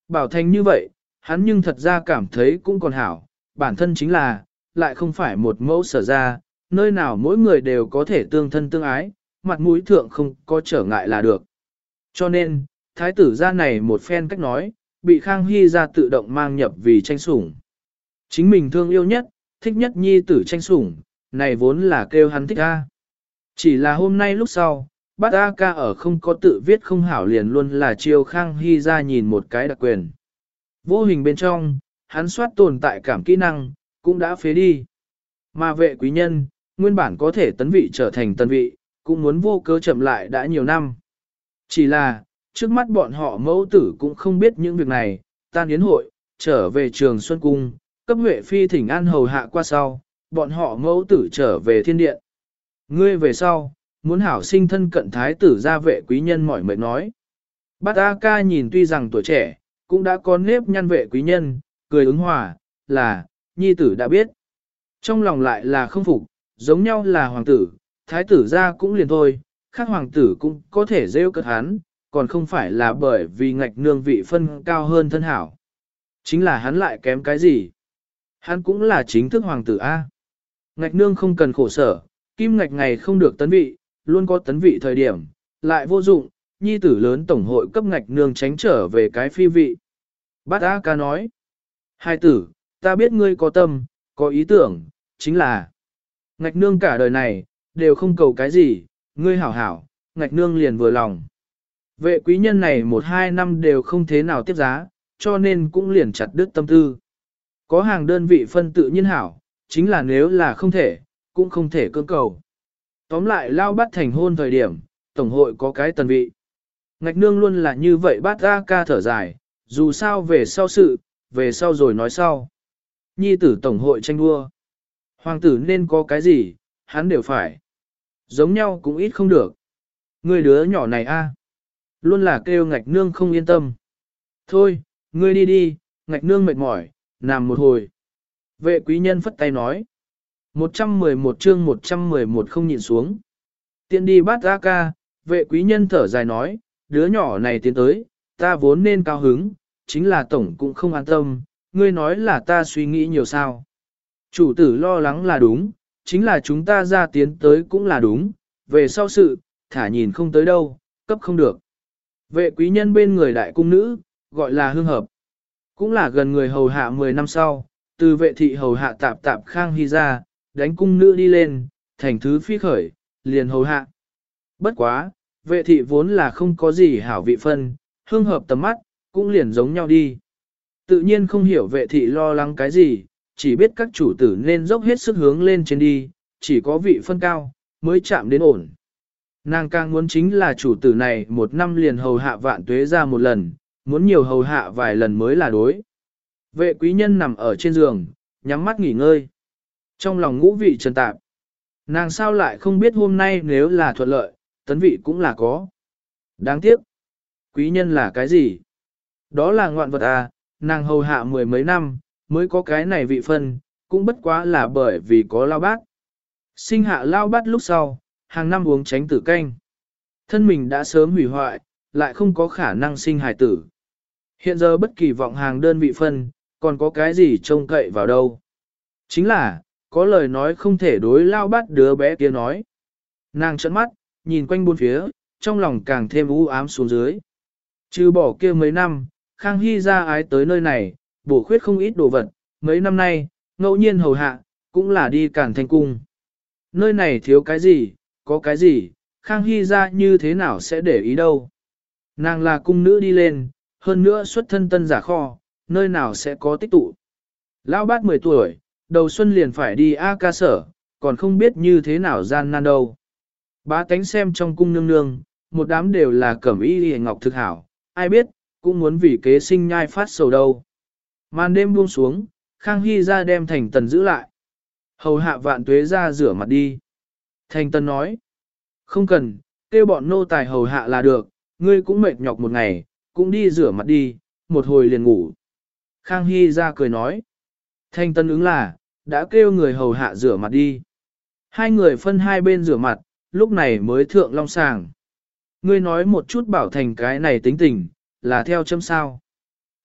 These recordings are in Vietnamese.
Bảo thành như vậy, hắn nhưng thật ra cảm thấy cũng còn hảo, bản thân chính là, lại không phải một mẫu sở ra, nơi nào mỗi người đều có thể tương thân tương ái, mặt mũi thượng không có trở ngại là được. Cho nên, thái tử gia này một phen cách nói, bị Khang Hy gia tự động mang nhập vì tranh sủng. Chính mình thương yêu nhất, thích nhất nhi tử tranh sủng, này vốn là kêu hắn thích a. Chỉ là hôm nay lúc sau, bát A ca ở không có tự viết không hảo liền luôn là chiêu Khang Hy ra nhìn một cái đặc quyền. Vô hình bên trong, hắn soát tồn tại cảm kỹ năng, cũng đã phế đi. Mà vệ quý nhân, nguyên bản có thể tấn vị trở thành tân vị, cũng muốn vô cớ chậm lại đã nhiều năm. Chỉ là, trước mắt bọn họ mẫu tử cũng không biết những việc này, tan yến hội, trở về trường Xuân Cung, cấp Huệ Phi thỉnh an hầu hạ qua sau, bọn họ mẫu tử trở về thiên điện. Ngươi về sau, muốn hảo sinh thân cận thái tử gia vệ quý nhân mỏi mệt nói. Bát A ca nhìn tuy rằng tuổi trẻ, cũng đã có nếp nhăn vệ quý nhân, cười ứng hòa, là, nhi tử đã biết. Trong lòng lại là không phục, giống nhau là hoàng tử, thái tử gia cũng liền thôi, khác hoàng tử cũng có thể rêu cợt hắn, còn không phải là bởi vì ngạch nương vị phân cao hơn thân hảo. Chính là hắn lại kém cái gì? Hắn cũng là chính thức hoàng tử A. Ngạch nương không cần khổ sở, kim ngạch ngày không được tấn vị, luôn có tấn vị thời điểm, lại vô dụng, nhi tử lớn tổng hội cấp ngạch nương tránh trở về cái phi vị. Bát A ca nói, hai tử, ta biết ngươi có tâm, có ý tưởng, chính là ngạch nương cả đời này, đều không cầu cái gì, ngươi hảo hảo, ngạch nương liền vừa lòng. Vệ quý nhân này 1-2 năm đều không thế nào tiếp giá, cho nên cũng liền chặt đứt tâm tư. Có hàng đơn vị phân tự nhiên hảo, chính là nếu là không thể, cũng không thể cưỡng cầu. Tóm lại lao bắt thành hôn thời điểm, tổng hội có cái tần vị. Ngạch nương luôn là như vậy bát ra ca thở dài, dù sao về sau sự, về sau rồi nói sau. Nhi tử tổng hội tranh đua. Hoàng tử nên có cái gì, hắn đều phải. Giống nhau cũng ít không được. Người đứa nhỏ này a, luôn là kêu ngạch nương không yên tâm. Thôi, ngươi đi đi, ngạch nương mệt mỏi, nằm một hồi. Vệ quý nhân phất tay nói. 111 chương 111 không nhịn xuống. Tiện đi bắt ra ca, vệ quý nhân thở dài nói, đứa nhỏ này tiến tới, ta vốn nên cao hứng, chính là tổng cũng không an tâm, ngươi nói là ta suy nghĩ nhiều sao. Chủ tử lo lắng là đúng, chính là chúng ta ra tiến tới cũng là đúng, về sau sự, thả nhìn không tới đâu, cấp không được. Vệ quý nhân bên người đại cung nữ, gọi là hương hợp, cũng là gần người hầu hạ 10 năm sau, từ vệ thị hầu hạ tạp tạp Khang Hy ra, đánh cung nữ đi lên, thành thứ phi khởi, liền hầu hạ. Bất quá, vệ thị vốn là không có gì hảo vị phân, hương hợp tầm mắt, cũng liền giống nhau đi. Tự nhiên không hiểu vệ thị lo lắng cái gì, chỉ biết các chủ tử nên dốc hết sức hướng lên trên đi, chỉ có vị phân cao, mới chạm đến ổn. Nàng càng muốn chính là chủ tử này một năm liền hầu hạ vạn tuế ra một lần, muốn nhiều hầu hạ vài lần mới là đối. Vệ quý nhân nằm ở trên giường, nhắm mắt nghỉ ngơi. Trong lòng ngũ vị trần tạp. Nàng sao lại không biết hôm nay nếu là thuận lợi, tấn vị cũng là có. Đáng tiếc. Quý nhân là cái gì? Đó là ngoạn vật à, nàng hầu hạ 10 mấy năm, mới có cái này vị phân, cũng bất quá là bởi vì có lao bát. Sinh hạ lao bát lúc sau, hàng năm uống tránh tử canh. Thân mình đã sớm hủy hoại, lại không có khả năng sinh hài tử. Hiện giờ bất kỳ vọng hàng đơn vị phân, còn có cái gì trông cậy vào đâu. Chính là, có lời nói không thể đối lao bát đứa bé kia nói. Nàng trợn mắt, nhìn quanh bốn phía, trong lòng càng thêm u ám xuống dưới. Trừ bỏ kia mấy năm, Khang Hy ra ái tới nơi này, bổ khuyết không ít đồ vật, mấy năm nay, ngẫu nhiên hầu hạ, cũng là đi Càn Thanh Cung. Nơi này thiếu cái gì, có cái gì, Khang Hy ra như thế nào sẽ để ý đâu. Nàng là cung nữ đi lên, hơn nữa xuất thân tân giả kho, nơi nào sẽ có tích tụ. Lão bát 10 tuổi, đầu xuân liền phải đi A ca sở, còn không biết như thế nào gian nan đâu. Bá tánh xem trong cung nương nương, một đám đều là cẩm y hề ngọc thực hảo, ai biết, cũng muốn vì kế sinh nhai phát sầu đâu. Màn đêm buông xuống, Khang Hy ra đem Thành Tần giữ lại. Hầu hạ vạn tuế ra rửa mặt đi. Thành Tần nói, không cần, kêu bọn nô tài hầu hạ là được, ngươi cũng mệt nhọc một ngày, cũng đi rửa mặt đi, một hồi liền ngủ. Khang Hy ra cười nói, Thành Tần ứng là, đã kêu người hầu hạ rửa mặt đi. Hai người phân hai bên rửa mặt, lúc này mới thượng long sàng. Ngươi nói một chút bảo thành cái này tính tình, là theo châm sao.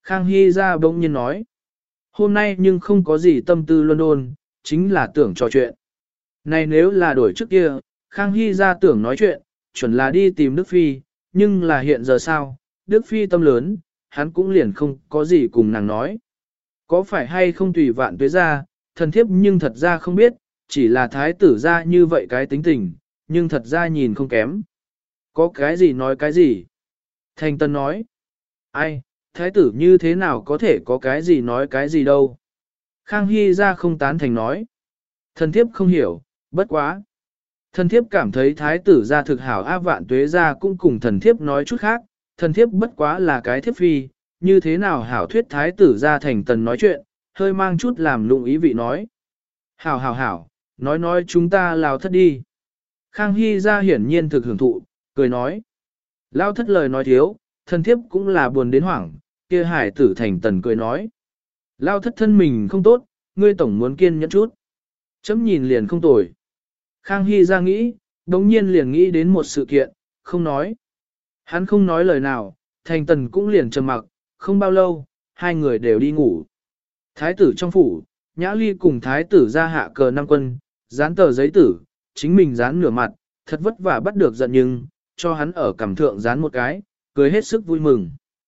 Khang Hy ra bỗng nhiên nói. Hôm nay nhưng không có gì tâm tư London, chính là tưởng trò chuyện. Này nếu là đổi trước kia, Khang Hy ra tưởng nói chuyện, chuẩn là đi tìm Đức Phi, nhưng là hiện giờ sao, Đức Phi tâm lớn, hắn cũng liền không có gì cùng nàng nói. Có phải hay không tùy vạn tuế ra, thần thiếp nhưng thật ra không biết, chỉ là thái tử ra như vậy cái tính tình, nhưng thật ra nhìn không kém. Có cái gì nói cái gì? Thành Tân nói. Ai, thái tử như thế nào có thể có cái gì nói cái gì đâu? Khang Hy ra không tán thành nói. Thần thiếp không hiểu, bất quá. Thần thiếp cảm thấy thái tử ra thực hảo A Vạn Tuế ra cũng cùng thần thiếp nói chút khác, thần thiếp bất quá là cái thiếp phi, như thế nào hảo thuyết thái tử ra Thành Tần nói chuyện, hơi mang chút làm lụng ý vị nói. Hảo hảo hảo, nói chúng ta lao thất đi. Khang Hy ra hiển nhiên thực hưởng thụ, cười nói. Lao thất lời nói thiếu, thần thiếp cũng là buồn đến hoảng, kia hải tử Thành Tần cười nói. Lao thất thân mình không tốt, ngươi tổng muốn kiên nhẫn chút. Chấm nhìn liền không tồi. Khang Hy ra nghĩ, đống nhiên liền nghĩ đến một sự kiện, không nói. Hắn không nói lời nào, Thành Tần cũng liền trầm mặc, không bao lâu, hai người đều đi ngủ. Thái tử trong phủ, Nhã Ly cùng thái tử ra hạ cờ năm quân, dán tờ giấy tử, chính mình dán nửa mặt, thật vất vả bắt được giận nhưng, cho hắn ở cằm thượng dán một cái, cười hết sức vui mừng.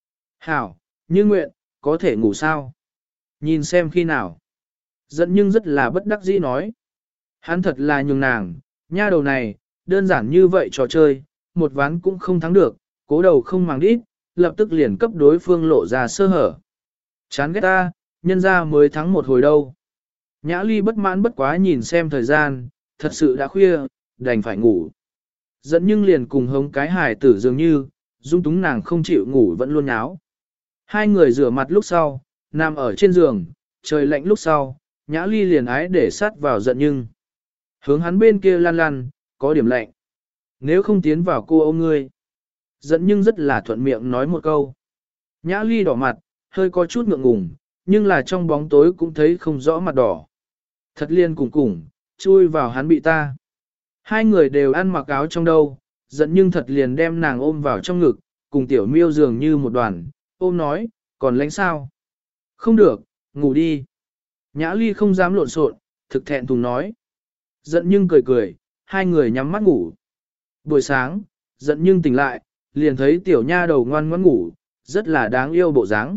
Hảo, như nguyện, có thể ngủ sao? Nhìn xem khi nào. Giận nhưng rất là bất đắc dĩ nói. Hắn thật là nhường nàng, nha đầu này, đơn giản như vậy trò chơi, một ván cũng không thắng được, cố đầu không màng đít, lập tức liền cấp đối phương lộ ra sơ hở. Chán ghét ta, nhân ra mới thắng một hồi đâu. Nhã Ly bất mãn bất quá nhìn xem thời gian, thật sự đã khuya, đành phải ngủ. Dẫn nhưng liền cùng hống cái hài tử dường như, dung túng nàng không chịu ngủ vẫn luôn nháo. Hai người rửa mặt lúc sau, nằm ở trên giường, trời lạnh lúc sau, Nhã Ly liền ái để sát vào giận nhưng. Hướng hắn bên kia lăn lăn, có điểm lạnh. Nếu không tiến vào cô ôm ngươi. Giận nhưng rất là thuận miệng nói một câu. Nhã Ly đỏ mặt, hơi có chút ngượng ngùng, nhưng là trong bóng tối cũng thấy không rõ mặt đỏ. Thật liên cùng, chui vào hắn bị ta. Hai người đều ăn mặc áo trong đâu, giận nhưng thật liền đem nàng ôm vào trong ngực, cùng tiểu miêu dường như một đoàn, ôm nói, còn lánh sao? Không được, ngủ đi. Nhã Ly không dám lộn xộn, thực thẹn thùng nói. Giận nhưng cười cười, hai người nhắm mắt ngủ. Buổi sáng, giận nhưng tỉnh lại, liền thấy tiểu nha đầu ngoan ngoãn ngủ, rất là đáng yêu bộ dáng.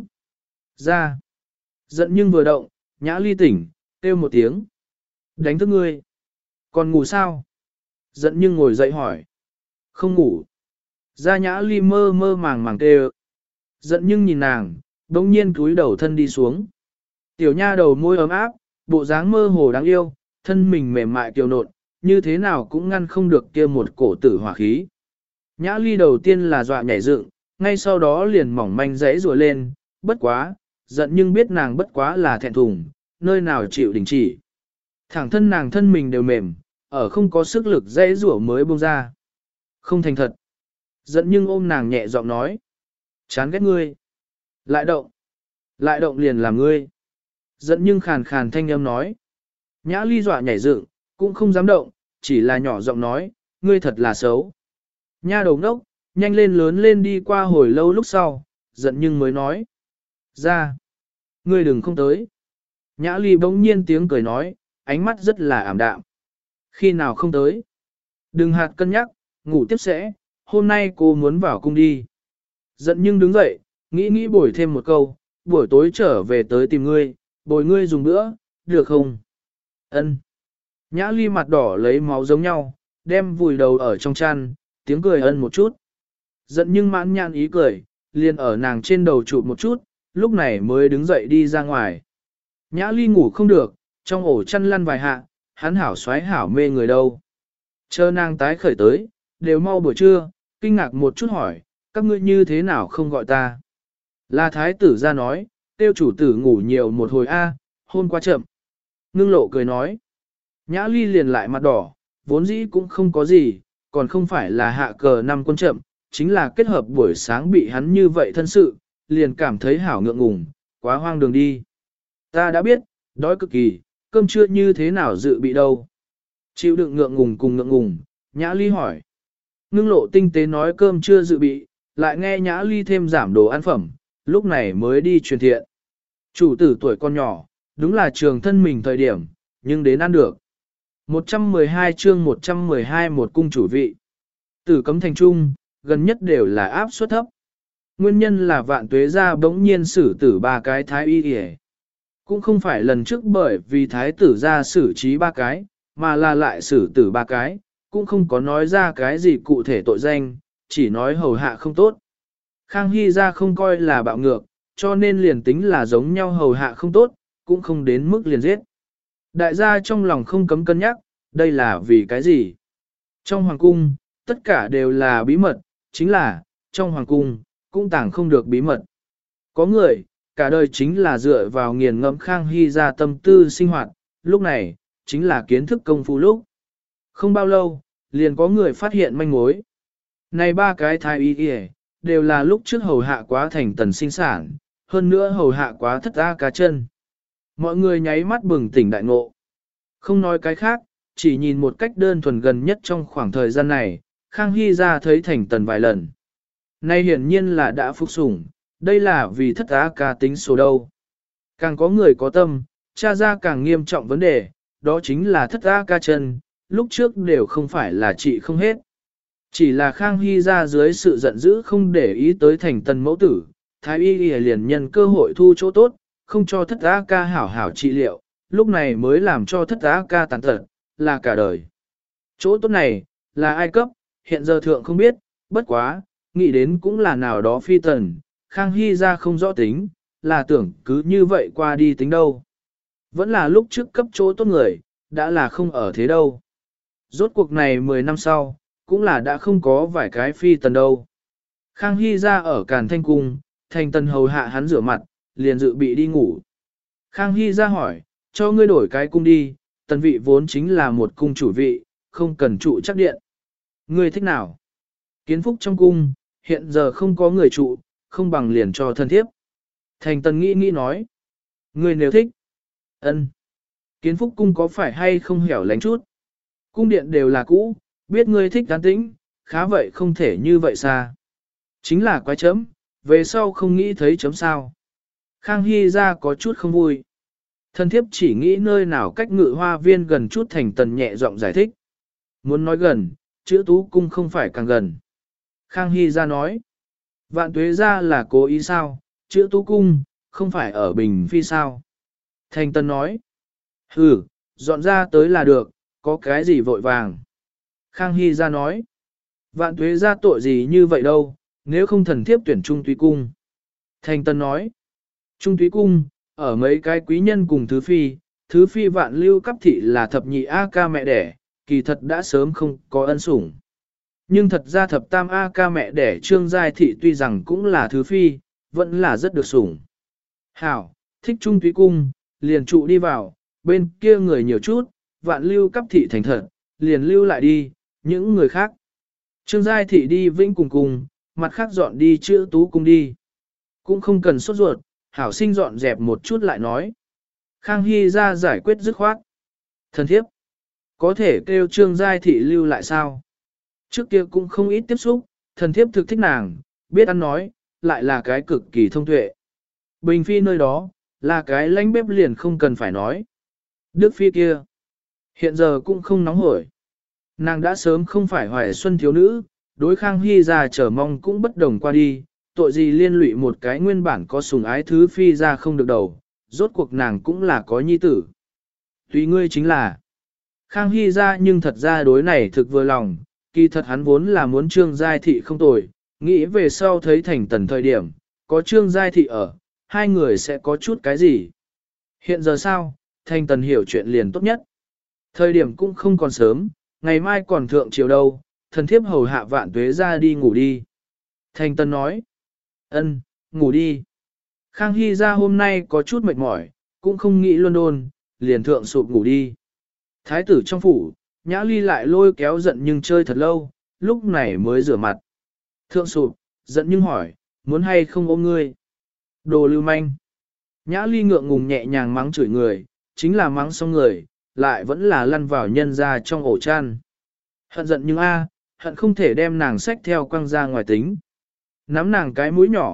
Ra. Giận nhưng vừa động, Nhã Ly tỉnh, kêu một tiếng. Đánh thức ngươi. Còn ngủ sao? Giận nhưng ngồi dậy hỏi. Không ngủ. Ra Nhã Ly mơ mơ màng màng kêu. Giận nhưng nhìn nàng, đông nhiên cúi đầu thân đi xuống. Tiểu nha đầu môi ấm áp, bộ dáng mơ hồ đáng yêu, thân mình mềm mại kiều nộn, như thế nào cũng ngăn không được kia một cổ tử hỏa khí. Nhã Ly đầu tiên là dọa nhảy dựng, ngay sau đó liền mỏng manh rẽ rùa lên, bất quá, giận nhưng biết nàng bất quá là thẹn thùng, nơi nào chịu đình chỉ. Thẳng thân nàng thân mình đều mềm, ở không có sức lực rẽ rùa mới buông ra. Không thành thật. Giận nhưng ôm nàng nhẹ giọng nói. Chán ghét ngươi. Lại động. Lại động liền làm ngươi. Giận nhưng khàn khàn thanh âm nói. Nhã Ly dọa nhảy dựng, cũng không dám động, chỉ là nhỏ giọng nói, ngươi thật là xấu. Nha đầu ngốc, nhanh lên lớn lên đi qua hồi lâu lúc sau, giận nhưng mới nói. Ra. Ngươi đừng không tới. Nhã Ly bỗng nhiên tiếng cười nói, ánh mắt rất là ảm đạm. Khi nào không tới? Đừng hạt cân nhắc, ngủ tiếp sẽ, hôm nay cô muốn vào cung đi. Giận nhưng đứng dậy, nghĩ bồi thêm một câu, buổi tối trở về tới tìm ngươi, bồi ngươi dùng bữa, được không? Ân. Nhã Ly mặt đỏ lấy máu giống nhau, đem vùi đầu ở trong chăn, tiếng cười ân một chút. Giận nhưng mãn nhãn ý cười, liền ở nàng trên đầu chụp một chút, lúc này mới đứng dậy đi ra ngoài. Nhã Ly ngủ không được, trong ổ chăn lăn vài hạ, hắn hảo xoáy hảo mê người đâu. Chờ nàng tái khởi tới, đều mau buổi trưa, kinh ngạc một chút hỏi, các ngươi như thế nào không gọi ta? Là thái tử ra nói, tiêu chủ tử ngủ nhiều một hồi hôm qua chậm. Ngưng lộ cười nói. Nhã Ly liền lại mặt đỏ, vốn dĩ cũng không có gì, còn không phải là hạ cờ năm quân chậm, chính là kết hợp buổi sáng bị hắn như vậy thân sự, liền cảm thấy hảo ngượng ngùng, quá hoang đường đi. Ta đã biết, đói cực kỳ, cơm trưa như thế nào dự bị đâu. Chịu đựng ngượng ngùng cùng ngượng ngùng, Nhã Ly hỏi. Ngưng lộ tinh tế nói cơm chưa dự bị, lại nghe Nhã Ly thêm giảm đồ ăn phẩm, lúc này mới đi truyền thiện. Chủ tử tuổi con nhỏ, đúng là trường thân mình thời điểm, nhưng đến ăn được. 112 chương 112 một cung chủ vị. Tử cấm thành trung, gần nhất đều là áp suất thấp. Nguyên nhân là Vạn Tuế gia bỗng nhiên xử tử ba cái thái y y. Cũng không phải lần trước bởi vì thái tử gia xử trí ba cái, mà là lại xử tử ba cái, cũng không có nói ra cái gì cụ thể tội danh, chỉ nói hầu hạ không tốt. Khang Hy gia không coi là bạo ngược, cho nên liền tính là giống nhau hầu hạ không tốt, cũng không đến mức liền giết. Đại gia trong lòng không cấm cân nhắc, đây là vì cái gì? Trong hoàng cung, tất cả đều là bí mật, chính là, trong hoàng cung, cũng tàng không được bí mật. Có người, cả đời chính là dựa vào nghiền ngẫm Khang Hy gia tâm tư sinh hoạt, lúc này, chính là kiến thức công phu lúc. Không bao lâu, liền có người phát hiện manh mối. Này ba cái thái y y, đều là lúc trước hầu hạ quá thành tần sinh sản, hơn nữa hầu hạ quá thất A Ca chân. Mọi người nháy mắt bừng tỉnh đại ngộ. Không nói cái khác, chỉ nhìn một cách đơn thuần gần nhất trong khoảng thời gian này, Khang Hy ra thấy thành tần vài lần. Nay hiển nhiên là đã phục sủng, đây là vì thất A Ca tính số đâu. Càng có người có tâm, tra ra càng nghiêm trọng vấn đề, đó chính là thất A Ca chân, lúc trước đều không phải là trị không hết. Chỉ là Khang Hy ra dưới sự giận dữ không để ý tới thành tần mẫu tử, thái y liền nhân cơ hội thu chỗ tốt, không cho thất A Ca hảo hảo trị liệu, lúc này mới làm cho thất A Ca tàn tật, là cả đời. Chỗ tốt này, là ai cấp, hiện giờ thượng không biết, bất quá, nghĩ đến cũng là nào đó phi tần, Khang Hy ra không rõ tính, là tưởng cứ như vậy qua đi tính đâu. Vẫn là lúc trước cấp chỗ tốt người, đã là không ở thế đâu. Rốt cuộc này 10 năm sau, cũng là đã không có vài cái phi tần đâu. Khang Hy ra ở Càn Thanh Cung, thành tần hầu hạ hắn rửa mặt, liền dự bị đi ngủ. Khang Hy ra hỏi, cho ngươi đổi cái cung đi, tần vị vốn chính là một cung chủ vị, không cần trụ chắc điện. Ngươi thích nào? Kiến phúc trong cung, hiện giờ không có người trụ, không bằng liền cho thân thiếp. Thành tần nghĩ nói, ngươi nếu thích. Ân. Kiến phúc cung có phải hay không hẻo lánh chút? Cung điện đều là cũ, biết ngươi thích an tĩnh, khá vậy không thể như vậy xa. Chính là quái chấm, về sau không nghĩ thấy chấm sao. Khang Hy ra có chút không vui. Thân thiếp chỉ nghĩ nơi nào cách ngự hoa viên gần chút thành tần nhẹ giọng giải thích. Muốn nói gần, chữ tú cung không phải càng gần. Khang Hy ra nói. Vạn Tuế ra là cố ý sao, chữ tú cung, không phải ở Bình Phi sao. Thành tần nói. Dọn ra tới là được, có cái gì vội vàng. Khang Hy ra nói. Vạn Tuế ra tội gì như vậy đâu, nếu không thần thiếp tuyển Trung Túy Cung. Thành Tân nói. Trung Túy Cung, ở mấy cái quý nhân cùng thứ phi Vạn Lưu Cấp thị là thập nhị A Ca mẹ đẻ, kỳ thật đã sớm không có ân sủng. Nhưng thật ra thập tam A Ca mẹ đẻ Trương Giai thị tuy rằng cũng là thứ phi, vẫn là rất được sủng. Hảo, thích Trung Túy Cung, liền trụ đi vào, bên kia người nhiều chút, Vạn Lưu Cấp thị thành thật, liền lưu lại đi, những người khác. Trương Giai thị đi Vĩnh cùng, mặt khác dọn đi chữ tú cung đi. Cũng không cần sốt ruột, hảo sinh dọn dẹp một chút lại nói. Khang Hy ra giải quyết dứt khoát. Thần thiếp, có thể kêu Trương Giai thị lưu lại sao? Trước kia cũng không ít tiếp xúc, thần thiếp thực thích nàng, biết ăn nói, lại là cái cực kỳ thông tuệ. Bình Phi nơi đó, là cái lãnh bếp liền không cần phải nói. Đức Phi kia, hiện giờ cũng không nóng hổi. Nàng đã sớm không phải hoài xuân thiếu nữ, đối Khang Hy ra chờ mong cũng bất đồng qua đi, tội gì liên lụy một cái nguyên bản có sủng ái thứ phi ra không được đầu, rốt cuộc nàng cũng là có nhi tử. Tùy ngươi chính là Khang Hy ra nhưng thật ra đối này thực vừa lòng, kỳ thật hắn vốn là muốn Trương Giai thị không tồi, nghĩ về sau thấy thành tần thời điểm, có Trương Giai thị ở, hai người sẽ có chút cái gì. Hiện giờ sao, thành tần hiểu chuyện liền tốt nhất. Thời điểm cũng không còn sớm, ngày mai còn thượng chiều đâu, thần thiếp hầu hạ Vạn Tuế ra đi ngủ đi. Thành Tân nói, ân, ngủ đi. Khang Hy ra hôm nay có chút mệt mỏi, cũng không nghĩ London, liền thượng sụp ngủ đi. Thái tử trong phủ, Nhã Ly lại lôi kéo giận nhưng chơi thật lâu, lúc này mới rửa mặt. Thượng sụp, giận nhưng hỏi, muốn hay không ôm ngươi? Đồ lưu manh. Nhã Ly ngượng ngùng nhẹ nhàng mắng chửi người, chính là mắng xong người, lại vẫn là lăn vào nhân ra trong ổ chăn. Hận giận nhưng hận không thể đem nàng xách theo quăng ra ngoài tính. Nắm nàng cái mũi nhỏ,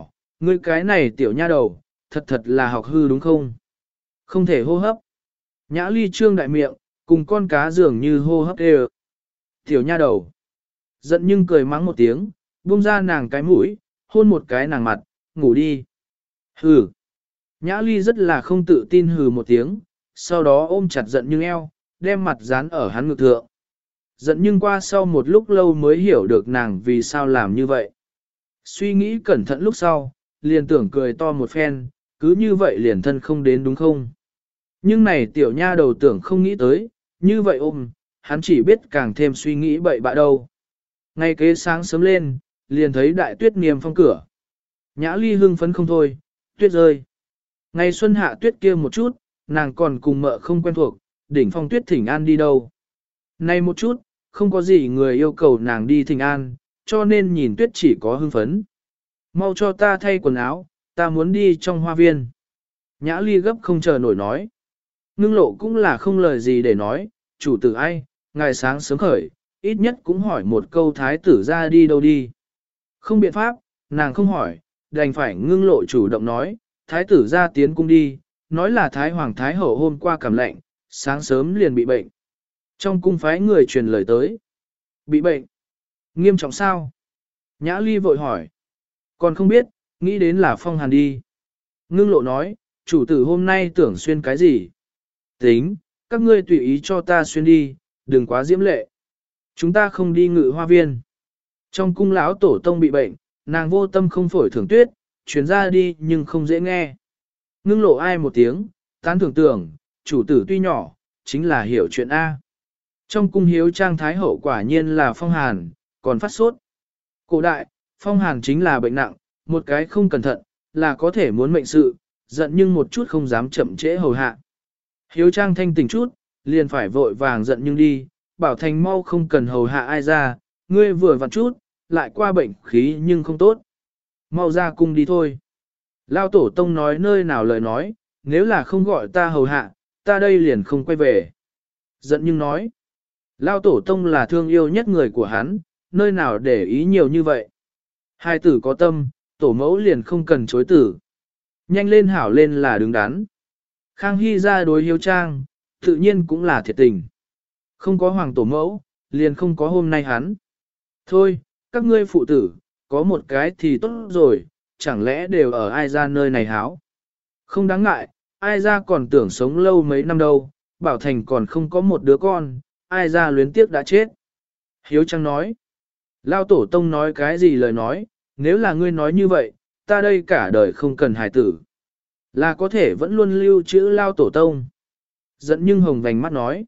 Ngươi cái này tiểu nha đầu, thật thật là học hư đúng không? Không thể hô hấp. Nhã ly trương đại miệng, cùng con cá dường như hô hấp đều. Tiểu nha đầu. Giận nhưng cười mắng một tiếng, buông ra nàng cái mũi, hôn một cái nàng mặt, ngủ đi. Hừ. Nhã ly rất là không tự tin hừ một tiếng, sau đó ôm chặt giận nhưng eo, đem mặt dán ở hắn ngực thượng. Giận nhưng qua sau một lúc lâu mới hiểu được nàng vì sao làm như vậy. Suy nghĩ cẩn thận lúc sau, liền tưởng cười to một phen, cứ như vậy liền thân không đến đúng không? Nhưng này tiểu nha đầu tưởng không nghĩ tới, như vậy ôm, hắn chỉ biết càng thêm suy nghĩ bậy bạ đâu. Ngay kế sáng sớm lên, liền thấy đại tuyết niềm phong cửa. Nhã ly hưng phấn không thôi, tuyết rơi. Ngày xuân hạ tuyết kia một chút, nàng còn cùng mợ không quen thuộc, đỉnh phong tuyết thỉnh an đi đâu. Nay một chút, không có gì người yêu cầu nàng đi thỉnh an, cho nên nhìn tuyết chỉ có hưng phấn. Mau cho ta thay quần áo, ta muốn đi trong hoa viên. Nhã ly gấp không chờ nổi nói. Ngưng lộ cũng là không lời gì để nói, chủ tử ai, ngài sáng sớm khởi, ít nhất cũng hỏi một câu thái tử ra đi đâu đi. Không biện pháp, nàng không hỏi, đành phải ngưng lộ chủ động nói, thái tử ra tiến cung đi, nói là thái hoàng thái hậu hôm qua cảm lạnh, sáng sớm liền bị bệnh. Trong cung phái người truyền lời tới. Bị bệnh? Nghiêm trọng sao? Nhã ly vội hỏi. Còn không biết, nghĩ đến là phong hàn đi. Ngưng lộ nói, chủ tử hôm nay tưởng xuyên cái gì? Tính, các ngươi tùy ý cho ta xuyên đi, đừng quá diễm lệ. Chúng ta không đi ngự hoa viên. Trong cung lão tổ tông bị bệnh, nàng vô tâm không phổi thưởng tuyết, chuyến ra đi nhưng không dễ nghe. Ngưng lộ ai một tiếng, tán thưởng tưởng, chủ tử tuy nhỏ, chính là hiểu chuyện A. Trong cung hiếu trang thái hậu quả nhiên là phong hàn, còn phát sốt. Cổ đại, phong hàn chính là bệnh nặng, một cái không cẩn thận, là có thể muốn mệnh sự, giận nhưng một chút không dám chậm trễ hầu hạ. Hiếu trang thanh tỉnh chút, liền phải vội vàng giận nhưng đi, bảo thành mau không cần hầu hạ ai ra, ngươi vừa vặn chút, lại qua bệnh khí nhưng không tốt. Mau ra cung đi thôi. Lao tổ tông nói nơi nào lời nói, nếu là không gọi ta hầu hạ, ta đây liền không quay về. Giận nhưng nói, Lao tổ tông là thương yêu nhất người của hắn, nơi nào để ý nhiều như vậy. Hai tử có tâm, tổ mẫu liền không cần chối tử. Nhanh lên hảo lên là đứng đắn. Khang Hy ra đối hiếu trang, tự nhiên cũng là thiệt tình. Không có hoàng tổ mẫu, liền không có hôm nay hắn. Thôi, các ngươi phụ tử, có một cái thì tốt rồi, chẳng lẽ đều ở ai ra nơi này háo. Không đáng ngại, ai ra còn tưởng sống lâu mấy năm đâu, Bảo Thành còn không có một đứa con, ai ra luyến tiếc đã chết. Hiếu Trang nói, Lao Tổ Tông nói cái gì lời nói, nếu là ngươi nói như vậy, ta đây cả đời không cần hài tử. Là có thể vẫn luôn lưu trữ Lao Tổ Tông. Giận nhưng hồng vành mắt nói,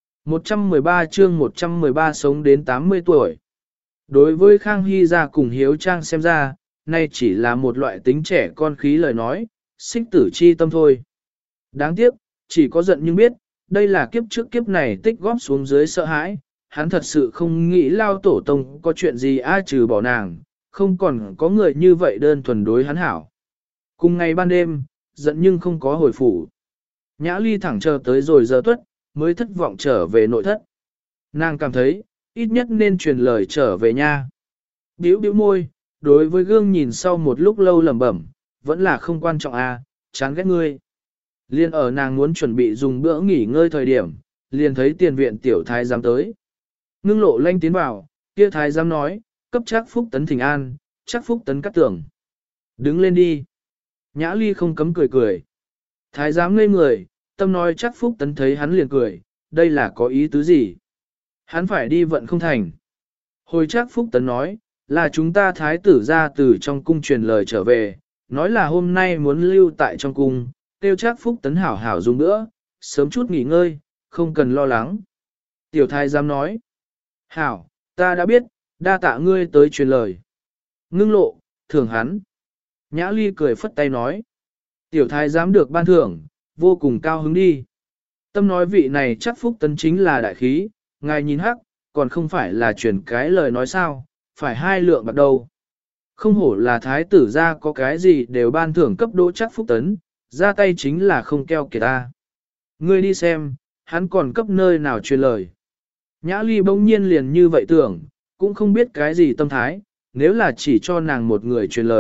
113 chương 113 sống đến 80 tuổi. Đối với Khang Hy gia cùng Hiếu Trang xem ra, nay chỉ là một loại tính trẻ con khí lời nói, xích tử chi tâm thôi. Đáng tiếc, chỉ có giận nhưng biết, đây là kiếp trước kiếp này tích góp xuống dưới sợ hãi, hắn thật sự không nghĩ Lao Tổ Tông có chuyện gì ai trừ bỏ nàng, không còn có người như vậy đơn thuần đối hắn hảo. Cùng ngày ban đêm, giận nhưng không có hồi phủ. Nhã Ly thẳng chờ tới rồi giờ tuất, mới thất vọng trở về nội thất. Nàng cảm thấy, ít nhất nên truyền lời trở về nha. Điếu điếu môi, đối với gương nhìn sau một lúc lâu lẩm bẩm, vẫn là không quan trọng à, chán ghét ngươi. Liên ở nàng muốn chuẩn bị dùng bữa nghỉ ngơi thời điểm, liền thấy tiền viện tiểu thái giám tới. Ngưng lộ lanh tiến vào, kia thái giám nói, cấp Trác Phúc Tấn thỉnh an, Trác Phúc Tấn cắt tưởng. Đứng lên đi. Nhã Ly không cấm cười cười. Thái giám ngây người, tâm nói Trác Phúc Tấn thấy hắn liền cười, đây là có ý tứ gì? Hắn phải đi vận không thành. Hồi Trác Phúc Tấn nói, là chúng ta thái tử ra từ trong cung truyền lời trở về, nói là hôm nay muốn lưu tại trong cung, tiêu Trác Phúc Tấn hảo hảo dùng nữa, sớm chút nghỉ ngơi, không cần lo lắng. Tiểu thái giám nói, hảo, ta đã biết, đa tạ ngươi tới truyền lời. Ngưng lộ, thưởng hắn. Nhã Ly cười phất tay nói, tiểu thái giám được ban thưởng, vô cùng cao hứng đi. Tâm nói vị này chắc Phúc Tấn chính là đại khí, ngài nhìn hắc, còn không phải là truyền cái lời nói sao, phải 2 lượng bạc đâu. Không hổ là thái tử ra có cái gì đều ban thưởng cấp đỗ chắc Phúc Tấn, ra tay chính là không keo kiệt ta. Ngươi đi xem, hắn còn cấp nơi nào truyền lời. Nhã Ly bỗng nhiên liền như vậy tưởng, cũng không biết cái gì tâm thái, nếu là chỉ cho nàng một người truyền lời,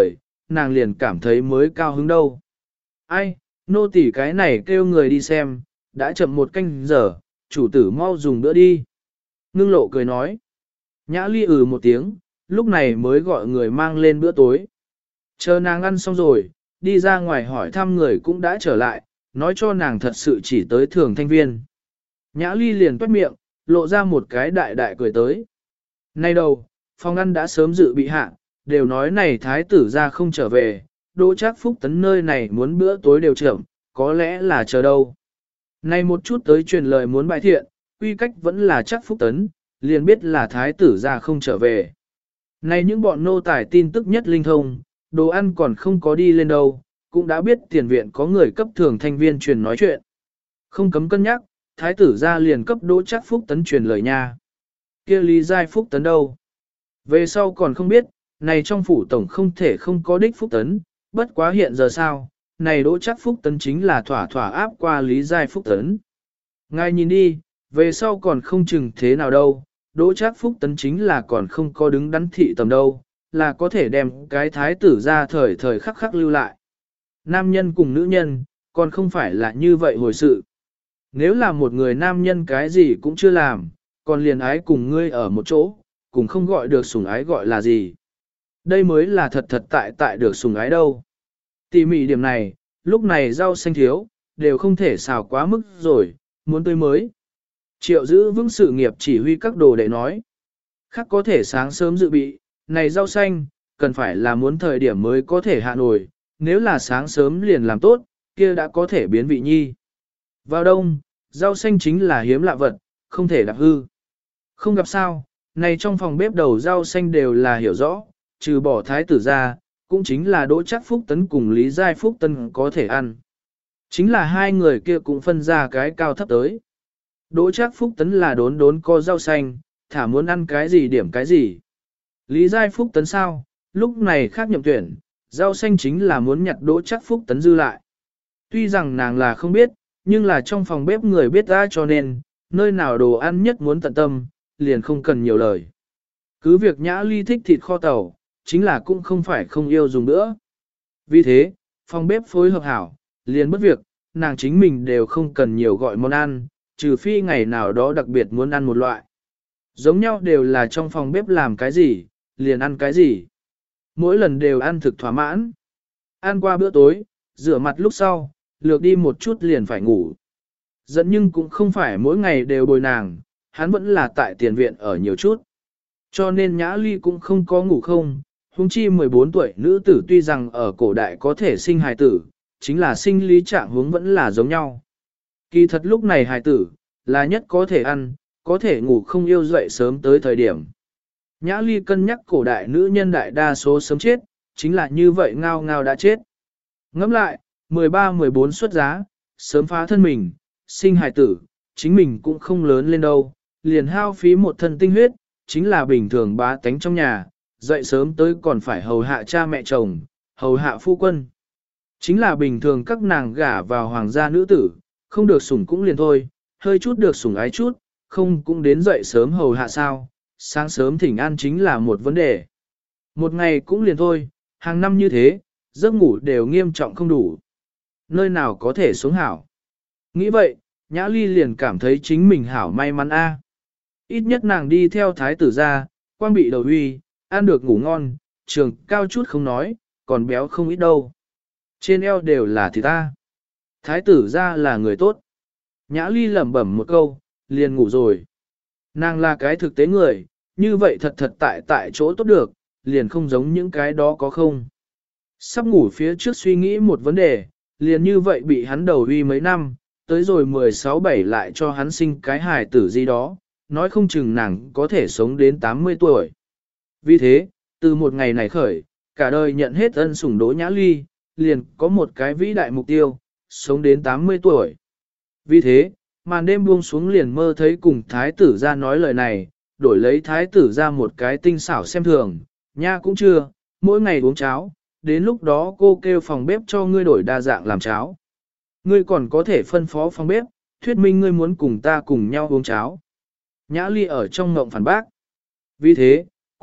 nàng liền cảm thấy mới cao hứng đâu. Ai, nô tỳ cái này kêu người đi xem, đã chậm 1 canh giờ, chủ tử mau dùng bữa đi. Ngưng lộ cười nói. Nhã ly một tiếng, lúc này mới gọi người mang lên bữa tối. Chờ nàng ăn xong rồi, đi ra ngoài hỏi thăm người cũng đã trở lại, nói cho nàng thật sự chỉ tới Thường Thanh Viên. Nhã ly liền toét miệng, lộ ra một cái đại đại cười tới. Nay đầu, phòng ăn đã sớm dự bị hạ, đều nói này thái tử ra không trở về, Đỗ Trác Phúc Tấn nơi này muốn bữa tối đều chậm, có lẽ là chờ đâu. Nay một chút tới truyền lời muốn bại thiện, quy cách vẫn là Trác Phúc Tấn, liền biết là thái tử ra không trở về. Nay những bọn nô tài tin tức nhất linh thông, đồ ăn còn không có đi lên đâu, cũng đã biết tiền viện có người cấp Thường Thanh Viên truyền nói chuyện. Không cấm cân nhắc, thái tử ra liền cấp Đỗ Trác Phúc Tấn truyền lời nha. Kia Lý Giai Phúc Tấn đâu? Về sau còn không biết, này trong phủ tổng không thể không có đích Phúc Tấn, bất quá hiện giờ sao, này Đỗ Trác Phúc Tấn chính là thỏa thỏa áp qua Lý Giai Phúc Tấn. Ngài nhìn đi, về sau còn không chừng thế nào đâu, Đỗ Trác Phúc Tấn chính là còn không có đứng đắn thị tầm đâu, là có thể đem cái thái tử ra thời thời khắc khắc lưu lại. Nam nhân cùng nữ nhân, còn không phải là như vậy hồi sự. Nếu là một người nam nhân cái gì cũng chưa làm, còn liền ái cùng ngươi ở một chỗ, cũng không gọi được sủng ái gọi là gì. Đây mới là thật thật tại được sủng ái đâu. Tỉ mỉ điểm này, lúc này rau xanh thiếu, đều không thể xào quá mức rồi, muốn tươi mới. Triệu giữ vững sự nghiệp chỉ huy các đồ đệ nói. Khác có thể sáng sớm dự bị, này rau xanh, cần phải là muốn thời điểm mới có thể hạ nổi, nếu là sáng sớm liền làm tốt, kia đã có thể biến vị nhi. Vào đông, rau xanh chính là hiếm lạ vật, không thể đạp hư. Không gặp sao, này trong phòng bếp đầu rau xanh đều là hiểu rõ, trừ bỏ thái tử ra, cũng chính là Đỗ Trác Phúc Tấn cùng Lý Giai Phúc Tấn có thể ăn. Chính là hai người kia cũng phân ra cái cao thấp tới. Đỗ Trác Phúc Tấn là đốn đốn co rau xanh, thả muốn ăn cái gì điểm cái gì. Lý Giai Phúc Tấn sao, lúc này khác nhậm tuyển, rau xanh chính là muốn nhặt Đỗ Trác Phúc Tấn dư lại. Tuy rằng nàng là không biết, nhưng là trong phòng bếp người biết ra cho nên, nơi nào đồ ăn nhất muốn tận tâm, liền không cần nhiều lời. Cứ việc Nhã Ly thích thịt kho tàu, chính là cũng không phải không yêu dùng nữa. Vì thế, phòng bếp phối hợp hảo, liền bất việc, nàng chính mình đều không cần nhiều gọi món ăn, trừ phi ngày nào đó đặc biệt muốn ăn một loại. Giống nhau đều là trong phòng bếp làm cái gì, liền ăn cái gì. Mỗi lần đều ăn thực thỏa mãn. Ăn qua bữa tối, rửa mặt lúc sau, lược đi một chút liền phải ngủ. Dẫn nhưng cũng không phải mỗi ngày đều bồi nàng, hắn vẫn là tại tiền viện ở nhiều chút. Cho nên Nhã Ly cũng không có ngủ không, huống chi 14 tuổi nữ tử tuy rằng ở cổ đại có thể sinh hài tử, chính là sinh lý trạng huống vẫn là giống nhau. Kỳ thật lúc này hài tử, là nhất có thể ăn, có thể ngủ không yêu dậy sớm tới thời điểm. Nhã Ly cân nhắc cổ đại nữ nhân đại đa số sớm chết, chính là như vậy ngao ngao đã chết. Ngẫm lại, 13-14 xuất giá, sớm phá thân mình, sinh hài tử, chính mình cũng không lớn lên đâu, liền hao phí một thân tinh huyết, chính là bình thường bá tánh trong nhà, dậy sớm tới còn phải hầu hạ cha mẹ chồng, hầu hạ phu quân. Chính là bình thường các nàng gả vào hoàng gia nữ tử, không được sủng cũng liền thôi, hơi chút được sủng ái chút, không cũng đến dậy sớm hầu hạ sao, sáng sớm thỉnh an chính là một vấn đề. Một ngày cũng liền thôi, hàng năm như thế, giấc ngủ đều nghiêm trọng không đủ. Nơi nào có thể sống hảo. Nghĩ vậy, Nhã Ly liền cảm thấy chính mình hảo may mắn a. Ít nhất nàng đi theo thái tử ra, quang bị đầu huy, ăn được ngủ ngon, trường cao chút không nói, còn béo không ít đâu. Trên eo đều là thịt ta. Thái tử ra là người tốt. Nhã Ly lẩm bẩm một câu, liền ngủ rồi. Nàng là cái thực tế người, như vậy thật thật tại chỗ tốt được, liền không giống những cái đó có không. Sắp ngủ phía trước suy nghĩ một vấn đề, liền như vậy bị hắn đầu huy mấy năm, tới rồi 16-17 lại cho hắn sinh cái hài tử gì đó, nói không chừng nàng có thể sống đến 80 tuổi. Vì thế, từ một ngày này khởi, cả đời nhận hết ân sủng Đỗ Nhã Ly, liền có một cái vĩ đại mục tiêu, sống đến 80 tuổi. Vì thế, màn đêm buông xuống liền mơ thấy cùng thái tử ra nói lời này, đổi lấy thái tử ra một cái tinh xảo xem thường, nha cũng chưa, mỗi ngày uống cháo, đến lúc đó cô kêu phòng bếp cho ngươi đổi đa dạng làm cháo. Ngươi còn có thể phân phó phòng bếp, thuyết minh ngươi muốn cùng ta cùng nhau uống cháo. Nhã Ly ở trong ngộng phản bác. Vì thế,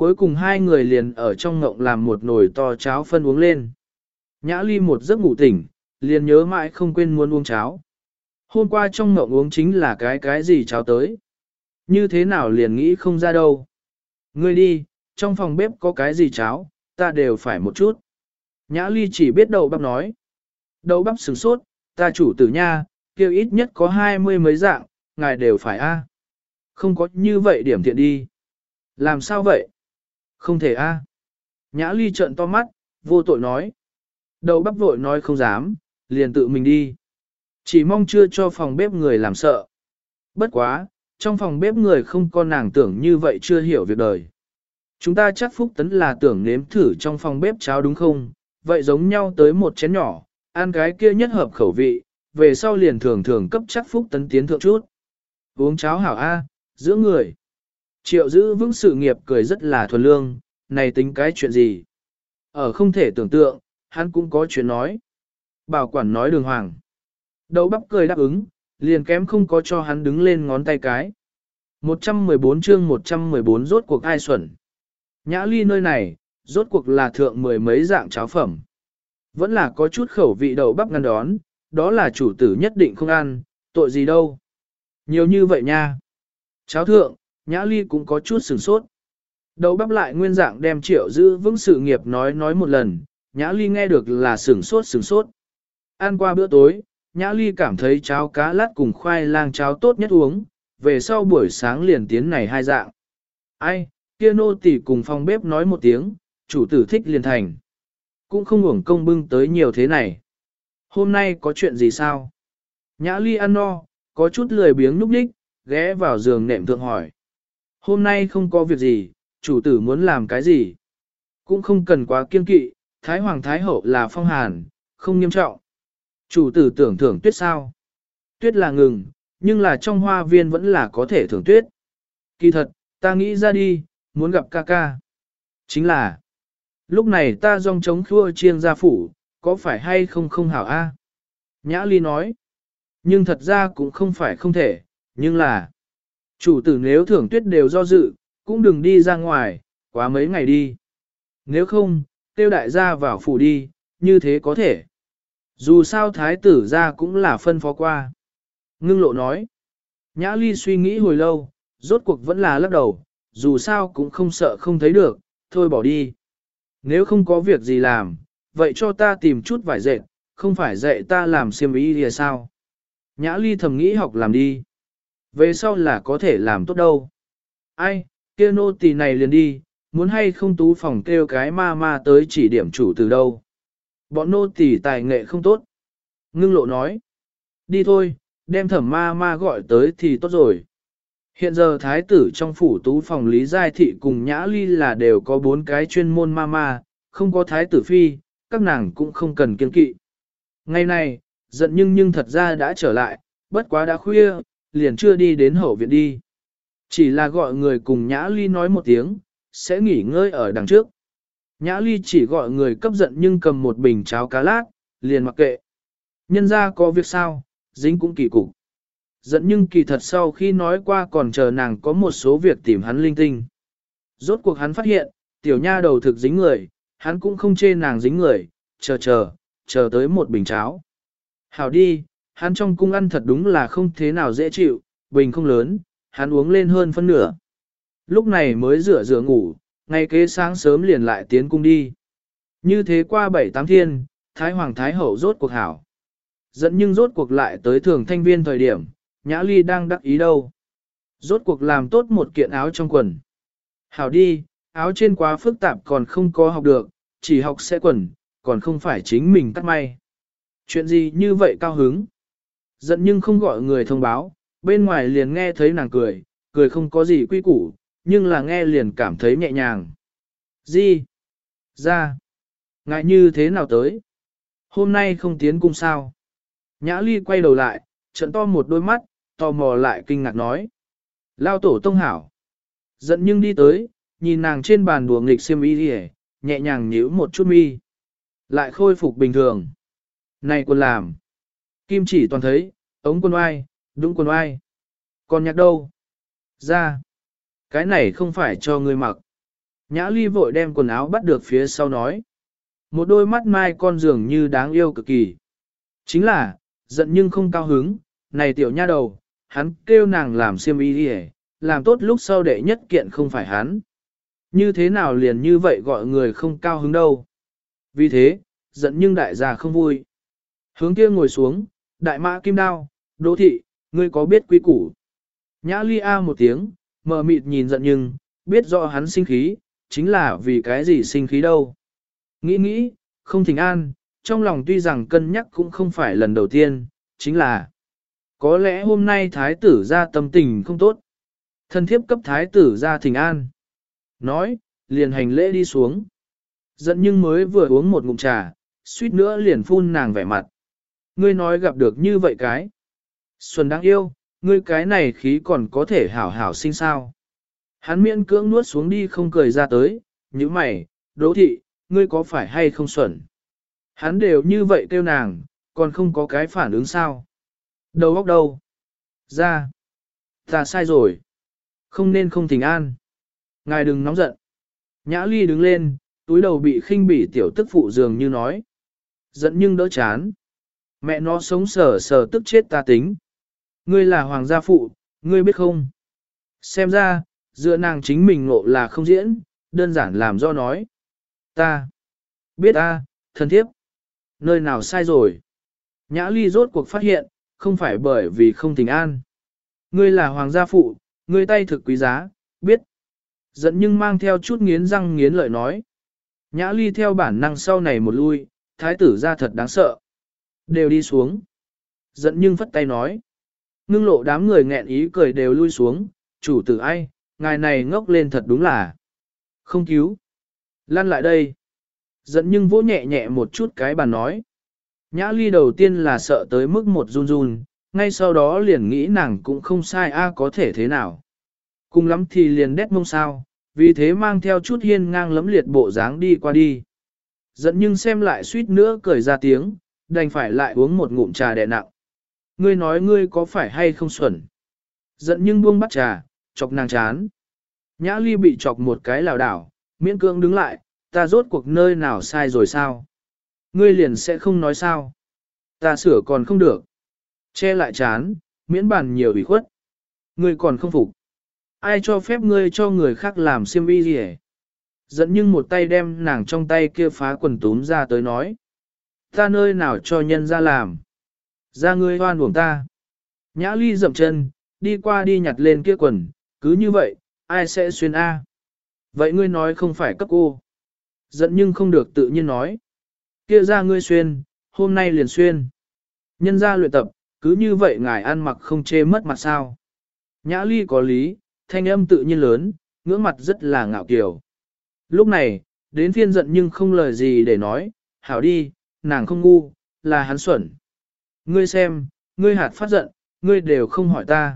cuối cùng hai người liền ở trong ngộng làm một nồi to cháo phân uống lên. Nhã Ly một giấc ngủ tỉnh, liền nhớ mãi không quên muốn uống cháo. Hôm qua trong ngộng uống chính là cái gì cháo tới. Như thế nào liền nghĩ không ra đâu. Ngươi đi, trong phòng bếp có cái gì cháo, ta đều phải một chút. Nhã Ly chỉ biết đậu bắp nói. Đậu bắp sửng sốt, ta chủ tử nha, kêu ít nhất có 20 mấy dạng, ngài đều phải a. Không có như vậy điểm thiện đi. Làm sao vậy? Không thể a. Nhã Ly trợn to mắt, vô tội nói. Đậu bắp vội nói không dám, liền tự mình đi. Chỉ mong chưa cho phòng bếp người làm sợ. Bất quá, trong phòng bếp người không có nàng tưởng như vậy chưa hiểu việc đời. Chúng ta chắc Phúc Tấn là tưởng nếm thử trong phòng bếp cháo đúng không? Vậy giống nhau tới một chén nhỏ, ăn cái kia nhất hợp khẩu vị, về sau liền thường thường cấp chắc Phúc Tấn tiến thượng chút. Uống cháo hảo A, giữa người. Triệu giữ vững sự nghiệp cười rất là thuần lương, này tính cái chuyện gì? Ở không thể tưởng tượng, hắn cũng có chuyện nói. Bảo quản nói đường hoàng. Đậu bắp cười đáp ứng, liền kém không có cho hắn đứng lên ngón tay cái. 114 chương 114 rốt cuộc ai xuẩn. Nhã Ly nơi này, rốt cuộc là thượng mười mấy dạng cháo phẩm. Vẫn là có chút khẩu vị đậu bắp ngăn đón, đó là chủ tử nhất định không ăn, tội gì đâu. Nhiều như vậy nha. Cháo thượng, Nhã Ly cũng có chút sửng sốt. Đậu bắp lại nguyên dạng đem Triệu giữ vững sự nghiệp nói một lần, Nhã Ly nghe được là sửng sốt. Ăn qua bữa tối, Nhã Ly cảm thấy cháo cá lát cùng khoai lang cháo tốt nhất uống, về sau buổi sáng liền tiến này hai dạng. Ai, kia nô tỳ cùng phòng bếp nói một tiếng, chủ tử thích liền thành. Cũng không uổng công bưng tới nhiều thế này. Hôm nay có chuyện gì sao? Nhã Ly ăn no, có chút lười biếng núp đích, ghé vào giường nệm thượng hỏi. Hôm nay không có việc gì, chủ tử muốn làm cái gì? Cũng không cần quá kiên kỵ, Thái Hoàng Thái Hậu là phong hàn, không nghiêm trọng. Chủ tử tưởng thưởng tuyết sao? Tuyết là ngừng, nhưng là trong hoa viên vẫn là có thể thưởng tuyết. Kỳ thật, ta nghĩ ra đi, muốn gặp ca ca. Chính là, lúc này ta dòng chống khua chiêng ra phủ, có phải hay không hảo a? Nhã Ly nói, nhưng thật ra cũng không phải không thể, nhưng là, chủ tử nếu thưởng tuyết đều do dự, cũng đừng đi ra ngoài, quá mấy ngày đi. Nếu không, tiêu đại gia vào phủ đi, như thế có thể. Dù sao thái tử ra cũng là phân phó qua. Ngưng lộ nói. Nhã Ly suy nghĩ hồi lâu, rốt cuộc vẫn là lắc đầu, dù sao cũng không sợ không thấy được, thôi bỏ đi. Nếu không có việc gì làm, vậy cho ta tìm chút vải dệt, không phải dạy ta làm xiêm y thì sao? Nhã Ly thầm nghĩ học làm đi. Về sau là có thể làm tốt đâu. Ai, kia nô tỳ này liền đi, muốn hay không tú phòng kêu cái ma tới chỉ điểm chủ từ đâu. Bọn nô tỳ tài nghệ không tốt. Ngưng lộ nói. Đi thôi, đem thẩm ma gọi tới thì tốt rồi. Hiện giờ thái tử trong phủ tú phòng Lý Giai Thị cùng Nhã Ly là đều có 4 cái chuyên môn ma, không có thái tử phi, các nàng cũng không cần kiên kỵ. Ngày này, giận nhưng thật ra đã trở lại, bất quá đã khuya, liền chưa đi đến hậu viện đi. Chỉ là gọi người cùng Nhã Ly nói một tiếng, sẽ nghỉ ngơi ở đằng trước. Nhã Ly chỉ gọi người cấp giận nhưng cầm một bình cháo cá lát, liền mặc kệ. Nhân ra có việc sao, dính cũng kỳ cục. Giận nhưng kỳ thật sau khi nói qua còn chờ nàng có một số việc tìm hắn linh tinh. Rốt cuộc hắn phát hiện, tiểu nha đầu thực dính người, hắn cũng không chê nàng dính người, chờ tới một bình cháo. Hảo đi, hắn trong cung ăn thật đúng là không thế nào dễ chịu, bình không lớn, hắn uống lên hơn phân nửa. Lúc này mới rửa ngủ, ngày kế sáng sớm liền lại tiến cung đi. Như thế qua 7-8 thiên, Thái Hoàng Thái Hậu rốt cuộc hảo. Dẫn nhưng rốt cuộc lại tới Thường Thanh Viên thời điểm, Nhã Ly đang đắc ý đâu. Rốt cuộc làm tốt một kiện áo trong quần. Hảo đi, áo trên quá phức tạp còn không có học được, chỉ học sẽ quần, còn không phải chính mình cắt may. Chuyện gì như vậy cao hứng? Giận nhưng không gọi người thông báo, bên ngoài liền nghe thấy nàng cười không có gì quy củ, nhưng là nghe liền cảm thấy nhẹ nhàng. Gì? Ra? Ngại như thế nào tới? Hôm nay không tiến cung sao? Nhã Ly quay đầu lại, trận to một đôi mắt, tò mò lại kinh ngạc nói. Lao tổ tông hảo. Giận nhưng đi tới, nhìn nàng trên bàn đùa nghịch xiêm y đi nhẹ nhàng nhíu một chút mi. Lại khôi phục bình thường. Này quân làm. Kim chỉ toàn thấy, ống quân oai, đúng quân oai. Còn nhạc đâu? Ra. Cái này không phải cho ngươi mặc. Nhã Ly vội đem quần áo bắt được phía sau nói. Một đôi mắt mai con dường như đáng yêu cực kỳ. Chính là, giận nhưng không cao hứng, này tiểu nha đầu, hắn kêu nàng làm xiêm y đi làm tốt lúc sau đệ nhất kiện không phải hắn. Như thế nào liền như vậy gọi người không cao hứng đâu. Vì thế, giận nhưng đại gia không vui. Hướng kia ngồi xuống, đại mã kim đao, Đỗ thị, ngươi có biết quy củ. Nhã Ly a một tiếng, mờ mịt nhìn giận nhưng, biết rõ hắn sinh khí, chính là vì cái gì sinh khí đâu. Nghĩ, không thỉnh an, trong lòng tuy rằng cân nhắc cũng không phải lần đầu tiên, chính là có lẽ hôm nay thái tử ra tâm tình không tốt. Thân thiếp cấp thái tử ra thỉnh an. Nói, liền hành lễ đi xuống. Giận nhưng mới vừa uống một ngụm trà, suýt nữa liền phun nàng vẻ mặt. Ngươi nói gặp được như vậy cái. Xuân đáng yêu, ngươi cái này khí còn có thể hảo hảo sinh sao. Hắn miễn cưỡng nuốt xuống đi không cười ra tới, như mày, Đỗ thị, ngươi có phải hay không xuẩn. Hắn đều như vậy kêu nàng, còn không có cái phản ứng sao. Đầu óc đâu? Ra. Ta sai rồi. Không nên không thỉnh an. Ngài đừng nóng giận. Nhã Ly đứng lên, túi đầu bị khinh bỉ tiểu tức phụ dường như nói. Giận nhưng đỡ chán. Mẹ nó sống sờ sờ tức chết ta tính. Ngươi là hoàng gia phụ, ngươi biết không? Xem ra, dựa nàng chính mình ngộ là không diễn, đơn giản làm do nói. Ta. Biết ta, thân thiếp. Nơi nào sai rồi? Nhã Ly rốt cuộc phát hiện, không phải bởi vì không tình an. Ngươi là hoàng gia phụ, ngươi tay thực quý giá, biết. Giận nhưng mang theo chút nghiến răng nghiến lợi nói. Nhã Ly theo bản năng sau này một lui, thái tử ra thật đáng sợ. Đều đi xuống. Giận nhưng phất tay nói. Ngưng lộ đám người nghẹn ý cười đều lui xuống, chủ tử ai, ngài này ngốc lên thật đúng là. Không cứu. Lăn lại đây. Giận nhưng vỗ nhẹ nhẹ một chút cái bàn nói. Nhã Ly đầu tiên là sợ tới mức một run run, ngay sau đó liền nghĩ nàng cũng không sai có thể thế nào. Cùng lắm thì liền đét mông sao, vì thế mang theo chút hiên ngang lấm liệt bộ dáng đi qua đi. Giận nhưng xem lại suýt nữa cười ra tiếng, đành phải lại uống một ngụm trà đè nặng. Ngươi nói ngươi có phải hay không xuẩn? Giận nhưng buông bắt trà, chọc nàng chán. Nhã Ly bị chọc một cái lảo đảo, miễn cưỡng đứng lại, ta rốt cuộc nơi nào sai rồi sao? Ngươi liền sẽ không nói sao? Ta sửa còn không được. Che lại chán, miễn bàn nhiều ủy khuất. Ngươi còn không phục. Ai cho phép ngươi cho người khác làm xiêm y gì hết? Giận nhưng một tay đem nàng trong tay kia phá quần túm ra tới nói. Ta nơi nào cho nhân ra làm? Ra ngươi hoan uổng ta. Nhã Ly dậm chân, đi qua đi nhặt lên kia quần, cứ như vậy, ai sẽ xuyên A? Vậy ngươi nói không phải cấp cô. Giận nhưng không được tự nhiên nói. Kia ra ngươi xuyên, hôm nay liền xuyên. Nhân ra luyện tập, cứ như vậy ngài ăn mặc không chê mất mặt sao. Nhã Ly có lý, thanh âm tự nhiên lớn, ngưỡng mặt rất là ngạo kiều. Lúc này, đến phiên giận nhưng không lời gì để nói, hảo đi, nàng không ngu, là hắn xuẩn. Ngươi xem, ngươi hạt phát giận, ngươi đều không hỏi ta.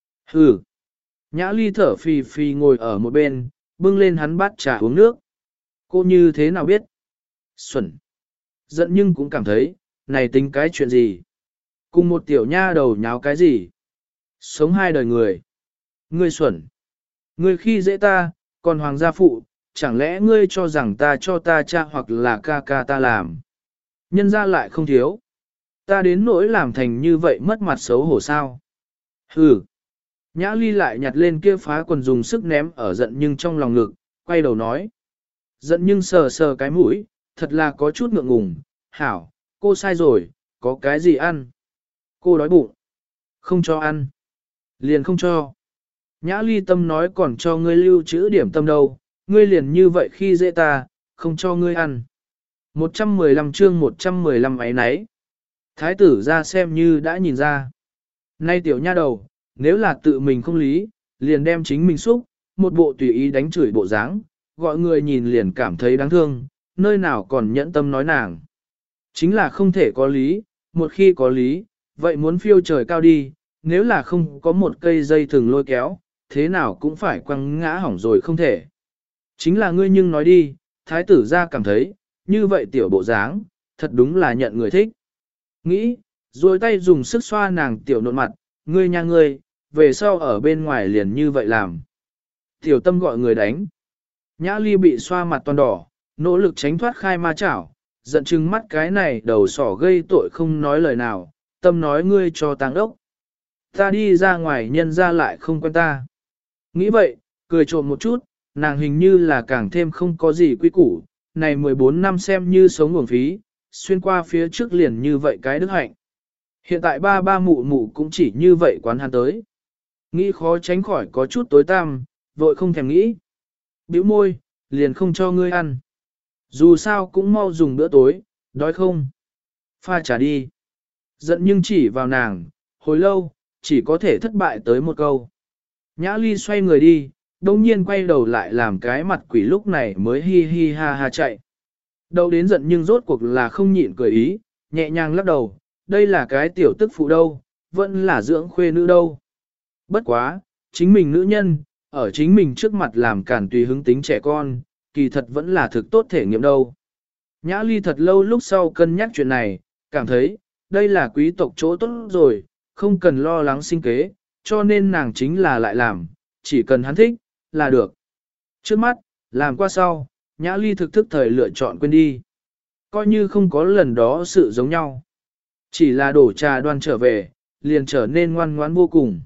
Hừ. Nhã Ly thở phì phì ngồi ở một bên, bưng lên hắn bát trà uống nước. Cô như thế nào biết? Xuẩn. Giận nhưng cũng cảm thấy, này tính cái chuyện gì? Cùng một tiểu nha đầu nháo cái gì? Sống hai đời người. Ngươi xuẩn. Ngươi khi dễ ta, còn hoàng gia phụ, chẳng lẽ ngươi cho rằng ta cho ta cha hoặc là ca ca ta làm? Nhân ra lại không thiếu. Ta đến nỗi làm thành như vậy mất mặt xấu hổ sao? Hừ. Nhã Ly lại nhặt lên kia phá quần dùng sức ném ở giận nhưng trong lòng ngực, quay đầu nói. Giận nhưng sờ sờ cái mũi, thật là có chút ngượng ngùng. Hảo, cô sai rồi, có cái gì ăn? Cô đói bụng. Không cho ăn. Liền không cho. Nhã Ly tâm nói còn cho ngươi lưu trữ điểm tâm đâu, ngươi liền như vậy khi dễ ta, không cho ngươi ăn. 115 chương 115 ấy nấy. Thái tử ra xem như đã nhìn ra. Nay tiểu nha đầu, nếu là tự mình không lý, liền đem chính mình xúc, một bộ tùy ý đánh chửi bộ dáng, gọi người nhìn liền cảm thấy đáng thương, nơi nào còn nhẫn tâm nói nàng. Chính là không thể có lý, một khi có lý, vậy muốn phiêu trời cao đi, nếu là không có một cây dây thừng lôi kéo, thế nào cũng phải quăng ngã hỏng rồi không thể. Chính là ngươi nhưng nói đi, thái tử ra cảm thấy, như vậy tiểu bộ dáng, thật đúng là nhận người thích. Nghĩ, rồi tay dùng sức xoa nàng tiểu nộn mặt, ngươi nha ngươi, về sau ở bên ngoài liền như vậy làm. Tiểu tâm gọi người đánh. Nhã Ly bị xoa mặt toàn đỏ, nỗ lực tránh thoát khai ma chảo, giận chừng mắt cái này đầu sỏ gây tội không nói lời nào, tâm nói ngươi cho tàng ốc. Ta đi ra ngoài nhân ra lại không quen ta. Nghĩ vậy, cười trộm một chút, nàng hình như là càng thêm không có gì quy củ, này 14 năm xem như sống uổng phí, xuyên qua phía trước liền như vậy cái đức hạnh. Hiện tại ba ba mụ mụ cũng chỉ như vậy quán hắn tới. Nghĩ khó tránh khỏi có chút tối tăm, vội không thèm nghĩ. Bĩu môi, liền không cho ngươi ăn. Dù sao cũng mau dùng bữa tối, đói không? Pha trả đi. Giận nhưng chỉ vào nàng, hồi lâu, chỉ có thể thất bại tới một câu. Nhã Ly xoay người đi, đồng nhiên quay đầu lại làm cái mặt quỷ lúc này mới hi hi ha ha chạy. Đâu đến giận nhưng rốt cuộc là không nhịn cười ý, nhẹ nhàng lắc đầu, đây là cái tiểu tức phụ đâu, vẫn là dưỡng khuê nữ đâu. Bất quá, chính mình nữ nhân, ở chính mình trước mặt làm cản tùy hứng tính trẻ con, kỳ thật vẫn là thực tốt thể nghiệm đâu. Nhã Ly thật lâu lúc sau cân nhắc chuyện này, cảm thấy, đây là quý tộc chỗ tốt rồi, không cần lo lắng sinh kế, cho nên nàng chính là lại làm, chỉ cần hắn thích, là được. Trước mắt, làm qua sau, Nhã Ly thực thức thời lựa chọn quên đi. Coi như không có lần đó sự giống nhau. Chỉ là đổ trà đoan trở về, liền trở nên ngoan ngoãn vô cùng.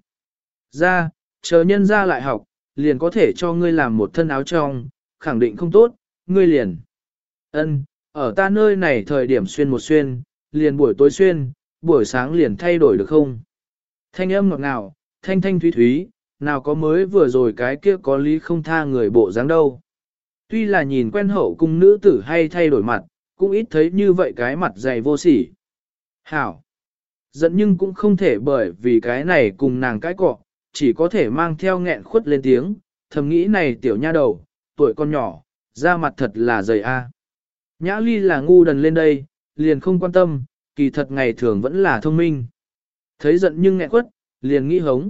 Ra, chờ nhân ra lại học, liền có thể cho ngươi làm một thân áo trong, khẳng định không tốt, ngươi liền. Ân, ở ta nơi này thời điểm xuyên một xuyên, liền buổi tối xuyên, buổi sáng liền thay đổi được không? Thanh âm ngọt ngào, thanh thanh thúy thúy, nào có mới vừa rồi cái kia có lý không tha người bộ dáng đâu. Tuy là nhìn quen hậu cung nữ tử hay thay đổi mặt, cũng ít thấy như vậy cái mặt dày vô sỉ. Hảo! Giận nhưng cũng không thể bởi vì cái này cùng nàng cái cọ, chỉ có thể mang theo nghẹn khuất lên tiếng, thầm nghĩ này tiểu nha đầu, tuổi con nhỏ, da mặt thật là dày a. Nhã Ly là ngu đần lên đây, liền không quan tâm, kỳ thật ngày thường vẫn là thông minh. Thấy giận nhưng nghẹn khuất, liền nghĩ hống.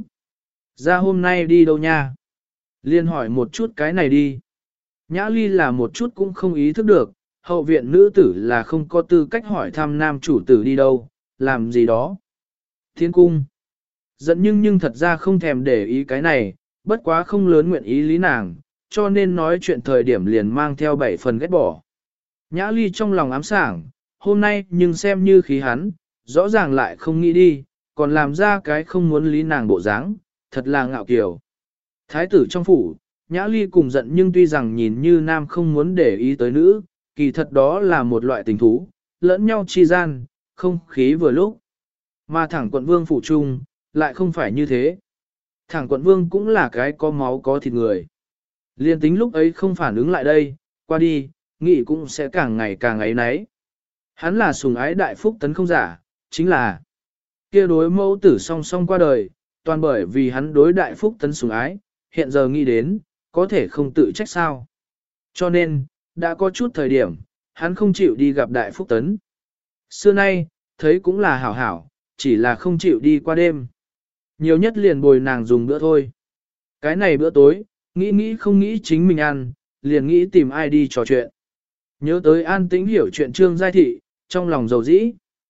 Ra hôm nay đi đâu nha? Liền hỏi một chút cái này đi. Nhã Ly là một chút cũng không ý thức được, hậu viện nữ tử là không có tư cách hỏi thăm nam chủ tử đi đâu, làm gì đó. Thiên cung. Giận nhưng thật ra không thèm để ý cái này, bất quá không lớn nguyện ý lý nàng, cho nên nói chuyện thời điểm liền mang theo 7 phần ghét bỏ. Nhã Ly trong lòng ám sảng, hôm nay nhưng xem như khí hắn, rõ ràng lại không nghĩ đi, còn làm ra cái không muốn lý nàng bộ dáng, thật là ngạo kiều. Thái tử trong phủ, Nhã Ly cùng giận nhưng tuy rằng nhìn như nam không muốn để ý tới nữ, kỳ thật đó là một loại tình thú, lẫn nhau chi gian, không khí vừa lúc. Mà thẳng quận vương phủ trung, lại không phải như thế. Thẳng quận vương cũng là cái có máu có thịt người. Liên tính lúc ấy không phản ứng lại đây, qua đi, nghĩ cũng sẽ càng ngày càng ấy nấy. Hắn là sùng ái đại phúc tấn không giả, chính là kia đối mẫu tử song song qua đời, toàn bởi vì hắn đối đại phúc tấn sùng ái, hiện giờ nghĩ đến, có thể không tự trách sao. Cho nên, đã có chút thời điểm, hắn không chịu đi gặp đại phúc tấn. Xưa nay, thấy cũng là hảo hảo, chỉ là không chịu đi qua đêm. Nhiều nhất liền bồi nàng dùng bữa thôi. Cái này bữa tối, nghĩ không nghĩ chính mình ăn, liền nghĩ tìm ai đi trò chuyện. Nhớ tới an tĩnh hiểu chuyện Trương Giai Thị, trong lòng dầu dĩ.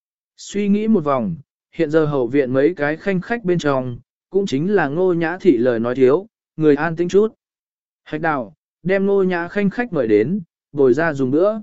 Suy nghĩ một vòng, hiện giờ hậu viện mấy cái khanh khách bên trong, cũng chính là Ngô Nhã Thị lời nói thiếu, người an tĩnh chút. Hạch Đào, đem Ngô Nhã khanh khách mời đến, bồi ra dùng bữa.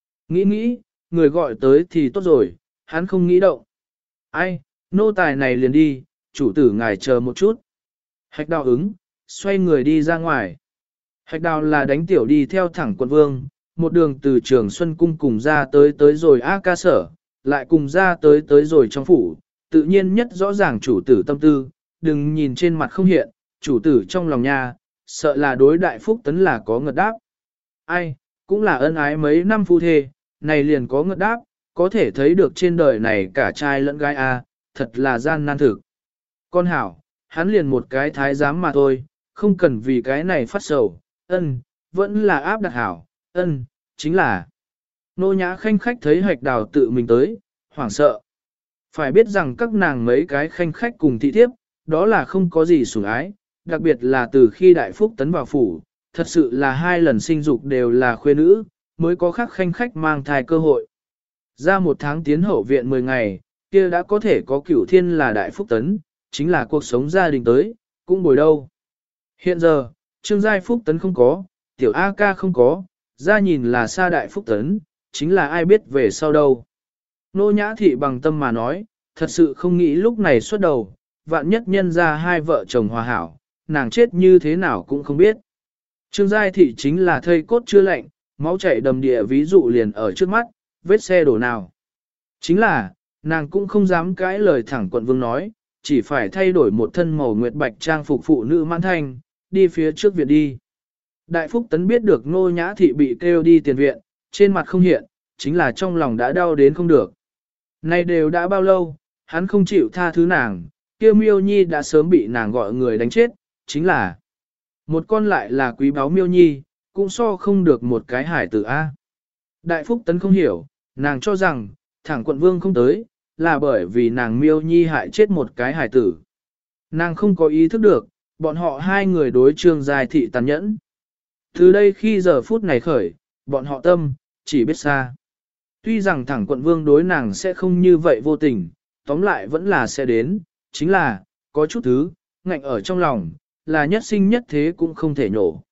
Nghĩ, người gọi tới thì tốt rồi, hắn không nghĩ động. Ai, nô tài này liền đi, chủ tử ngài chờ một chút. Hạch Đào ứng, xoay người đi ra ngoài. Hạch Đào là đánh tiểu đi theo thẳng quận vương, một đường từ trường Xuân Cung cùng ra tới rồi A ca sở, lại cùng ra tới rồi trong phủ, tự nhiên nhất rõ ràng chủ tử tâm tư, đừng nhìn trên mặt không hiện, chủ tử trong lòng nha, sợ là đối đại phúc tấn là có ngật đáp. Ai, cũng là ân ái mấy năm phu thê, này liền có ngật đáp, có thể thấy được trên đời này cả trai lẫn gái A, thật là gian nan thực. Con hảo, hắn liền một cái thái giám mà thôi, không cần vì cái này phát sầu, vẫn là áp đặt hảo, chính là. Nô Nhã khanh khách thấy Hạch Đào tự mình tới, hoảng sợ. Phải biết rằng các nàng mấy cái khanh khách cùng thị thiếp, đó là không có gì sủng ái, đặc biệt là từ khi đại phúc tấn vào phủ, thật sự là 2 lần sinh dục đều là khuê nữ, mới có khác khanh khách mang thai cơ hội. Ra 1 tháng tiến hậu viện 10 ngày, kia đã có thể có cửu thiên là đại phúc tấn, chính là cuộc sống gia đình tới, cũng bồi đâu. Hiện giờ, Trương Giai Phúc tấn không có, tiểu A ca không có, ra nhìn là xa đại phúc tấn, chính là ai biết về sau đâu. Nô nhã thị bằng tâm mà nói, thật sự không nghĩ lúc này xuất đầu, vạn nhất nhân ra hai vợ chồng hòa hảo, nàng chết như thế nào cũng không biết. Trương Giai thị chính là thây cốt chưa lạnh, máu chảy đầm địa ví dụ liền ở trước mắt, vết xe đổ nào. Chính là, nàng cũng không dám cãi lời thẳng quận vương nói, chỉ phải thay đổi một thân màu nguyệt bạch trang phục phụ nữ mãn thanh, đi phía trước viện đi. Đại Phúc Tấn biết được Nô Nhã Thị bị kêu đi tiền viện, trên mặt không hiện, chính là trong lòng đã đau đến không được. Này đều đã bao lâu, hắn không chịu tha thứ nàng, kia Miêu Nhi đã sớm bị nàng gọi người đánh chết, chính là một con lại là quý báu Miêu Nhi, cũng so không được một cái hải tử A. Đại Phúc Tấn không hiểu, nàng cho rằng, thẳng quận vương không tới, là bởi vì nàng Miêu Nhi hại chết một cái hải tử. Nàng không có ý thức được, bọn họ hai người đối Trương Giai Thị tàn nhẫn. Từ đây khi giờ phút này khởi, bọn họ tâm, chỉ biết xa. Tuy rằng thẳng quận vương đối nàng sẽ không như vậy vô tình, tóm lại vẫn là sẽ đến, chính là, có chút thứ, ngạnh ở trong lòng, là nhất sinh nhất thế cũng không thể nhổ.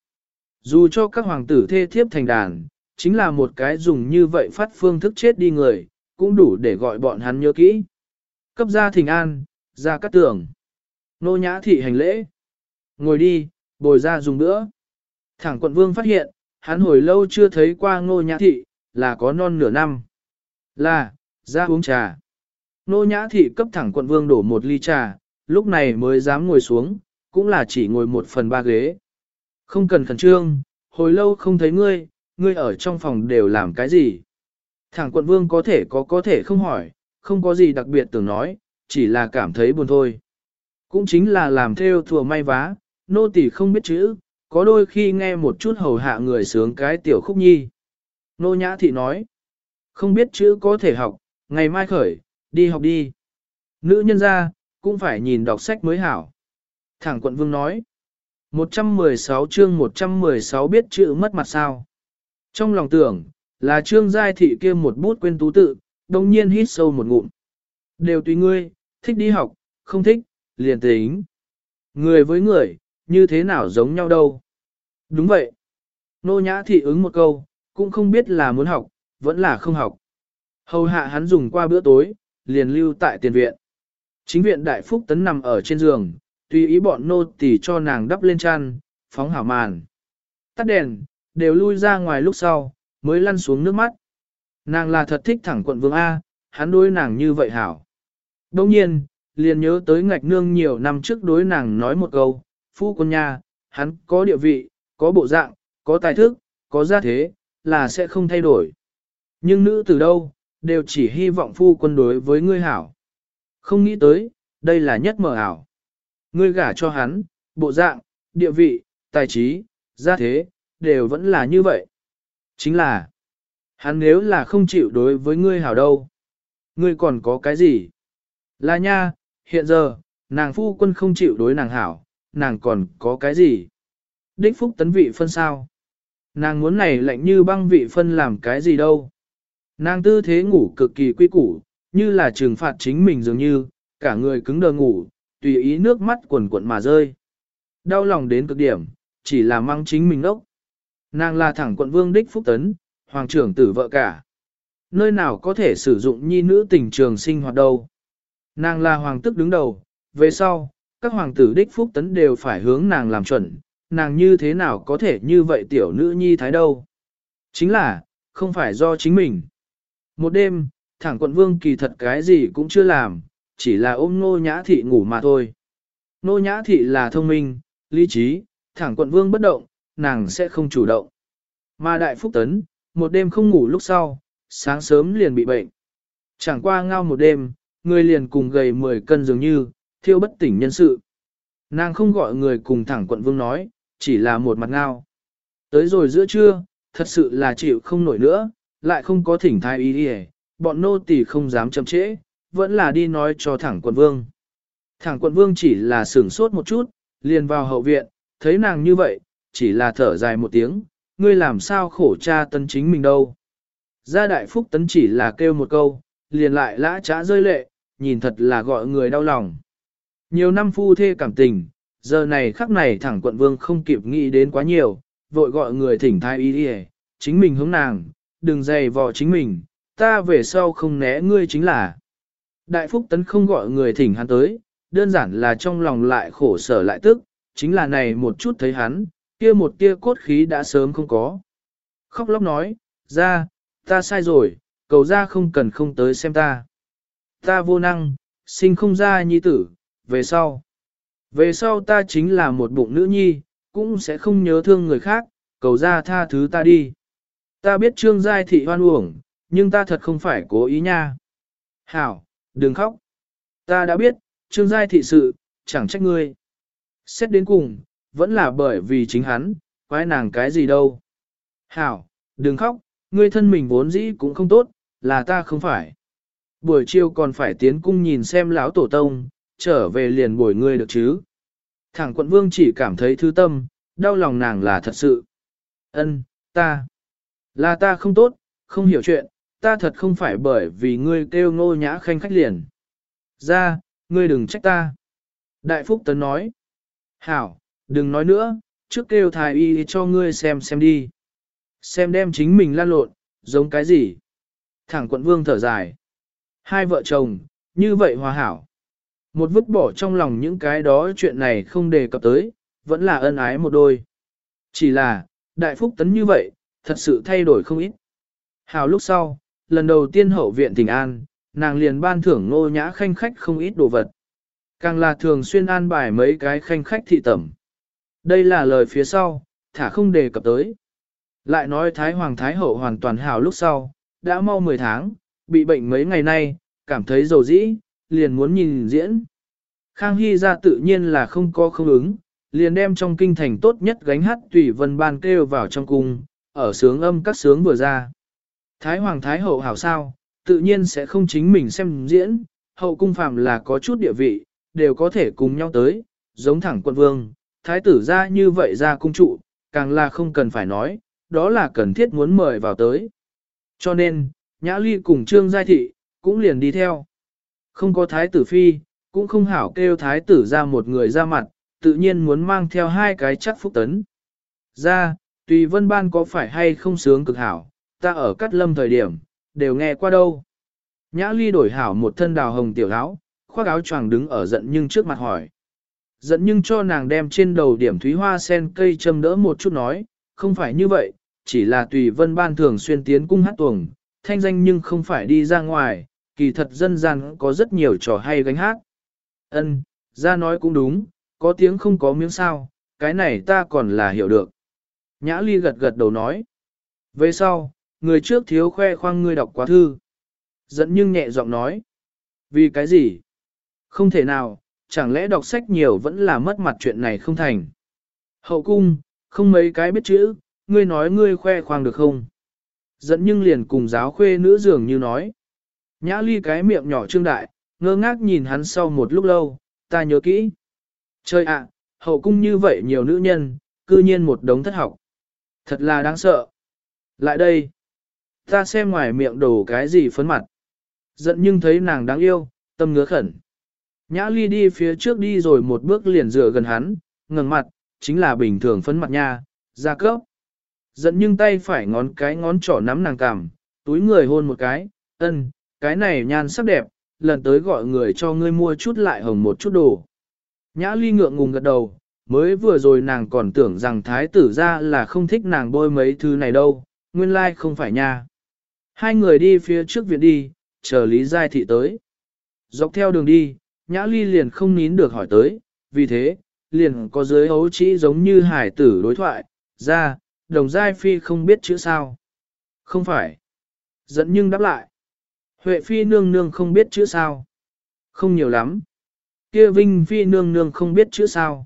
Dù cho các hoàng tử thê thiếp thành đàn, chính là một cái dùng như vậy phát phương thức chết đi người, cũng đủ để gọi bọn hắn nhớ kỹ. Cấp gia thỉnh an, ra cắt tường. Nô Nhã Thị hành lễ. Ngồi đi, bồi ra dùng nữa. Thẳng quận vương phát hiện, hắn hồi lâu chưa thấy qua Nô Nhã Thị, là có non nửa năm. Là, ra uống trà. Nô Nhã Thị cấp thẳng quận vương đổ một ly trà, lúc này mới dám ngồi xuống, cũng là chỉ ngồi 1/3 ghế. Không cần khẩn trương, hồi lâu không thấy ngươi, ngươi ở trong phòng đều làm cái gì. Thẳng quận vương có thể không hỏi, không có gì đặc biệt tưởng nói, chỉ là cảm thấy buồn thôi. Cũng chính là làm theo thùa may vá, nô tỳ không biết chữ, có đôi khi nghe một chút hầu hạ người sướng cái tiểu khúc nhi. Nô Nhã Thị nói, không biết chữ có thể học, ngày mai khởi, đi học đi. Nữ nhân ra, cũng phải nhìn đọc sách mới hảo. Thẳng quận vương nói, 116 chương 116 biết chữ mất mặt sao. Trong lòng tưởng, là Trương Giai Thị kia một bút quên tú tự, đồng nhiên hít sâu một ngụm. Đều tùy ngươi, thích đi học, không thích, liền tính. Người với người, như thế nào giống nhau đâu. Đúng vậy. Nô Nhã Thị ứng một câu, cũng không biết là muốn học, vẫn là không học. Hầu hạ hắn dùng qua bữa tối, liền lưu tại tiền viện. Chính viện Đại Phúc Tấn nằm ở trên giường, tùy ý bọn nô tỳ cho nàng đắp lên chăn, phóng hảo màn. Tắt đèn, đều lui ra ngoài lúc sau, mới lăn xuống nước mắt. Nàng là thật thích thẳng quận vương A, hắn đối nàng như vậy hảo. Đồng nhiên, liền nhớ tới ngạch nương nhiều năm trước đối nàng nói một câu, phu quân nha, hắn có địa vị, có bộ dạng, có tài thức, có gia thế, là sẽ không thay đổi. Nhưng nữ từ đâu, đều chỉ hy vọng phu quân đối với ngươi hảo. Không nghĩ tới, đây là nhất mờ ảo. Ngươi gả cho hắn, bộ dạng, địa vị, tài trí, gia thế, đều vẫn là như vậy. Chính là, hắn nếu là không chịu đối với ngươi hảo đâu, ngươi còn có cái gì? Là nha, hiện giờ, nàng phu quân không chịu đối nàng hảo, nàng còn có cái gì? Đích phúc tấn vị phân sao? Nàng muốn này lạnh như băng vị phân làm cái gì đâu? Nàng tư thế ngủ cực kỳ quy củ, như là trừng phạt chính mình dường như, cả người cứng đờ ngủ, tùy ý nước mắt quần quận mà rơi. Đau lòng đến cực điểm, chỉ là mang chính mình ốc. Nàng là thẳng quận vương đích phúc tấn, hoàng trưởng tử vợ cả. Nơi nào có thể sử dụng nhi nữ tình trường sinh hoạt đâu. Nàng là hoàng tức đứng đầu, về sau, các hoàng tử đích phúc tấn đều phải hướng nàng làm chuẩn, nàng như thế nào có thể như vậy tiểu nữ nhi thái đâu. Chính là, không phải do chính mình. Một đêm, thẳng quận vương kỳ thật cái gì cũng chưa làm, chỉ là ôm Nô Nhã Thị ngủ mà thôi. Nô Nhã Thị là thông minh, lý trí, thẳng quận vương bất động, nàng sẽ không chủ động. Mà Đại Phúc Tấn, một đêm không ngủ lúc sau, sáng sớm liền bị bệnh. Chẳng qua ngao một đêm, người liền cùng gầy 10 cân dường như, thiêu bất tỉnh nhân sự. Nàng không gọi người cùng thẳng quận vương nói, chỉ là một mặt ngao. Tới rồi giữa trưa, thật sự là chịu không nổi nữa, lại không có thỉnh thai ý đi bọn nô tỳ không dám chậm trễ, vẫn là đi nói cho thẳng quận vương. Thẳng quận vương chỉ là sửng sốt một chút, liền vào hậu viện, thấy nàng như vậy, chỉ là thở dài một tiếng, ngươi làm sao khổ cha tân chính mình đâu. Gia Đại Phúc Tấn chỉ là kêu một câu, liền lại lã trá rơi lệ, nhìn thật là gọi người đau lòng. Nhiều năm phu thê cảm tình, giờ này khắc này thẳng quận vương không kịp nghĩ đến quá nhiều, vội gọi người thỉnh thái y đi, chính mình hướng nàng, đừng dày vò chính mình, ta về sau không né ngươi chính là. Đại Phúc Tấn không gọi người thỉnh hắn tới, đơn giản là trong lòng lại khổ sở lại tức, chính là này một chút thấy hắn, kia một tia cốt khí đã sớm không có. Khóc lóc nói, ra, ta sai rồi, cầu ra không cần không tới xem ta. Ta vô năng, sinh không ra nhi tử, về sau. Về sau ta chính là một bụng nữ nhi, cũng sẽ không nhớ thương người khác, cầu ra tha thứ ta đi. Ta biết Trương Giai Thị hoan uổng, nhưng ta thật không phải cố ý nha. Hảo, đừng khóc. Ta đã biết, Trương Giai Thị sự, chẳng trách ngươi. Xét đến cùng, vẫn là bởi vì chính hắn, quái nàng cái gì đâu. Hảo, đừng khóc, ngươi thân mình vốn dĩ cũng không tốt, là ta không phải. Buổi chiều còn phải tiến cung nhìn xem lão tổ tông, trở về liền bồi ngươi được chứ. Thẳng quận vương chỉ cảm thấy thư tâm, đau lòng nàng là thật sự. Là ta không tốt, không hiểu chuyện, ta thật không phải bởi vì ngươi kêu Ngô Nhã Khanh khách liền. Ra, ngươi đừng trách ta. Đại Phúc Tấn nói. Hảo, đừng nói nữa, trước kêu thái y cho ngươi xem đi. Xem đem chính mình lan lộn, giống cái gì. Thẳng quận vương thở dài. Hai vợ chồng, như vậy hòa hảo. Một vứt bỏ trong lòng những cái đó chuyện này không đề cập tới, vẫn là ân ái một đôi. Chỉ là, Đại Phúc Tấn như vậy, thật sự thay đổi không ít. Hảo lúc sau, lần đầu tiên hậu viện Thịnh An, nàng liền ban thưởng Ngô Nhã Khanh khách không ít đồ vật. Càng là thường xuyên an bài mấy cái khanh khách thị tẩm. Đây là lời phía sau, thả không đề cập tới. Lại nói Thái Hoàng Thái Hậu hoàn toàn hảo lúc sau, đã mau 10 tháng, bị bệnh mấy ngày nay, cảm thấy dầu dĩ, liền muốn nhìn diễn. Khang Hy ra tự nhiên là không có không ứng, liền đem trong kinh thành tốt nhất gánh hát tùy vân ban kêu vào trong cung, ở sướng âm các sướng vừa ra. Thái Hoàng Thái Hậu hảo sao, tự nhiên sẽ không chính mình xem diễn, hậu cung phàm là có chút địa vị, đều có thể cùng nhau tới, giống thẳng quân vương, thái tử ra như vậy ra cung trụ, càng là không cần phải nói, đó là cần thiết muốn mời vào tới. Cho nên, Nhã Ly cùng Trương Giai Thị, cũng liền đi theo. Không có thái tử phi, cũng không hảo kêu thái tử ra một người ra mặt, tự nhiên muốn mang theo hai cái chắc Phúc Tấn. Ra, tùy vân ban có phải hay không sướng cực hảo, ta ở Cát Lâm thời điểm, đều nghe qua đâu. Nhã Ly đổi hảo một thân đào hồng tiểu áo, khoác áo choàng đứng ở giận nhưng trước mặt hỏi. Giận nhưng cho nàng đem trên đầu điểm thúy hoa sen cây châm đỡ một chút nói, không phải như vậy, chỉ là tùy vân ban thường xuyên tiến cung hát tuồng, thanh danh nhưng không phải đi ra ngoài, kỳ thật dân gian có rất nhiều trò hay gánh hát. Ra nói cũng đúng, có tiếng không có miếng sao, cái này ta còn là hiểu được. Nhã Ly gật gật đầu nói. Về sau, người trước thiếu khoe khoang ngươi đọc quá thư. Giận nhưng nhẹ giọng nói. Vì cái gì? Không thể nào, chẳng lẽ đọc sách nhiều vẫn là mất mặt chuyện này không thành. Hậu cung, không mấy cái biết chữ, ngươi nói ngươi khoe khoang được không? Giận nhưng liền cùng giáo khuê nữ dường như nói. Nhã Ly cái miệng nhỏ trương đại, ngơ ngác nhìn hắn sau một lúc lâu, ta nhớ kỹ. Trời ạ, hậu cung như vậy nhiều nữ nhân, cư nhiên một đống thất học. Thật là đáng sợ. Lại đây. Ta xem ngoài miệng đổ cái gì phấn mặt. Giận nhưng thấy nàng đáng yêu, tâm ngứa khẩn. Nhã Ly đi phía trước đi rồi một bước liền dựa gần hắn, ngẩng mặt, chính là bình thường phấn mặt nha, ra cấp. Giận nhưng tay phải ngón trỏ nắm nàng cằm, túi người hôn một cái, cái này nhan sắc đẹp, lần tới gọi người cho ngươi mua chút lại hồng một chút đồ. Nhã Ly ngượng ngùng gật đầu, mới vừa rồi nàng còn tưởng rằng thái tử ra là không thích nàng bôi mấy thứ này đâu, nguyên lai không phải nha. Hai người đi phía trước viện đi, chờ Lý Giai Thị tới. Dọc theo đường đi, Nhã Ly liền không nín được hỏi tới, vì thế, liền có dưới hấu chỉ giống như hải tử đối thoại, ra, đồng Giai Phi không biết chữ sao. Không phải. Dẫn nhưng đáp lại. Huệ Phi nương nương không biết chữ sao. Không nhiều lắm. Kia Vinh Phi nương nương không biết chữ sao.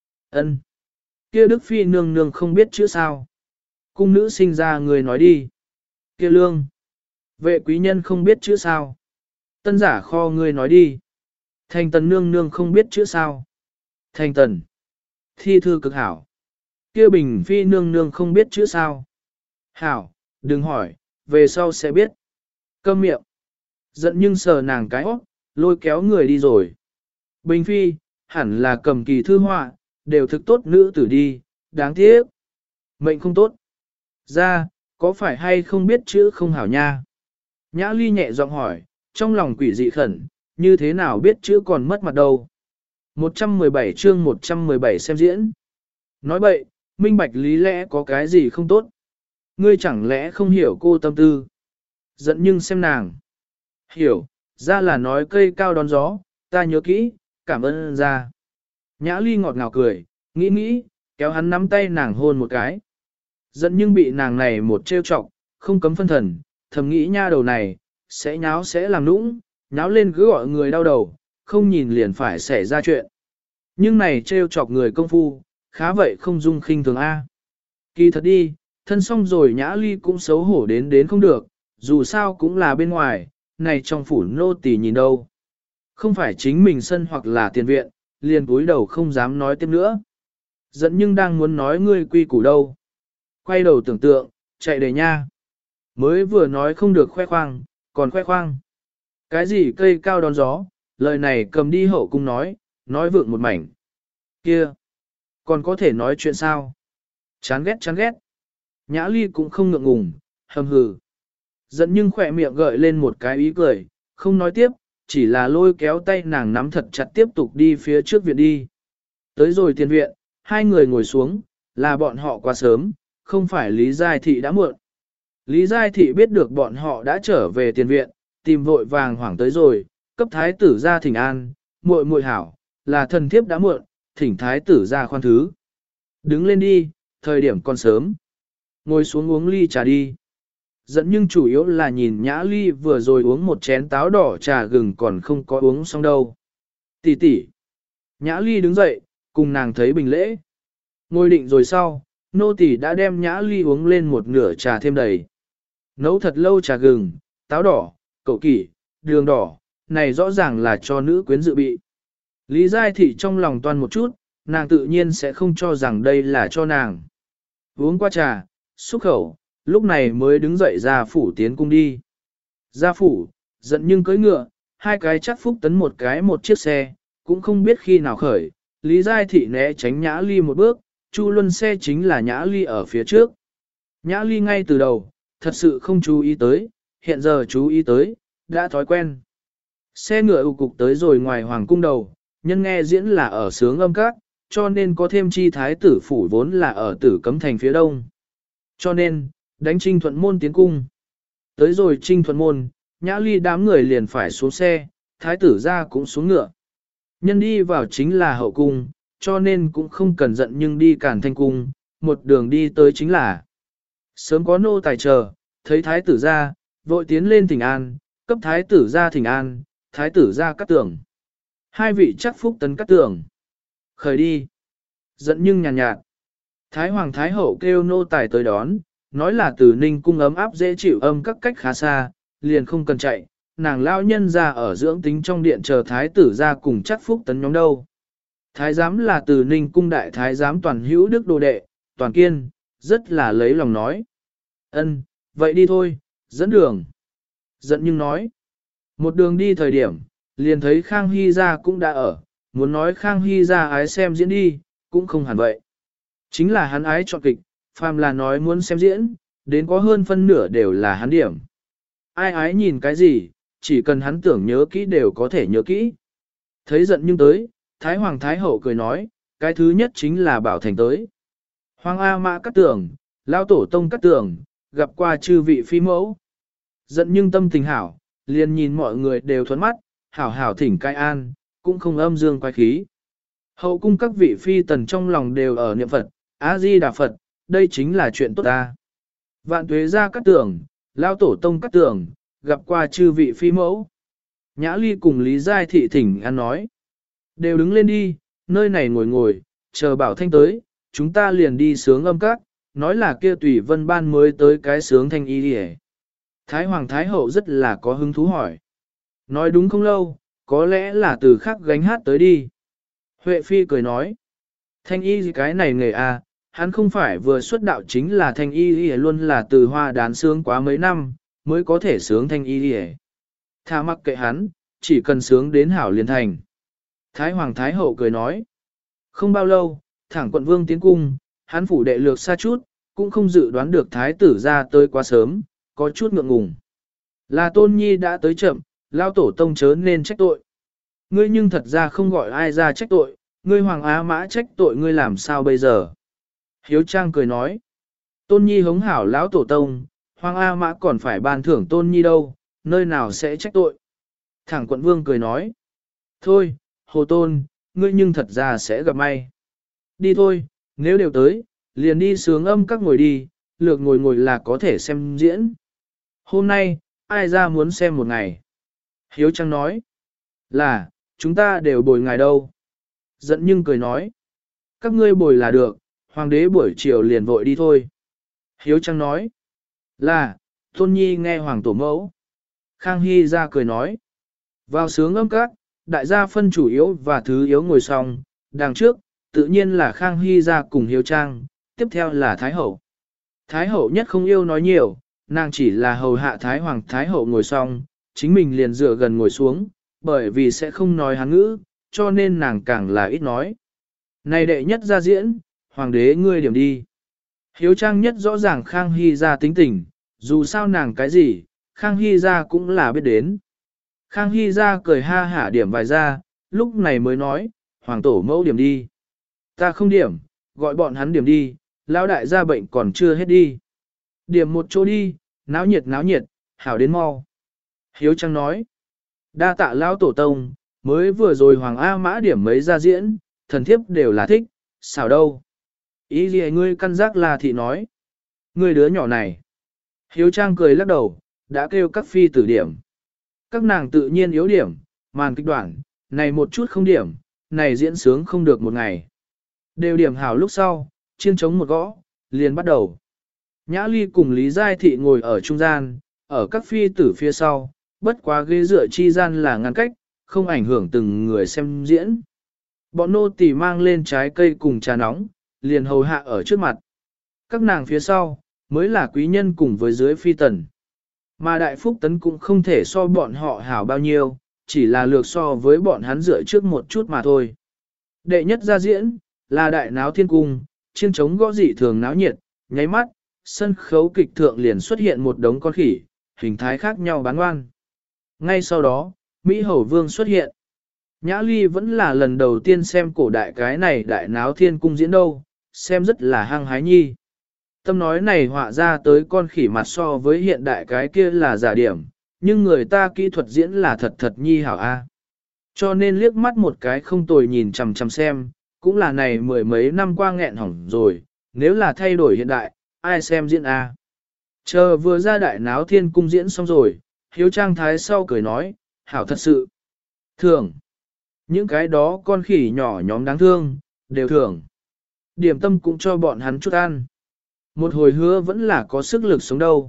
Kia Đức Phi nương nương không biết chữ sao. Cung nữ sinh ra người nói đi. Kia Lương. Vệ quý nhân không biết chữ sao. Tân giả kho người nói đi. Thành Tần nương nương không biết chữ sao. Thành Tần. Thi thư cực hảo. Kia Bình Phi nương nương không biết chữ sao. Hảo, đừng hỏi, về sau sẽ biết. Câm miệng. Giận nhưng sờ nàng cái óc, lôi kéo người đi rồi. Bình Phi, hẳn là cầm kỳ thư họa, đều thực tốt nữ tử đi, đáng tiếc. Mệnh không tốt. Ra, có phải hay không biết chữ không hảo nha? Nhã Ly nhẹ giọng hỏi, trong lòng quỷ dị khẩn, như thế nào biết chữ còn mất mặt đâu. 117 chương 117 xem diễn. Nói bậy, minh bạch lý lẽ có cái gì không tốt. Ngươi chẳng lẽ không hiểu cô tâm tư. Giận nhưng xem nàng. Hiểu, ra là nói cây cao đón gió, ta nhớ kỹ, cảm ơn ra. Nhã Ly ngọt ngào cười, nghĩ, kéo hắn nắm tay nàng hôn một cái. Giận nhưng bị nàng này một trêu chọc, không cấm phân thần, thầm nghĩ nha đầu này, sẽ nháo sẽ làm nũng, nháo lên cứ gọi người đau đầu, không nhìn liền phải xảy ra chuyện. Nhưng này trêu chọc người công phu, khá vậy không dung khinh thường A. Kỳ thật đi, thân xong rồi Nhã Ly cũng xấu hổ đến không được, dù sao cũng là bên ngoài, này trong phủ nô tỳ nhìn đâu. Không phải chính mình sân hoặc là tiền viện, liền cúi đầu không dám nói tiếp nữa. Giận nhưng đang muốn nói ngươi quy củ đâu. Quay đầu tưởng tượng, chạy đầy nha. Mới vừa nói không được khoe khoang, còn khoe khoang. Cái gì cây cao đón gió, lời này cầm đi hậu cung nói vượng một mảnh. Kia, còn có thể nói chuyện sao? Chán ghét. Nhã Ly cũng không ngượng ngùng, hầm hừ. Giận nhưng khỏe miệng gợi lên một cái ý cười, không nói tiếp, chỉ là lôi kéo tay nàng nắm thật chặt tiếp tục đi phía trước viện đi. Tới rồi tiền viện, hai người ngồi xuống, là bọn họ quá sớm, không phải Lý Giai Thị đã muộn. Lý Giai Thị biết được bọn họ đã trở về tiền viện, tìm vội vàng hoảng tới rồi, cấp thái tử ra thỉnh an, muội hảo, là thần thiếp đã muộn, thỉnh thái tử ra khoan thứ. Đứng lên đi, thời điểm còn sớm. Ngồi xuống uống ly trà đi. Dẫn nhưng chủ yếu là nhìn Nhã Ly vừa rồi uống một chén táo đỏ trà gừng còn không có uống xong đâu. Tỷ. Nhã Ly đứng dậy, cùng nàng thấy bình lễ. Ngồi định rồi sau, nô tỷ đã đem Nhã Ly uống lên một nửa trà thêm đầy. Nấu thật lâu trà gừng, táo đỏ, cậu kỷ, đường đỏ, này rõ ràng là cho nữ quyến dự bị. Lý Giai Thị trong lòng toan một chút, nàng tự nhiên sẽ không cho rằng đây là cho nàng. Uống qua trà, xúc khẩu, lúc này mới đứng dậy ra phủ tiến cung đi. Ra phủ, giận nhưng cưỡi ngựa, hai cái chắc phúc tấn một cái một chiếc xe, cũng không biết khi nào khởi. Lý Giai Thị né tránh Nhã Ly một bước, Chu Luân xe chính là Nhã Ly ở phía trước. Nhã Ly ngay từ đầu, thật sự không chú ý tới, hiện giờ chú ý tới, đã thói quen. Xe ngựa ù cục tới rồi ngoài hoàng cung đầu, nhân nghe diễn là ở sướng âm các, cho nên có thêm chi thái tử phủ vốn là ở Tử Cấm Thành phía đông. Cho nên, đánh Trinh Thuận Môn tiến cung. Tới rồi Trinh Thuận Môn, Nhã Ly đám người liền phải xuống xe, thái tử ra cũng xuống ngựa. Nhân đi vào chính là hậu cung, cho nên cũng không cần giận nhưng đi cản thanh cung, một đường đi tới chính là. Sớm có nô tài chờ, thấy thái tử ra, vội tiến lên thỉnh an, cấp thái tử ra thỉnh an, thái tử ra cắt tưởng. Hai vị chắc phúc tấn cắt tưởng. Khởi đi. Giận nhưng nhàn nhạt. Thái hoàng thái hậu kêu nô tài tới đón, nói là từ Ninh cung ấm áp dễ chịu âm các cách khá xa, liền không cần chạy, nàng lao nhân ra ở dưỡng tính trong điện chờ thái tử ra cùng chắc phúc tấn nhóm đâu. Thái giám là từ Ninh cung đại thái giám toàn hữu đức đồ đệ, toàn kiên, rất là lấy lòng nói. Ân, vậy đi thôi, dẫn đường. Giận nhưng nói. Một đường đi thời điểm, liền thấy Khang Hy gia cũng đã ở, muốn nói Khang Hy gia ái xem diễn đi, cũng không hẳn vậy. Chính là hắn ái chọn kịch, phàm là nói muốn xem diễn, đến có hơn phân nửa đều là hắn điểm. Ai ái nhìn cái gì, chỉ cần hắn tưởng nhớ kỹ đều có thể nhớ kỹ. Thấy giận nhưng tới, Thái Hoàng Thái Hậu cười nói, cái thứ nhất chính là Bảo Thành tới. Hoàng A Mã Cát Tường, Lao Tổ Tông Cát Tường, gặp qua chư vị phi mẫu. Giận nhưng tâm tình hảo, liền nhìn mọi người đều thuẫn mắt, hảo hảo thỉnh cai an, cũng không âm dương quái khí. Hậu cung các vị phi tần trong lòng đều ở niệm Phật, A-di-đà Phật, đây chính là chuyện tốt ta. Vạn tuế ra Cát Tường, Lao Tổ Tông Cát Tường, gặp qua chư vị phi mẫu. Nhã Ly cùng Lý Giai Thị thỉnh an nói. Đều đứng lên đi, nơi này ngồi, chờ Bảo Thanh tới, chúng ta liền đi sướng âm các, nói là kia Tùy Vân Ban mới tới cái sướng thanh y đi. Thái Hoàng Thái Hậu rất là có hứng thú hỏi. Nói đúng không lâu, có lẽ là từ khác gánh hát tới đi. Huệ Phi cười nói. Thanh y cái này nghề à, hắn không phải vừa xuất đạo chính là thanh y luôn là từ hoa đán sướng quá mấy năm, mới có thể sướng thanh y Tha mặc kệ hắn, chỉ cần sướng đến hảo liền thành. Thái Hoàng Thái Hậu cười nói. Không bao lâu, thẳng quận vương tiến cung, hắn phủ đệ lược xa chút, cũng không dự đoán được thái tử ra tới quá sớm, có chút ngượng ngùng. Là Tôn Nhi đã tới chậm, lao tổ tông chớ nên trách tội. Ngươi nhưng thật ra không gọi ai ra trách tội, ngươi Hoàng Á Mã trách tội ngươi làm sao bây giờ? Hiếu Trang cười nói. Tôn Nhi hống hảo lão tổ tông, Hoàng A Mã còn phải ban thưởng Tôn Nhi đâu, nơi nào sẽ trách tội. Thẳng quận vương cười nói. Thôi, Hồ Tôn, ngươi nhưng thật ra sẽ gặp may. Đi thôi, nếu đều tới, liền đi sướng âm các ngồi đi, lược ngồi ngồi là có thể xem diễn. Hôm nay, ai ra muốn xem một ngày? Hiếu Trang nói. Là, chúng ta đều bồi ngài đâu. Giận nhưng cười nói. Các ngươi bồi là được, hoàng đế buổi chiều liền vội đi thôi. Hiếu Trang nói. Là, Tôn Nhi nghe hoàng tổ mẫu. Khang Hy ra cười nói. Vào sướng âm các, đại gia phân chủ yếu và thứ yếu ngồi xong, đằng trước, tự nhiên là Khang Hy ra cùng Hiếu Trang, tiếp theo là Thái Hậu. Thái Hậu nhất không yêu nói nhiều, nàng chỉ là hầu hạ Thái Hoàng Thái Hậu ngồi xong, chính mình liền dựa gần ngồi xuống, bởi vì sẽ không nói hán ngữ, cho nên nàng càng là ít nói. Này đệ nhất ra diễn, Hoàng đế ngươi điểm đi. Hiếu Trang nhất rõ ràng Khang Hy ra tính tình, dù sao nàng cái gì, Khang Hy ra cũng là biết đến. Khang Hy ra cười ha hả điểm vài ra, lúc này mới nói, Hoàng tổ mẫu điểm đi. Ta không điểm, gọi bọn hắn điểm đi, lão đại gia bệnh còn chưa hết đi. Điểm một chỗ đi, náo nhiệt, hảo đến mau. Hiếu Trang nói, đa tạ lão tổ tông, mới vừa rồi Hoàng A Mã điểm mấy ra diễn, thần thiếp đều là thích, xảo đâu. Ý gì ngươi căn giác là thị nói. Ngươi đứa nhỏ này. Hiếu Trang cười lắc đầu, đã kêu các phi tử điểm. Các nàng tự nhiên yếu điểm, màn kịch đoạn, này một chút không điểm, này diễn sướng không được một ngày. Đều điểm hảo lúc sau, chiêng trống một gõ, liền bắt đầu. Nhã Ly cùng Lý Giai Thị ngồi ở trung gian, ở các phi tử phía sau, bất quá ghế dựa chi gian là ngăn cách, không ảnh hưởng từng người xem diễn. Bọn nô tỳ mang lên trái cây cùng trà nóng, liền hầu hạ ở trước mặt. Các nàng phía sau, mới là quý nhân cùng với dưới phi tần. Mà đại phúc tấn cũng không thể so bọn họ hảo bao nhiêu, chỉ là lược so với bọn hắn dựa trước một chút mà thôi. Đệ nhất ra diễn, là đại náo thiên cung, chiêng trống gõ dị thường náo nhiệt, nháy mắt, sân khấu kịch thượng liền xuất hiện một đống con khỉ, hình thái khác nhau bán ngoan. Ngay sau đó, Mỹ Hầu Vương xuất hiện. Nhã Ly vẫn là lần đầu tiên xem cổ đại cái này đại náo thiên cung diễn đâu, xem rất là hăng hái nhi. Tâm nói này họa ra tới con khỉ mặt so với hiện đại cái kia là giả điểm, nhưng người ta kỹ thuật diễn là thật thật nhi hảo a. Cho nên liếc mắt một cái không tồi nhìn chằm chằm xem, cũng là này mười mấy năm qua nghẹn hỏng rồi, nếu là thay đổi hiện đại, ai xem diễn a. Chờ vừa ra đại náo thiên cung diễn xong rồi, Hiếu Trang thái sau cười nói, hảo thật sự. Thưởng. Những cái đó con khỉ nhỏ nhóm đáng thương, đều thưởng. Điểm tâm cũng cho bọn hắn chút ăn. Một hồi hứa vẫn là có sức lực sống đâu.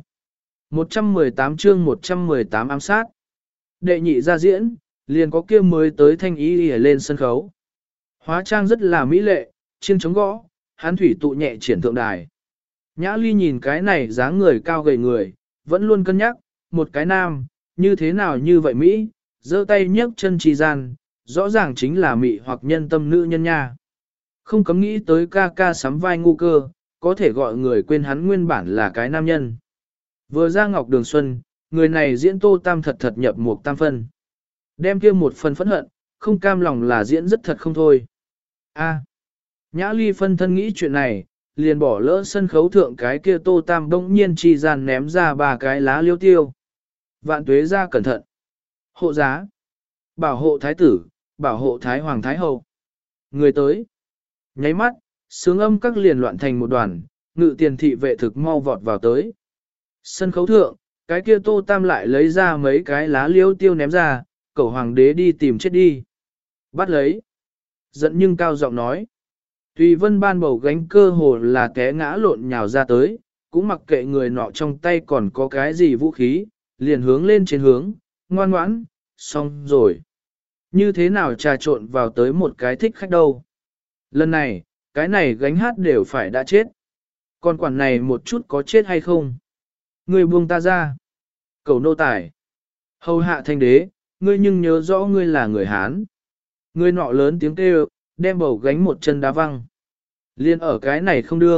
118 chương 118 ám sát. Đệ nhị ra diễn, liền có kia mới tới thanh ý lên sân khấu. Hóa trang rất là mỹ lệ, chiêng chống gõ, hắn thủy tụ nhẹ triển thượng đài. Nhã Ly nhìn cái này dáng người cao gầy người, vẫn luôn cân nhắc, một cái nam, như thế nào như vậy Mỹ, giơ tay nhấc chân trì gian, rõ ràng chính là mị hoặc nhân tâm nữ nhân nha. Không cấm nghĩ tới ca ca sắm vai ngu cơ, có thể gọi người quên hắn nguyên bản là cái nam nhân. Vừa ra Ngọc Đường Xuân, người này diễn Tô Tam thật thật nhập một tam phân. Đem kia một phần phẫn hận, không cam lòng là diễn rất thật không thôi. A. Nhã Ly phân thân nghĩ chuyện này, liền bỏ lỡ sân khấu thượng cái kia Tô Tam bỗng nhiên chi gian ném ra 3 cái lá liêu tiêu. Vạn tuế ra cẩn thận. Hộ giá. Bảo hộ thái tử, bảo hộ thái hoàng thái hậu. Người tới. Nháy mắt, sướng âm các liền loạn thành một đoàn, ngự tiền thị vệ thực mau vọt vào tới. Sân khấu thượng, cái kia Tô Tam lại lấy ra mấy cái lá liêu tiêu ném ra, cẩu hoàng đế đi tìm chết đi. Bắt lấy. Giận nhưng cao giọng nói. Tùy Vân ban bầu gánh cơ hồ là té ngã lộn nhào ra tới, cũng mặc kệ người nọ trong tay còn có cái gì vũ khí, liền hướng lên trên hướng, ngoan ngoãn, xong rồi. Như thế nào trà trộn vào tới một cái thích khách đâu. Lần này, cái này gánh hát đều phải đã chết. Còn quản này một chút có chết hay không? Người buông ta ra. Cầu nô tài. Hầu hạ thanh đế, ngươi nhưng nhớ rõ ngươi là người Hán. Ngươi nọ lớn tiếng kêu, đem bầu gánh một chân đá văng. Liên ở cái này không đương,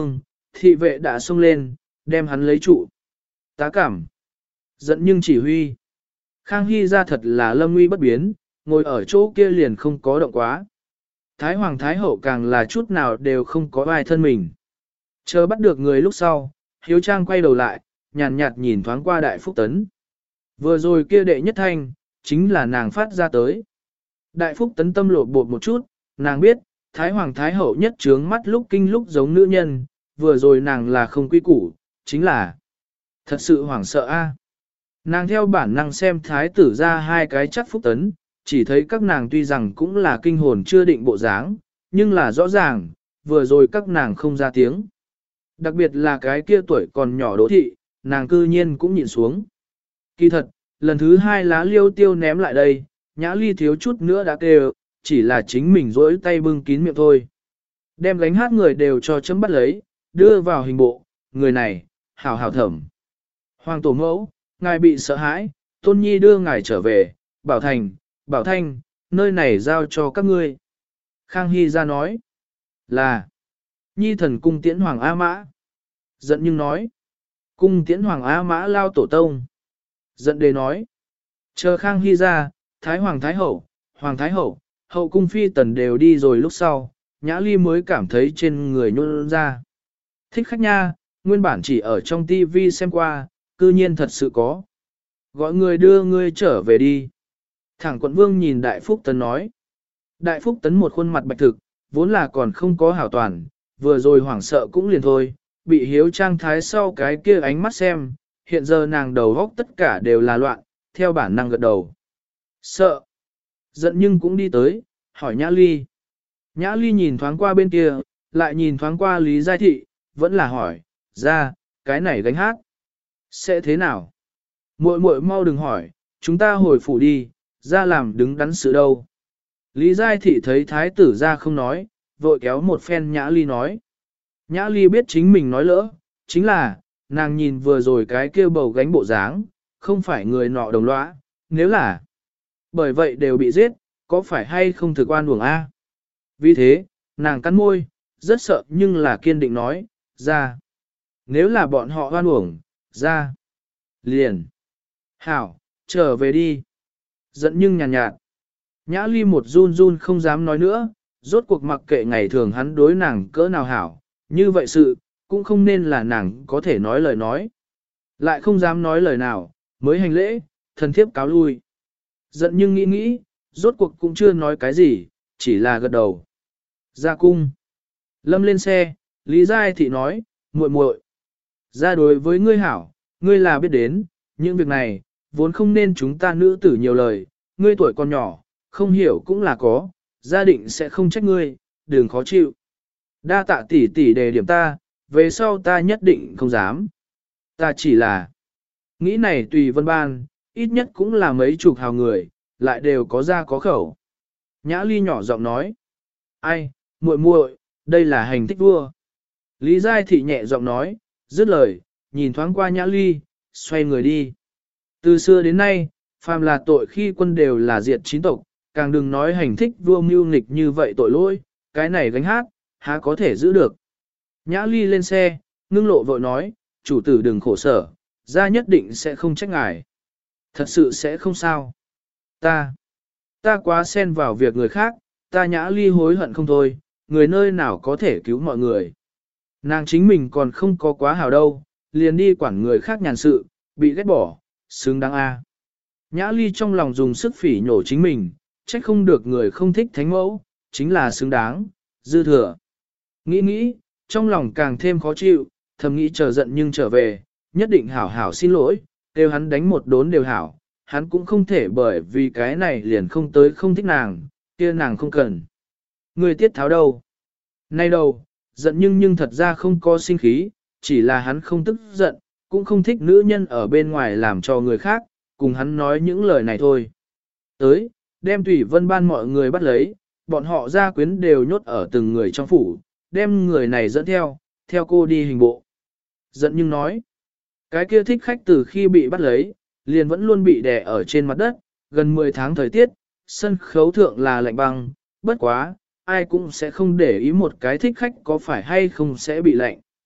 thị vệ đã xông lên, đem hắn lấy trụ. Tá cảm. Giận nhưng chỉ huy. Khang Hy ra thật là lâm nguy bất biến, ngồi ở chỗ kia liền không có động quá. Thái Hoàng Thái Hậu càng là chút nào đều không có ai thân mình. Chờ bắt được người lúc sau, Hiếu Trang quay đầu lại, nhàn nhạt nhìn thoáng qua Đại Phúc Tấn. Vừa rồi kia đệ nhất thanh, chính là nàng phát ra tới. Đại Phúc Tấn tâm lộ bột một chút, nàng biết, Thái Hoàng Thái Hậu nhất trướng mắt lúc kinh lúc giống nữ nhân, vừa rồi nàng là không quy củ, chính là thật sự hoảng sợ a. Nàng theo bản năng xem Thái tử ra hai cái chắc Phúc Tấn, chỉ thấy các nàng tuy rằng cũng là kinh hồn chưa định bộ dáng, nhưng là rõ ràng, vừa rồi các nàng không ra tiếng. Đặc biệt là cái kia tuổi còn nhỏ Đỗ thị, nàng cư nhiên cũng nhìn xuống. Kỳ thật, lần thứ hai lá liêu tiêu ném lại đây, Nhã Ly thiếu chút nữa đã kêu, chỉ là chính mình rỗi tay bưng kín miệng thôi. Đem gánh hát người đều cho chấm bắt lấy, đưa vào hình bộ, người này, hảo hảo thẩm. Hoàng tổ mẫu, ngài bị sợ hãi, Tôn Nhi đưa ngài trở về, Bảo Thanh, nơi này giao cho các ngươi. Khang Hy ra nói, là, Nhi thần cung tiễn Hoàng A Mã. Giận nhưng nói, cung tiễn Hoàng A Mã lao tổ tông. Giận đề nói, chờ Khang Hy ra, Thái Hoàng Thái Hậu, hậu cung phi tần đều đi rồi lúc sau, Nhã Ly mới cảm thấy trên người nhôn ra. Thích khách nha, nguyên bản chỉ ở trong tivi xem qua, cư nhiên thật sự có. Gọi người đưa ngươi trở về đi. Thẳng quận vương nhìn Đại Phúc Tấn nói. Đại Phúc Tấn một khuôn mặt bạch thực, vốn là còn không có hảo toàn, vừa rồi hoảng sợ cũng liền thôi, bị Hiếu Trang thái sau cái kia ánh mắt xem, hiện giờ nàng đầu góc tất cả đều là loạn, theo bản năng gật đầu. Sợ. Giận nhưng cũng đi tới, hỏi Nhã Ly. Nhã Ly nhìn thoáng qua bên kia, lại nhìn thoáng qua Lý Giai Thị, vẫn là hỏi, ra, cái này gánh hát. Sẽ thế nào? Muội muội mau đừng hỏi, chúng ta hồi phủ đi, ra làm đứng đắn sự đâu. Lý Giai Thị thấy thái tử ra không nói, vội kéo một phen Nhã Ly nói. Nhã Ly biết chính mình nói lỡ, chính là, nàng nhìn vừa rồi cái kia bầu gánh bộ dáng, không phải người nọ đồng lõa, nếu là bởi vậy đều bị giết, có phải hay không thực oan uổng a? Vì thế, nàng cắn môi, rất sợ nhưng là kiên định nói, ra. Nếu là bọn họ oan uổng, ra. Liền. Hảo, trở về đi. Giận nhưng nhàn nhạt. Nhã Ly một run run không dám nói nữa, rốt cuộc mặc kệ ngày thường hắn đối nàng cỡ nào hảo, như vậy sự, cũng không nên là nàng có thể nói lời nói. Lại không dám nói lời nào, mới hành lễ, thần thiếp cáo lui. Giận nhưng nghĩ, rốt cuộc cũng chưa nói cái gì, chỉ là gật đầu. Ra cung. Lâm lên xe, Lý Giai Thị nói, muội muội, ra đối với ngươi hảo, ngươi là biết đến, những việc này, vốn không nên chúng ta nữ tử nhiều lời, ngươi tuổi còn nhỏ, không hiểu cũng là có, gia định sẽ không trách ngươi, đừng khó chịu. Đa tạ tỷ tỷ đề điểm ta, về sau ta nhất định không dám. Ta chỉ là, nghĩ này tùy vân ban, ít nhất cũng là mấy chục hào người, lại đều có ra có khẩu. Nhã Ly nhỏ giọng nói, ai, muội muội, đây là hành thích vua. Lý Giai Thị nhẹ giọng nói, dứt lời, nhìn thoáng qua Nhã Ly, xoay người đi. Từ xưa đến nay, phàm là tội khi quân đều là diệt chín tộc, càng đừng nói hành thích vua mưu nghịch như vậy tội lỗi, cái này gánh hát, há có thể giữ được. Nhã Ly lên xe, ngưng lộ vội nói, chủ tử đừng khổ sở, ra nhất định sẽ không trách ngài. Thật sự sẽ không sao. Ta quá xen vào việc người khác, ta Nhã Ly hối hận không thôi, người nơi nào có thể cứu mọi người. Nàng chính mình còn không có quá hảo đâu, liền đi quản người khác nhàn sự, bị ghét bỏ, xứng đáng a. Nhã Ly trong lòng dùng sức phỉ nhổ chính mình, trách không được người không thích thánh mẫu, chính là xứng đáng, dư thừa. Nghĩ, trong lòng càng thêm khó chịu, thầm nghĩ chờ giận nhưng trở về, nhất định hảo hảo xin lỗi, kêu hắn đánh một đốn đều hảo, hắn cũng không thể bởi vì cái này liền không tới không thích nàng, kia nàng không cần. Người tiết tháo đâu? Nay đâu, giận nhưng thật ra không có sinh khí, chỉ là hắn không tức giận, cũng không thích nữ nhân ở bên ngoài làm cho người khác, cùng hắn nói những lời này thôi. Tới, đem Tùy Vân Ban mọi người bắt lấy, bọn họ gia quyến đều nhốt ở từng người trong phủ, đem người này dẫn theo cô đi hình bộ. Giận nhưng nói, cái kia thích khách từ khi bị bắt lấy, liền vẫn luôn bị đè ở trên mặt đất, gần 10 tháng thời tiết, sân khấu thượng là lạnh băng, bất quá, ai cũng sẽ không để ý một cái thích khách có phải hay không sẽ bị lạnh.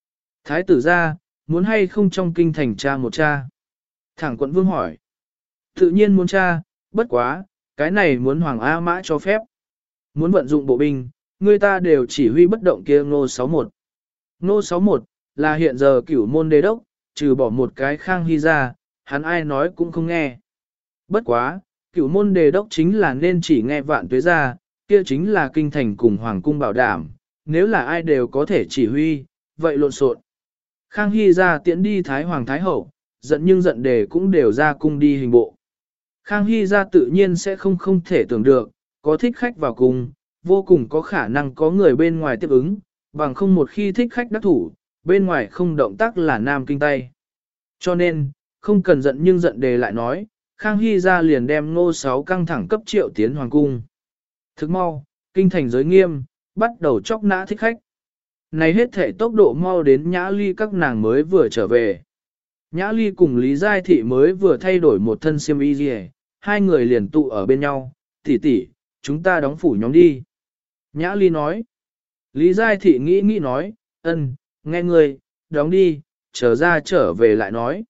Thái tử ra, muốn hay không trong kinh thành cha một cha? Thẳng quận vương hỏi. Tự nhiên muốn cha, bất quá, cái này muốn Hoàng A Mã cho phép. Muốn vận dụng bộ binh, người ta đều chỉ huy bất động kia Ngô 61. Ngô 61, là hiện giờ cửu môn đế đốc, trừ bỏ một cái Khang Hy ra, hắn ai nói cũng không nghe. Bất quá, cửu môn đề đốc chính là nên chỉ nghe Vạn Tuế ra, kia chính là kinh thành cùng hoàng cung bảo đảm, nếu là ai đều có thể chỉ huy, vậy lộn xộn. Khang Hy ra tiễn đi Thái Hoàng Thái Hậu, giận nhưng giận đề cũng đều ra cung đi hình bộ. Khang Hy ra tự nhiên sẽ không thể tưởng được, có thích khách vào cung, vô cùng có khả năng có người bên ngoài tiếp ứng, bằng không một khi thích khách đắc thủ, bên ngoài không động tác là nam kinh tay. Cho nên, không cần giận nhưng giận đề lại nói, Khang Hy ra liền đem Ngô 6 căng thẳng cấp triệu tiến hoàng cung. Thức mau, kinh thành giới nghiêm, bắt đầu chóc nã thích khách. Này hết thể tốc độ mau đến Nhã Ly các nàng mới vừa trở về. Nhã Ly cùng Lý Giai Thị mới vừa thay đổi một thân xiêm y gì, hai người liền tụ ở bên nhau, tỷ tỷ, chúng ta đóng phủ nhóm đi. Nhã Ly nói. Lý Giai Thị nghĩ nói, nghe ngươi, đóng đi, trở ra trở về lại nói.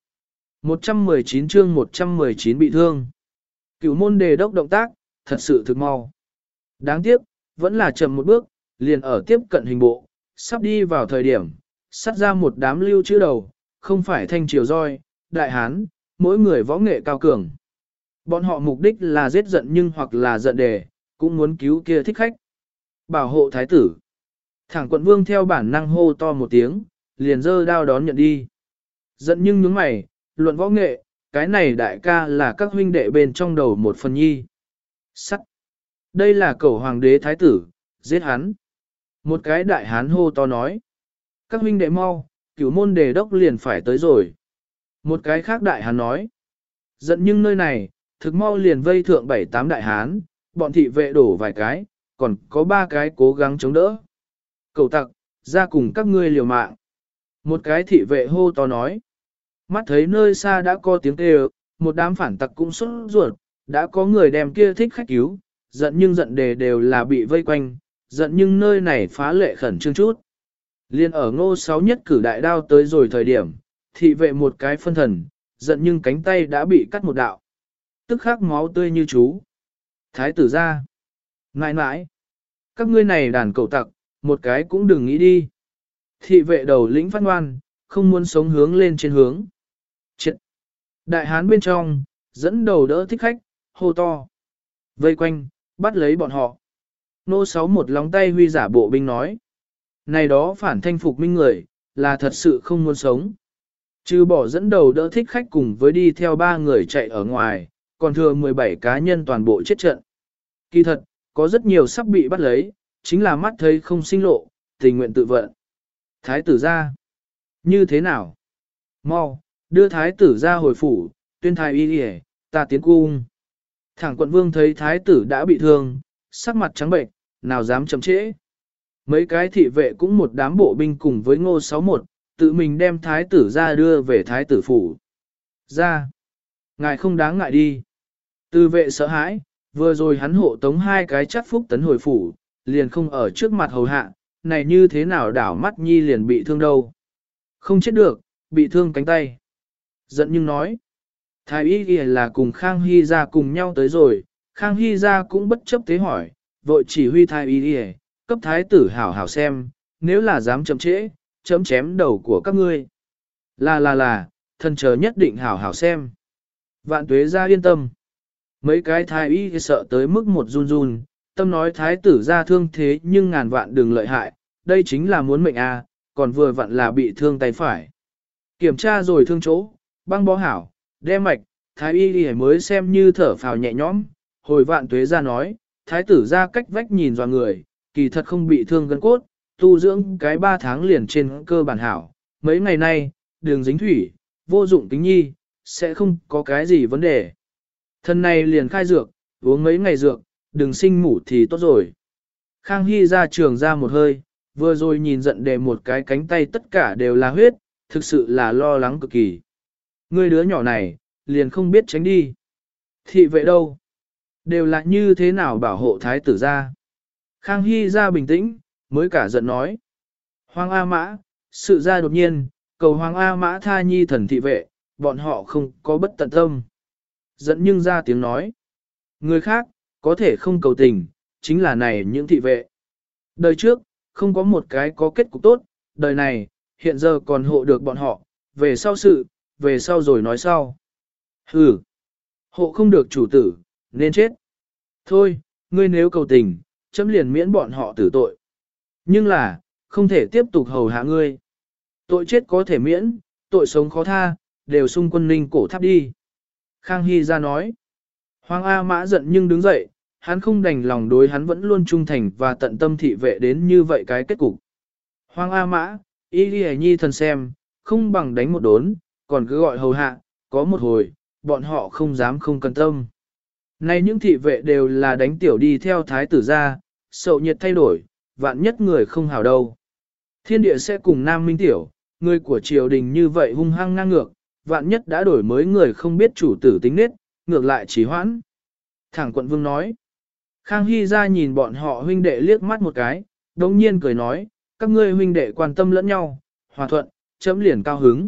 119 chương 119 bị thương. Cửu môn đề đốc động tác, thật sự thực mau. Đáng tiếc, vẫn là chậm một bước, liền ở tiếp cận hình bộ, sắp đi vào thời điểm, sắt ra một đám lưu chữ đầu, không phải thanh triều roi, đại hán, mỗi người võ nghệ cao cường. Bọn họ mục đích là giết giận nhưng hoặc là giận đề, cũng muốn cứu kia thích khách. Bảo hộ thái tử. Thẳng quận vương theo bản năng hô to một tiếng, liền giơ đao đón nhận đi. Giận nhưng nhướng mày, luận võ nghệ, cái này đại ca là các huynh đệ bên trong đầu một phần nhi. Sắt. Đây là cẩu hoàng đế thái tử, giết hắn. Một cái đại hán hô to nói. Các huynh đệ mau, cửu môn đề đốc liền phải tới rồi. Một cái khác đại hán nói. Giận nhưng nơi này, thực mau liền vây thượng 7-8 đại hán, bọn thị vệ đổ vài cái, còn có 3 cái cố gắng chống đỡ. Cẩu tặc, ra cùng các ngươi liều mạng. Một cái thị vệ hô to nói. Mắt thấy nơi xa đã có tiếng kêu, một đám phản tặc cũng sốt ruột, đã có người đem kia thích khách cứu, giận nhưng giận đề đều là bị vây quanh, giận nhưng nơi này phá lệ khẩn trương chút. Liên ở Ngô 6 nhất cử đại đao tới rồi thời điểm, thị vệ một cái phân thần, giận nhưng cánh tay đã bị cắt một đạo. Tức khắc máu tươi như chú. Thái tử ra. Nãi nãi. Các ngươi này đàn cẩu tặc, một cái cũng đừng nghĩ đi. Thị vệ đầu lĩnh phát ngoan, không muốn sống hướng lên trên hướng. Chết. Đại hán bên trong, dẫn đầu đỡ thích khách, hô to. Vây quanh, bắt lấy bọn họ. Nô 6 một lóng tay huy giả bộ binh nói. Này đó phản thanh phục minh người, là thật sự không muốn sống. Trừ bỏ dẫn đầu đỡ thích khách cùng với đi theo 3 người chạy ở ngoài, còn thừa 17 cá nhân toàn bộ chết trận. Kỳ thật, có rất nhiều sắp bị bắt lấy, chính là mắt thấy không sinh lộ, tình nguyện tự vận. Thái tử ra. Như thế nào? Mau, đưa thái tử ra hồi phủ, tuyên thái y đi, ta tiến cung. Thẳng quận vương thấy thái tử đã bị thương, sắc mặt trắng bệnh, nào dám chậm trễ. Mấy cái thị vệ cũng một đám bộ binh cùng với Ngô 61, tự mình đem thái tử ra đưa về thái tử phủ. Ra. Ngài không đáng ngại đi. Tư vệ sợ hãi, vừa rồi hắn hộ tống 2 cái chắt phúc tấn hồi phủ, liền không ở trước mặt hầu hạ, này như thế nào đảo mắt nhi liền bị thương đâu. Không chết được, bị thương cánh tay. Giận nhưng nói. Thái y ghi là cùng Khang Hy ra cùng nhau tới rồi, Khang Hy ra cũng bất chấp thế hỏi, vội chỉ huy thái y ghi, cấp thái tử hảo hảo xem, nếu là dám chậm trễ, chấm chém đầu của các ngươi. Là, thần chờ nhất định hảo hảo xem. Vạn Tuế ra yên tâm. Mấy cái thái y sợ tới mức một run run, tâm nói thái tử ra thương thế nhưng ngàn vạn đừng lợi hại, đây chính là muốn mệnh a, còn vừa vặn là bị thương tay phải. Kiểm tra rồi thương chỗ, băng bó hảo, đem mạch, thái y mới xem như thở phào nhẹ nhõm, hồi Vạn Tuế ra nói, thái tử ra cách vách nhìn dò người, kỳ thật không bị thương gân cốt, tu dưỡng cái 3 tháng liền trên cơ bản hảo, mấy ngày nay, đường dính thủy, vô dụng tính nhi, sẽ không có cái gì vấn đề. Thân này liền khai dược, uống mấy ngày dược, đừng sinh ngủ thì tốt rồi. Khang Hy ra trường ra một hơi, vừa rồi nhìn giận đề một cái cánh tay tất cả đều là huyết, thực sự là lo lắng cực kỳ. Người đứa nhỏ này, liền không biết tránh đi. Thị vệ đâu? Đều là như thế nào bảo hộ thái tử ra? Khang Hy ra bình tĩnh, mới cả giận nói. Hoàng A Mã, Sự ra đột nhiên, cầu Hoàng A Mã tha nhi thần thị vệ, bọn họ không có bất tận tâm. Giận nhưng ra tiếng nói. Người khác, có thể không cầu tình, chính là này những thị vệ. Đời trước, không có một cái có kết cục tốt, đời này, hiện giờ còn hộ được bọn họ, về sau sự, về sau rồi nói sau. Hừ, hộ không được chủ tử, nên chết. Thôi, ngươi nếu cầu tình, chấm liền miễn bọn họ tử tội. Nhưng là, không thể tiếp tục hầu hạ ngươi. Tội chết có thể miễn, tội sống khó tha, đều xung quân ninh cổ tháp đi. Khang Hy ra nói. Hoàng A Mã giận nhưng đứng dậy, hắn không đành lòng đối hắn vẫn luôn trung thành và tận tâm thị vệ đến như vậy cái kết cục. Hoàng A Mã, y đi nhi thần xem, không bằng đánh một đốn, còn cứ gọi hầu hạ, có một hồi, bọn họ không dám không cần tâm. Nay những thị vệ đều là đánh tiểu đi theo thái tử ra, sậu nhiệt thay đổi, vạn nhất người không hào đâu. Thiên địa sẽ cùng nam minh tiểu, người của triều đình như vậy hung hăng ngang ngược, vạn nhất đã đổi mới người không biết chủ tử tính nết, ngược lại trì hoãn. Thẳng quận vương nói. Khang Hy ra nhìn bọn họ huynh đệ liếc mắt một cái, đồng nhiên cười nói, các ngươi huynh đệ quan tâm lẫn nhau, hòa thuận, chấm liền cao hứng.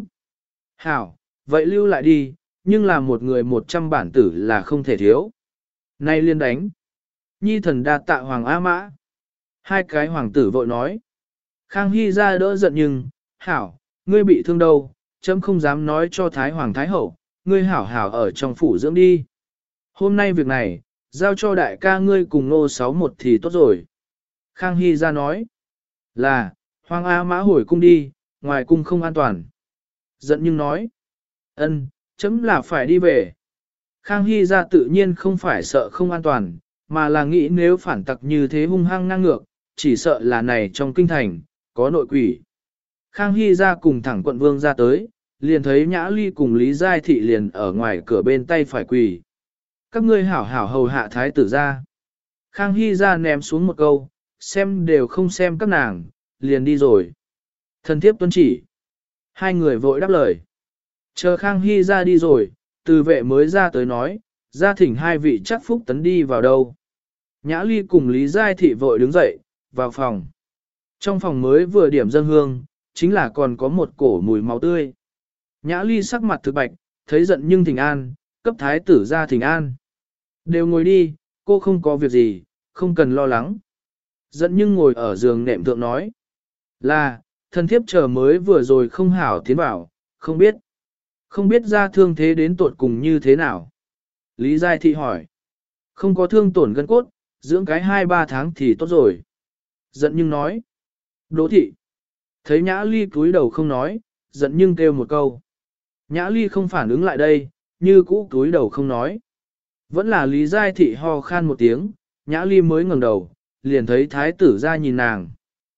Hảo, vậy lưu lại đi, nhưng là một người 100 bản tử là không thể thiếu. Nay liên đánh. Nhi thần đa tạ Hoàng A Mã. Hai cái hoàng tử vội nói. Khang Hy ra đỡ giận nhưng, hảo, ngươi bị thương đâu, chấm không dám nói cho Thái Hoàng Thái Hậu, ngươi hảo hảo ở trong phủ dưỡng đi. Hôm nay việc này, giao cho đại ca ngươi cùng nô 61 thì tốt rồi. Khang Hy ra nói, là, Hoàng A Mã hồi cung đi, ngoài cung không an toàn. Giận nhưng nói, ân, chấm là phải đi về. Khang Hy ra tự nhiên không phải sợ không an toàn, mà là nghĩ nếu phản tặc như thế hung hăng ngang ngược, chỉ sợ là này trong kinh thành, có nội quỷ. Khang Hy ra cùng thẳng quận vương ra tới, liền thấy Nhã Ly cùng Lý Giai Thị liền ở ngoài cửa bên tay phải quỳ. Các ngươi hảo hảo hầu hạ thái tử ra. Khang Hy ra ném xuống một câu, xem đều không xem các nàng, liền đi rồi. Thần thiếp tuân chỉ. Hai người vội đáp lời. Chờ Khang Hy ra đi rồi, từ vệ mới ra tới nói, ra thỉnh hai vị chắc phúc tấn đi vào đâu. Nhã Ly cùng Lý Giai Thị vội đứng dậy, vào phòng. Trong phòng mới vừa điểm dâng hương, chính là còn có một cổ mùi máu tươi. Nhã Ly sắc mặt thực bạch, thấy giận nhưng thỉnh an, cấp thái tử ra thỉnh an. Đều ngồi đi, cô không có việc gì, không cần lo lắng. Giận nhưng ngồi ở giường nệm thượng nói. Là, thân thiếp chờ mới vừa rồi không hảo tiến bảo, không biết. Không biết ra thương thế đến tột cùng như thế nào. Lý Giai Thị hỏi. Không có thương tổn gân cốt, dưỡng cái 2-3 tháng thì tốt rồi. Giận nhưng nói. Đỗ thị. Thấy Nhã Ly cúi đầu không nói, giận nhưng kêu một câu. Nhã Ly không phản ứng lại đây, như cũ cúi đầu không nói. Vẫn là Lý Giai Thị ho khan một tiếng, Nhã Ly mới ngẩng đầu, liền thấy thái tử ra nhìn nàng.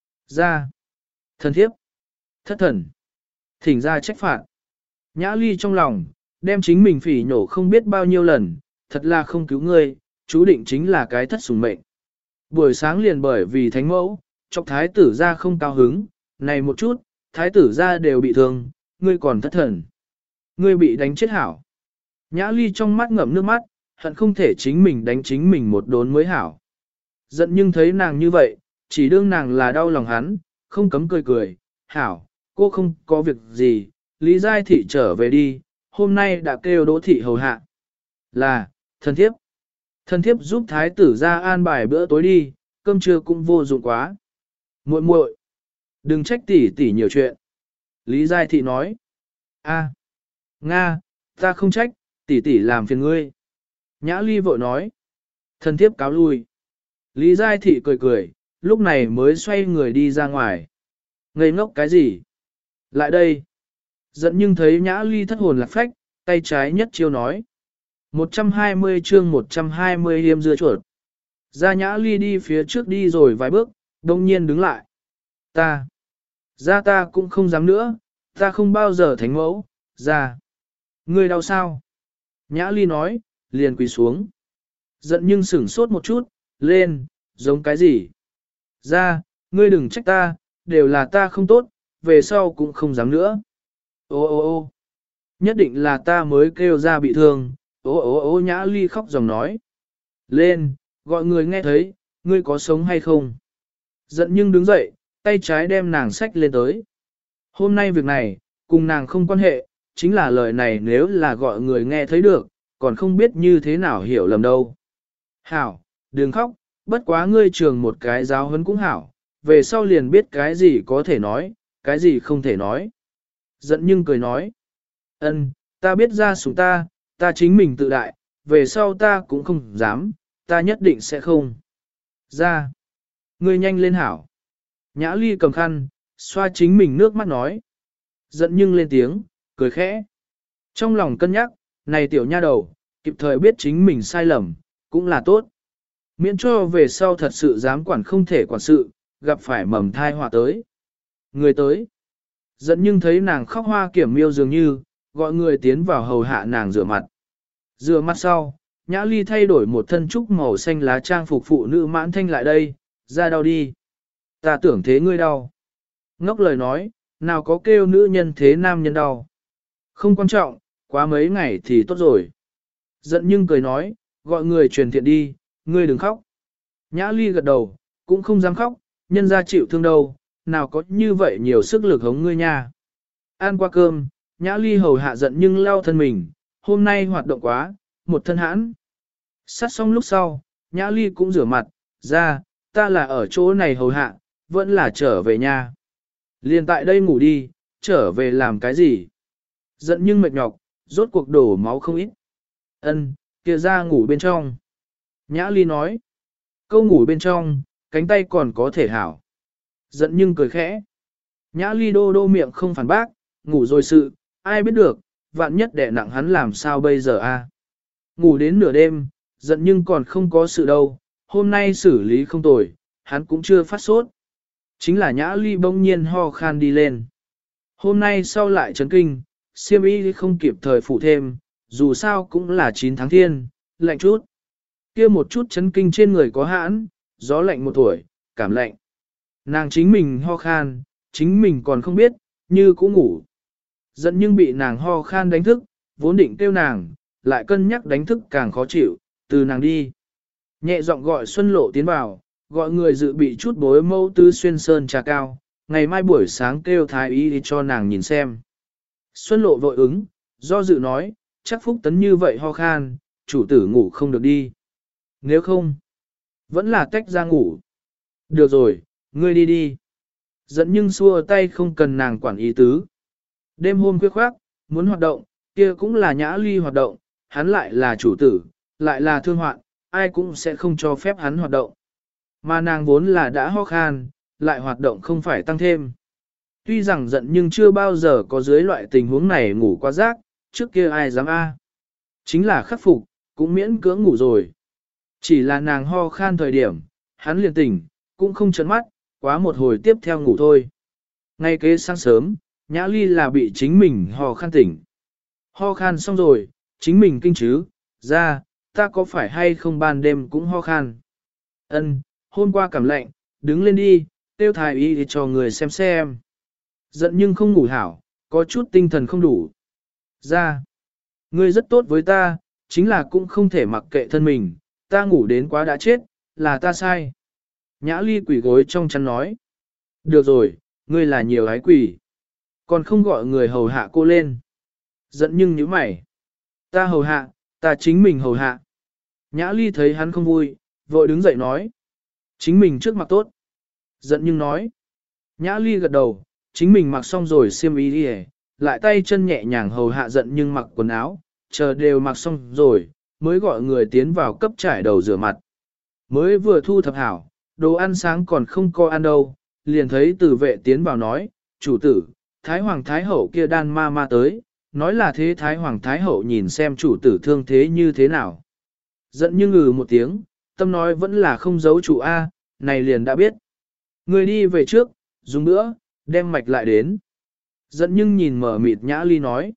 Ra. Thần thiếp. Thất thần. Thỉnh ra trách phạt. Nhã Ly trong lòng, đem chính mình phỉ nhổ không biết bao nhiêu lần, thật là không cứu ngươi, chú định chính là cái thất sủng mệnh. Buổi sáng liền bởi vì thánh mẫu, chọc thái tử ra không cao hứng, này một chút, thái tử ra đều bị thương, ngươi còn thất thần. Ngươi bị đánh chết hảo. Nhã Ly trong mắt ngậm nước mắt, hận không thể chính mình đánh chính mình một đốn mới hảo. Giận nhưng thấy nàng như vậy, chỉ đương nàng là đau lòng hắn, không cấm cười cười, hảo, cô không có việc gì, Lý Giai Thị trở về đi, hôm nay đã kêu Đỗ Thị hầu hạ. Là, thân thiếp. Thân thiếp giúp thái tử ra an bài bữa tối đi, cơm trưa cũng vô dụng quá. Muội muội, đừng trách tỷ tỷ nhiều chuyện. Lý Giai Thị nói. A, Nga, ta không trách, tỷ tỷ làm phiền ngươi. Nhã Ly vội nói. Thân thiếp cáo lui. Lý Giai Thị cười cười, lúc này mới xoay người đi ra ngoài. Ngây ngốc cái gì? Lại đây. Giận nhưng thấy Nhã Ly thất hồn lạc phách, tay trái nhất chiêu nói. 120 chương 120 hiêm dưa chuột. Ra Nhã Ly đi phía trước đi rồi vài bước, đông nhiên đứng lại. Ta cũng không dám nữa, ta không bao giờ thánh mẫu, ra. Ngươi đau sao? Nhã Ly nói, liền quỳ xuống. Giận nhưng sửng sốt một chút, lên, giống cái gì? Ra, ngươi đừng trách ta, đều là ta không tốt, về sau cũng không dám nữa. Ô, nhất định là ta mới kêu ra bị thương, ô, Nhã Ly khóc dòng nói. Lên, gọi người nghe thấy, ngươi có sống hay không? Giận nhưng đứng dậy, tay trái đem nàng xách lên tới. Hôm nay việc này, cùng nàng không quan hệ, chính là lời này nếu là gọi người nghe thấy được, còn không biết như thế nào hiểu lầm đâu. Hảo, đừng khóc, bất quá ngươi trường một cái giáo huấn cũng hảo, về sau liền biết cái gì có thể nói, cái gì không thể nói. Giận nhưng cười nói, ân, ta biết ra sủng ta chính mình tự đại, về sau ta cũng không dám, ta nhất định sẽ không. Ra, ngươi nhanh lên hảo. Nhã Ly cầm khăn, xoa chính mình nước mắt nói. Giận nhưng lên tiếng, cười khẽ. Trong lòng cân nhắc, này tiểu nha đầu, kịp thời biết chính mình sai lầm, cũng là tốt. Miễn cho về sau thật sự dám quản không thể quản sự, gặp phải mầm thai họa tới. Người tới. Giận nhưng thấy nàng khóc hoa kiểm miêu dường như, gọi người tiến vào hầu hạ nàng rửa mặt. Rửa mặt sau, Nhã Ly thay đổi một thân trúc màu xanh lá trang phục phụ nữ mãn thanh lại đây, ra đau đi. Ta tưởng thế ngươi đau. Ngốc lời nói, nào có kêu nữ nhân thế nam nhân đau. Không quan trọng, quá mấy ngày thì tốt rồi. Giận nhưng cười nói, gọi người truyền thiện đi, ngươi đừng khóc. Nhã Ly gật đầu, cũng không dám khóc, nhân ra chịu thương đâu, nào có như vậy nhiều sức lực hống ngươi nha. Ăn qua cơm, Nhã Ly hầu hạ giận nhưng lau thân mình, hôm nay hoạt động quá, một thân hãn. Sát xong lúc sau, Nhã Ly cũng rửa mặt, ra, ta là ở chỗ này hầu hạ, vẫn là trở về nhà. Liền tại đây ngủ đi, trở về làm cái gì? Giận nhưng mệt nhọc, rốt cuộc đổ máu không ít. Ân, kia ra ngủ bên trong. Nhã Ly nói, câu ngủ bên trong, cánh tay còn có thể hảo. Giận nhưng cười khẽ. Nhã Ly đô đô miệng không phản bác, ngủ rồi sự, ai biết được, vạn nhất đẻ nặng hắn làm sao bây giờ a? Ngủ đến nửa đêm, giận nhưng còn không có sự đâu, hôm nay xử lý không tồi, hắn cũng chưa phát sốt. Chính là Nhã Ly bỗng nhiên ho khan đi lên. Hôm nay sau lại chấn kinh, siêm y không kịp thời phụ thêm, dù sao cũng là 9 tháng thiên, lạnh chút. Kia một chút chấn kinh trên người có hãn, gió lạnh một tuổi, cảm lạnh. Nàng chính mình ho khan, chính mình còn không biết, như cũng ngủ. Giận nhưng bị nàng ho khan đánh thức, vốn định kêu nàng, lại cân nhắc đánh thức càng khó chịu, từ nàng đi. Nhẹ giọng gọi Xuân Lộ tiến vào, gọi người dự bị chút bối mâu tư xuyên sơn trà cao, ngày mai buổi sáng kêu thái y đi cho nàng nhìn xem. Xuân Lộ vội ứng, do dự nói, chắc Phúc Tấn như vậy ho khan, chủ tử ngủ không được đi. Nếu không, vẫn là tách ra ngủ. Được rồi, ngươi đi đi. Dẫn nhưng xua tay không cần nàng quản ý tứ. Đêm hôm khuya khoác, muốn hoạt động, kia cũng là Nhã Ly hoạt động, hắn lại là chủ tử, lại là thương hoạn, ai cũng sẽ không cho phép hắn hoạt động. Mà nàng vốn là đã ho khan, lại hoạt động không phải tăng thêm. Tuy rằng giận nhưng chưa bao giờ có dưới loại tình huống này ngủ qua giấc, trước kia ai dám a? Chính là khắc phục, cũng miễn cưỡng ngủ rồi. Chỉ là nàng ho khan thời điểm, hắn liền tỉnh, cũng không chấn mắt, quá một hồi tiếp theo ngủ thôi. Ngay kế sáng sớm, Nhã Ly là bị chính mình ho khan tỉnh. Ho khan xong rồi, chính mình kinh chứ, ra, ta có phải hay không ban đêm cũng ho khan. Ân, hôm qua cảm lạnh, đứng lên đi, tiêu thái y để cho người xem xem. Giận nhưng không ngủ hảo, có chút tinh thần không đủ. Ra, ngươi rất tốt với ta, chính là cũng không thể mặc kệ thân mình, ta ngủ đến quá đã chết, là ta sai. Nhã Ly quỷ gối trong chăn nói. Được rồi, ngươi là nhiều ái quỷ. Còn không gọi người hầu hạ cô lên. Giận nhưng nhíu mày. Ta hầu hạ, ta chính mình hầu hạ. Nhã Ly thấy hắn không vui, vội đứng dậy nói. Chính mình trước mặc tốt. Giận nhưng nói. Nhã Ly gật đầu, chính mình mặc xong rồi xiêm y đi lại tay chân nhẹ nhàng hầu hạ giận nhưng mặc quần áo, chờ đều mặc xong rồi, mới gọi người tiến vào cấp trải đầu rửa mặt. Mới vừa thu thập hảo, đồ ăn sáng còn không có ăn đâu, liền thấy tử vệ tiến vào nói, chủ tử, Thái Hoàng Thái Hậu kia đan ma ma tới, nói là thế Thái Hoàng Thái Hậu nhìn xem chủ tử thương thế như thế nào. Giận như ngừ một tiếng, tâm nói vẫn là không giấu chủ A, này liền đã biết. Người đi về trước, dùng nữa, đem mạch lại đến. Giận nhưng nhìn mở mịt Nhã Ly nói,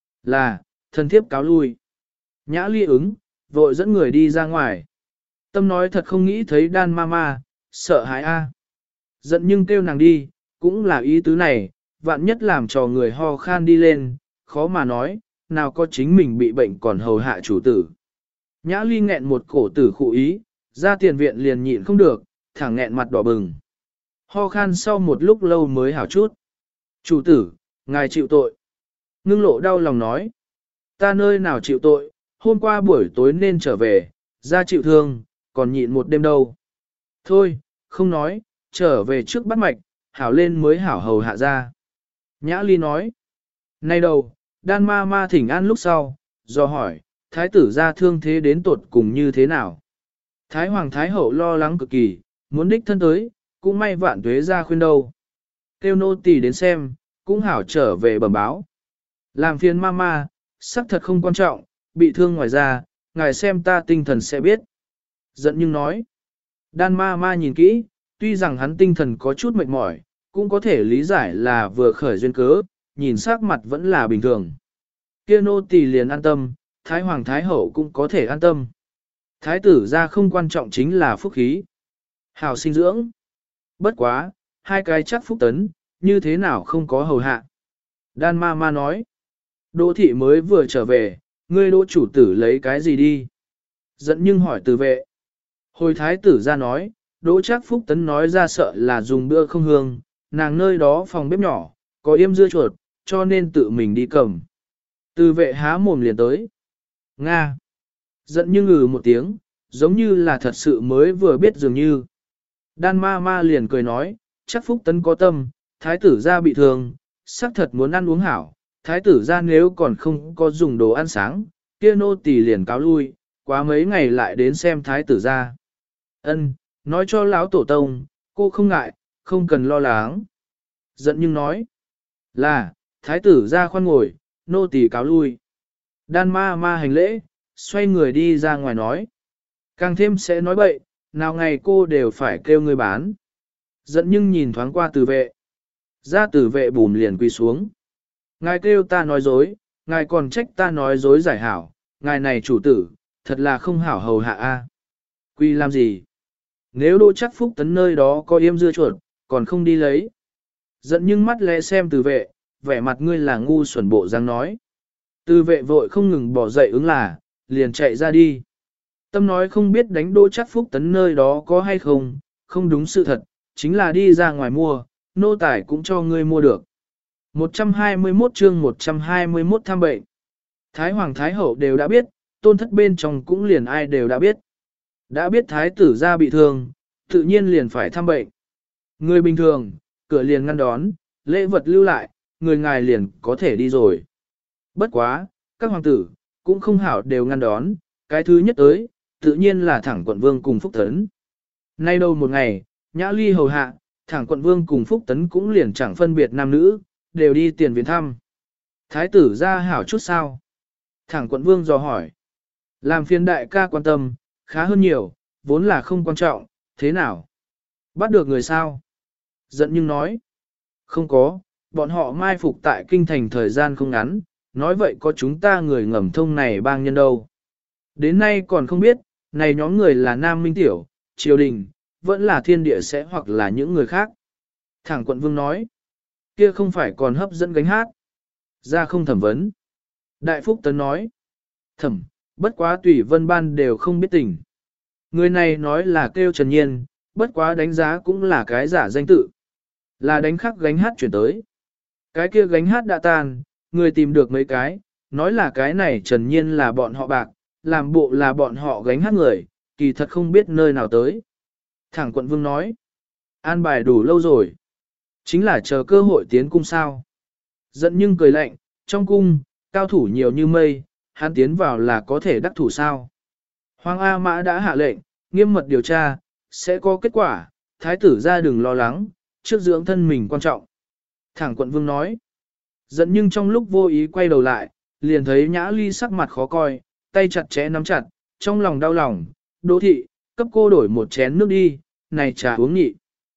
là, thân thiếp cáo lui. Nhã Ly ứng, vội dẫn người đi ra ngoài. Tâm nói thật không nghĩ thấy đan ma ma, sợ hãi A. Giận nhưng kêu nàng đi, cũng là ý tứ này, vạn nhất làm cho người ho khan đi lên, khó mà nói, nào có chính mình bị bệnh còn hầu hạ chủ tử. Nhã Ly nghẹn một cổ tử khụ ý, ra tiền viện liền nhịn không được, thẳng nghẹn mặt đỏ bừng. Ho khan sau một lúc lâu mới hảo chút. Chủ tử, ngài chịu tội. Ngưng lộ đau lòng nói. Ta nơi nào chịu tội, hôm qua buổi tối nên trở về, ra chịu thương, còn nhịn một đêm đâu. Thôi, không nói, trở về trước bắt mạch, hảo lên mới hảo hầu hạ ra. Nhã Ly nói. Nay đầu, đan ma ma thỉnh an lúc sau, do hỏi, thái tử ra thương thế đến tột cùng như thế nào. Thái hoàng thái hậu lo lắng cực kỳ, muốn đích thân tới, cũng may vạn tuế ra khuyên đâu. Kêu nô tỳ đến xem, cũng hảo trở về bẩm báo. Làm phiền ma ma, sắc thật không quan trọng, bị thương ngoài ra, ngài xem ta tinh thần sẽ biết. Giận nhưng nói. Đan ma ma nhìn kỹ, tuy rằng hắn tinh thần có chút mệt mỏi, cũng có thể lý giải là vừa khởi duyên cớ, nhìn sắc mặt vẫn là bình thường. Kia nô tỳ liền an tâm, thái hoàng thái hậu cũng có thể an tâm. Thái tử ra không quan trọng chính là phúc khí. Hảo sinh dưỡng. Bất quá, hai cái chắc phúc tấn, như thế nào không có hầu hạ. Đan ma ma nói. Đỗ thị mới vừa trở về, ngươi đỗ chủ tử lấy cái gì đi? Giận nhưng hỏi từ vệ. Hồi thái tử ra nói, đỗ chắc phúc tấn nói ra sợ là dùng bữa không hương, nàng nơi đó phòng bếp nhỏ, có yêm dưa chuột, cho nên tự mình đi cầm. Từ vệ há mồm liền tới. Nga. Giận nhưng ngừ một tiếng, giống như là thật sự mới vừa biết dường như. Đan ma ma liền cười nói, chắc phúc tấn có tâm, thái tử ra bị thương, xác thật muốn ăn uống hảo, thái tử ra nếu còn không có dùng đồ ăn sáng, kia nô tỳ liền cáo lui, quá mấy ngày lại đến xem thái tử ra. Ân, nói cho lão tổ tông, cô không ngại, không cần lo lắng. Giận nhưng nói, là, thái tử ra khoan ngồi, nô tỳ cáo lui. Đan ma ma hành lễ, xoay người đi ra ngoài nói. Càng thêm sẽ nói bậy, nào ngày cô đều phải kêu người bán. Giận nhưng nhìn thoáng qua tử vệ. Ra tử vệ bùm liền quỳ xuống. Ngài kêu ta nói dối, ngài còn trách ta nói dối giải hảo, ngài này chủ tử, thật là không hảo hầu hạ a. Quỳ làm gì? Nếu đỗ chắc phúc tấn nơi đó có yêm dưa chuột, còn không đi lấy. Giận nhưng mắt lẽ xem tử vệ, vẻ mặt ngươi là ngu xuẩn bộ dáng nói. Tử vệ vội không ngừng bỏ dậy ứng là, liền chạy ra đi. Tâm nói không biết đánh đỗ chắc phúc tấn nơi đó có hay không, không đúng sự thật, chính là đi ra ngoài mua, nô tài cũng cho ngươi mua được. 121 chương 121 thăm bệnh. Thái Hoàng Thái Hậu đều đã biết, tôn thất bên trong cũng liền ai đều đã biết. Đã biết Thái tử ra bị thương, tự nhiên liền phải thăm bệnh. Người bình thường, cửa liền ngăn đón, lễ vật lưu lại, người ngài liền có thể đi rồi. Bất quá, các hoàng tử, cũng không hảo đều ngăn đón, cái thứ nhất tới, tự nhiên là thẳng quận vương cùng Phúc Tấn. Nay đâu một ngày, Nhã Ly hầu hạ, thẳng quận vương cùng Phúc Tấn cũng liền chẳng phân biệt nam nữ, đều đi tiền viện thăm. Thái tử ra hảo chút sao? Thẳng quận vương dò hỏi. Làm phiền đại ca quan tâm, khá hơn nhiều, vốn là không quan trọng, thế nào? Bắt được người sao? Giận nhưng nói. Không có, bọn họ mai phục tại kinh thành thời gian không ngắn, nói vậy có chúng ta người ngầm thông này bang nhân đâu. Đến nay còn không biết, này nhóm người là Nam Minh Tiểu, triều đình, vẫn là thiên địa sẽ hoặc là những người khác. Thẳng quận vương nói, kia không phải còn hấp dẫn gánh hát. Ra không thẩm vấn. Đại Phúc Tấn nói, thẩm, bất quá tùy vân ban đều không biết tình. Người này nói là kêu Trần Nhiên, bất quá đánh giá cũng là cái giả danh tự. Là đánh khắc gánh hát chuyển tới. Cái kia gánh hát đã tan, người tìm được mấy cái, nói là cái này Trần Nhiên là bọn họ bạc, làm bộ là bọn họ gánh hát người, kỳ thật không biết nơi nào tới. Thẳng quận vương nói, an bài đủ lâu rồi. Chính là chờ cơ hội tiến cung sao. Giận nhưng cười lạnh, trong cung, cao thủ nhiều như mây, hắn tiến vào là có thể đắc thủ sao. Hoàng A Mã đã hạ lệnh, nghiêm mật điều tra, sẽ có kết quả, thái tử ra đừng lo lắng, trước dưỡng thân mình quan trọng. Thẳng quận vương nói, giận nhưng trong lúc vô ý quay đầu lại, liền thấy Nhã Ly sắc mặt khó coi, tay chặt chẽ nắm chặt, trong lòng đau lòng, Đỗ thị, cấp cô đổi một chén nước đi, này trà uống nhị.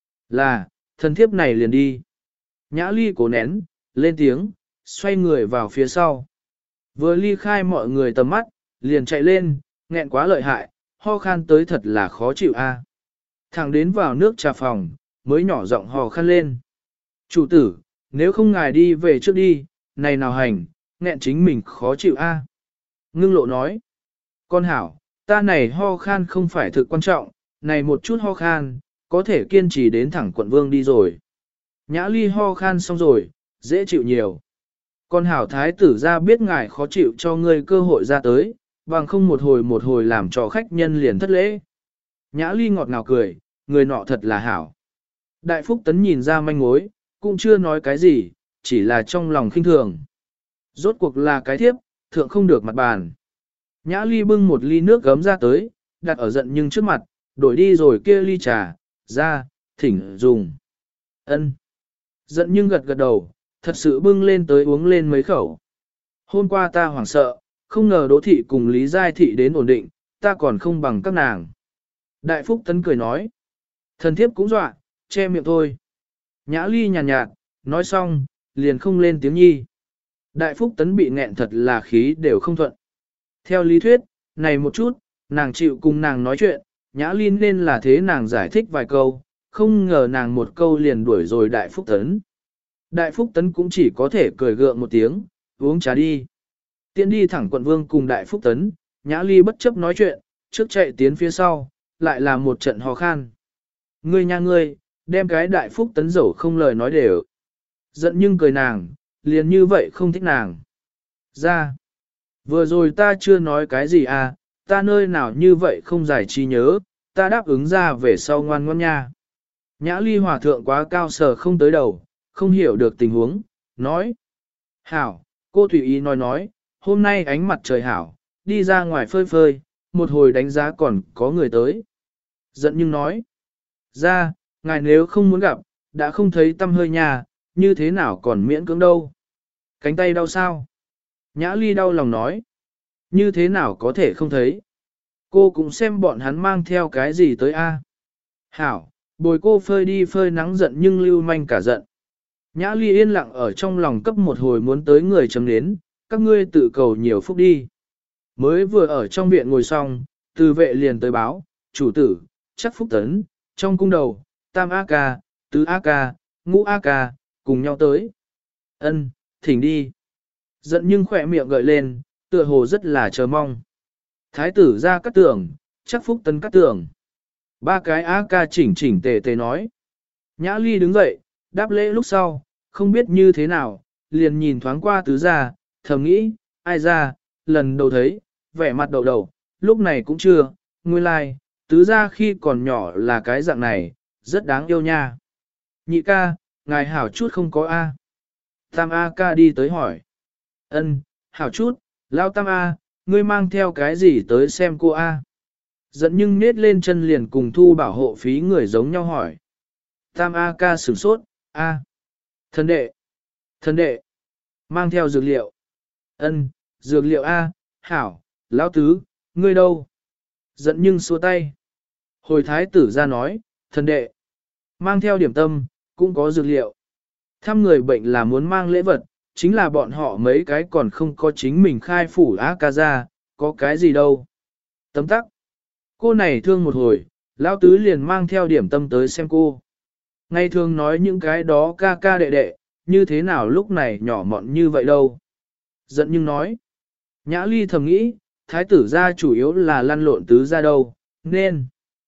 Là, thần thiếp này liền đi. Nhã Ly cố nén, lên tiếng, xoay người vào phía sau. Vừa ly khai mọi người tầm mắt, liền chạy lên, nghẹn quá lợi hại, ho khan tới thật là khó chịu a. Thẳng đến vào nước trà phòng, mới nhỏ giọng hò khan lên. Chủ tử, nếu không ngài đi về trước đi, này nào hành, nghẹn chính mình khó chịu a. Ngưng lộ nói, con hảo, ta này ho khan không phải thực quan trọng, này một chút ho khan, có thể kiên trì đến thẳng quận vương đi rồi. Nhã Ly ho khan xong rồi, dễ chịu nhiều. Con hảo thái tử ra biết ngài khó chịu cho ngươi cơ hội ra tới, bằng không một hồi làm cho khách nhân liền thất lễ. Nhã Ly ngọt ngào cười, người nọ thật là hảo. Đại Phúc Tấn nhìn ra manh mối, cũng chưa nói cái gì, chỉ là trong lòng khinh thường. Rốt cuộc là cái thiếp, thượng không được mặt bàn. Nhã Ly bưng một ly nước gấm ra tới, đặt ở giận nhưng trước mặt, đổi đi rồi kia ly trà, ra, thỉnh dùng. Ân. Giận nhưng gật gật đầu, thật sự bưng lên tới uống lên mấy khẩu. Hôm qua ta hoảng sợ, không ngờ Đỗ thị cùng Lý Giai thị đến ổn định, ta còn không bằng các nàng. Đại Phúc Tấn cười nói. Thần thiếp cũng dọa, che miệng thôi. Nhã Ly nhàn nhạt, nói xong, liền không lên tiếng nhi. Đại Phúc Tấn bị nghẹn thật là khí đều không thuận. Theo lý thuyết, này một chút, nàng chịu cùng nàng nói chuyện, Nhã Ly nên là thế nàng giải thích vài câu, không ngờ nàng một câu liền đuổi rồi Đại Phúc Tấn. Đại Phúc Tấn cũng chỉ có thể cười gượng một tiếng, uống trà đi. Tiến đi thẳng quận vương cùng Đại Phúc Tấn, Nhã Ly bất chấp nói chuyện, trước chạy tiến phía sau, lại là một trận hò khan. Ngươi nha ngươi, đem cái Đại Phúc Tấn dẫu không lời nói đều. Giận nhưng cười nàng, liền như vậy không thích nàng. Ra, vừa rồi ta chưa nói cái gì à, ta nơi nào như vậy không giải trí nhớ, ta đáp ứng ra về sau ngoan ngoan nha. Nhã Ly hòa thượng quá cao sờ không tới đầu, không hiểu được tình huống, nói. Hảo, cô tùy ý nói, hôm nay ánh mặt trời hảo, đi ra ngoài phơi phơi, một hồi đánh giá còn có người tới. Giận nhưng nói. Ra, ngài nếu không muốn gặp, đã không thấy tâm hơi nhà, như thế nào còn miễn cưỡng đâu. Cánh tay đau sao? Nhã Ly đau lòng nói. Như thế nào có thể không thấy? Cô cũng xem bọn hắn mang theo cái gì tới a. Hảo, bồi cô phơi đi phơi nắng giận nhưng lưu manh cả giận. Nhã Ly yên lặng ở trong lòng cấp một hồi muốn tới người chấm đến, các ngươi tự cầu nhiều phúc đi. Mới vừa ở trong viện ngồi xong, từ vệ liền tới báo, chủ tử, chắc Phúc Tấn, trong cung đầu, Tam A Ca, Tứ A Ca, Ngũ A Ca, cùng nhau tới. Ân, thỉnh đi. Giận nhưng khỏe miệng gợi lên, tựa hồ rất là chờ mong. Thái tử ra cắt tưởng, chắc Phúc Tấn cắt tưởng. Ba cái A Ca chỉnh chỉnh tề tề nói. Nhã Ly đứng dậy, đáp lễ lúc sau, không biết như thế nào, liền nhìn thoáng qua tứ gia, thầm nghĩ, ai ra, lần đầu thấy, vẻ mặt đầu đầu, lúc này cũng chưa, nguyên lai, like, tứ gia khi còn nhỏ là cái dạng này, rất đáng yêu nha. Nhị ca, ngài hảo chút không có A. Tam A Ca đi tới hỏi. Ân, hảo chút, lao Tam A, ngươi mang theo cái gì tới xem cô A. Giận nhưng nết lên chân liền cùng thu bảo hộ phí người giống nhau hỏi. Tam A Ca sửng sốt, A. Thần đệ, mang theo dược liệu. Ân, dược liệu A, hảo, lão tứ, ngươi đâu? Giận nhưng xua tay. Hồi thái tử ra nói, thần đệ, mang theo điểm tâm, cũng có dược liệu. Thăm người bệnh là muốn mang lễ vật, chính là bọn họ mấy cái còn không có chính mình khai phủ A Ca ra, có cái gì đâu. Tấm tắc. Cô này thương một hồi, lão tứ liền mang theo điểm tâm tới xem cô. Ngày thường nói những cái đó ca ca đệ đệ, như thế nào lúc này nhỏ mọn như vậy đâu. Giận nhưng nói. Nhã Ly thầm nghĩ, thái tử gia chủ yếu là lăn lộn tứ gia đâu, nên.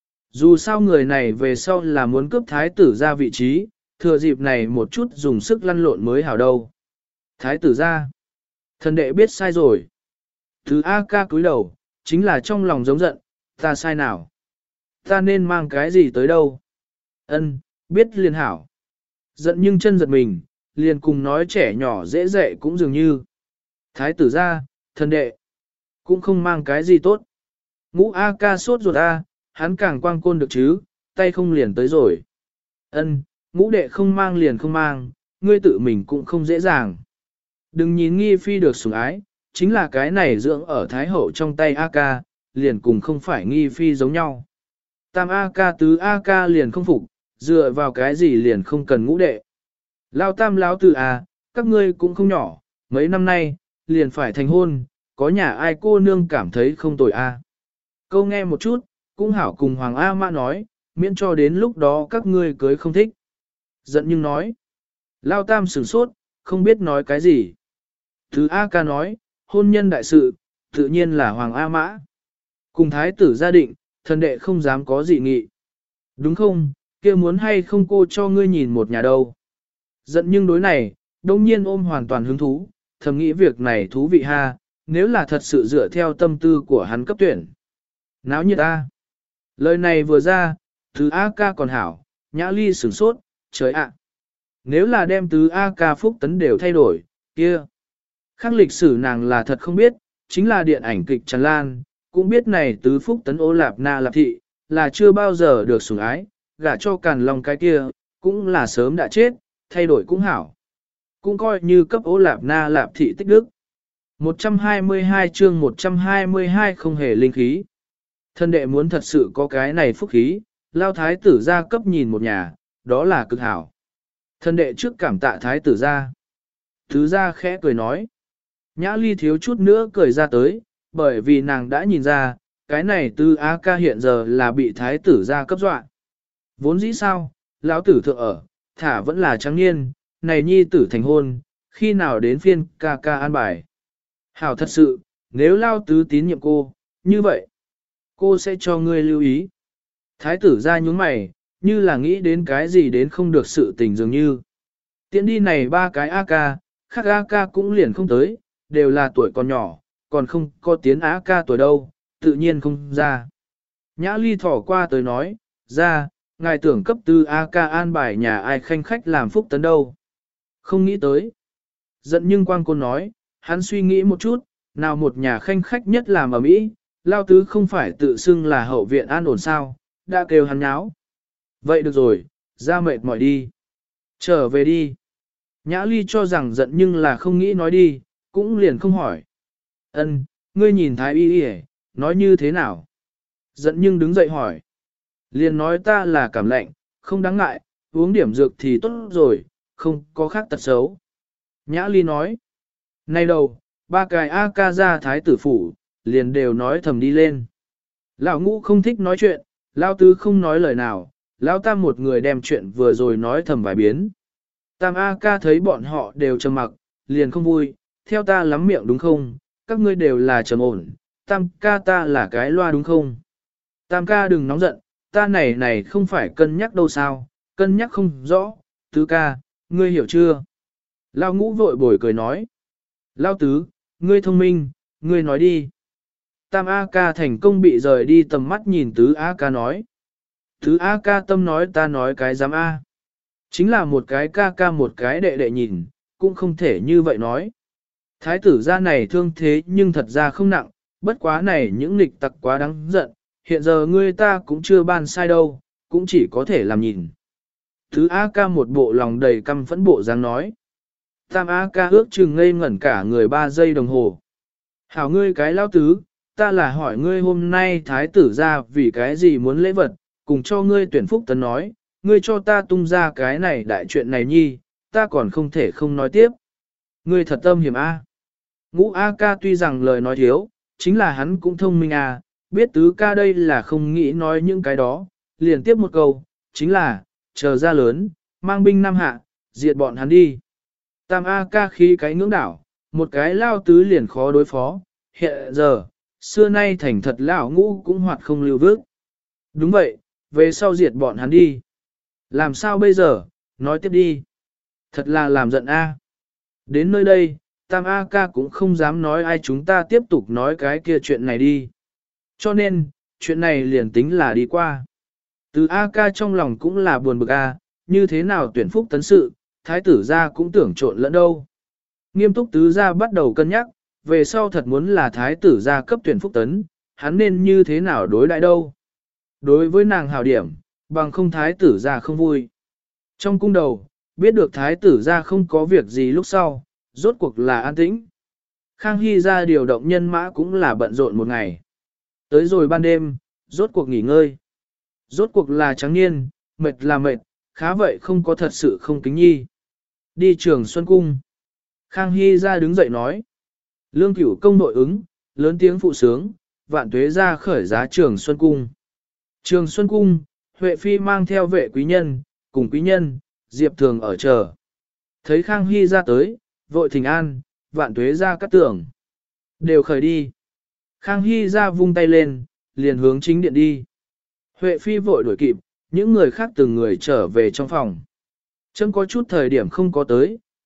Dù sao người này về sau là muốn cướp thái tử gia vị trí, thừa dịp này một chút dùng sức lăn lộn mới hảo đâu. Thái tử gia. Thần đệ biết sai rồi. Thứ A Ca cúi đầu, chính là trong lòng giống giận, ta sai nào? Ta nên mang cái gì tới đâu? Ân, biết liền hảo. Giận nhưng chân giật mình, liền cùng nói trẻ nhỏ dễ dạy cũng dường như. Thái tử gia, thần đệ, cũng không mang cái gì tốt. Ngũ A Ca sốt ruột A, hắn càng quang côn được chứ, tay không liền tới rồi. Ân, ngũ đệ không mang liền không mang, ngươi tự mình cũng không dễ dàng. Đừng nhìn nghi phi được sủng ái, chính là cái này dưỡng ở thái hậu trong tay A Ca, liền cùng không phải nghi phi giống nhau. Tam A Ca tứ A Ca liền không phục, dựa vào cái gì liền không cần ngũ đệ. Lao tam lão tử à, các ngươi cũng không nhỏ, mấy năm nay, liền phải thành hôn, có nhà ai cô nương cảm thấy không tồi a. Câu nghe một chút, cũng hảo cùng Hoàng A Mã nói, miễn cho đến lúc đó các ngươi cưới không thích. Giận nhưng nói. Lao tam sửng sốt, không biết nói cái gì. Thứ A Ca nói, hôn nhân đại sự, tự nhiên là Hoàng A Mã. Cùng thái tử gia định, thần đệ không dám có gì nghị. Đúng không, kia muốn hay không cô cho ngươi nhìn một nhà đâu. Giận nhưng đối này, đông nhiên ôm hoàn toàn hứng thú, thầm nghĩ việc này thú vị ha, nếu là thật sự dựa theo tâm tư của hắn cấp tuyển. Náo nhiệt ta. Lời này vừa ra, Tứ A ca còn hảo, Nhã Ly sửng sốt, trời ạ. Nếu là đem Tứ A ca Phúc Tấn đều thay đổi, kia. Khác lịch sử nàng là thật không biết, chính là điện ảnh kịch tràn lan, cũng biết này Tứ Phúc Tấn Ô Lạp Na Lạp Thị, là chưa bao giờ được sủng ái, gả cho Càn Long cái kia, cũng là sớm đã chết, thay đổi cũng hảo. Cũng coi như cấp Ô Lạp Na Lạp Thị tích đức. 122 chương 122 không hề linh khí. Thân đệ muốn thật sự có cái này phúc khí, lao thái tử gia cấp nhìn một nhà, đó là cực hảo. Thân đệ trước cảm tạ thái tử gia. Thứ gia khẽ cười nói. Nhã Ly thiếu chút nữa cười ra tới, bởi vì nàng đã nhìn ra, cái này Tư A ca hiện giờ là bị thái tử gia cấp dọa. Vốn dĩ sao, lão tử thượng ở, thả vẫn là trắng niên, này nhi tử thành hôn, khi nào đến phiên ca ca an bài. Hảo thật sự, nếu lao tứ tín nhiệm cô, như vậy, cô sẽ cho ngươi lưu ý. Thái tử ra nhún mày, như là nghĩ đến cái gì đến không được sự tình dường như. Tiện đi này ba cái AK, khác AK cũng liền không tới, đều là tuổi còn nhỏ, còn không có tiến AK tuổi đâu, tự nhiên không ra. Nhã Ly thỏ qua tới nói, ra, ngài tưởng cấp tư AK an bài nhà ai khanh khách làm phúc tấn đâu. Không nghĩ tới. Giận nhưng quang cô nói, hắn suy nghĩ một chút, nào một nhà khanh khách nhất làm ở Mỹ, lao tứ không phải tự xưng là hậu viện an ổn sao, đã kêu hắn nháo. Vậy được rồi, ra mệt mỏi đi. Trở về đi. Nhã Ly cho rằng giận nhưng là không nghĩ nói đi, cũng liền không hỏi. Ân, ngươi nhìn thái y đi nói như thế nào? Giận nhưng đứng dậy hỏi. Liền nói ta là cảm lạnh, không đáng ngại, uống điểm dược thì tốt rồi, không có khác tật xấu. Nhã Ly nói. Nay đầu, ba cái A-ca ra thái tử phủ, liền đều nói thầm đi lên. Lão ngũ không thích nói chuyện, lão tứ không nói lời nào, lão tam một người đem chuyện vừa rồi nói thầm vài biến. Tam A-ca thấy bọn họ đều trầm mặc, liền không vui, theo ta lắm miệng đúng không, các ngươi đều là trầm ổn, tam ca ta là cái loa đúng không. Tam ca đừng nóng giận, ta này không phải cân nhắc đâu sao, cân nhắc không rõ, tứ ca, ngươi hiểu chưa? Lão ngũ vội bồi cười nói. Lão tứ, ngươi thông minh, ngươi nói đi. Tam A-ca thành công bị rời đi tầm mắt nhìn tứ A-ca nói. Tứ A-ca tâm nói ta nói cái dám A. Chính là một cái ca một cái đệ đệ nhìn, cũng không thể như vậy nói. Thái tử gia này thương thế nhưng thật ra không nặng, bất quá này những nghịch tặc quá đáng giận, hiện giờ ngươi ta cũng chưa ban sai đâu, cũng chỉ có thể làm nhìn. Tứ A-ca một bộ lòng đầy căm phẫn bộ dáng nói. Tam A-ca ước chừng ngây ngẩn cả người 3 giây đồng hồ. Hảo ngươi cái lão tứ, ta là hỏi ngươi hôm nay thái tử ra vì cái gì muốn lễ vật, cùng cho ngươi tuyển phúc tấn nói, ngươi cho ta tung ra cái này đại chuyện này nhi, ta còn không thể không nói tiếp. Ngươi thật tâm hiểm A. Ngũ A-ca tuy rằng lời nói thiếu, chính là hắn cũng thông minh A, biết tứ ca đây là không nghĩ nói những cái đó, liền tiếp một câu, chính là, chờ ra lớn, mang binh năm hạ, diệt bọn hắn đi. Tam A-ca khí cái ngưỡng đảo, một cái lao tứ liền khó đối phó, hiện giờ, xưa nay thành thật lão ngũ cũng hoạt không lưu vước. Đúng vậy, về sau diệt bọn hắn đi. Làm sao bây giờ, nói tiếp đi. Thật là làm giận A. Đến nơi đây, Tam A-ca cũng không dám nói ai chúng ta tiếp tục nói cái kia chuyện này đi. Cho nên, chuyện này liền tính là đi qua. Từ A-ca trong lòng cũng là buồn bực A, như thế nào tuyển phúc tấn sự, thái tử gia cũng tưởng trộn lẫn đâu. Nghiêm túc tứ gia bắt đầu cân nhắc, về sau thật muốn là thái tử gia cấp tuyển phúc tấn, hắn nên như thế nào đối đãi đâu. Đối với nàng hào điểm, bằng không thái tử gia không vui. Trong cung đầu, biết được thái tử gia không có việc gì lúc sau, rốt cuộc là an tĩnh. Khang Hy ra điều động nhân mã cũng là bận rộn một ngày. Tới rồi ban đêm, rốt cuộc nghỉ ngơi. Rốt cuộc là trắng niên, mệt là mệt, khá vậy không có thật sự không kính nhi. Đi Trường Xuân Cung. Khang Hy ra đứng dậy nói. Lương Cửu công nội ứng, lớn tiếng phụ sướng, vạn tuế ra khởi giá Trường Xuân Cung. Trường Xuân Cung, Huệ Phi mang theo vệ quý nhân, cùng quý nhân, Diệp Thường ở chờ. Thấy Khang Hy ra tới, vội thỉnh an, vạn tuế ra cắt tưởng. Đều khởi đi. Khang Hy ra vung tay lên, liền hướng chính điện đi. Huệ Phi vội đuổi kịp, những người khác từng người trở về trong phòng. Chấm có chút thời điểm không có tới,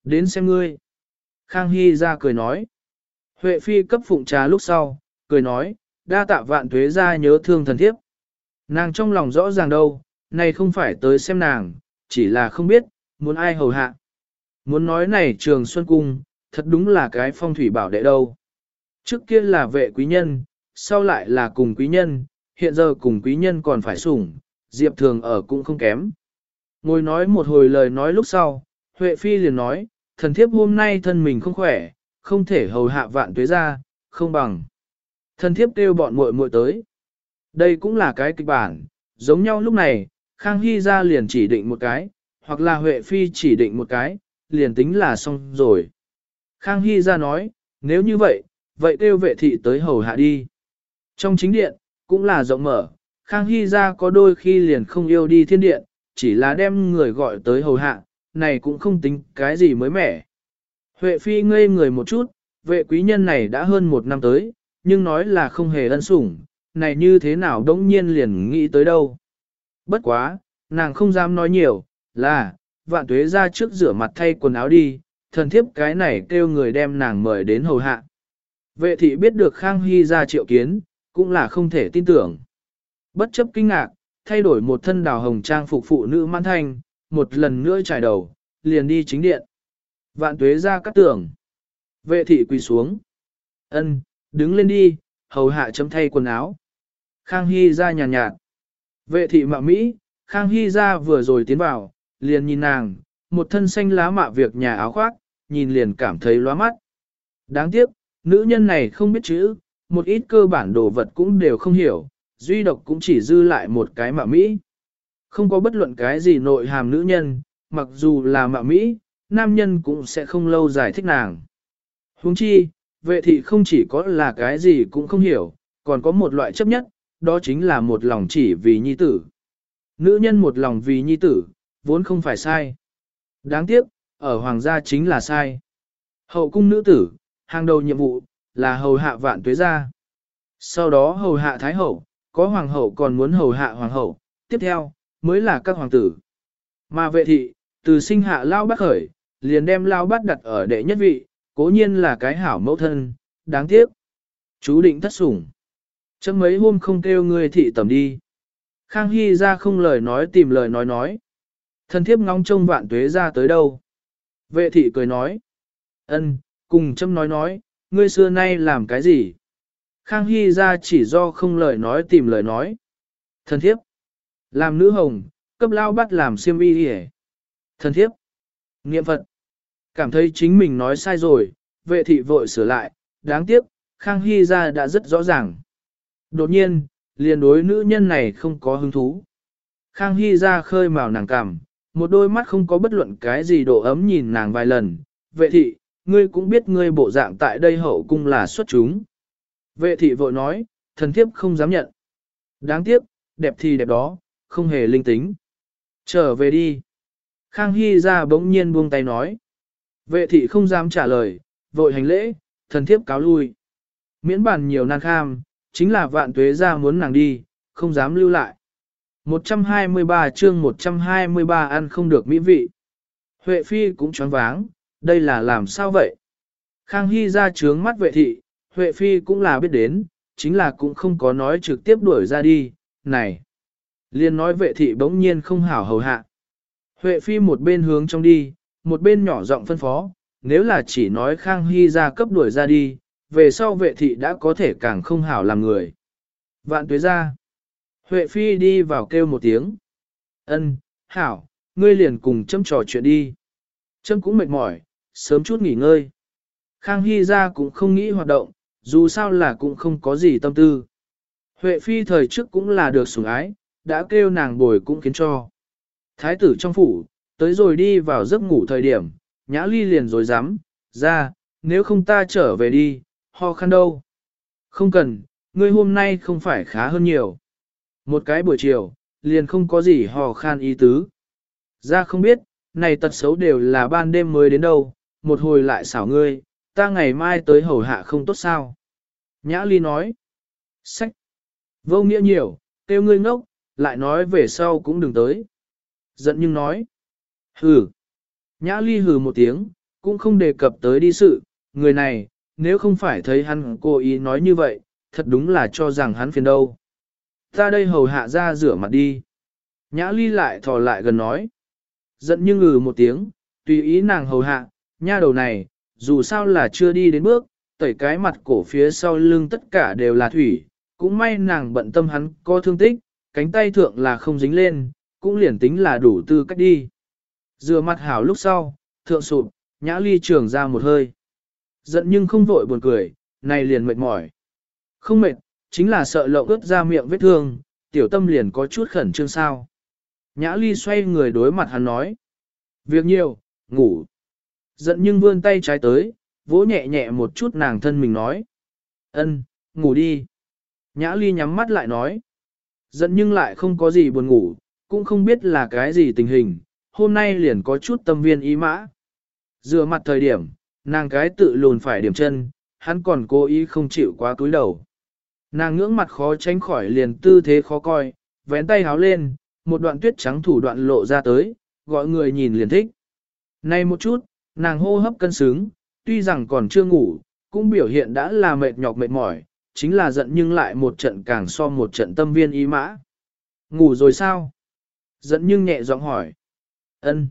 Đến xem ngươi. Khang Hy ra cười nói. Huệ Phi cấp phụng trà lúc sau, cười nói, đa tạ Vạn Tuế ra nhớ thương thần thiếp. Nàng trong lòng rõ ràng đâu, này không phải tới xem nàng, chỉ là không biết, muốn ai hầu hạ. Muốn nói này Trường Xuân Cung, thật đúng là cái phong thủy bảo đệ đâu. Trước kia là vệ quý nhân, sau lại là cùng quý nhân, hiện giờ cùng quý nhân còn phải sủng, Diệp Thường ở cũng không kém. Ngồi nói một hồi lời nói lúc sau, Huệ Phi liền nói, thần thiếp hôm nay thân mình không khỏe, không thể hầu hạ Vạn Tuế ra, không bằng. Thần thiếp kêu bọn muội muội tới. Đây cũng là cái kịch bản, giống nhau lúc này, Khang Hy ra liền chỉ định một cái, hoặc là Huệ Phi chỉ định một cái, liền tính là xong rồi. Khang Hy ra nói, nếu như vậy, vậy kêu vệ thị tới hầu hạ đi. Trong chính điện, cũng là rộng mở, Khang Hy ra có đôi khi liền không yêu đi thiên điện, chỉ là đem người gọi tới hầu hạ, này cũng không tính cái gì mới mẻ. Huệ Phi ngây người một chút, vệ quý nhân này đã hơn một năm tới, nhưng nói là không hề ân sủng, này như thế nào đống nhiên liền nghĩ tới đâu. Bất quá, nàng không dám nói nhiều, là, Vạn Tuế ra trước rửa mặt thay quần áo đi, thần thiếp cái này kêu người đem nàng mời đến hầu hạ. Vệ thị biết được Khang Hy ra triệu kiến, cũng là không thể tin tưởng. Bất chấp kinh ngạc, thay đổi một thân đào hồng trang phục phụ nữ mãn thanh, một lần nữa trải đầu, liền đi chính điện. Vạn Tuế ra cắt tưởng. Vệ thị quỳ xuống. Ân, đứng lên đi, hầu hạ chấm thay quần áo. Khang Hy ra nhàn nhạt. Vệ thị mạ Mỹ, Khang Hy ra vừa rồi tiến vào, liền nhìn nàng, một thân xanh lá mạ việc nhà áo khoác, nhìn liền cảm thấy lóa mắt. Đáng tiếc, nữ nhân này không biết chữ, một ít cơ bản đồ vật cũng đều không hiểu, duy độc cũng chỉ dư lại một cái mạ Mỹ. Không có bất luận cái gì nội hàm nữ nhân, mặc dù là mạ Mỹ, nam nhân cũng sẽ không lâu dài thích nàng. Huống chi, vệ thị không chỉ có là cái gì cũng không hiểu, còn có một loại chấp nhất, đó chính là một lòng chỉ vì nhi tử. Nữ nhân một lòng vì nhi tử, vốn không phải sai. Đáng tiếc, ở hoàng gia chính là sai. Hậu cung nữ tử, hàng đầu nhiệm vụ, là hầu hạ Vạn Tuế gia. Sau đó hầu hạ thái hậu, có hoàng hậu còn muốn hầu hạ hoàng hậu, tiếp theo, mới là các hoàng tử. Mà vệ thị, từ sinh hạ lao bát khởi, liền đem lao bát đặt ở đệ nhất vị, cố nhiên là cái hảo mẫu thân, đáng tiếc. Chú định thất sủng. Chấm mấy hôm không kêu ngươi thị tầm đi. Khang Hy ra không lời nói tìm lời nói. Thần thiếp ngóng trông Vạn Tuế ra tới đâu. Vệ thị cười nói. Ân, cùng chấm nói, ngươi xưa nay làm cái gì? Khang Hy ra chỉ do không lời nói tìm lời nói. Thần thiếp. Làm nữ hồng, cấp lao bắt làm xiêm y hề. Thần thiếp. Niệm Phật. Cảm thấy chính mình nói sai rồi, vệ thị vội sửa lại, đáng tiếc, Khang Hy ra đã rất rõ ràng. Đột nhiên, liền đối nữ nhân này không có hứng thú. Khang Hy ra khơi mào nàng cằm, một đôi mắt không có bất luận cái gì độ ấm nhìn nàng vài lần. Vệ thị, ngươi cũng biết ngươi bộ dạng tại đây hậu cung là xuất chúng. Vệ thị vội nói, thần thiếp không dám nhận. Đáng tiếc, đẹp thì đẹp đó, không hề linh tính. Trở về đi. Khang Hy ra bỗng nhiên buông tay nói. Vệ thị không dám trả lời, vội hành lễ, thần thiếp cáo lui. Miễn bàn nhiều nan kham, chính là Vạn Tuế ra muốn nàng đi, không dám lưu lại. 123 chương 123 ăn không được mỹ vị. Huệ Phi cũng choáng váng, đây là làm sao vậy? Khang Hy ra trướng mắt vệ thị, Huệ Phi cũng là biết đến, chính là cũng không có nói trực tiếp đuổi ra đi, này. Liên nói vệ thị bỗng nhiên không hảo hầu hạ. Huệ Phi một bên hướng trong đi, một bên nhỏ giọng phân phó, nếu là chỉ nói Khang Hy ra cấp đuổi ra đi, về sau vệ thị đã có thể càng không hảo làm người. Vạn Tuế ra. Huệ Phi đi vào kêu một tiếng. Ân, hảo, ngươi liền cùng châm trò chuyện đi. Châm cũng mệt mỏi, sớm chút nghỉ ngơi. Khang Hy ra cũng không nghĩ hoạt động, dù sao là cũng không có gì tâm tư. Huệ Phi thời trước cũng là được sủng ái, đã kêu nàng bồi cũng khiến cho. Thái tử trong phủ, tới rồi đi vào giấc ngủ thời điểm, Nhã Ly liền rồi dám, ra, nếu không ta trở về đi, ho khăn đâu. Không cần, ngươi hôm nay không phải khá hơn nhiều. Một cái buổi chiều, liền không có gì ho khan ý tứ. Ra không biết, này tật xấu đều là ban đêm mới đến đâu, một hồi lại xảo ngươi, ta ngày mai tới hầu hạ không tốt sao. Nhã Ly nói, sách, vô nghĩa nhiều, kêu ngươi ngốc, lại nói về sau cũng đừng tới. Giận nhưng nói, hừ. Nhã Ly hừ một tiếng, cũng không đề cập tới đi sự, người này, nếu không phải thấy hắn cố ý nói như vậy, thật đúng là cho rằng hắn phiền đâu. Ta đây hầu hạ ra rửa mặt đi. Nhã ly lại thò lại gần nói. Giận nhưng một tiếng, tùy ý nàng hầu hạ, nha đầu này, dù sao là chưa đi đến bước, tẩy cái mặt cổ phía sau lưng tất cả đều là thủy, cũng may nàng bận tâm hắn có thương tích, cánh tay thượng là không dính lên, cũng liền tính là đủ tư cách đi. Rửa mặt hảo lúc sau, thượng sụp, nhã ly trường ra một hơi. Giận nhưng không vội buồn cười, này liền mệt mỏi. Không mệt, chính là sợ lộng ướt ra miệng vết thương, tiểu tâm liền có chút khẩn trương sao. Nhã ly xoay người đối mặt hắn nói. Việc nhiều, ngủ. Giận nhưng vươn tay trái tới, vỗ nhẹ nhẹ một chút nàng thân mình nói. Ân, ngủ đi. Nhã ly nhắm mắt lại nói. Giận nhưng lại không có gì buồn ngủ, cũng không biết là cái gì tình hình, hôm nay liền có chút tâm viên ý mã. Rửa mặt thời điểm, nàng cái tự lùn phải điểm chân, hắn còn cố ý không chịu quá cúi đầu. Nàng ngưỡng mặt khó tránh khỏi liền tư thế khó coi, vén tay háo lên, một đoạn tuyết trắng thủ đoạn lộ ra tới, gọi người nhìn liền thích. Nay một chút, nàng hô hấp cân xứng, tuy rằng còn chưa ngủ, cũng biểu hiện đã là mệt nhọc mệt mỏi, chính là giận nhưng lại một trận càng so một trận tâm viên ý mã. Ngủ rồi sao? Giận nhưng nhẹ giọng hỏi. Ân.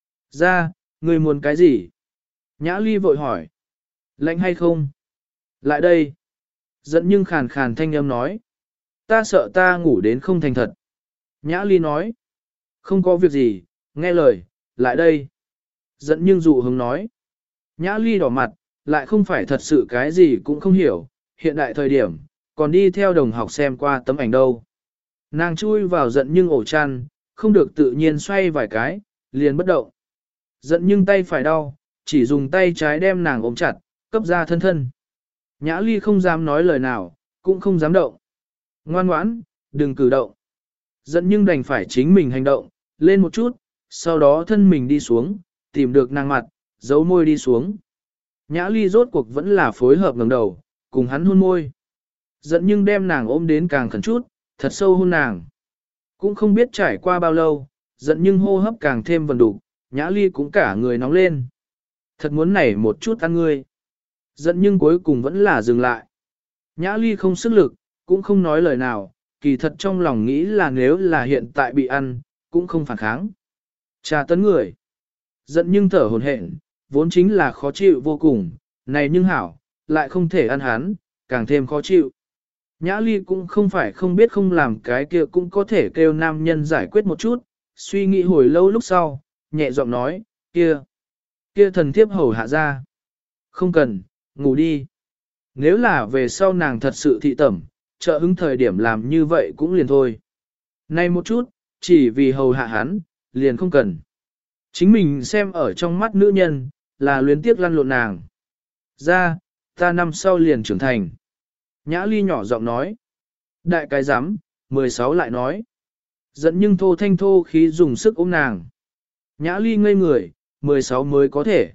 Ra, người muốn cái gì? Nhã ly vội hỏi. Lạnh hay không? Lại đây. Giận nhưng khàn khàn thanh âm nói. Ta sợ ta ngủ đến không thành thật. Nhã ly nói. Không có việc gì, nghe lời, lại đây. Giận nhưng dụ hướng nói. Nhã ly đỏ mặt, lại không phải thật sự cái gì cũng không hiểu, hiện đại thời điểm, còn đi theo đồng học xem qua tấm ảnh đâu. Nàng chui vào giận nhưng ổ chăn, không được tự nhiên xoay vài cái, liền bất động. Giận nhưng tay phải đau, chỉ dùng tay trái đem nàng ôm chặt, cấp ra thân thân. Nhã ly không dám nói lời nào, cũng không dám động. Ngoan ngoãn, đừng cử động. Giận nhưng đành phải chính mình hành động, lên một chút, sau đó thân mình đi xuống, tìm được nàng mặt, giấu môi đi xuống. Nhã ly rốt cuộc vẫn là phối hợp ngẩng đầu, cùng hắn hôn môi. Giận nhưng đem nàng ôm đến càng khẩn chút, thật sâu hôn nàng. Cũng không biết trải qua bao lâu, giận nhưng hô hấp càng thêm vần đục, nhã ly cũng cả người nóng lên. Thật muốn nảy một chút ăn ngươi. Giận nhưng cuối cùng vẫn là dừng lại. Nhã ly không sức lực, cũng không nói lời nào, kỳ thật trong lòng nghĩ là nếu là hiện tại bị ăn, cũng không phản kháng. Trà tấn người. Giận nhưng thở hổn hển, vốn chính là khó chịu vô cùng, này nhưng hảo, lại không thể ăn hắn, càng thêm khó chịu. Nhã ly cũng không phải không biết không làm cái kia cũng có thể kêu nam nhân giải quyết một chút, suy nghĩ hồi lâu lúc sau, nhẹ giọng nói, kia thần thiếp hầu hạ ra. Không cần, ngủ đi. Nếu là về sau nàng thật sự thị tẩm, trợ hứng thời điểm làm như vậy cũng liền thôi. Nay một chút, chỉ vì hầu hạ hắn, liền không cần. Chính mình xem ở trong mắt nữ nhân, là luyến tiếc lăn lộn nàng. Ra, ta năm sau liền trưởng thành. Nhã ly nhỏ giọng nói. Đại cái rắm 16 lại nói. Giận nhưng thô thanh thô khí dùng sức ôm nàng. Nhã ly ngây người, 16 mới có thể.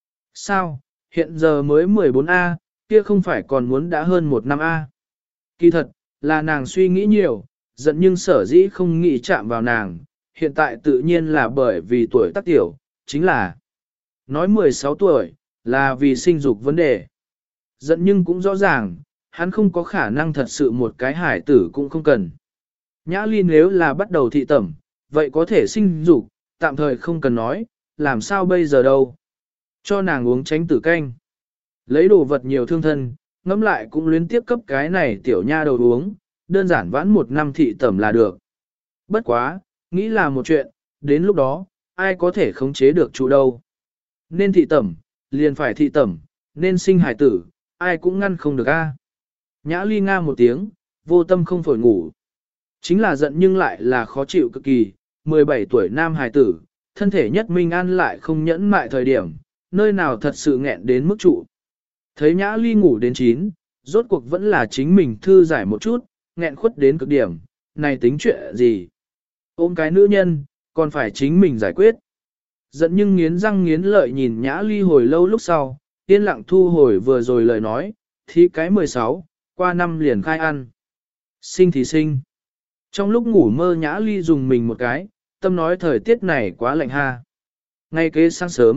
Sao, hiện giờ mới 14A, kia không phải còn muốn đã hơn 1 năm A. Kỳ thật, là nàng suy nghĩ nhiều, giận nhưng sở dĩ không nghĩ chạm vào nàng, hiện tại tự nhiên là bởi vì tuổi tác tiểu, chính là nói 16 tuổi, là vì sinh dục vấn đề. Giận nhưng cũng rõ ràng, hắn không có khả năng thật sự một cái hải tử cũng không cần. Nhã ly nếu là bắt đầu thị tẩm, vậy có thể sinh dục, tạm thời không cần nói, làm sao bây giờ đâu. Cho nàng uống tránh tử canh. Lấy đồ vật nhiều thương thân, ngẫm lại cũng luyến tiếp cấp cái này tiểu nha đầu uống, đơn giản vãn 1 năm thị tẩm là được. Bất quá, nghĩ là một chuyện, đến lúc đó, ai có thể khống chế được chủ đâu. Nên thị tẩm, liền phải thị tẩm, nên sinh hải tử, ai cũng ngăn không được a. Nhã ly nga một tiếng, vô tâm không phổi ngủ. Chính là giận nhưng lại là khó chịu cực kỳ, 17 tuổi nam hải tử, thân thể nhất minh an lại không nhẫn mại thời điểm, nơi nào thật sự nghẹn đến mức trụ. Thấy nhã ly ngủ đến 9, rốt cuộc vẫn là chính mình thư giải một chút, nghẹn khuất đến cực điểm, này tính chuyện gì. Ôm cái nữ nhân, còn phải chính mình giải quyết. Giận nhưng nghiến răng nghiến lợi nhìn nhã ly hồi lâu lúc sau, yên lặng thu hồi vừa rồi lời nói, thì cái 16, qua năm liền khai ăn. Sinh thì sinh. Trong lúc ngủ mơ nhã ly dùng mình một cái, tâm nói thời tiết này quá lạnh ha. Ngay kế sáng sớm,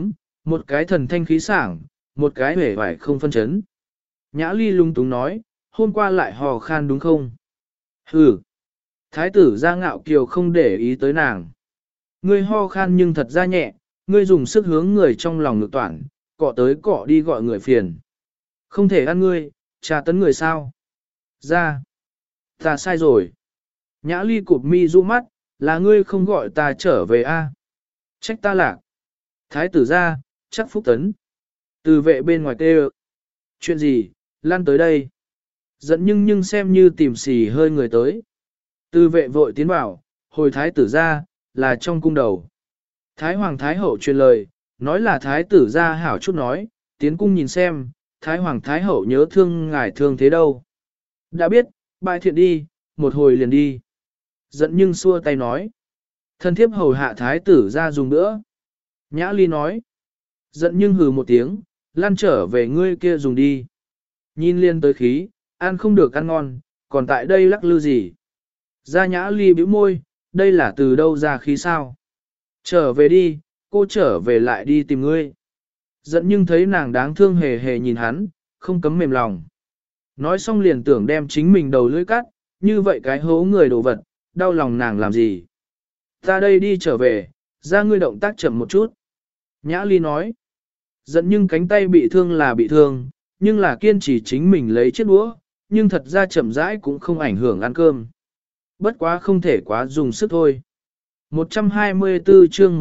Một cái thần thanh khí sảng, một cái hể vải không phân chấn. Nhã Ly lung túng nói, hôm qua lại hò khan đúng không? Hừ. Thái tử ra ngạo kiều không để ý tới nàng. Ngươi ho khan nhưng thật ra nhẹ, ngươi dùng sức hướng người trong lòng ngực toản, cọ tới cọ đi gọi người phiền. Không thể ăn ngươi, trà tấn người sao? Ra. Ta sai rồi. Nhã Ly cụp mi du mắt, là ngươi không gọi ta trở về a? Trách ta lạc. Thái tử ra, chắc phúc tấn. Từ vệ bên ngoài kêu. Chuyện gì, lăn tới đây. Giận nhưng xem như tìm xì hơi người tới. Từ vệ vội tiến vào, hồi thái tử ra, là trong cung đầu. Thái hoàng thái hậu truyền lời, nói là thái tử ra hảo chút nói, tiến cung nhìn xem, thái hoàng thái hậu nhớ thương ngài thương thế đâu. Đã biết, bài thiện đi, một hồi liền đi. Giận nhưng xua tay nói. Thân thiếp hầu hạ thái tử ra dùng nữa. Nhã Ly nói. Giận nhưng hừ một tiếng, lăn trở về ngươi kia dùng đi. Nhìn liên tới khí, ăn không được ăn ngon, còn tại đây lắc lư gì. Ra Nhã Ly bĩu môi, đây là từ đâu ra khí sao? Trở về đi, cô trở về lại đi tìm ngươi. Giận nhưng thấy nàng đáng thương hề hề nhìn hắn, không cấm mềm lòng. Nói xong liền tưởng đem chính mình đầu lưỡi cắt, như vậy cái hố người đồ vật, đau lòng nàng làm gì? Ta đây đi trở về, ra ngươi động tác chậm một chút. Nhã Ly nói. Giận nhưng cánh tay bị thương là bị thương, nhưng là kiên trì chính mình lấy chiếc đũa, nhưng thật ra chậm rãi cũng không ảnh hưởng ăn cơm. Bất quá không thể quá dùng sức thôi. 124 chương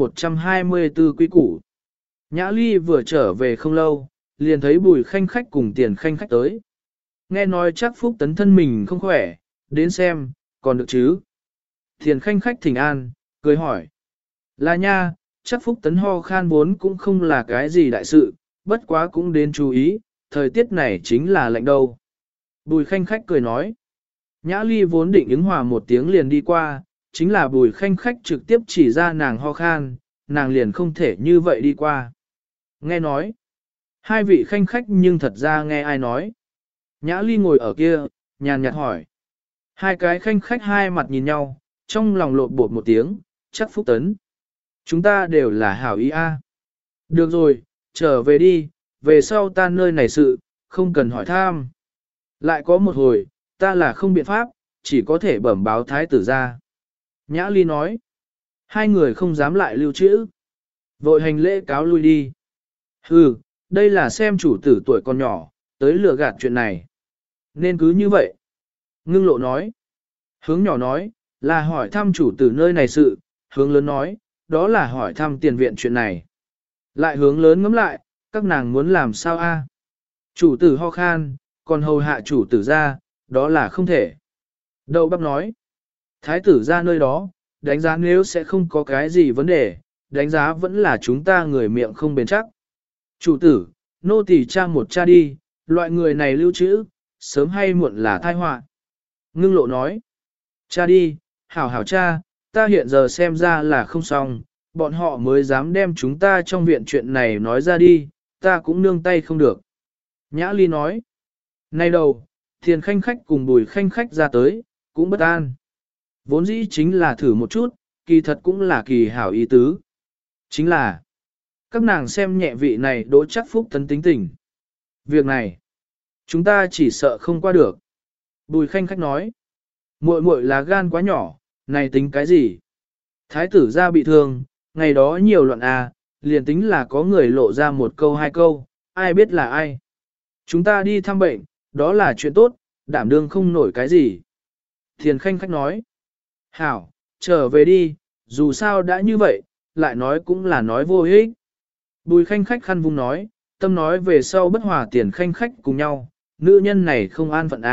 124 quý củ. Nhã Ly vừa trở về không lâu, liền thấy Bùi Khanh Khách cùng Tiền Khanh Khách tới. Nghe nói chắc Phúc Tấn thân mình không khỏe, đến xem, còn được chứ. Tiền Khanh Khách thỉnh an, cười hỏi. Là nha, chắc Phúc Tấn ho khan vốn cũng không là cái gì đại sự, bất quá cũng đến chú ý, thời tiết này chính là lạnh đâu. Bùi Khanh Khách cười nói. Nhã Ly vốn định ứng hòa một tiếng liền đi qua, chính là Bùi Khanh Khách trực tiếp chỉ ra nàng ho khan, nàng liền không thể như vậy đi qua. Nghe nói, hai vị Khanh Khách nhưng thật ra nghe ai nói. Nhã Ly ngồi ở kia, nhàn nhạt hỏi. Hai cái Khanh Khách hai mặt nhìn nhau, trong lòng lộn bột một tiếng, chắc Phúc Tấn. Chúng ta đều là hảo ý a. Được rồi, trở về đi, về sau ta nơi này sự, không cần hỏi tham. Lại có một hồi, ta là không biện pháp, chỉ có thể bẩm báo thái tử ra. Nhã Ly nói. Hai người không dám lại lưu trữ. Vội hành lễ cáo lui đi. Hừ, đây là xem chủ tử tuổi còn nhỏ, tới lừa gạt chuyện này. Nên cứ như vậy. Ngưng lộ nói. Hướng nhỏ nói, là hỏi thăm chủ tử nơi này sự, hướng lớn nói, đó là hỏi thăm tiền viện chuyện này. Lại hướng lớn ngắm lại, các nàng muốn làm sao a? Chủ tử ho khan, còn hầu hạ chủ tử ra, đó là không thể. Đậu bắp nói, thái tử ra nơi đó, đánh giá nếu sẽ không có cái gì vấn đề, đánh giá vẫn là chúng ta người miệng không bền chắc. Chủ tử, nô tỳ cha một cha đi, loại người này lưu trữ, sớm hay muộn là tai họa. Ngưng lộ nói, cha đi, hảo hảo cha, ta hiện giờ xem ra là không xong, bọn họ mới dám đem chúng ta trong viện chuyện này nói ra đi, ta cũng nương tay không được. Nhã Ly nói, nay đầu, Tiền Khanh Khách cùng Bùi Khanh Khách ra tới, cũng bất an. Vốn dĩ chính là thử một chút, kỳ thật cũng là kỳ hảo ý tứ. Chính là, các nàng xem nhẹ vị này đỗ chắc Phúc Tấn tính tình. Việc này, chúng ta chỉ sợ không qua được. Bùi Khanh Khách nói, muội muội là gan quá nhỏ, này tính cái gì? Thái tử ra bị thương, ngày đó nhiều loạn liền tính là có người lộ ra một câu hai câu, ai biết là ai. Chúng ta đi thăm bệnh, đó là chuyện tốt, đảm đương không nổi cái gì. Tiền Khanh Khách nói, hảo, trở về đi, dù sao đã như vậy, lại nói cũng là nói vô ích. Bùi Khanh Khách khăn vung nói, tâm nói về sau bất hòa Tiền Khanh Khách cùng nhau, nữ nhân này không an phận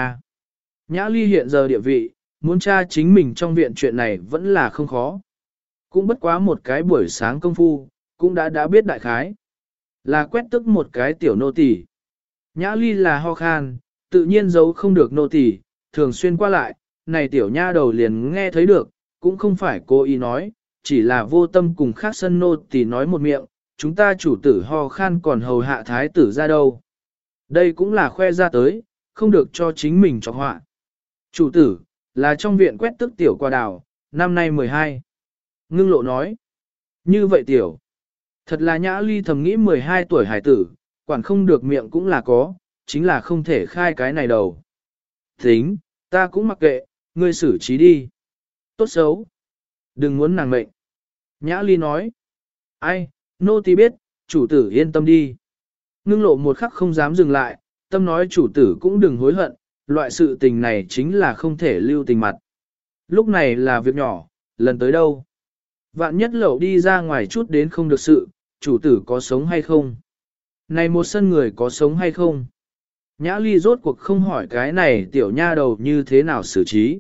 Nhã Ly hiện giờ địa vị, muốn tra chính mình trong viện chuyện này vẫn là không khó. Cũng bất quá một cái buổi sáng công phu, cũng đã biết đại khái. Là quét tức một cái tiểu nô tỳ. Nhã Ly là ho khan, tự nhiên giấu không được nô tỳ, thường xuyên qua lại, này tiểu nha đầu liền nghe thấy được, cũng không phải cố ý nói, chỉ là vô tâm cùng khác sân nô tỳ nói một miệng, chúng ta chủ tử ho khan còn hầu hạ thái tử ra đâu. Đây cũng là khoe ra tới, không được cho chính mình cho họa. Chủ tử, là trong viện quét tức tiểu qua đào, năm nay 12. Ngưng lộ nói. Như vậy tiểu. Thật là Nhã Ly thầm nghĩ 12 tuổi hải tử, quản không được miệng cũng là có, chính là không thể khai cái này đầu. Tính, ta cũng mặc kệ, ngươi xử trí đi. Tốt xấu. Đừng muốn nàng mệnh. Nhã Ly nói. Ai, nô tỳ biết, chủ tử yên tâm đi. Ngưng lộ một khắc không dám dừng lại, tâm nói chủ tử cũng đừng hối hận, loại sự tình này chính là không thể lưu tình mặt. Lúc này là việc nhỏ, lần tới đâu. Vạn nhất lậu đi ra ngoài chút đến không được sự, chủ tử có sống hay không? Này một sân người có sống hay không? Nhã Ly rốt cuộc không hỏi cái này tiểu nha đầu như thế nào xử trí.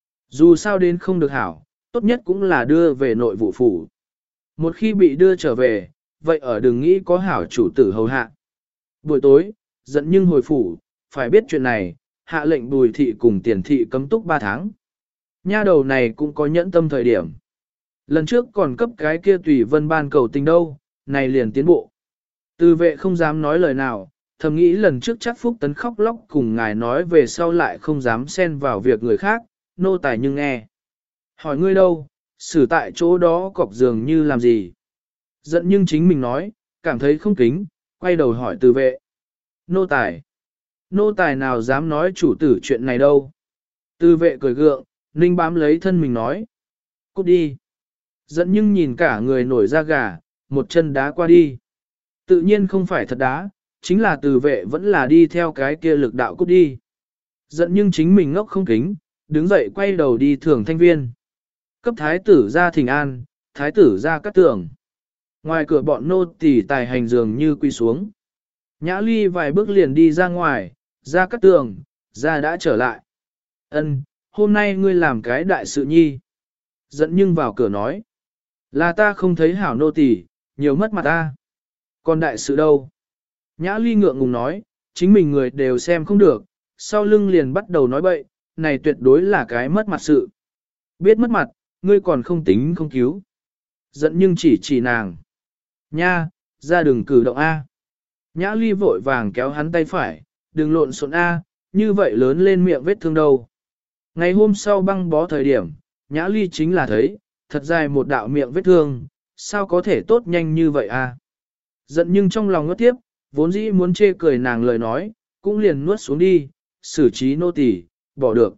Dù sao đến không được hảo, tốt nhất cũng là đưa về nội vụ phủ. Một khi bị đưa trở về, vậy ở đừng nghĩ có hảo chủ tử hầu hạ. Buổi tối, giận nhưng hồi phủ, phải biết chuyện này, hạ lệnh Bùi thị cùng Tiền thị cấm túc 3 tháng. Nha đầu này cũng có nhẫn tâm thời điểm. Lần trước còn cấp cái kia tùy vân ban cầu tình đâu, này liền tiến bộ. Từ vệ không dám nói lời nào, thầm nghĩ lần trước chắc Phúc Tấn khóc lóc cùng ngài nói về sau lại không dám xen vào việc người khác, nô tài nhưng nghe. Hỏi ngươi đâu, xử tại chỗ đó cọc giường như làm gì? Giận nhưng chính mình nói, cảm thấy không kính, quay đầu hỏi từ vệ. Nô tài. Nô tài nào dám nói chủ tử chuyện này đâu? Từ vệ cười gượng, ninh bám lấy thân mình nói. Cút đi. Giận nhưng nhìn cả người nổi da gà, một chân đá qua đi. Tự nhiên không phải thật đá, chính là từ vệ vẫn là đi theo cái kia lực đạo cút đi. Giận nhưng chính mình ngốc không kính, đứng dậy quay đầu đi thưởng thanh viên. Cấp thái tử ra thỉnh an, thái tử ra cắt tường. Ngoài cửa bọn nô tỳ tài hành dường như quy xuống. Nhã Ly vài bước liền đi ra ngoài, ra cắt tường, ra đã trở lại. Ân, hôm nay ngươi làm cái đại sự nhi. Giận nhưng vào cửa nói. Là ta không thấy hảo nô tỳ, nhiều mất mặt ta. Còn đại sự đâu? Nhã Ly ngượng ngùng nói, chính mình người đều xem không được, sau lưng liền bắt đầu nói bậy, này tuyệt đối là cái mất mặt sự. Biết mất mặt, ngươi còn không tính không cứu. Giận nhưng chỉ nàng. Nha, ra đừng cử động A. Nhã Ly vội vàng kéo hắn tay phải, đừng lộn xộn A, như vậy lớn lên miệng vết thương đâu. Ngày hôm sau băng bó thời điểm, Nhã Ly chính là thấy, thật dài một đạo miệng vết thương, sao có thể tốt nhanh như vậy A. Giận nhưng trong lòng nuốt tiếp, vốn dĩ muốn chê cười nàng lời nói, cũng liền nuốt xuống đi, xử trí nô tỳ, bỏ được.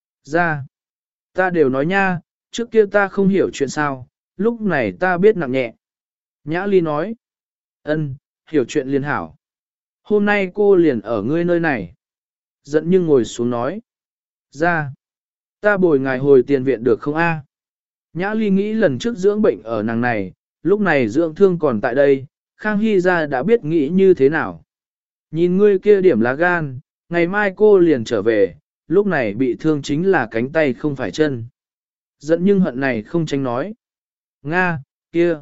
Ra, ta đều nói nha, trước kia ta không hiểu chuyện sao, lúc này ta biết nặng nhẹ. Nhã Ly nói, ân, hiểu chuyện liền hảo. Hôm nay cô liền ở ngươi nơi này. Giận nhưng ngồi xuống nói, ra, ta bồi ngài hồi tiền viện được không a? Nhã Ly nghĩ lần trước dưỡng bệnh ở nàng này, lúc này dưỡng thương còn tại đây, Khang Hy ra đã biết nghĩ như thế nào. Nhìn ngươi kia điểm lá gan, ngày mai cô liền trở về, lúc này bị thương chính là cánh tay không phải chân. Giận nhưng hận này không tránh nói. Nga, kia.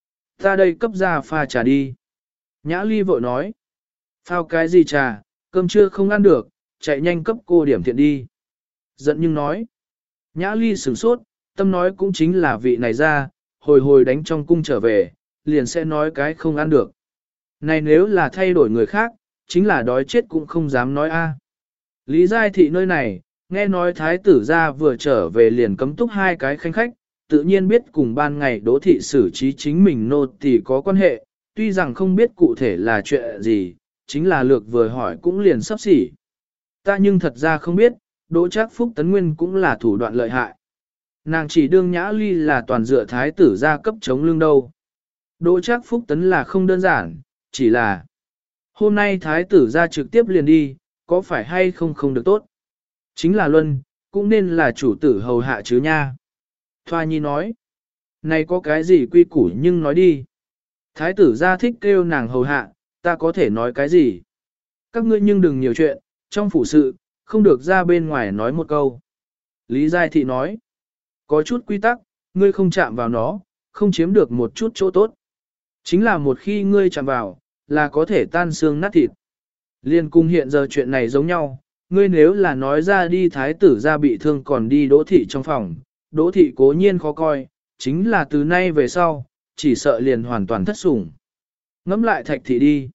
Ta đây cấp ra pha trà đi. Nhã Ly vội nói. Phao cái gì trà, cơm trưa không ăn được, chạy nhanh cấp cô điểm thiện đi. Giận nhưng nói. Nhã Ly sửng sốt, tâm nói cũng chính là vị này ra, hồi hồi đánh trong cung trở về, liền sẽ nói cái không ăn được. Này nếu là thay đổi người khác, chính là đói chết cũng không dám nói a. Lý Giai Thị nơi này, nghe nói thái tử gia vừa trở về liền cấm túc 2 cái khanh khách, tự nhiên biết cùng ban ngày Đỗ thị xử trí chính mình nô tỳ có quan hệ, tuy rằng không biết cụ thể là chuyện gì, chính là lược vừa hỏi cũng liền sắp xỉ. Ta nhưng thật ra không biết, Đỗ Trác Phúc Tấn Nguyên cũng là thủ đoạn lợi hại. Nàng chỉ đương Nhã Ly là toàn dựa thái tử gia cấp chống lưng đâu. Đỗ Trác Phúc Tấn là không đơn giản, chỉ là hôm nay thái tử gia trực tiếp liền đi, có phải hay không không được tốt. Chính là Luân, cũng nên là chủ tử hầu hạ chứ nha. Thoa Nhi nói, này có cái gì quy củ nhưng nói đi. Thái tử gia thích kêu nàng hầu hạ, ta có thể nói cái gì. Các ngươi nhưng đừng nhiều chuyện, trong phủ sự, không được ra bên ngoài nói một câu. Lý Giai Thị nói, có chút quy tắc, ngươi không chạm vào nó, không chiếm được một chút chỗ tốt. Chính là một khi ngươi chạm vào, là có thể tan xương nát thịt. Liên cung hiện giờ chuyện này giống nhau, ngươi nếu là nói ra đi thái tử ra bị thương còn đi Đỗ thị trong phòng, Đỗ thị cố nhiên khó coi, chính là từ nay về sau, chỉ sợ liền hoàn toàn thất sủng. Ngẫm lại Thạch thị đi.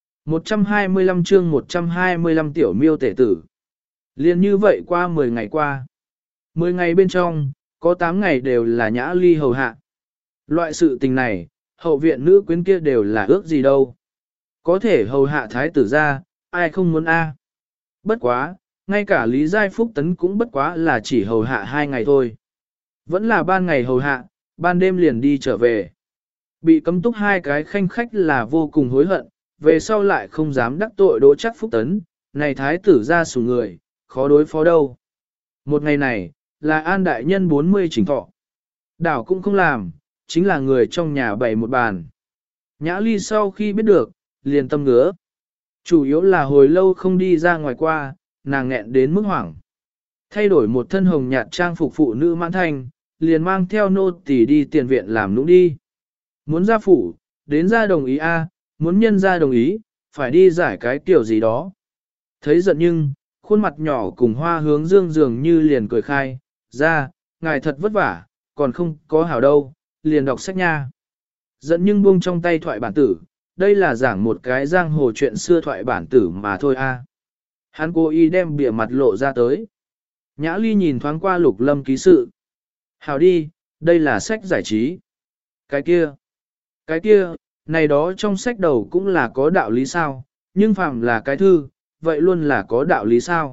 125 chương 125 tiểu miêu tể tử. Liên như vậy qua 10 ngày qua. 10 ngày bên trong, có 8 ngày đều là Nhã Ly hầu hạ. Loại sự tình này, Hậu viện nữ quyến kia đều là ước gì đâu. Có thể hầu hạ thái tử ra, ai không muốn a? Bất quá, ngay cả Lý Giai Phúc Tấn cũng bất quá là chỉ hầu hạ 2 ngày thôi. Vẫn là ban ngày hầu hạ, ban đêm liền đi trở về. Bị cấm túc 2 cái khanh khách là vô cùng hối hận, về sau lại không dám đắc tội Đỗ Trác Phúc Tấn, này thái tử ra sủng người, khó đối phó đâu. Một ngày này, là An Đại Nhân 40 chỉnh thọ. Đảo cũng không làm, chính là người trong nhà bày một bàn. Nhã Ly sau khi biết được, liền tâm ngứa. Chủ yếu là hồi lâu không đi ra ngoài qua, nàng nghẹn đến mức hoảng. Thay đổi một thân hồng nhạt trang phục phụ nữ mãn thanh, liền mang theo nô tỳ đi tiền viện làm nũng đi. Muốn ra phủ, đến ra đồng ý a, muốn nhân ra đồng ý, phải đi giải cái kiểu gì đó. Thấy giận nhưng, khuôn mặt nhỏ cùng hoa hướng dương dường như liền cười khai, ra, ngài thật vất vả, còn không có hảo đâu, liền đọc sách nha. Giận nhưng buông trong tay thoại bản tử, đây là giảng một cái giang hồ chuyện xưa thoại bản tử mà thôi a. Hắn cố ý đem bìa mặt lộ ra tới. Nhã Ly nhìn thoáng qua Lục Lâm ký sự. Hảo đi, đây là sách giải trí. Cái kia, này đó trong sách đầu cũng là có đạo lý sao, nhưng phàm là cái thư, vậy luôn là có đạo lý sao.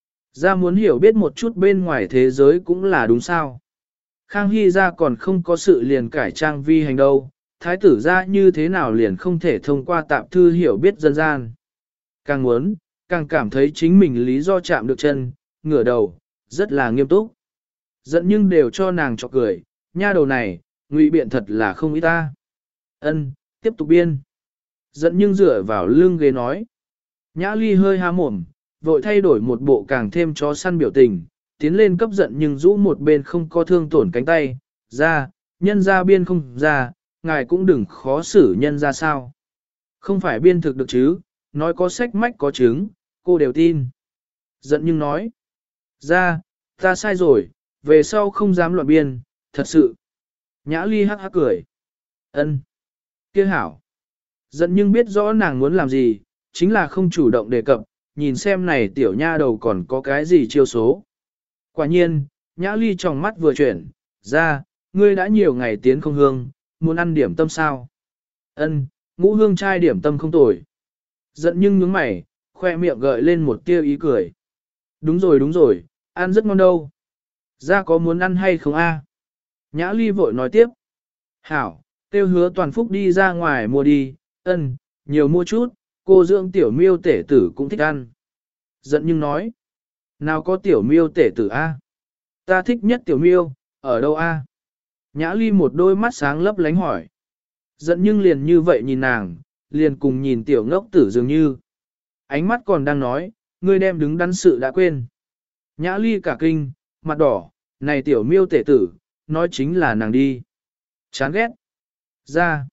Ra muốn hiểu biết một chút bên ngoài thế giới cũng là đúng sao. Khang Hy ra còn không có sự liền cải trang vi hành đâu, thái tử ra như thế nào liền không thể thông qua tạp thư hiểu biết dân gian. Càng muốn, càng cảm thấy chính mình lý do chạm được chân, ngửa đầu, rất là nghiêm túc. Giận nhưng đều cho nàng chọc cười, nha đầu này, ngụy biện thật là không ý ta. Ân, tiếp tục biên. Giận nhưng dựa vào lưng ghế nói. Nhã Ly hơi há mồm, vội thay đổi một bộ càng thêm chó săn biểu tình, tiến lên cấp giận nhưng rũ một bên không có thương tổn cánh tay, ra, nhân ra biên không ra, ngài cũng đừng khó xử nhân ra sao. Không phải biên thực được chứ, nói có sách mách có chứng, cô đều tin. Giận nhưng nói, ra, ta sai rồi, về sau không dám loạn biên, thật sự. Nhã Ly hắc hắc cười. Ân, kia hảo. Giận nhưng biết rõ nàng muốn làm gì, chính là không chủ động đề cập, nhìn xem này tiểu nha đầu còn có cái gì chiêu số. Quả nhiên, Nhã Ly trong mắt vừa chuyển, ra, ngươi đã nhiều ngày tiến không hương, muốn ăn điểm tâm sao? Ân, ngũ hương trai điểm tâm không tồi. Giận nhưng nhướng mày, khoe miệng gợi lên một tia ý cười. Đúng rồi, ăn rất ngon đâu. Ra có muốn ăn hay không a? Nhã Ly vội nói tiếp. Hảo, tiêu hứa toàn phúc đi ra ngoài mua đi, ân, nhiều mua chút, cô dưỡng tiểu miêu tể tử cũng thích ăn. Giận nhưng nói. Nào có tiểu miêu tể tử a? Ta thích nhất tiểu miêu, ở đâu a? Nhã Ly một đôi mắt sáng lấp lánh hỏi. Giận nhưng liền như vậy nhìn nàng, liền cùng nhìn tiểu ngốc tử dường như. Ánh mắt còn đang nói, ngươi đem đứng đắn sự đã quên. Nhã Ly cả kinh, mặt đỏ, này tiểu miêu tể tử, nói chính là nàng đi. Chán ghét. Ra.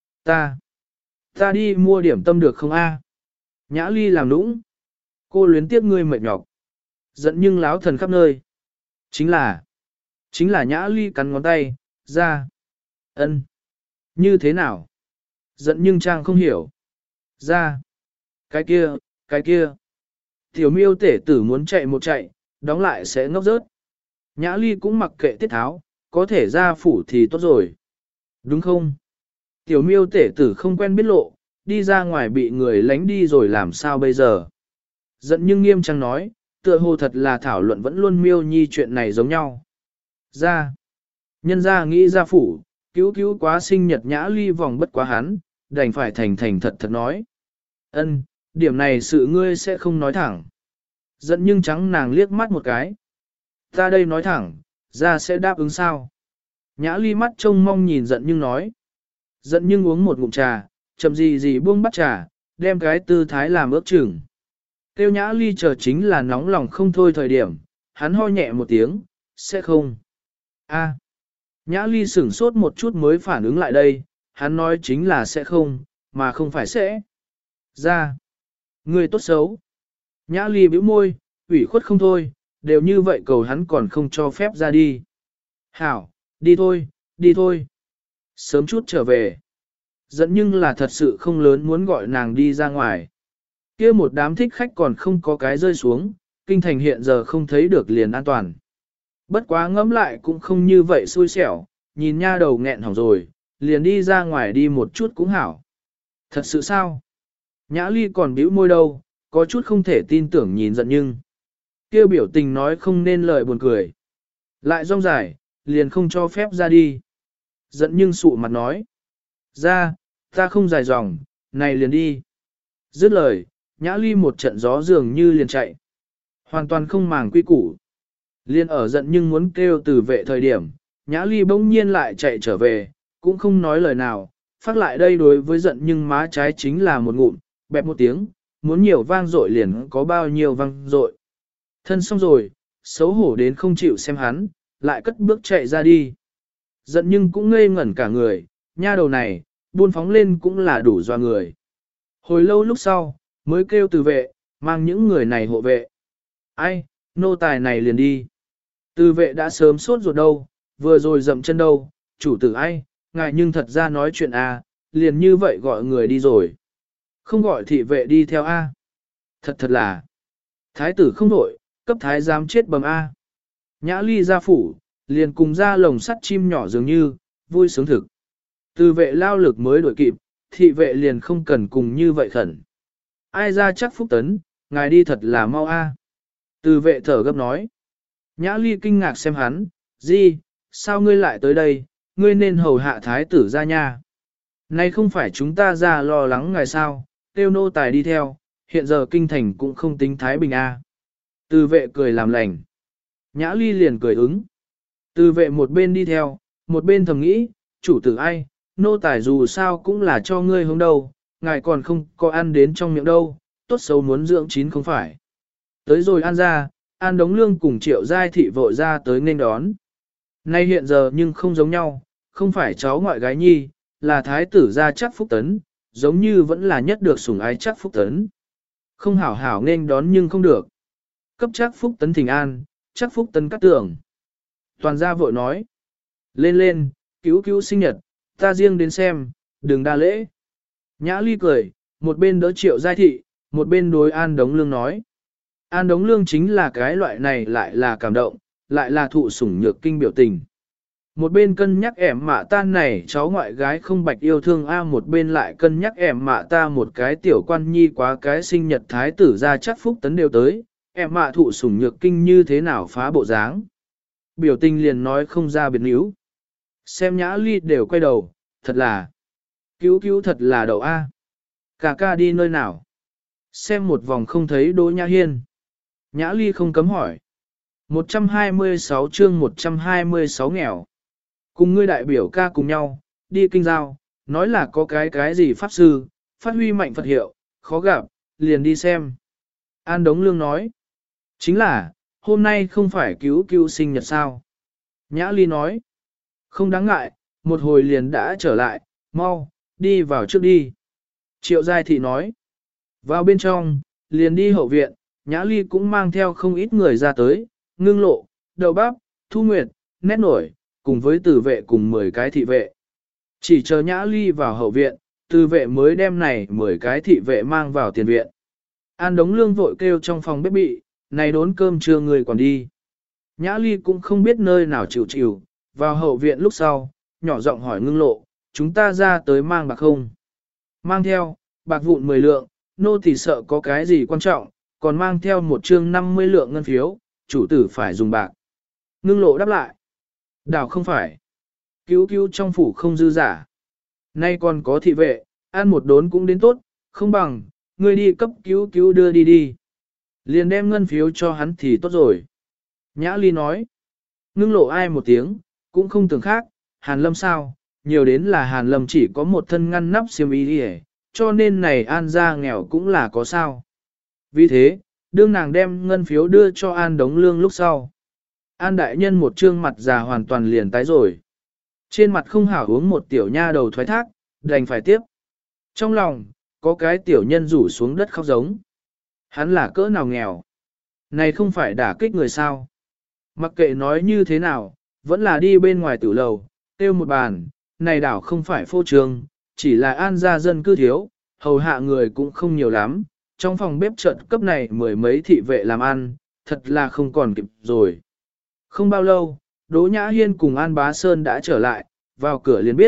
Ta đi mua điểm tâm được không a? Nhã Ly làm nũng. Cô luyến tiếc ngươi mệt nhọc. Giận nhưng láo thần khắp nơi. Chính là Nhã Ly cắn ngón tay, ra. Ân. Như thế nào? Giận nhưng Trang không hiểu. Ra. Cái kia. Tiểu miêu tể tử muốn chạy một chạy, đóng lại sẽ ngốc rớt. Nhã Ly cũng mặc kệ tiết tháo, có thể ra phủ thì tốt rồi. Đúng không? Tiểu miêu tể tử không quen biết lộ, đi ra ngoài bị người lánh đi rồi làm sao bây giờ? Giận nhưng nghiêm trang nói, tựa hồ thật là thảo luận vẫn luôn miêu nhi chuyện này giống nhau. Ra. Nhân ra nghĩ ra phủ, cứu quá sinh nhật Nhã Ly vòng bất quá hắn, đành phải thành thật nói. Ân, điểm này sự ngươi sẽ không nói thẳng. Giận nhưng trắng nàng liếc mắt một cái. Ta đây nói thẳng, ra sẽ đáp ứng sao? Nhã Ly mắt trông mong nhìn giận nhưng nói. Giận nhưng uống một ngụm trà, chậm gì buông bắt trà, đem cái tư thái làm ước chừng. Tiêu Nhã Ly chờ chính là nóng lòng không thôi thời điểm, hắn ho nhẹ một tiếng, sẽ không. A. Nhã Ly sửng sốt một chút mới phản ứng lại đây, hắn nói chính là sẽ không, mà không phải sẽ. Ra. Người tốt xấu. Nhã Ly bĩu môi, ủy khuất không thôi, đều như vậy cầu hắn còn không cho phép ra đi. Hảo, đi thôi. Sớm chút trở về. Giận nhưng là thật sự không lớn muốn gọi nàng đi ra ngoài. Kia một đám thích khách còn không có cái rơi xuống, kinh thành hiện giờ không thấy được liền an toàn. Bất quá ngẫm lại cũng không như vậy xui xẻo, nhìn nha đầu nghẹn hỏng rồi, liền đi ra ngoài đi một chút cũng hảo. Thật sự sao? Nhã Ly còn bĩu môi đâu, có chút không thể tin tưởng nhìn giận nhưng. Kêu biểu tình nói không nên lời buồn cười. Lại rong dài, liền không cho phép ra đi. Giận nhưng sụ mặt nói. Ra, ta không dài dòng, này liền đi. Dứt lời, Nhã Ly một trận gió dường như liền chạy. Hoàn toàn không màng quy củ. Liên ở giận nhưng muốn kêu từ vệ thời điểm, Nhã Ly bỗng nhiên lại chạy trở về, cũng không nói lời nào, phát lại đây đối với giận nhưng má trái chính là một ngụm, bẹp một tiếng, muốn nhiều vang dội liền có bao nhiêu vang dội. Thân xong rồi, xấu hổ đến không chịu xem hắn, lại cất bước chạy ra đi. Giận nhưng cũng ngây ngẩn cả người, nha đầu này, buôn phóng lên cũng là đủ doa người. Hồi lâu lúc sau, mới kêu từ vệ, mang những người này hộ vệ. Ai, nô tài này liền đi. Từ vệ đã sớm sốt ruột đâu, vừa rồi dậm chân đâu, chủ tử ai, ngài nhưng thật ra nói chuyện à, liền như vậy gọi người đi rồi. Không gọi thị vệ đi theo a. Thật là, thái tử không đổi, cấp thái giám chết bầm a. Nhã Ly ra phủ, liền cùng ra lồng sắt chim nhỏ dường như, vui sướng thực. Từ vệ lao lực mới đuổi kịp, thị vệ liền không cần cùng như vậy khẩn. Ai ra chắc phúc tấn, ngài đi thật là mau a. Từ vệ thở gấp nói. Nhã Ly kinh ngạc xem hắn, gì, sao ngươi lại tới đây, ngươi nên hầu hạ thái tử ra nha. Nay không phải chúng ta ra lo lắng ngài sao, tiêu nô tài đi theo, hiện giờ kinh thành cũng không tính thái bình a. Từ vệ cười làm lành. Nhã Ly liền cười ứng. Từ vệ một bên đi theo, một bên thầm nghĩ, chủ tử ai, nô tài dù sao cũng là cho ngươi hướng đâu, ngài còn không có ăn đến trong miệng đâu, tốt xấu muốn dưỡng chín không phải. Tới rồi An ra, An Đống Lương cùng Triệu Giai Thị vội ra tới nên đón. Nay hiện giờ nhưng không giống nhau, không phải cháu ngoại gái nhi, là thái tử gia chắc phúc tấn, giống như vẫn là nhất được sủng ái chắc phúc tấn. Không hảo hảo nên đón nhưng không được. Cấp chắc phúc tấn thỉnh an, chắc phúc tấn cắt tưởng. Toàn gia vội nói. Lên lên, cứu cứu sinh nhật, ta riêng đến xem, đừng đa lễ. Nhã Ly cười, một bên đỡ Triệu Giai Thị, một bên đối An Đống Lương nói. An Đống Lương chính là cái loại này lại là cảm động, lại là thụ sủng nhược kinh biểu tình. Một bên cân nhắc ẻm mạ ta này cháu ngoại gái không bạch yêu thương a, một bên lại cân nhắc ẻm mạ ta một cái tiểu quan nhi quá cái sinh nhật thái tử ra chắc phúc tấn đều tới, ẻm mạ thụ sủng nhược kinh như thế nào phá bộ dáng. Biểu tình liền nói không ra biệt níu. Xem Nhã Ly đều quay đầu, thật là, cứu cứu thật là đậu a. Cả ca đi nơi nào? Xem một vòng không thấy Đỗ Nhã Hiên. Nhã Ly không cấm hỏi. 126 chương 126 nghèo. Cùng ngươi đại biểu ca cùng nhau, đi kinh giao, nói là có cái gì pháp sư, phát huy mạnh Phật hiệu, khó gặp, liền đi xem. An Đống Lương nói. Chính là, hôm nay không phải cứu cứu sinh nhật sao. Nhã Ly nói. Không đáng ngại, một hồi liền đã trở lại, mau, đi vào trước đi. Triệu Giai Thị nói. Vào bên trong, liền đi hậu viện, Nhã Ly cũng mang theo không ít người ra tới, Ngưng Lộ, Đậu Bắp, Thu Nguyệt, Nét Nổi, cùng với tử vệ cùng 10 cái thị vệ. Chỉ chờ Nhã Ly vào hậu viện, tử vệ mới đem này 10 cái thị vệ mang vào tiền viện. An Đống Lương vội kêu trong phòng bếp bị, này đốn cơm trưa người còn đi. Nhã Ly cũng không biết nơi nào chịu, vào hậu viện lúc sau, nhỏ giọng hỏi Ngưng Lộ, chúng ta ra tới mang bạc không? Mang theo, bạc vụn 10 lượng, nô thì sợ có cái gì quan trọng, còn mang theo một chương 50 lượng ngân phiếu, chủ tử phải dùng bạc. Ngưng Lộ đáp lại. Đảo không phải. Cứu cứu trong phủ không dư giả. Nay còn có thị vệ, ăn một đốn cũng đến tốt, không bằng, ngươi đi cấp cứu cứu đưa đi đi. Liền đem ngân phiếu cho hắn thì tốt rồi. Nhã Ly nói. Ngưng Lộ ai một tiếng, cũng không tưởng khác, Hàn Lâm sao, nhiều đến là Hàn Lâm chỉ có một thân ngăn nắp xiêm y đi, cho nên này An gia nghèo cũng là có sao. Vì thế, đương nàng đem ngân phiếu đưa cho An Đống Lương lúc sau. An đại nhân một trương mặt già hoàn toàn liền tái rồi. Trên mặt không hảo uống một tiểu nha đầu thoái thác, đành phải tiếp. Trong lòng, có cái tiểu nhân rủ xuống đất khóc giống. Hắn là cỡ nào nghèo. Này không phải đả kích người sao. Mặc kệ nói như thế nào, vẫn là đi bên ngoài tử lầu, tiêu một bàn, này đảo không phải phô trương, chỉ là An gia dân cư thiếu, hầu hạ người cũng không nhiều lắm. Trong phòng bếp trận cấp này 10 mấy thị vệ làm ăn, thật là không còn kịp rồi. Không bao lâu, Đỗ Nhã Hiên cùng An Bá Sơn đã trở lại, vào cửa liền biết,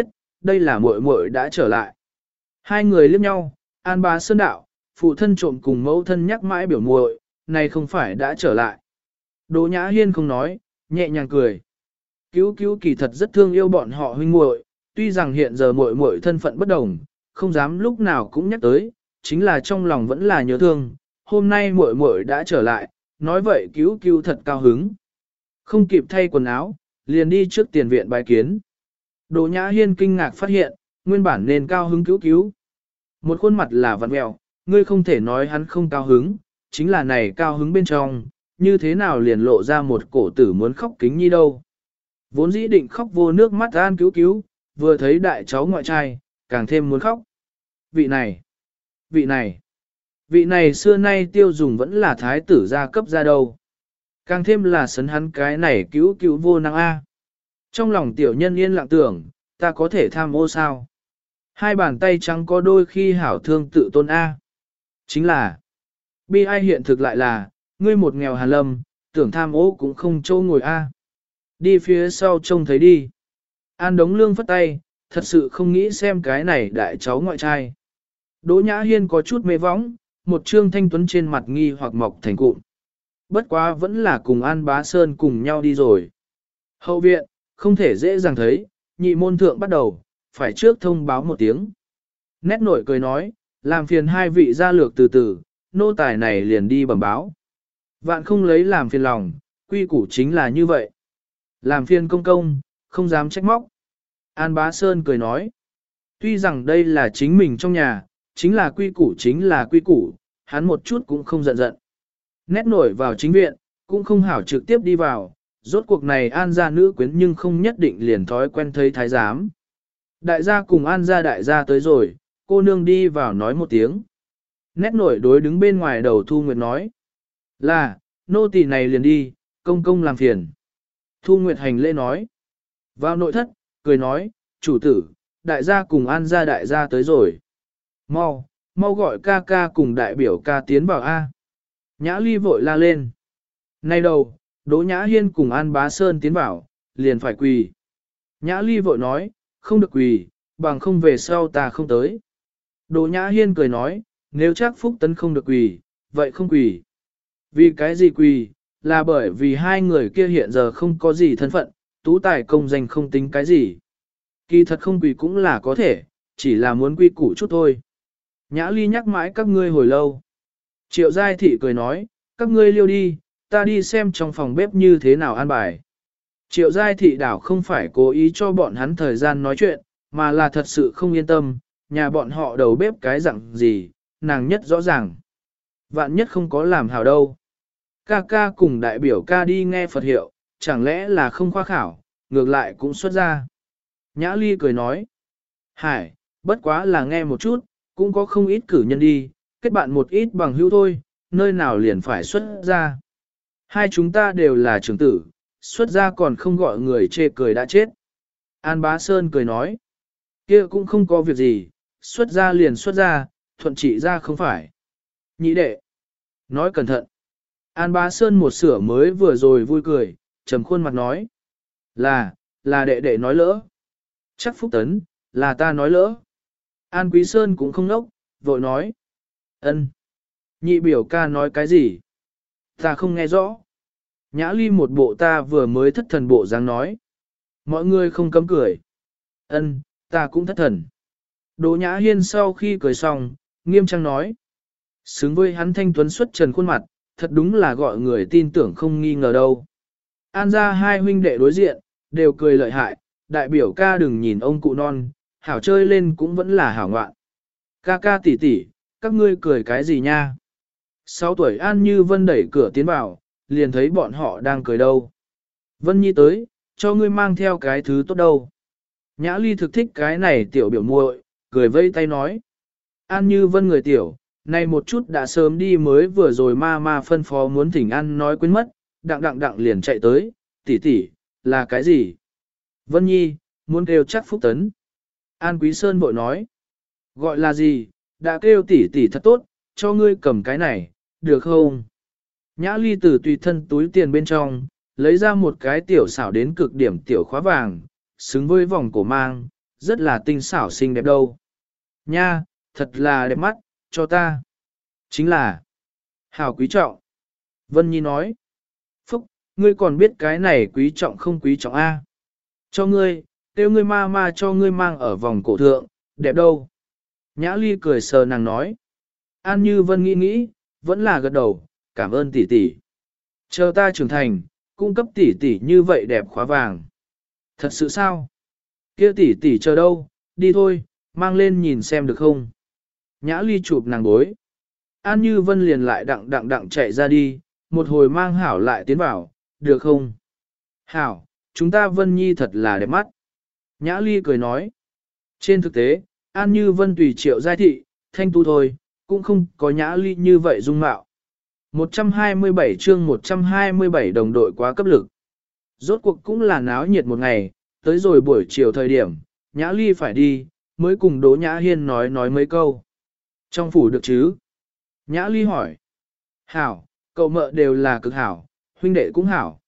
đây là muội muội đã trở lại. Hai người liếc nhau, An Bá Sơn đạo, phụ thân trộm cùng mẫu thân nhắc mãi biểu muội, này không phải đã trở lại. Đỗ Nhã Hiên không nói, nhẹ nhàng cười. Cứu cứu kỳ thật rất thương yêu bọn họ huynh muội, tuy rằng hiện giờ muội muội thân phận bất đồng, không dám lúc nào cũng nhắc tới, chính là trong lòng vẫn là nhớ thương. Hôm nay muội muội đã trở lại, nói vậy cứu cứu thật cao hứng. Không kịp thay quần áo, liền đi trước tiền viện bái kiến. Đỗ Nhã Hiên kinh ngạc phát hiện, nguyên bản nên cao hứng cứu cứu. Một khuôn mặt là vặn mẹo, ngươi không thể nói hắn không cao hứng, chính là này cao hứng bên trong, như thế nào liền lộ ra một cổ tử muốn khóc kính nhi đâu. Vốn dĩ định khóc vô nước mắt An cứu cứu, vừa thấy đại cháu ngoại trai, càng thêm muốn khóc. Vị này, vị này, vị này xưa nay tiêu dùng vẫn là thái tử gia cấp ra đâu. Càng thêm là sấn hắn cái này cứu cứu vô năng A. Trong lòng tiểu nhân yên lặng tưởng, ta có thể tham ô sao? Hai bàn tay trắng có đôi khi hảo thương tự tôn A. Chính là, bi ai hiện thực lại là, ngươi một nghèo hàn lâm, tưởng tham ô cũng không châu ngồi A. Đi phía sau trông thấy đi. An Đống Lương phất tay, thật sự không nghĩ xem cái này đại cháu ngoại trai. Đỗ Nhã Hiên có chút mê võng, một trương thanh tuấn trên mặt nghi hoặc mọc thành cụm. Bất quá vẫn là cùng An Bá Sơn cùng nhau đi rồi. Hậu viện, không thể dễ dàng thấy, nhị môn thượng bắt đầu, phải trước thông báo một tiếng. Nét nổi cười nói, làm phiền hai vị gia lược từ từ, nô tài này liền đi bẩm báo. Vạn không lấy làm phiền lòng, quy củ chính là như vậy. Làm phiền công công, không dám trách móc. An Bá Sơn cười nói, tuy rằng đây là chính mình trong nhà, chính là quy củ, hắn một chút cũng không giận giận. Nét nổi vào chính viện, cũng không hảo trực tiếp đi vào, rốt cuộc này An gia nữ quyến nhưng không nhất định liền thói quen thấy thái giám. Đại gia cùng An gia đại gia tới rồi, cô nương đi vào nói một tiếng. Nét nổi đối đứng bên ngoài đầu Thu Nguyệt nói, là, nô tỳ này liền đi, công công làm phiền. Thu Nguyệt hành lễ nói, vào nội thất, cười nói, chủ tử, đại gia cùng An gia đại gia tới rồi. Mau, mau gọi ca ca cùng đại biểu ca tiến vào A. Nhã Ly vội la lên. Nay đầu, Đỗ Nhã Hiên cùng An Bá Sơn tiến vào, liền phải quỳ. Nhã Ly vội nói, không được quỳ, bằng không về sau ta không tới. Đỗ Nhã Hiên cười nói, nếu chắc Phúc Tấn không được quỳ, vậy không quỳ. Vì cái gì quỳ, là bởi vì hai người kia hiện giờ không có gì thân phận, tú tài công danh không tính cái gì. Kỳ thật không quỳ cũng là có thể, chỉ là muốn quy củ chút thôi. Nhã Ly nhắc mãi các ngươi hồi lâu. Triệu Giai Thị cười nói, các ngươi liêu đi, ta đi xem trong phòng bếp như thế nào an bài. Triệu Giai Thị đảo không phải cố ý cho bọn hắn thời gian nói chuyện, mà là thật sự không yên tâm, nhà bọn họ đầu bếp cái dạng gì, nàng nhất rõ ràng. Vạn nhất không có làm hảo đâu. Ca ca cùng đại biểu ca đi nghe Phật hiệu, chẳng lẽ là không khoa khảo, ngược lại cũng xuất ra. Nhã Ly cười nói, hải, bất quá là nghe một chút, cũng có không ít cử nhân đi, kết bạn một ít bằng hữu thôi, nơi nào liền phải xuất ra. Hai chúng ta đều là trưởng tử, xuất ra còn không gọi người chê cười đã chết. An Bá Sơn cười nói, kia cũng không có việc gì, xuất ra liền xuất ra, thuận trị ra không phải. Nhị đệ, nói cẩn thận. An Bá Sơn một sửa mới vừa rồi vui cười, trầm khuôn mặt nói, là đệ đệ nói lỡ. Chắc Phúc Tấn, là ta nói lỡ. An Quý Sơn cũng không nốc, vội nói, ân. Nhị biểu ca nói cái gì? Ta không nghe rõ. Nhã Ly một bộ ta vừa mới thất thần bộ dáng nói. Mọi người không cấm cười. Ân, ta cũng thất thần. Đỗ Nhã Hiên sau khi cười xong, nghiêm trang nói. Xứng với hắn thanh tuấn xuất trần khuôn mặt, thật đúng là gọi người tin tưởng không nghi ngờ đâu. An ra hai huynh đệ đối diện, đều cười lợi hại, đại biểu ca đừng nhìn ông cụ non, hảo chơi lên cũng vẫn là hảo ngoạn. Ca ca tỷ tỷ, các ngươi cười cái gì nha? 6 tuổi An Như Vân đẩy cửa tiến vào, liền thấy bọn họ đang cười đâu. Vân Nhi tới, cho ngươi mang theo cái thứ tốt đâu. Nhã Ly thực thích cái này tiểu biểu muội, cười vây tay nói. An Như Vân người tiểu, này một chút đã sớm đi mới vừa rồi ma phân phó muốn thỉnh ăn nói quên mất, đặng liền chạy tới, tỷ tỷ, là cái gì? Vân Nhi, muốn kêu chắc Phúc Tấn. An Quý Sơn vội nói. Gọi là gì, đã kêu tỷ tỷ thật tốt, cho ngươi cầm cái này, được không? Nhã Ly từ tùy thân túi tiền bên trong, lấy ra một cái tiểu xảo đến cực điểm tiểu khóa vàng, xứng với vòng cổ mang, rất là tinh xảo xinh đẹp đâu. Nha, thật là đẹp mắt, cho ta. Chính là, hảo quý trọng. Vân Nhi nói, Phúc, ngươi còn biết cái này quý trọng không quý trọng A. Cho ngươi, tiêu ngươi ma cho ngươi mang ở vòng cổ thượng, đẹp đâu. Nhã Ly cười sờ nàng nói. An Như Vân nghĩ nghĩ, vẫn là gật đầu, cảm ơn tỷ tỷ. Chờ ta trưởng thành, cung cấp tỷ tỷ như vậy đẹp khóa vàng. Thật sự sao? Kia tỷ tỷ chờ đâu, đi thôi, mang lên nhìn xem được không? Nhã Ly chụp nàng bối. An Như Vân liền lại đặng chạy ra đi, một hồi mang Hảo lại tiến vào, được không? Hảo, chúng ta Vân Nhi thật là đẹp mắt. Nhã Ly cười nói. Trên thực tế, An Như Vân tùy Triệu Giai Thị, thanh tu thôi, cũng không có Nhã Ly như vậy dung mạo. 127 chương 127 đồng đội quá cấp lực. Rốt cuộc cũng là náo nhiệt một ngày, tới rồi buổi chiều thời điểm, Nhã Ly phải đi, mới cùng Đỗ Nhã Hiên nói mấy câu. Trong phủ được chứ? Nhã Ly hỏi. Hảo, cậu mợ đều là cực hảo, huynh đệ cũng hảo.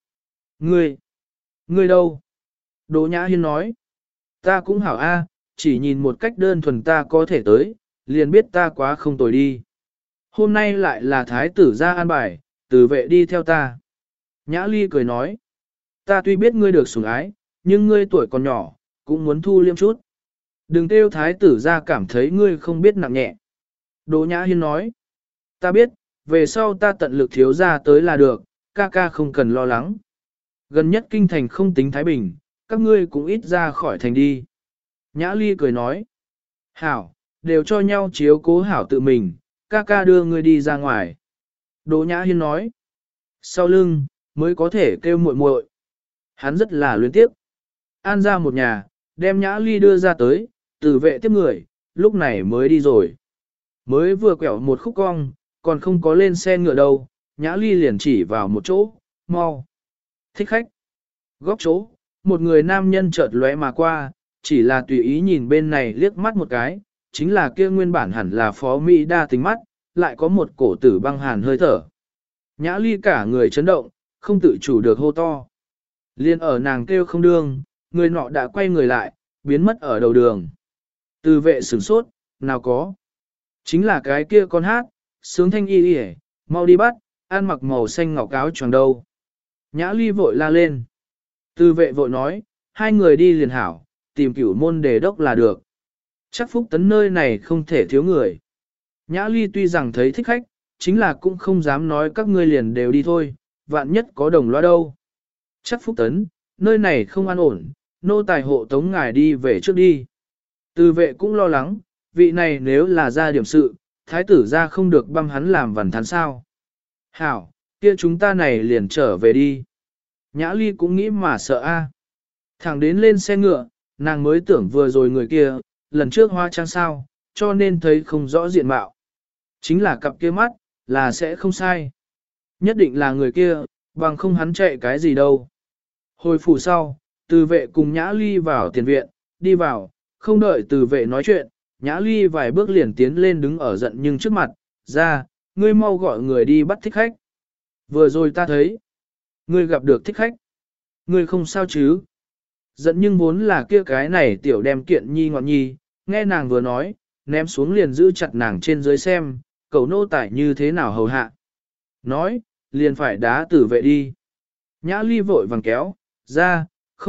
Ngươi đâu? Đỗ Nhã Hiên nói. Ta cũng hảo a, chỉ nhìn một cách đơn thuần ta có thể tới, liền biết ta quá không tồi đi. Hôm nay lại là thái tử ra an bài, Từ Vệ đi theo ta. Nhã Ly cười nói. Ta tuy biết ngươi được sủng ái, nhưng ngươi tuổi còn nhỏ, cũng muốn thu liêm chút. Đừng kêu thái tử ra cảm thấy ngươi không biết nặng nhẹ. Đỗ Nhã Hiên nói. Ta biết, về sau ta tận lực thiếu ra tới là được, ca ca không cần lo lắng. Gần nhất kinh thành không tính thái bình, các ngươi cũng ít ra khỏi thành đi. Nhã Ly cười nói. Hảo, đều cho nhau chiếu cố hảo tự mình, ca ca đưa ngươi đi ra ngoài. Đỗ Nhã Hiên nói. Sau lưng, mới có thể kêu muội muội. Hắn rất là luyến tiếp. An ra một nhà, đem Nhã Ly đưa ra tới, Từ Vệ tiếp người, lúc này mới đi rồi. Mới vừa quẹo một khúc cong, còn không có lên xe ngựa đâu, Nhã Ly liền chỉ vào một chỗ, mau. Thích khách. Góc chỗ, một người nam nhân chợt lóe mà qua, chỉ là tùy ý nhìn bên này liếc mắt một cái, chính là kia nguyên bản hẳn là phó Mỹ đa tính mắt, lại có một cổ tử băng hàn hơi thở. Nhã Ly cả người chấn động, không tự chủ được hô to. Liên ở nàng kêu không đương, người nọ đã quay người lại, biến mất ở đầu đường. Từ Vệ sửng sốt, nào có. Chính là cái kia con hát, sướng thanh y đi mau đi bắt, ăn mặc màu xanh ngọc áo choàng đâu. Nhã Ly vội la lên. Từ Vệ vội nói, hai người đi liền hảo, tìm Cửu Môn Đề đốc là được. Chắc Phúc Tấn nơi này không thể thiếu người. Nhã Ly tuy rằng thấy thích khách, chính là cũng không dám nói các ngươi liền đều đi thôi, vạn nhất có đồng loa đâu. Chắc Phúc Tấn, nơi này không an ổn, nô tài hộ tống ngài đi về trước đi. Từ Vệ cũng lo lắng, vị này nếu là ra điểm sự, thái tử ra không được băm hắn làm vằn thắn sao. Hảo, kia chúng ta này liền trở về đi. Nhã Ly cũng nghĩ mà sợ a. Thẳng đến lên xe ngựa, nàng mới tưởng vừa rồi người kia, lần trước hoa trang sao, cho nên thấy không rõ diện mạo. Chính là cặp kia mắt, là sẽ không sai. Nhất định là người kia, bằng không hắn chạy cái gì đâu. Hồi phủ sau, Từ Vệ cùng Nhã Ly vào tiền viện, đi vào, không đợi Từ Vệ nói chuyện, Nhã Ly vài bước liền tiến lên đứng ở giận nhưng trước mặt, ra, ngươi mau gọi người đi bắt thích khách. Vừa rồi ta thấy, ngươi gặp được thích khách. Ngươi không sao chứ? Giận nhưng vốn là kia cái này tiểu đem kiện nhi ngọn nhi, nghe nàng vừa nói, ném xuống liền giữ chặt nàng trên dưới xem, cầu nô tải như thế nào hầu hạ. Nói, liền phải đá Từ Vệ đi. Nhã Ly vội vàng kéo, ra,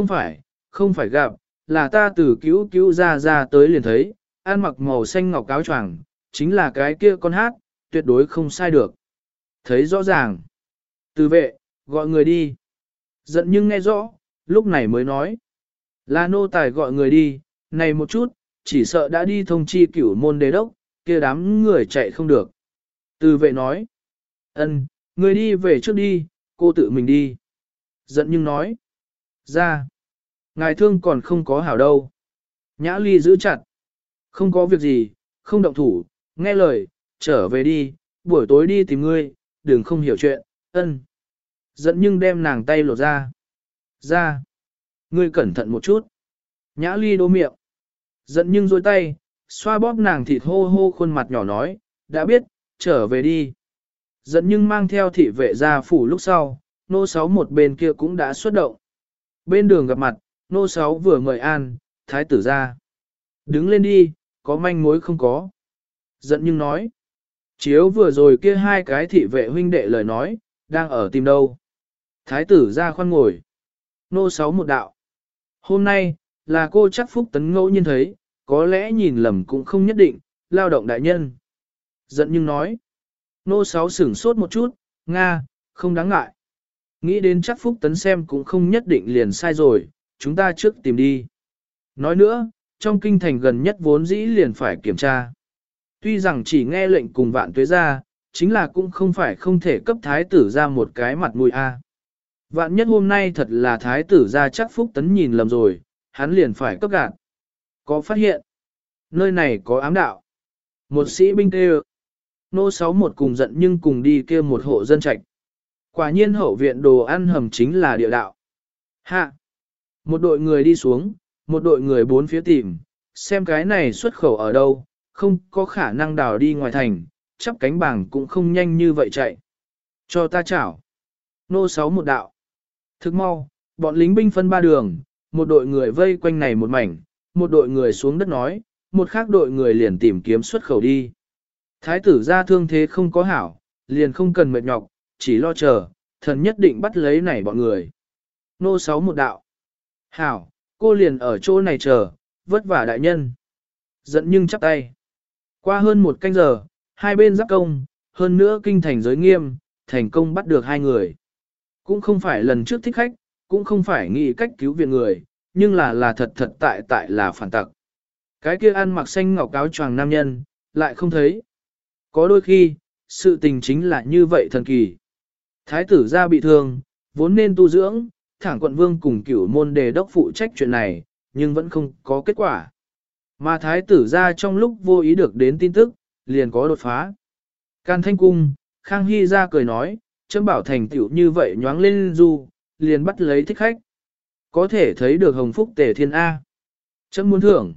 không phải gặp, là ta từ cứu ra tới liền thấy, ăn mặc màu xanh ngọc áo choàng, chính là cái kia con hát, tuyệt đối không sai được. Thấy rõ ràng. Từ Vệ, gọi người đi. Giận nhưng nghe rõ, lúc này mới nói. Là nô tài gọi người đi, này một chút, chỉ sợ đã đi thông chi Cửu Môn Đế đốc, kia đám người chạy không được. Từ Vệ nói. Người đi về trước đi, cô tự mình đi. Giận nhưng nói. Ra. Ngài thương còn không có hảo đâu. Nhã Ly giữ chặt. Không có việc gì, không động thủ, nghe lời, trở về đi, buổi tối đi tìm ngươi, đừng không hiểu chuyện, Giận nhưng đem nàng tay lột ra. Ra. Ngươi cẩn thận một chút. Nhã Ly đô miệng. Giận nhưng dôi tay, xoa bóp nàng thịt hô hô khuôn mặt nhỏ nói, đã biết, trở về đi. Giận nhưng mang theo thị vệ ra phủ lúc sau, nô sáu một bên kia cũng đã xuất động. Bên đường gặp mặt, nô sáu vừa mời an, thái tử ra. Đứng lên đi, có manh mối không có. Giận nhưng nói. Chiếu vừa rồi kia hai cái thị vệ huynh đệ lời nói, đang ở tìm đâu. Thái tử ra khoan ngồi. Nô sáu một đạo. Hôm nay, là cô chắc Phúc Tấn ngẫu nhiên thấy, có lẽ nhìn lầm cũng không nhất định, lao động đại nhân. Giận nhưng nói. Nô sáu sửng sốt một chút, Nga, không đáng ngại. Nghĩ đến chắc Phúc Tấn xem cũng không nhất định liền sai rồi, chúng ta trước tìm đi. Nói nữa, trong kinh thành gần nhất vốn dĩ liền phải kiểm tra. Tuy rằng chỉ nghe lệnh cùng vạn tuế ra, chính là cũng không phải không thể cấp thái tử ra một cái mặt mũi a. Vạn nhất hôm nay thật là thái tử ra chắc Phúc Tấn nhìn lầm rồi, hắn liền phải cấp gạt. Có phát hiện, nơi này có ám đạo. Một sĩ binh kêu. Nô 61 cùng giận nhưng cùng đi kia một hộ dân trạch. Quả nhiên hậu viện đồ ăn hầm chính là địa đạo. Hạ! Một đội người đi xuống, một đội người bốn phía tìm, xem cái này xuất khẩu ở đâu, không có khả năng đào đi ngoài thành, chắp cánh bảng cũng không nhanh như vậy chạy. Cho ta chảo. Nô 61 đạo. Thức mau, bọn lính binh phân ba đường, một đội người vây quanh này một mảnh, một đội người xuống đất nói, một khác đội người liền tìm kiếm xuất khẩu đi. Thái tử ra thương thế không có hảo, liền không cần mệt nhọc, chỉ lo chờ, thần nhất định bắt lấy này bọn người. Nô 61 đạo. Hảo, cô liền ở chỗ này chờ, vất vả đại nhân. Giận nhưng chắp tay. Qua hơn một canh giờ, hai bên giáp công, hơn nữa kinh thành giới nghiêm, thành công bắt được hai người. Cũng không phải lần trước thích khách, cũng không phải nghĩ cách cứu viện người, nhưng là thật tại là phản tặc. Cái kia ăn mặc xanh ngọc áo choàng nam nhân, lại không thấy. Có đôi khi, sự tình chính là như vậy thần kỳ. Thái tử gia bị thương, vốn nên tu dưỡng, thẳng quận vương cùng cửu môn đề đốc phụ trách chuyện này, nhưng vẫn không có kết quả. Mà thái tử gia trong lúc vô ý được đến tin tức, liền có đột phá. Can Thanh Cung, Khang Hy ra cười nói, chấm bảo thành tiểu như vậy nhoáng lên du, liền bắt lấy thích khách. Có thể thấy được hồng phúc tề thiên A. Chấm muốn thưởng.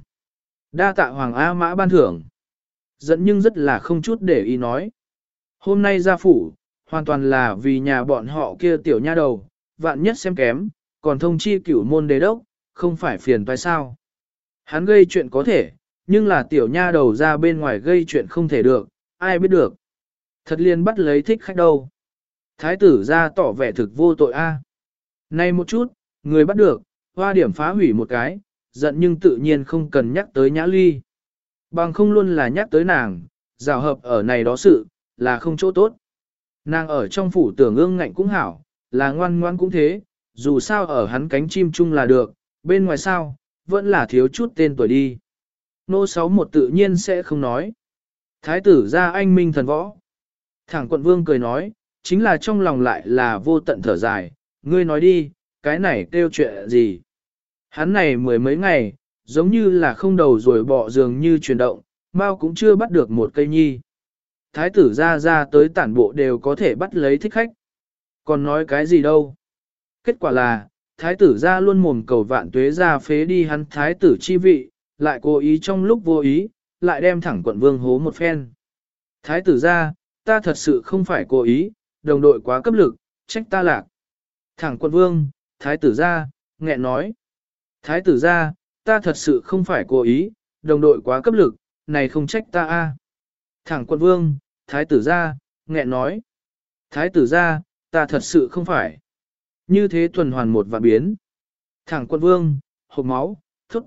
Đa tạ Hoàng A Mã ban thưởng. Giận nhưng rất là không chút để ý nói. Hôm nay ra phủ, hoàn toàn là vì nhà bọn họ kia tiểu nha đầu, vạn nhất xem kém, còn thông chi cửu môn đế đốc, không phải phiền phải sao. Hắn gây chuyện có thể, nhưng là tiểu nha đầu ra bên ngoài gây chuyện không thể được, ai biết được. Thật liền bắt lấy thích khách đâu. Thái tử ra tỏ vẻ thực vô tội a. Này một chút, người bắt được, hoa điểm phá hủy một cái, giận nhưng tự nhiên không cần nhắc tới Nhã Ly. Bằng không luôn là nhắc tới nàng, rào hợp ở này đó sự, là không chỗ tốt. Nàng ở trong phủ tưởng ương ngạnh cũng hảo, là ngoan ngoan cũng thế, dù sao ở hắn cánh chim chung là được, bên ngoài sao, vẫn là thiếu chút tên tuổi đi. Nô 61 tự nhiên sẽ không nói. Thái tử ra anh minh thần võ. Thẳng quận vương cười nói, chính là trong lòng lại là vô tận thở dài, ngươi nói đi, cái này kêu chuyện gì. Hắn này mười mấy ngày, giống như là không đầu rồi bỏ giường như chuyển động, mau cũng chưa bắt được một cây nhi. Thái tử ra tới tản bộ đều có thể bắt lấy thích khách. Còn nói cái gì đâu. Kết quả là, thái tử ra luôn mồm cầu vạn tuế ra phế đi hắn thái tử chi vị, lại cố ý trong lúc vô ý, lại đem thẳng quận vương hố một phen. Thái tử ra, ta thật sự không phải cố ý, đồng đội quá cấp lực, trách ta lạc. Thẳng quận vương, thái tử ra, nghẹn nói. Thái tử ra, ta thật sự không phải cố ý, đồng đội quá cấp lực, này không trách ta a. Thẳng quận vương, thái tử ra, nghẹn nói. Thái tử ra, ta thật sự không phải. Như thế tuần hoàn một vạn biến. Thẳng quận vương, hộp máu, thúc.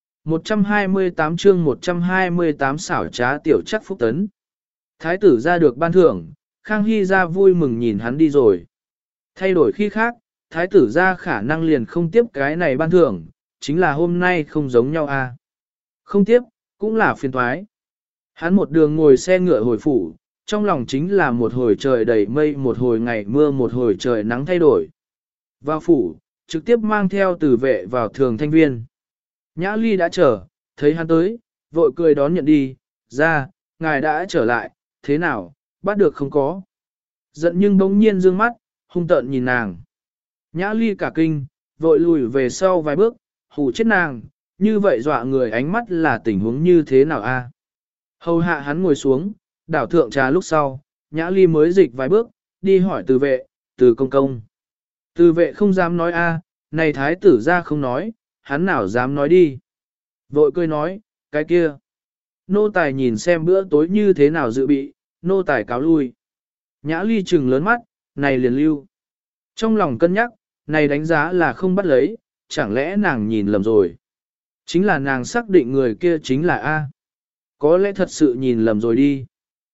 128 chương 128 xảo trá tiểu chắc phúc tấn. Thái tử ra được ban thưởng, Khang Hy ra vui mừng nhìn hắn đi rồi. Thay đổi khi khác, thái tử ra khả năng liền không tiếp cái này ban thưởng, chính là hôm nay không giống nhau a. Không tiếp, cũng là phiền toái. Hắn một đường ngồi xe ngựa hồi phủ, trong lòng chính là một hồi trời đầy mây, một hồi ngày mưa, một hồi trời nắng thay đổi. Vào phủ, trực tiếp mang theo tử vệ vào thường thanh viên. Nhã Ly đã chờ, thấy hắn tới, vội cười đón nhận đi, ra, ngài đã trở lại, thế nào, bắt được không có. Giận nhưng bỗng nhiên dương mắt, hung tợn nhìn nàng. Nhã Ly cả kinh, vội lùi về sau vài bước, hù chết nàng, như vậy dọa người ánh mắt là tình huống như thế nào a? Hầu hạ hắn ngồi xuống, đảo thượng trà lúc sau, Nhã Ly mới dịch vài bước, đi hỏi từ vệ, từ công công. Từ vệ không dám nói a, này thái tử ra không nói, hắn nào dám nói đi. Vội cười nói, Cái kia, nô tài nhìn xem bữa tối như thế nào dự bị, nô tài cáo lui. Nhã ly trừng lớn mắt, này liền lưu. Trong lòng cân nhắc, này đánh giá là không bắt lấy, chẳng lẽ nàng nhìn lầm rồi. Chính là nàng xác định người kia chính là A. Có lẽ thật sự nhìn lầm rồi đi.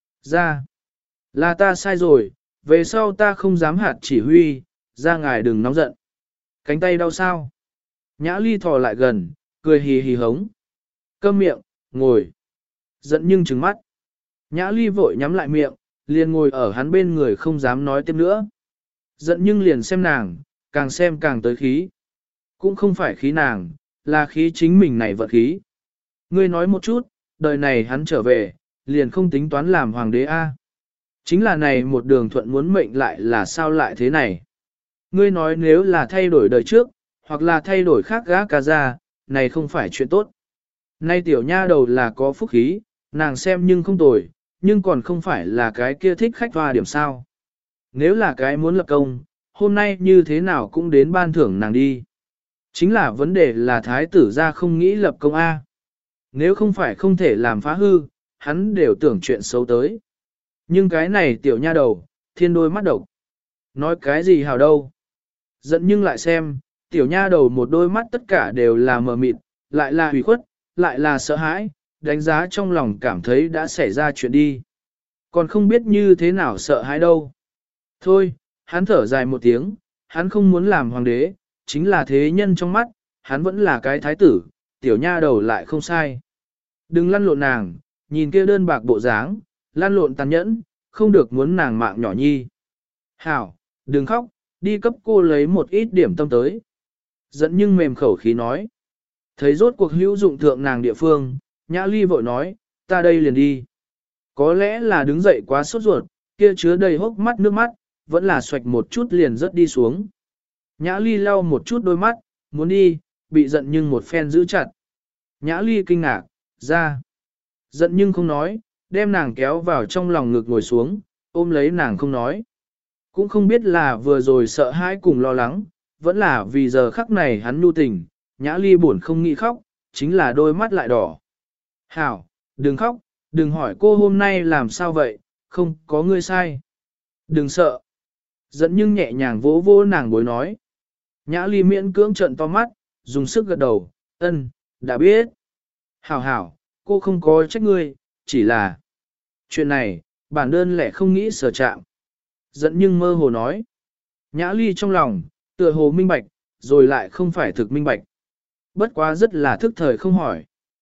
Ra, là ta sai rồi, về sau ta không dám hạt chỉ huy, ra ngài đừng nóng giận. Cánh tay đau sao? Nhã ly thò lại gần, cười hì hì hống. Câm miệng, ngồi. Giận nhưng trừng mắt. Nhã ly vội nhắm lại miệng, liền ngồi ở hắn bên người không dám nói tiếp nữa. Giận nhưng liền xem nàng, càng xem càng tới khí. Cũng không phải khí nàng, là khí chính mình này vận khí. Ngươi nói một chút, đời này hắn trở về, liền không tính toán làm hoàng đế A. Chính là này một đường thuận muốn mệnh lại là sao lại thế này. Ngươi nói nếu là thay đổi đời trước, hoặc là thay đổi khác gã ca ra, này không phải chuyện tốt. Nay tiểu nha đầu là có phúc khí, nàng xem nhưng không tồi, nhưng còn không phải là cái kia thích khách hoa điểm sao. Nếu là cái muốn lập công, hôm nay như thế nào cũng đến ban thưởng nàng đi. Chính là vấn đề là thái tử ra không nghĩ lập công A. Nếu không phải không thể làm phá hư, hắn đều tưởng chuyện xấu tới. Nhưng cái này tiểu nha đầu, thiên đôi mắt độc. Nói cái gì hào đâu. Giận nhưng lại xem, tiểu nha đầu một đôi mắt tất cả đều là mờ mịt, lại là hủy khuất, lại là sợ hãi, đánh giá trong lòng cảm thấy đã xảy ra chuyện đi. Còn không biết như thế nào sợ hãi đâu. Thôi, hắn thở dài một tiếng, hắn không muốn làm hoàng đế, chính là thế nhân trong mắt, hắn vẫn là cái thái tử, tiểu nha đầu lại không sai. Đừng lăn lộn nàng, nhìn kia đơn bạc bộ dáng, lăn lộn tàn nhẫn, không được muốn nàng mạng nhỏ nhi. Hảo, đừng khóc, đi cấp cô lấy một ít điểm tâm tới. Dẫn nhưng mềm khẩu khí nói. Thấy rốt cuộc hữu dụng thượng nàng địa phương, Nhã Ly vội nói, ta đây liền đi. Có lẽ là đứng dậy quá sốt ruột, kia chứa đầy hốc mắt nước mắt, vẫn là xoạch một chút liền rớt đi xuống. Nhã Ly lau một chút đôi mắt, muốn đi, bị giận nhưng một phen giữ chặt. Nhã Ly kinh ngạc, ra. Giận nhưng không nói, đem nàng kéo vào trong lòng ngực ngồi xuống, ôm lấy nàng không nói. Cũng không biết là vừa rồi sợ hãi cùng lo lắng, vẫn là vì giờ khắc này hắn nhu tình, Nhã Ly buồn không nghĩ khóc, chính là đôi mắt lại đỏ. Hảo, đừng khóc, đừng hỏi cô hôm nay làm sao vậy, không có ngươi sai. Đừng sợ. Giận nhưng nhẹ nhàng vỗ vỗ nàng bối nói. Nhã Ly miễn cưỡng trợn to mắt, dùng sức gật đầu, ân, đã biết. Hảo hảo, cô không có trách ngươi, chỉ là chuyện này, bản đơn lẻ không nghĩ sở chạm. Giận nhưng mơ hồ nói. Nhã Ly trong lòng, tựa hồ minh bạch, rồi lại không phải thực minh bạch. Bất quá rất là thức thời không hỏi.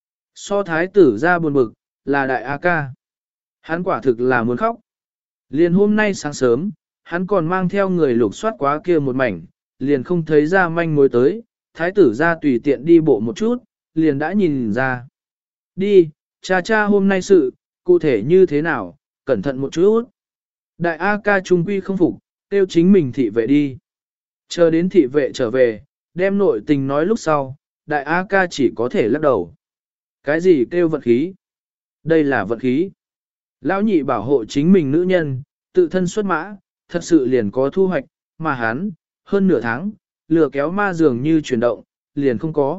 So thái tử ra buồn bực, là đại A ca. Hắn quả thực là muốn khóc. Liền hôm nay sáng sớm, hắn còn mang theo người lục soát quá kia một mảnh, liền không thấy ra manh mối tới, thái tử ra tùy tiện đi bộ một chút, liền đã nhìn ra. Đi, cha cha hôm nay sự, cụ thể như thế nào, cẩn thận một chút. Đại A ca trung quy không phục, tiêu chính mình thị vệ đi. Chờ đến thị vệ trở về, đem nội tình nói lúc sau, đại A ca chỉ có thể lắc đầu. Cái gì kêu vận khí? Đây là vận khí. Lão nhị bảo hộ chính mình nữ nhân, tự thân xuất mã, thật sự liền có thu hoạch, mà hắn, hơn nửa tháng, lừa kéo ma dường như chuyển động, liền không có.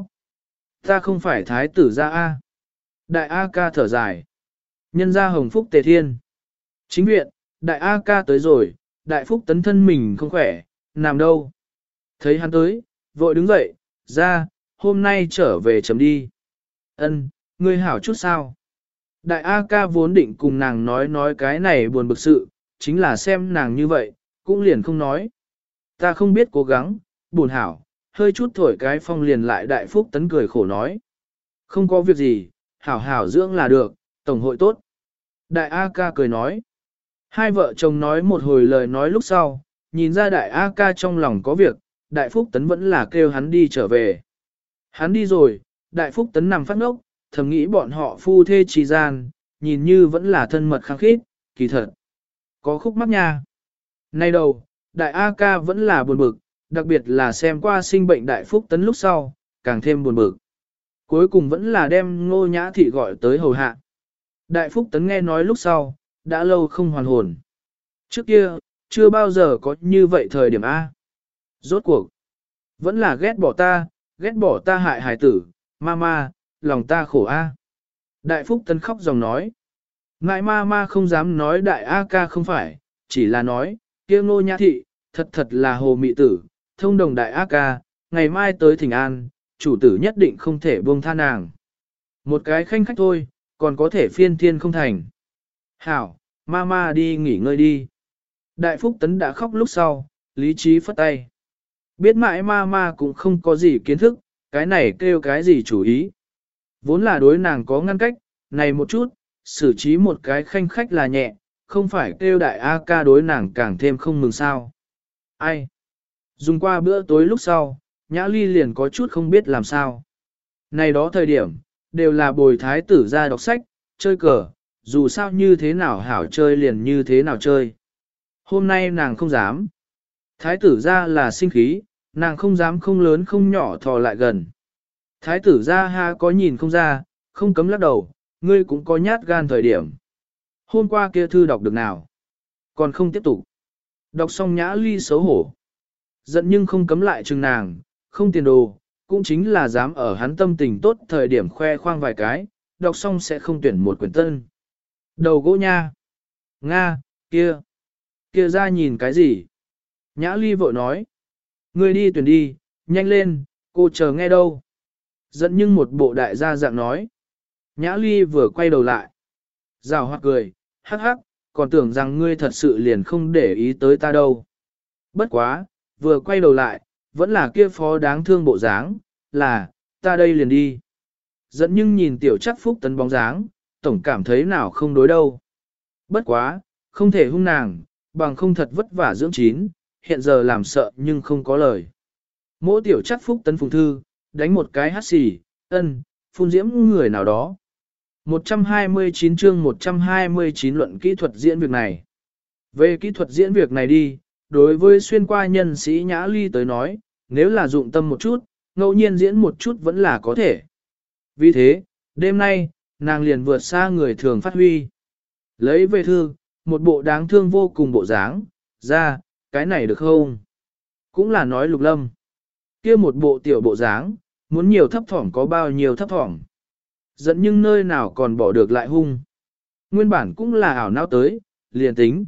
Ta không phải thái tử gia A. Đại A ca thở dài. Nhân gia hồng phúc tề thiên. Chính viện, đại A ca tới rồi, đại phúc tấn thân mình không khỏe, nằm đâu. Thấy hắn tới, vội đứng dậy, ra, hôm nay trở về chấm đi. Ân, ngươi hảo chút sao? Đại A ca vốn định cùng nàng nói cái này buồn bực sự, chính là xem nàng như vậy, cũng liền không nói. Ta không biết cố gắng, buồn hảo, hơi chút thổi cái phong liền lại đại phúc tấn cười khổ nói. Không có việc gì, hảo hảo dưỡng là được, tổng hội tốt. Đại A ca cười nói. Hai vợ chồng nói một hồi lời nói lúc sau, nhìn ra đại A ca trong lòng có việc, đại phúc tấn vẫn là kêu hắn đi trở về. Hắn đi rồi, đại phúc tấn nằm phát ngốc, thầm nghĩ bọn họ phu thê trì gian, nhìn như vẫn là thân mật khăng khít, kỳ thật. Có khúc mắc nha. Nay đầu, đại A ca vẫn là buồn bực, đặc biệt là xem qua sinh bệnh đại phúc tấn lúc sau, càng thêm buồn bực. Cuối cùng vẫn là đem Ngô Nhã Thị gọi tới hầu hạ. Đại phúc tấn nghe nói lúc sau, đã lâu không hoàn hồn. Trước kia, chưa bao giờ có như vậy thời điểm A. Rốt cuộc, vẫn là ghét bỏ ta hại hài tử, mama, lòng ta khổ A. Đại Phúc Tấn khóc dòng nói. Ngại ma ma không dám nói đại A ca không phải, chỉ là nói, kia Ngô Nhã Thị, thật thật là hồ mị tử, thông đồng đại A ca, ngày mai tới thỉnh an, chủ tử nhất định không thể buông tha nàng. Một cái khanh khách thôi, còn có thể phiên thiên không thành. Hảo, ma ma đi nghỉ ngơi đi. Đại Phúc Tấn đã khóc lúc sau, lý trí phất tay. Biết mãi ma ma cũng không có gì kiến thức, cái này kêu cái gì chủ ý. Vốn là đối nàng có ngăn cách, này một chút, xử trí một cái khanh khách là nhẹ, không phải kêu đại A ca đối nàng càng thêm không mừng sao. Ai? Dùng qua bữa tối lúc sau, Nhã Ly liền có chút không biết làm sao. Này đó thời điểm, đều là bồi thái tử ra đọc sách, chơi cờ, dù sao như thế nào hảo chơi liền như thế nào chơi. Hôm nay nàng không dám. Thái tử ra là sinh khí, nàng không dám không lớn không nhỏ thò lại gần. Thái tử ra ha có nhìn không ra, không cấm lắc đầu, ngươi cũng có nhát gan thời điểm. Hôm qua kia thư đọc được nào? Còn không tiếp tục. Đọc xong Nhã Ly xấu hổ. Giận nhưng không cấm lại chừng nàng, không tiền đồ, cũng chính là dám ở hắn tâm tình tốt thời điểm khoe khoang vài cái, đọc xong sẽ không tuyển một quyển tân. Đầu gỗ nha. Nga, kia ra nhìn cái gì? Nhã Ly vội nói. Ngươi đi tuyển đi, nhanh lên, cô chờ nghe đâu. Giận nhưng một bộ đại gia dạng nói. Nhã Ly vừa quay đầu lại. Rào hoặc cười, hắc hắc, còn tưởng rằng ngươi thật sự liền không để ý tới ta đâu. Bất quá, vừa quay đầu lại, vẫn là kia phó đáng thương bộ dáng, là, ta đây liền đi. Giận nhưng nhìn tiểu chắc Phúc Tấn bóng dáng, tổng cảm thấy nào không đối đâu. Bất quá, không thể hung nàng, bằng không thật vất vả dưỡng chín, hiện giờ làm sợ nhưng không có lời. Mỗi tiểu chắc Phúc Tấn phùng thư, đánh một cái hát xì, phun diễm người nào đó. 129 chương 129 luận kỹ thuật diễn việc này. Về kỹ thuật diễn việc này đi, đối với xuyên qua nhân sĩ Nhã Ly tới nói, nếu là dụng tâm một chút, ngẫu nhiên diễn một chút vẫn là có thể. Vì thế, đêm nay, nàng liền vượt xa người thường phát huy. Lấy về thư, một bộ đáng thương vô cùng bộ dáng, ra, cái này được không? Cũng là nói Lục Lâm. Kia một bộ tiểu bộ dáng, muốn nhiều thấp thỏm có bao nhiêu thấp thỏm. Giận nhưng nơi nào còn bỏ được lại hung. Nguyên bản cũng là ảo não tới, liền tính.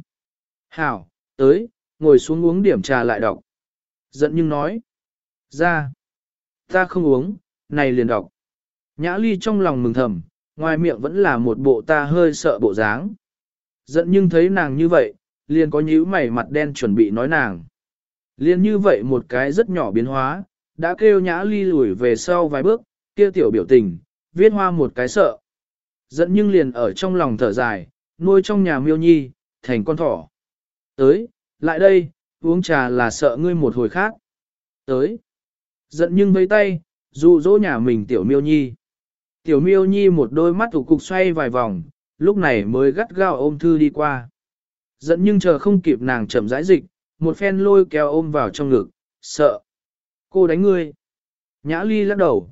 Hảo, tới, ngồi xuống uống điểm trà lại đọc. Giận nhưng nói. Ra. Ta không uống, này liền đọc. Nhã Ly trong lòng mừng thầm, ngoài miệng vẫn là một bộ ta hơi sợ bộ dáng. Giận nhưng thấy nàng như vậy, liền có nhíu mày mặt đen chuẩn bị nói nàng. Liền như vậy một cái rất nhỏ biến hóa, đã kêu Nhã Ly lùi về sau vài bước, kia tiểu biểu tình, viết hoa một cái sợ. Giận nhưng liền ở trong lòng thở dài, nuôi trong nhà miêu nhi, thành con thỏ. Tới, lại đây, uống trà là sợ ngươi một hồi khác. Tới. Giận nhưng với tay, dụ dỗ nhà mình tiểu miêu nhi. Tiểu miêu nhi một đôi mắt thủ cục xoay vài vòng, lúc này mới gắt gao ôm thư đi qua. Giận nhưng chờ không kịp nàng chậm rãi dịch, một phen lôi kéo ôm vào trong ngực, sợ. Cô đánh ngươi. Nhã Ly lắc đầu.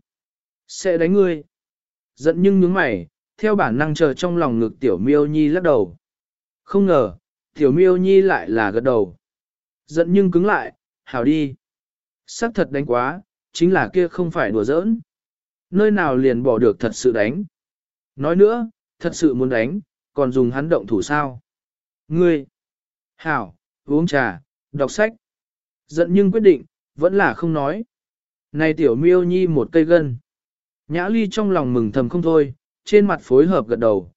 Sẽ đánh ngươi. Giận nhưng nhướng mày, theo bản năng chờ trong lòng ngực tiểu miêu nhi lắc đầu. Không ngờ, tiểu miêu nhi lại là gật đầu. Giận nhưng cứng lại, hảo đi. Sắc thật đánh quá, chính là kia không phải đùa giỡn. Nơi nào liền bỏ được thật sự đánh. Nói nữa, thật sự muốn đánh, còn dùng hắn động thủ sao. Ngươi. Hảo, uống trà, đọc sách. Giận nhưng quyết định, vẫn là không nói. Này tiểu miêu nhi một cây gân. Nhã Ly trong lòng mừng thầm không thôi, trên mặt phối hợp gật đầu,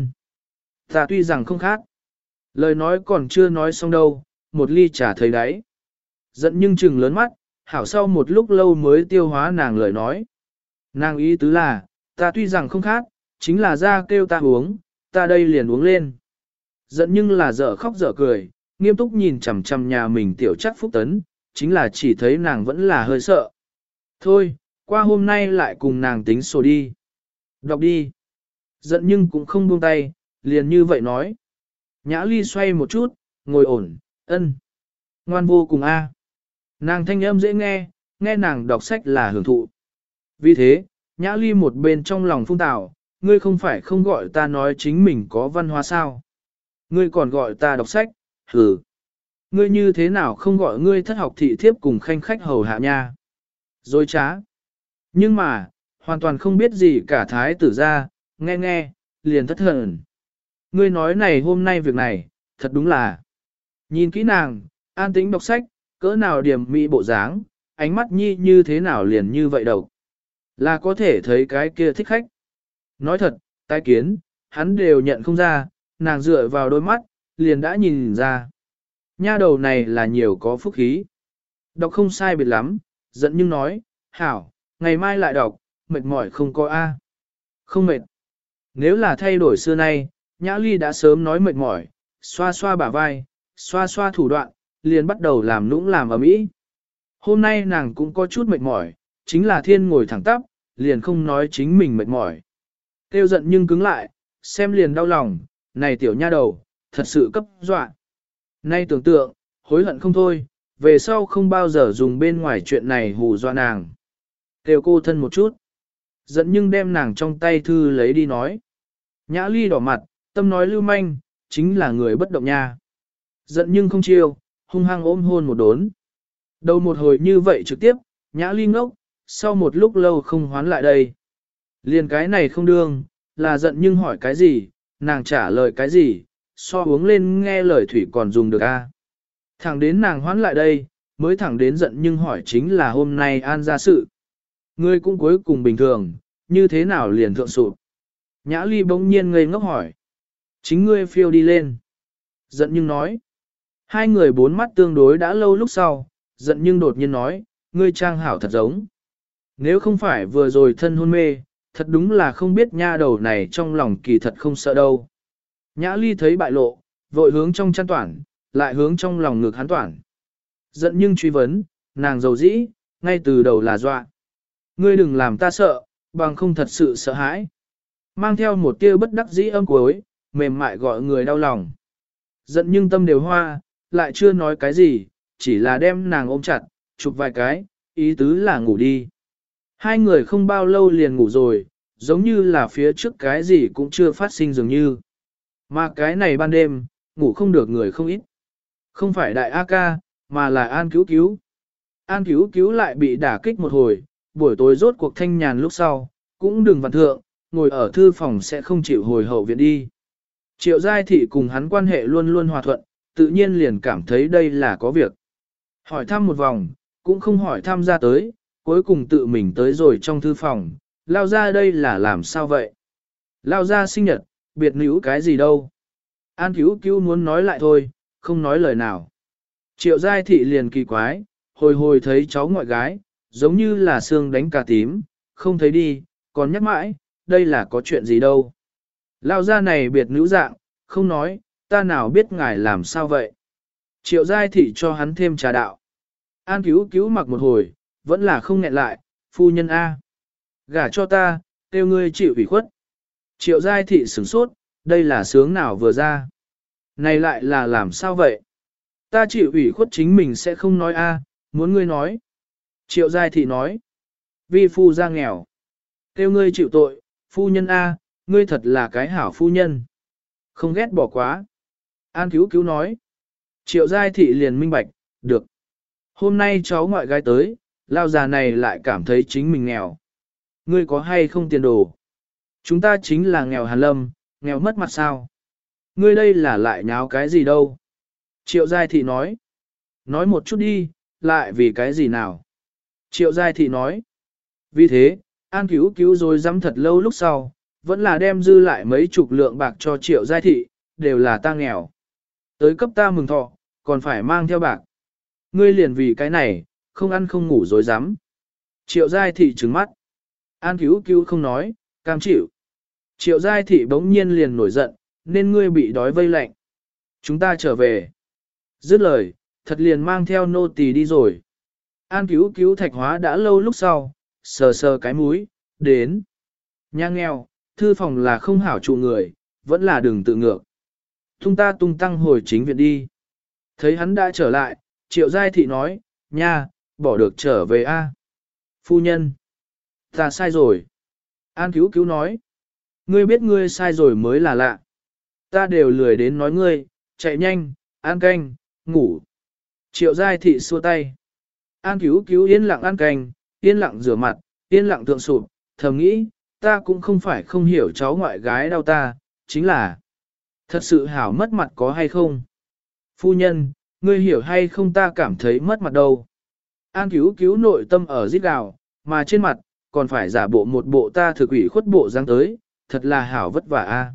Ta tuy rằng không khác. Lời nói còn chưa nói xong đâu, một ly trà thấy đáy. Giận nhưng chừng lớn mắt, hảo sau một lúc lâu mới tiêu hóa nàng lời nói. Nàng ý tứ là, ta tuy rằng không khác, chính là ra kêu ta uống, ta đây liền uống lên. Giận nhưng là dở khóc dở cười, nghiêm túc nhìn chằm chằm nhà mình tiểu chắc Phúc Tấn, chính là chỉ thấy nàng vẫn là hơi sợ. Thôi, qua hôm nay lại cùng nàng tính sổ đi. Đọc đi. Giận nhưng cũng không buông tay, liền như vậy nói. Nhã Ly xoay một chút, ngồi ổn, ngoan vô cùng a. Nàng thanh âm dễ nghe, nghe nàng đọc sách là hưởng thụ. Vì thế, Nhã Ly một bên trong lòng phung tào, ngươi không phải không gọi ta nói chính mình có văn hóa sao. Ngươi còn gọi ta đọc sách, hừ. Ngươi như thế nào không gọi ngươi thất học thị thiếp cùng khanh khách hầu hạ nha. Dối trá. Nhưng mà, hoàn toàn không biết gì cả thái tử ra, nghe nghe, liền thất thần. Ngươi nói này hôm nay việc này, thật đúng là. Nhìn kỹ nàng, an tĩnh đọc sách, cỡ nào điểm mỹ bộ dáng, ánh mắt nhi như thế nào liền như vậy đâu. Là có thể thấy cái kia thích khách. Nói thật, tai kiến, hắn đều nhận không ra, nàng dựa vào đôi mắt, liền đã nhìn ra. Nha đầu này là nhiều có phúc khí. Đọc không sai biệt lắm, giận nhưng nói, hảo, ngày mai lại đọc, mệt mỏi không có A. Không mệt. Nếu là thay đổi xưa nay, Nhã Ly đã sớm nói mệt mỏi, xoa xoa bả vai, xoa xoa thủ đoạn, liền bắt đầu làm nũng làm ở mỹ. Hôm nay nàng cũng có chút mệt mỏi, chính là thiên ngồi thẳng tắp, liền không nói chính mình mệt mỏi. Tiêu giận nhưng cứng lại, xem liền đau lòng, này tiểu nha đầu, thật sự cấp dọa. Nay tưởng tượng, hối hận không thôi, về sau không bao giờ dùng bên ngoài chuyện này hù dọa nàng. Tiêu cô thân một chút, giận nhưng đem nàng trong tay thư lấy đi nói. Nhã Ly đỏ mặt, tâm nói lưu manh, chính là người bất động nha. Giận nhưng không chiêu, hung hăng ôm hôn một đốn. Đầu một hồi như vậy trực tiếp, Nhã Ly ngốc, sau một lúc lâu không hoán lại đây. Liền cái này không đương, là giận nhưng hỏi cái gì, nàng trả lời cái gì, so uống lên nghe lời thủy còn dùng được a. Thẳng đến nàng hoán lại đây, mới thẳng đến giận nhưng hỏi chính là hôm nay an ra sự. Ngươi cũng cuối cùng bình thường, như thế nào liền thượng sụp. Nhã Ly bỗng nhiên ngây ngốc hỏi. Chính ngươi phiêu đi lên. Giận nhưng nói. Hai người bốn mắt tương đối đã lâu lúc sau, giận nhưng đột nhiên nói, ngươi trang hảo thật giống. Nếu không phải vừa rồi thân hôn mê, thật đúng là không biết nha đầu này trong lòng kỳ thật không sợ đâu. Nhã Ly thấy bại lộ, vội hướng trong chăn toản, lại hướng trong lòng ngực hắn toản. Giận nhưng truy vấn, nàng dầu dĩ, ngay từ đầu là dọa. Ngươi đừng làm ta sợ, bằng không thật sự sợ hãi. Mang theo một tia bất đắc dĩ âm cuối, mềm mại gọi người đau lòng. Giận nhưng tâm đều hoa, lại chưa nói cái gì, chỉ là đem nàng ôm chặt, chụp vài cái, ý tứ là ngủ đi. Hai người không bao lâu liền ngủ rồi, giống như là phía trước cái gì cũng chưa phát sinh dường như. Mà cái này ban đêm, ngủ không được người không ít. Không phải đại A ca, mà là An Cứu Cứu. An Cứu Cứu lại bị đả kích một hồi, buổi tối rốt cuộc thanh nhàn lúc sau, cũng đừng vặn thượng, ngồi ở thư phòng sẽ không chịu hồi hậu viện đi. Triệu Giai Thị cùng hắn quan hệ luôn luôn hòa thuận, tự nhiên liền cảm thấy đây là có việc. Hỏi thăm một vòng, cũng không hỏi thăm ra tới, cuối cùng tự mình tới rồi trong thư phòng, lao ra đây là làm sao vậy? Lao ra sinh nhật, biệt nữ cái gì đâu? An Cứu Cứu muốn nói lại thôi, không nói lời nào. Triệu Giai Thị liền kỳ quái, hồi hồi thấy cháu ngoại gái, giống như là xương đánh cà tím, không thấy đi, còn nhắc mãi, đây là có chuyện gì đâu. Lao ra này biệt nữ dạng, không nói, ta nào biết ngài làm sao vậy. Triệu Giai Thị cho hắn thêm trà đạo. An Cứu Cứu mặc một hồi, vẫn là không nghẹn lại, phu nhân A. Gả cho ta, kêu ngươi chịu ủy khuất. Triệu Giai Thị sửng sốt, đây là sướng nào vừa ra. Này lại là làm sao vậy? Ta chịu ủy khuất chính mình sẽ không nói A, muốn ngươi nói. Triệu Giai Thị nói, vi phu ra nghèo. Kêu ngươi chịu tội, phu nhân A, ngươi thật là cái hảo phu nhân. Không ghét bỏ quá. An Cứu Cứu nói. Triệu Giai Thị liền minh bạch, được. Hôm nay cháu ngoại gái tới, lao già này lại cảm thấy chính mình nghèo. Ngươi có hay không tiền đồ? Chúng ta chính là nghèo hàn lâm, nghèo mất mặt sao? Ngươi đây là lại nháo cái gì đâu? Triệu Giai Thị nói. Nói một chút đi, lại vì cái gì nào? Triệu Giai Thị nói. Vì thế, An Cứu Cứu rồi dám thật lâu lúc sau, vẫn là đem dư lại mấy chục lượng bạc cho Triệu Giai Thị, đều là ta nghèo. Tới cấp ta mừng thọ, còn phải mang theo bạc. Ngươi liền vì cái này, không ăn không ngủ dối dám. Triệu Giai Thị trừng mắt. An Cứu Cứu không nói, cam chịu. Triệu Giai Thị bỗng nhiên liền nổi giận, nên ngươi bị đói vây lạnh. Chúng ta trở về. Dứt lời, thật liền mang theo nô tỳ đi rồi. An Cứu Cứu thạch hóa đã lâu lúc sau, sờ sờ cái mũi, đến. Nha nghèo, thư phòng là không hảo trụ người, vẫn là đừng tự ngược. Tung tăng hồi chính viện đi. Thấy hắn đã trở lại, Triệu Giai Thị nói, nha, bỏ được trở về a. Phu nhân, ta sai rồi. An Cứu Cứu nói, ngươi biết ngươi sai rồi mới là lạ. Ta đều lười đến nói ngươi, chạy nhanh, ăn canh, ngủ. Triệu Giai Thị xua tay. An Cứu Cứu yên lặng ăn canh, yên lặng rửa mặt, yên lặng thượng sụp, thầm nghĩ, ta cũng không phải không hiểu cháu ngoại gái đau ta, chính là thật sự hảo mất mặt có hay không? Phu nhân, ngươi hiểu hay không ta cảm thấy mất mặt đâu. An cứu cứu nội tâm ở giết gào, mà trên mặt, còn phải giả bộ một bộ ta thực ủy khuất bộ dáng tới, thật là hảo vất vả a.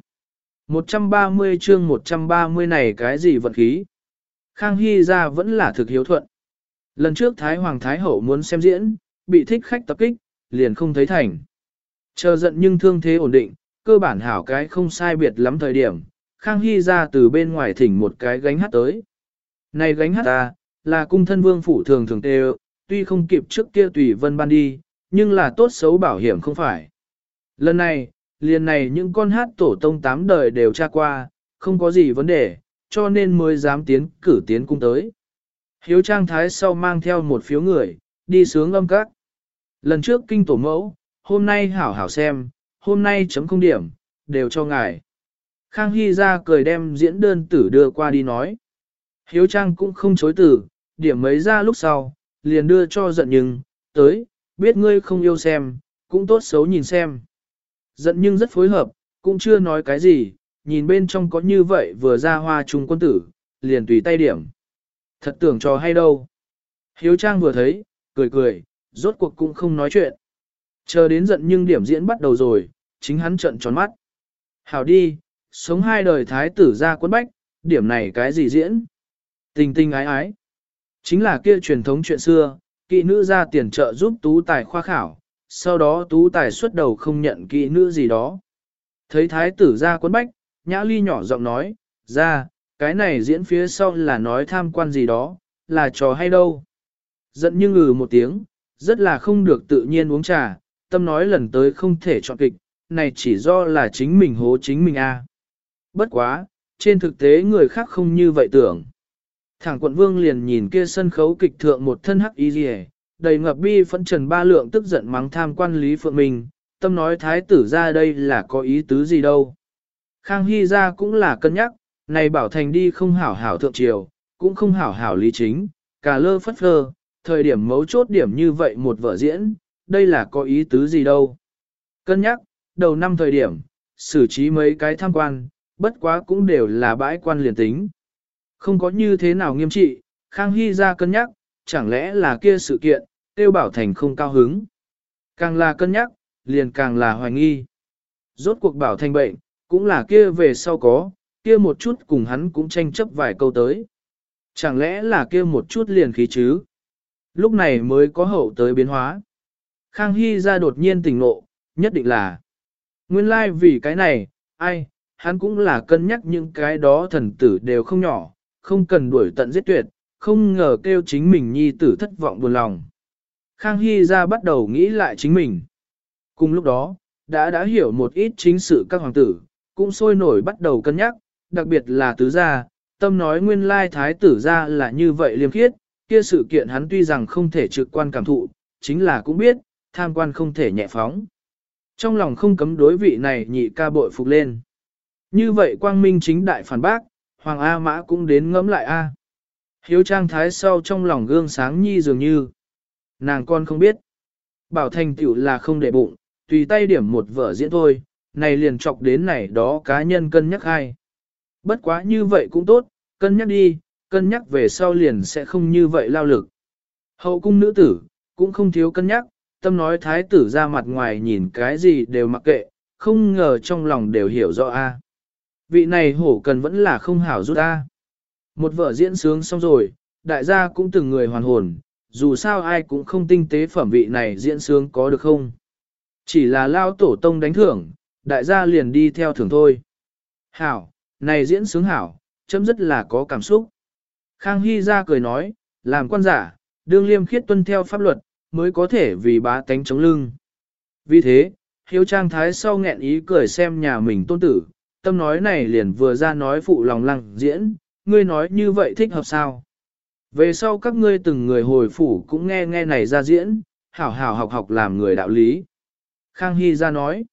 130 chương 130 này cái gì vận khí? Khang Hy ra vẫn là thực hiếu thuận. Lần trước Thái Hoàng Thái Hậu muốn xem diễn, bị thích khách tập kích, liền không thấy thành. Chờ giận nhưng thương thế ổn định, cơ bản hảo cái không sai biệt lắm thời điểm, Khang Hy ra từ bên ngoài thỉnh một cái gánh hát tới. Này gánh hát ta, là cung thân vương phủ thường thường tê, tuy không kịp trước kia tùy vân ban đi, nhưng là tốt xấu bảo hiểm không phải. Lần này, liền này những con hát tổ tông 8 đời đều tra qua, không có gì vấn đề, cho nên mới dám cử tiến cung tới. Hiếu Trang Thái sau mang theo một phiếu người, đi sướng âm các. Lần trước kinh tổ mẫu, hôm nay hảo hảo xem, hôm nay chấm không điểm, đều cho ngài. Khang Hy ra cười đem diễn đơn tử đưa qua đi nói. Hiếu Trang cũng không chối từ, điểm mấy ra lúc sau, liền đưa cho giận nhưng, tới, biết ngươi không yêu xem, cũng tốt xấu nhìn xem. Giận nhưng rất phối hợp, cũng chưa nói cái gì, nhìn bên trong có như vậy vừa ra hoa trung quân tử, liền tùy tay điểm. Thật tưởng trò hay đâu. Hiếu Trang vừa thấy, cười cười, rốt cuộc cũng không nói chuyện. Chờ đến giận nhưng điểm diễn bắt đầu rồi, chính hắn trợn tròn mắt. Hảo đi, sống 2 đời thái tử ra quân bách, điểm này cái gì diễn? Tình tình ái ái. Chính là kia truyền thống chuyện xưa, kỵ nữ ra tiền trợ giúp tú tài khoa khảo, sau đó tú tài xuất đầu không nhận kỵ nữ gì đó. Thấy thái tử ra quân bách, Nhã Ly nhỏ giọng nói, ra, cái này diễn phía sau là nói tham quan gì đó, là trò hay đâu. Giận nhưng một tiếng, rất là không được tự nhiên uống trà, tâm nói lần tới không thể chọn kịch, này chỉ do là chính mình hố chính mình a. Bất quá, trên thực tế người khác không như vậy tưởng. Thẳng quận vương liền nhìn kia sân khấu kịch thượng một thân hắc y rìa, đầy ngập bi phẫn Trần Ba Lượng tức giận mắng tham quan Lý Phượng Minh, tâm nói thái tử ra đây là có ý tứ gì đâu. Khang Hy ra cũng là cân nhắc, này bảo thành đi không hảo hảo thượng triều, cũng không hảo hảo lý chính, cả lơ phất phơ, thời điểm mấu chốt điểm như vậy một vở diễn, đây là có ý tứ gì đâu. Cân nhắc, đầu năm thời điểm, xử trí mấy cái tham quan, bất quá cũng đều là bãi quan liền tính. Không có như thế nào nghiêm trị, Khang Hy ra cân nhắc, chẳng lẽ là kia sự kiện, tiêu bảo thành không cao hứng. Càng là cân nhắc, liền càng là hoài nghi. Rốt cuộc bảo thành bệnh, cũng là kia về sau có, kia một chút cùng hắn cũng tranh chấp vài câu tới. Chẳng lẽ là kia một chút liền khí chứ? Lúc này mới có hậu tới biến hóa. Khang Hy ra đột nhiên tỉnh ngộ, nhất định là nguyên lai vì cái này, ai, hắn cũng là cân nhắc những cái đó thần tử đều không nhỏ, không cần đuổi tận giết tuyệt, không ngờ kêu chính mình nhi tử thất vọng buồn lòng. Khang Hy ra bắt đầu nghĩ lại chính mình. Cùng lúc đó, đã hiểu một ít chính sự các hoàng tử, cũng sôi nổi bắt đầu cân nhắc, đặc biệt là tứ gia, tâm nói nguyên lai thái tử gia là như vậy liêm khiết, kia sự kiện hắn tuy rằng không thể trực quan cảm thụ, chính là cũng biết, tham quan không thể nhẹ phóng. Trong lòng không cấm đối vị này nhị ca bội phục lên. Như vậy quang minh chính đại phản bác, Hoàng A Mã cũng đến ngẫm lại A. Hiếu Trang Thái sau trong lòng gương sáng nhi dường như. Nàng con không biết. Bảo thành tựu là không để bụng, tùy tay điểm một vở diễn thôi, này liền chọc đến này đó cá nhân cân nhắc hay. Bất quá như vậy cũng tốt, cân nhắc đi, cân nhắc về sau liền sẽ không như vậy lao lực. Hậu cung nữ tử, cũng không thiếu cân nhắc, tâm nói thái tử ra mặt ngoài nhìn cái gì đều mặc kệ, không ngờ trong lòng đều hiểu rõ a. Vị này hổ cần vẫn là không hảo rút a. Một vở diễn sướng xong rồi, đại gia cũng từng người hoàn hồn, dù sao ai cũng không tinh tế phẩm vị này diễn sướng có được không. Chỉ là lao tổ tông đánh thưởng, đại gia liền đi theo thưởng thôi. Hảo, này diễn sướng hảo, chấm rất là có cảm xúc. Khang Hy ra cười nói, làm quan giả, đương liêm khiết tuân theo pháp luật, mới có thể vì bá tánh chống lưng. Vì thế, Hiếu Trang Thái sau nghẹn ý cười xem nhà mình tôn tử, tâm nói này liền vừa ra nói phụ lòng lăng diễn, ngươi nói như vậy thích hợp sao? Về sau các ngươi từng người hồi phủ cũng nghe nghe này ra diễn, hảo hảo học học làm người đạo lý. Khang Hy ra nói,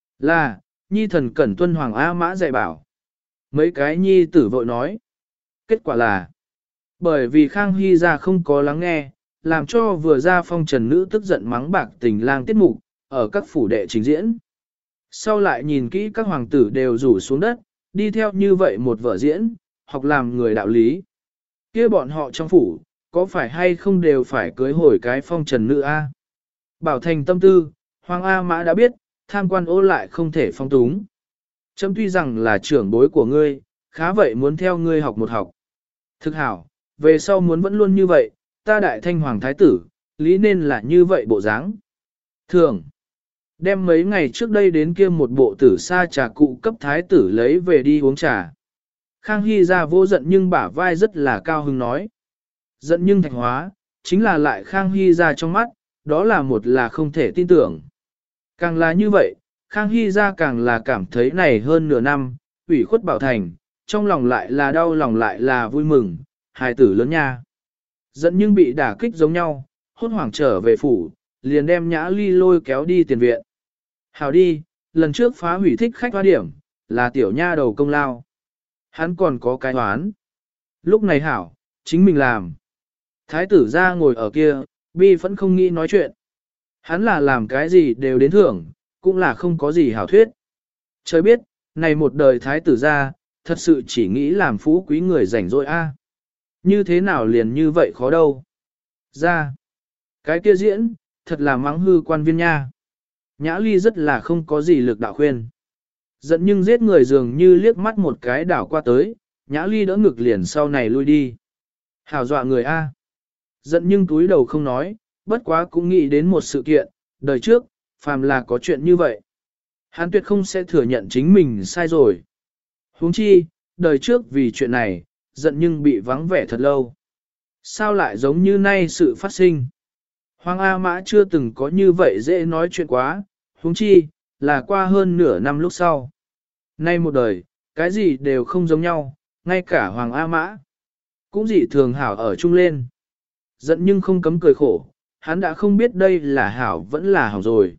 là, nhi thần cẩn tuân Hoàng A Mã dạy bảo. Mấy cái nhi tử vội nói, kết quả là, bởi vì Khang Hy ra không có lắng nghe, làm cho vừa ra phong trần nữ tức giận mắng bạc tình lang tiết mục, ở các phủ đệ trình diễn. Sau lại nhìn kỹ các hoàng tử đều rủ xuống đất, đi theo như vậy một vở diễn, học làm người đạo lý. Kia bọn họ trong phủ, có phải hay không đều phải cưới hồi cái phong trần nữ A. Bảo thành tâm tư, Hoàng A Mã đã biết, tham quan ô lại không thể phong túng. Chấm tuy rằng là trưởng bối của ngươi, khá vậy muốn theo ngươi học một học. Thực hảo, về sau muốn vẫn luôn như vậy, ta đại thanh hoàng thái tử, lý nên là như vậy bộ dáng. Thường, đem mấy ngày trước đây đến kia một bộ tử sa trà cụ cấp thái tử lấy về đi uống trà. Khang Hy ra vô giận nhưng bả vai rất là cao hứng nói. Giận nhưng thạch hóa, chính là lại Khang Hy ra trong mắt, đó là một là không thể tin tưởng. Càng là như vậy, Khang Hy ra càng là cảm thấy này hơn nửa năm, ủy khuất Bảo Thành, trong lòng lại là đau lòng lại là vui mừng, hài tử lớn nha. Giận nhưng bị đả kích giống nhau, hốt hoảng trở về phủ, liền đem Nhã Ly lôi kéo đi tiền viện. Hảo đi, lần trước phá hủy thích khách hoa điểm, là tiểu nha đầu công lao. Hắn còn có cái hoán. Lúc này hảo, chính mình làm. Thái tử ra ngồi ở kia, bi vẫn không nghĩ nói chuyện. Hắn là làm cái gì đều đến thưởng, cũng là không có gì hảo thuyết. Trời biết, này một đời thái tử ra, thật sự chỉ nghĩ làm phú quý người rảnh rỗi a. Như thế nào liền như vậy khó đâu. Ra, cái kia diễn, thật là mắng hư quan viên nha. Nhã Ly rất là không có gì lực đạo khuyên. Giận nhưng giết người dường như liếc mắt một cái đảo qua tới, Nhã Ly đỡ ngực liền sau này lui đi. Hảo dọa người a. Giận nhưng túi đầu không nói, bất quá cũng nghĩ đến một sự kiện, đời trước, phàm là có chuyện như vậy. Hắn tuyệt không sẽ thừa nhận chính mình sai rồi. Huống chi, đời trước vì chuyện này, giận nhưng bị vắng vẻ thật lâu. Sao lại giống như nay sự phát sinh? Hoàng A Mã chưa từng có như vậy dễ nói chuyện quá, huống chi, là qua hơn nửa năm lúc sau. Nay một đời, cái gì đều không giống nhau, ngay cả Hoàng A Mã. Cũng dị thường hảo ở chung lên. Giận nhưng không cấm cười khổ, hắn đã không biết đây là hảo vẫn là hảo rồi.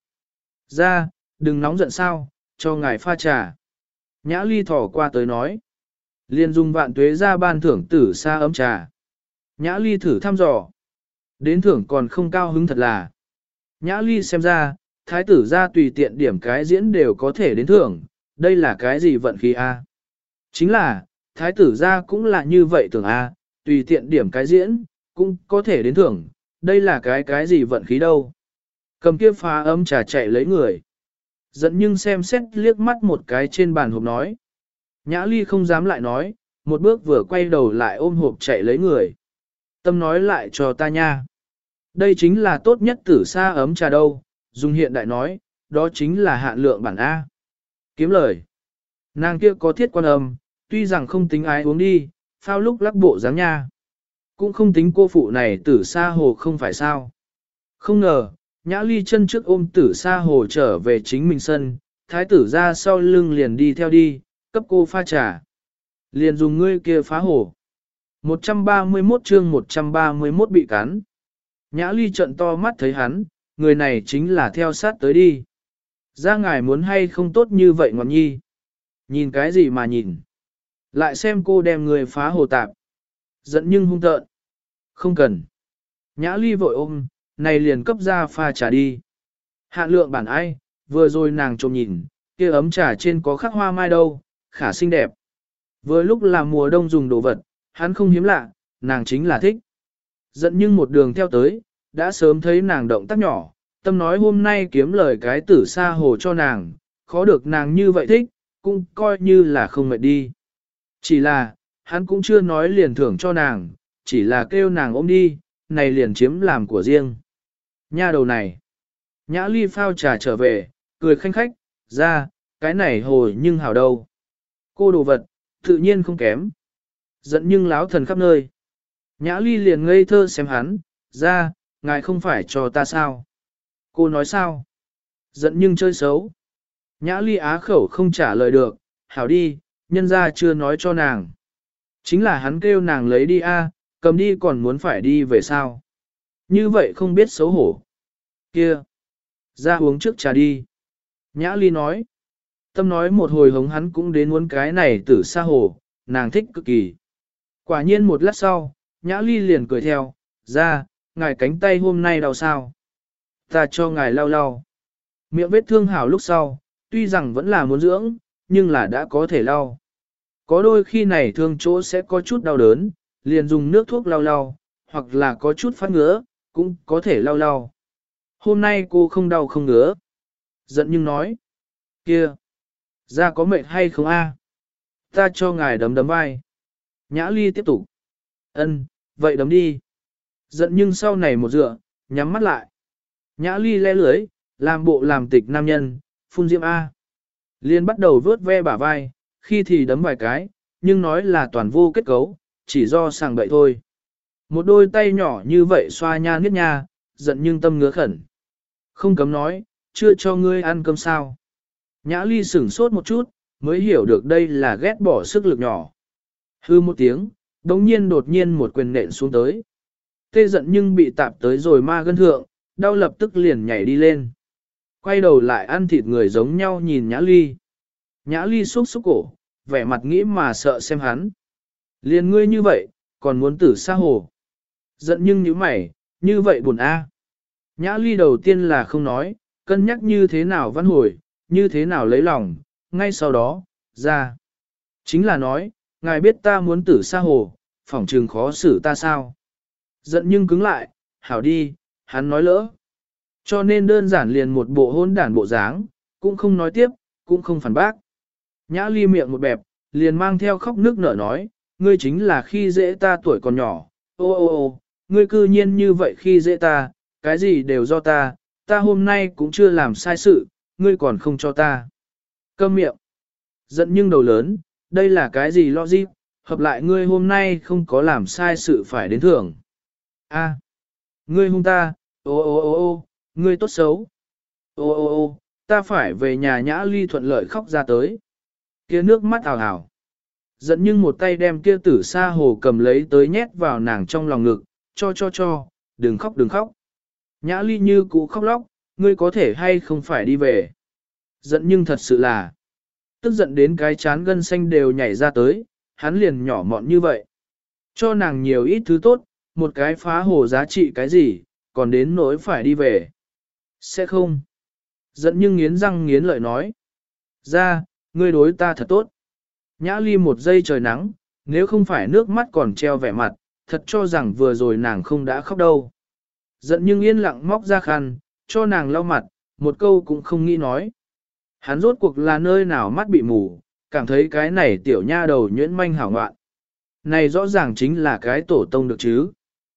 Ra, đừng nóng giận sao, cho ngài pha trà. Nhã Ly thỏ qua tới nói. Liên dung vạn tuế ra ban thưởng tử sa ấm trà. Nhã Ly thử thăm dò. Đến thưởng còn không cao hứng thật là. Nhã Ly xem ra, thái tử ra tùy tiện điểm cái diễn đều có thể đến thưởng, đây là cái gì vận khí a? Chính là, thái tử ra cũng là như vậy tưởng a, tùy tiện điểm cái diễn, cũng có thể đến thưởng, đây là cái gì vận khí đâu. Cầm kia phá ấm trà chạy lấy người. Giận nhưng xem xét liếc mắt một cái trên bàn hộp nói. Nhã Ly không dám lại nói, một bước vừa quay đầu lại ôm hộp chạy lấy người. Tâm nói lại cho ta nha. Đây chính là tốt nhất tử sa ấm trà đâu, dùng hiện đại nói, đó chính là hạn lượng bản A. Kiếm lời. Nàng kia có thiết quan âm, tuy rằng không tính ái uống đi, phao lúc lắc bộ dáng nha. Cũng không tính cô phụ này tử sa hồ không phải sao. Không ngờ, Nhã Ly chân trước ôm tử sa hồ trở về chính mình sân, thái tử ra sau lưng liền đi theo đi, cấp cô pha trà. Liền dùng ngươi kia phá hồ. 131 chương 131 bị cắn. Nhã Ly trận to mắt thấy hắn, người này chính là theo sát tới đi. Ra ngài muốn hay không tốt như vậy ngọn nhi. Nhìn cái gì mà nhìn. Lại xem cô đem người phá hồ tạp. Giận nhưng hung tợn. Không cần. Nhã Ly vội ôm, này liền cấp ra pha trà đi. Hạn lượng bản ai, vừa rồi nàng trông nhìn, kia ấm trà trên có khắc hoa mai đâu, khả xinh đẹp. Vừa lúc là mùa đông dùng đồ vật, hắn không hiếm lạ, nàng chính là thích. Giận nhưng một đường theo tới, đã sớm thấy nàng động tác nhỏ, tâm nói hôm nay kiếm lời cái tử sa hồ cho nàng, khó được nàng như vậy thích, cũng coi như là không mệt đi. Chỉ là, hắn cũng chưa nói liền thưởng cho nàng, chỉ là kêu nàng ôm đi, này liền chiếm làm của riêng. Nha đầu này, Nhã Ly phao trà trở về, cười khanh khách, ra, cái này hồi nhưng hảo đâu. Cô đồ vật, tự nhiên không kém. Giận nhưng láo thần khắp nơi. Nhã Ly liền ngây thơ xem hắn, ra, ngài không phải cho ta sao? Cô nói sao? Giận nhưng chơi xấu. Nhã Ly á khẩu không trả lời được, hảo đi, nhân ra chưa nói cho nàng. Chính là hắn kêu nàng lấy đi a, cầm đi còn muốn phải đi về sao? Như vậy không biết xấu hổ. Kia, ra uống trước trà đi. Nhã Ly nói. Tâm nói một hồi hống hắn cũng đến muốn cái này tử sa hồ, nàng thích cực kỳ. Quả nhiên một lát sau, Nhã Ly liền cười theo, ra, ngài cánh tay hôm nay đau sao? Ta cho ngài lau lau. Miệng vết thương hảo lúc sau, tuy rằng vẫn là muốn dưỡng, nhưng là đã có thể lau. Có đôi khi này thương chỗ sẽ có chút đau đớn, liền dùng nước thuốc lau lau, hoặc là có chút phát ngứa, cũng có thể lau lau. Hôm nay cô không đau không ngứa. Giận nhưng nói, kia, da có mệt hay không a? Ta cho ngài đấm đấm vai. Nhã Ly tiếp tục. Ân, vậy đấm đi. Giận nhưng sau này một dựa, nhắm mắt lại. Nhã Ly le lưới, làm bộ làm tịch nam nhân, phun diễm A. Liên bắt đầu vớt ve bả vai, khi thì đấm vài cái, nhưng nói là toàn vô kết cấu, chỉ do sàng bậy thôi. Một đôi tay nhỏ như vậy xoa nha niết nha, giận nhưng tâm ngứa khẩn. Không cấm nói, chưa cho ngươi ăn cơm sao. Nhã Ly sửng sốt một chút, mới hiểu được đây là ghét bỏ sức lực nhỏ. Hư một tiếng, đột nhiên một quyền nện xuống tới. Tê giận nhưng bị tạp tới rồi ma gân thượng, đau lập tức liền nhảy đi lên. Quay đầu lại ăn thịt người giống nhau nhìn Nhã Ly. Nhã Ly xúc xúc cổ, vẻ mặt nghĩ mà sợ xem hắn. Liền ngươi như vậy, còn muốn tử xa hồ. Giận nhưng như mày, như vậy buồn a. Nhã Ly đầu tiên là không nói, cân nhắc như thế nào văn hồi, như thế nào lấy lòng, ngay sau đó, ra. Chính là nói, ngài biết ta muốn tử xa hồ, phỏng trừng khó xử ta sao. Giận nhưng cứng lại, hảo đi, hắn nói lỡ. Cho nên đơn giản liền một bộ hôn đản bộ dáng, cũng không nói tiếp, cũng không phản bác. Nhã Ly miệng một bẹp, liền mang theo khóc nước nở nói, ngươi chính là khi dễ ta tuổi còn nhỏ, ô ô ô, ngươi cư nhiên như vậy khi dễ ta, cái gì đều do ta hôm nay cũng chưa làm sai sự, ngươi còn không cho ta. Câm miệng. Giận nhưng đầu lớn, đây là cái gì logic, hợp lại ngươi hôm nay không có làm sai sự phải đến thưởng. A, ngươi hung ta, ô ô ô ô, ngươi tốt xấu. Ô ô ô, ta phải về nhà. Nhã Ly thuận lợi khóc ra tới. Kia nước mắt ảo ảo. Giận nhưng một tay đem kia tử sa hồ cầm lấy tới nhét vào nàng trong lòng ngực, cho, đừng khóc đừng khóc. Nhã Ly như cũ khóc lóc, ngươi có thể hay không phải đi về. Giận nhưng thật sự là, tức giận đến cái chán gân xanh đều nhảy ra tới, hắn liền nhỏ mọn như vậy. Cho nàng nhiều ít thứ tốt, một cái phá hồ giá trị cái gì, còn đến nỗi phải đi về. Sẽ không. Giận nhưng nghiến răng nghiến lợi nói. Ra, ngươi đối ta thật tốt. Nhã Ly một giây trời nắng, nếu không phải nước mắt còn treo vẻ mặt, thật cho rằng vừa rồi nàng không đã khóc đâu. Giận nhưng yên lặng móc ra khăn, cho nàng lau mặt, một câu cũng không nghĩ nói. Hắn rốt cuộc là nơi nào mắt bị mù, cảm thấy cái này tiểu nha đầu nhuyễn manh hảo ngoạn. Này rõ ràng chính là cái tổ tông được chứ.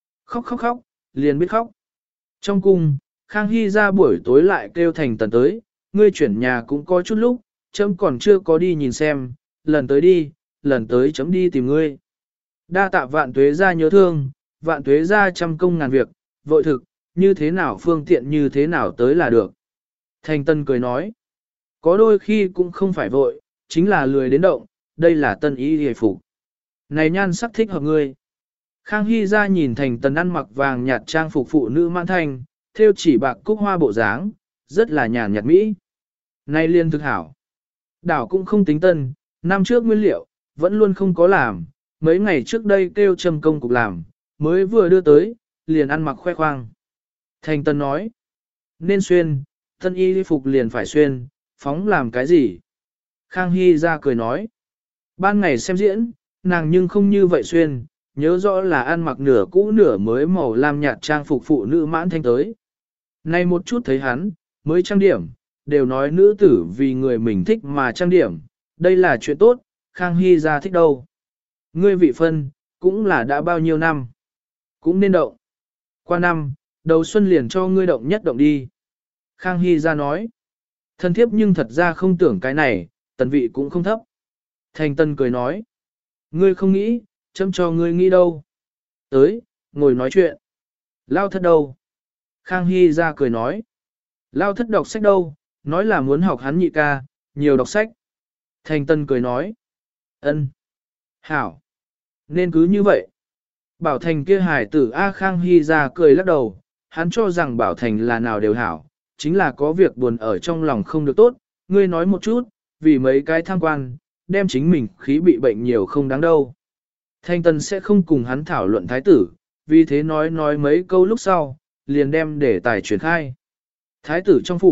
Khóc, liền biết khóc. Trong cung, Khang Hy ra buổi tối lại kêu Thành Tần tới, ngươi chuyển nhà cũng có chút lúc, chấm còn chưa có đi nhìn xem, lần tới đi, lần tới chấm đi tìm ngươi. Đa tạ Vạn Tuế ra nhớ thương, Vạn Tuế ra trăm công ngàn việc, vội thực, như thế nào phương tiện như thế nào tới là được. Thành Tân cười nói, có đôi khi cũng không phải vội, chính là lười đến động, đây là tân ý hề phục. Này nhan sắc thích hợp ngươi. Khang Hy ra nhìn Thành Tần ăn mặc vàng nhạt trang phục phụ nữ mãn thanh, thêu chỉ bạc cúc hoa bộ dáng, rất là nhàn nhạt mỹ. Này liên thực hảo. Đảo cũng không tính tân, năm trước nguyên liệu, vẫn luôn không có làm, mấy ngày trước đây kêu Trâm công cục làm, mới vừa đưa tới, liền ăn mặc khoe khoang. Thành Tần nói, nên xuyên, tân y phục liền phải xuyên, phóng làm cái gì? Khang Hy ra cười nói, ban ngày xem diễn, nàng nhưng không như vậy xuyên, nhớ rõ là ăn mặc nửa cũ nửa mới màu lam nhạt trang phục phụ nữ mãn thanh tới. Nay một chút thấy hắn, mới trang điểm, đều nói nữ tử vì người mình thích mà trang điểm, đây là chuyện tốt, Khang Hy ra thích đâu. Ngươi vị phân, cũng là đã bao nhiêu năm, cũng nên động. Qua năm, đầu xuân liền cho ngươi động nhất động đi. Khang Hy ra nói, thân thiếp nhưng thật ra không tưởng cái này, tần vị cũng không thấp. Thành Tân cười nói, ngươi không nghĩ, chấm cho ngươi nghĩ đâu. Tới, ngồi nói chuyện. Lao thất đâu? Khang Hy ra cười nói. Lao thất đọc sách đâu, nói là muốn học hắn nhị ca, nhiều đọc sách. Thành Tân cười nói. Ân, hảo. Nên cứ như vậy. Bảo Thành kia hài tử A Khang Hy ra cười lắc đầu, hắn cho rằng Bảo Thành là nào đều hảo, chính là có việc buồn ở trong lòng không được tốt, ngươi nói một chút, vì mấy cái tham quan, đem chính mình khí bị bệnh nhiều không đáng đâu. Thanh Tân sẽ không cùng hắn thảo luận thái tử, vì thế nói mấy câu lúc sau, liền đem để tài truyền khai. Thái tử trong phủ,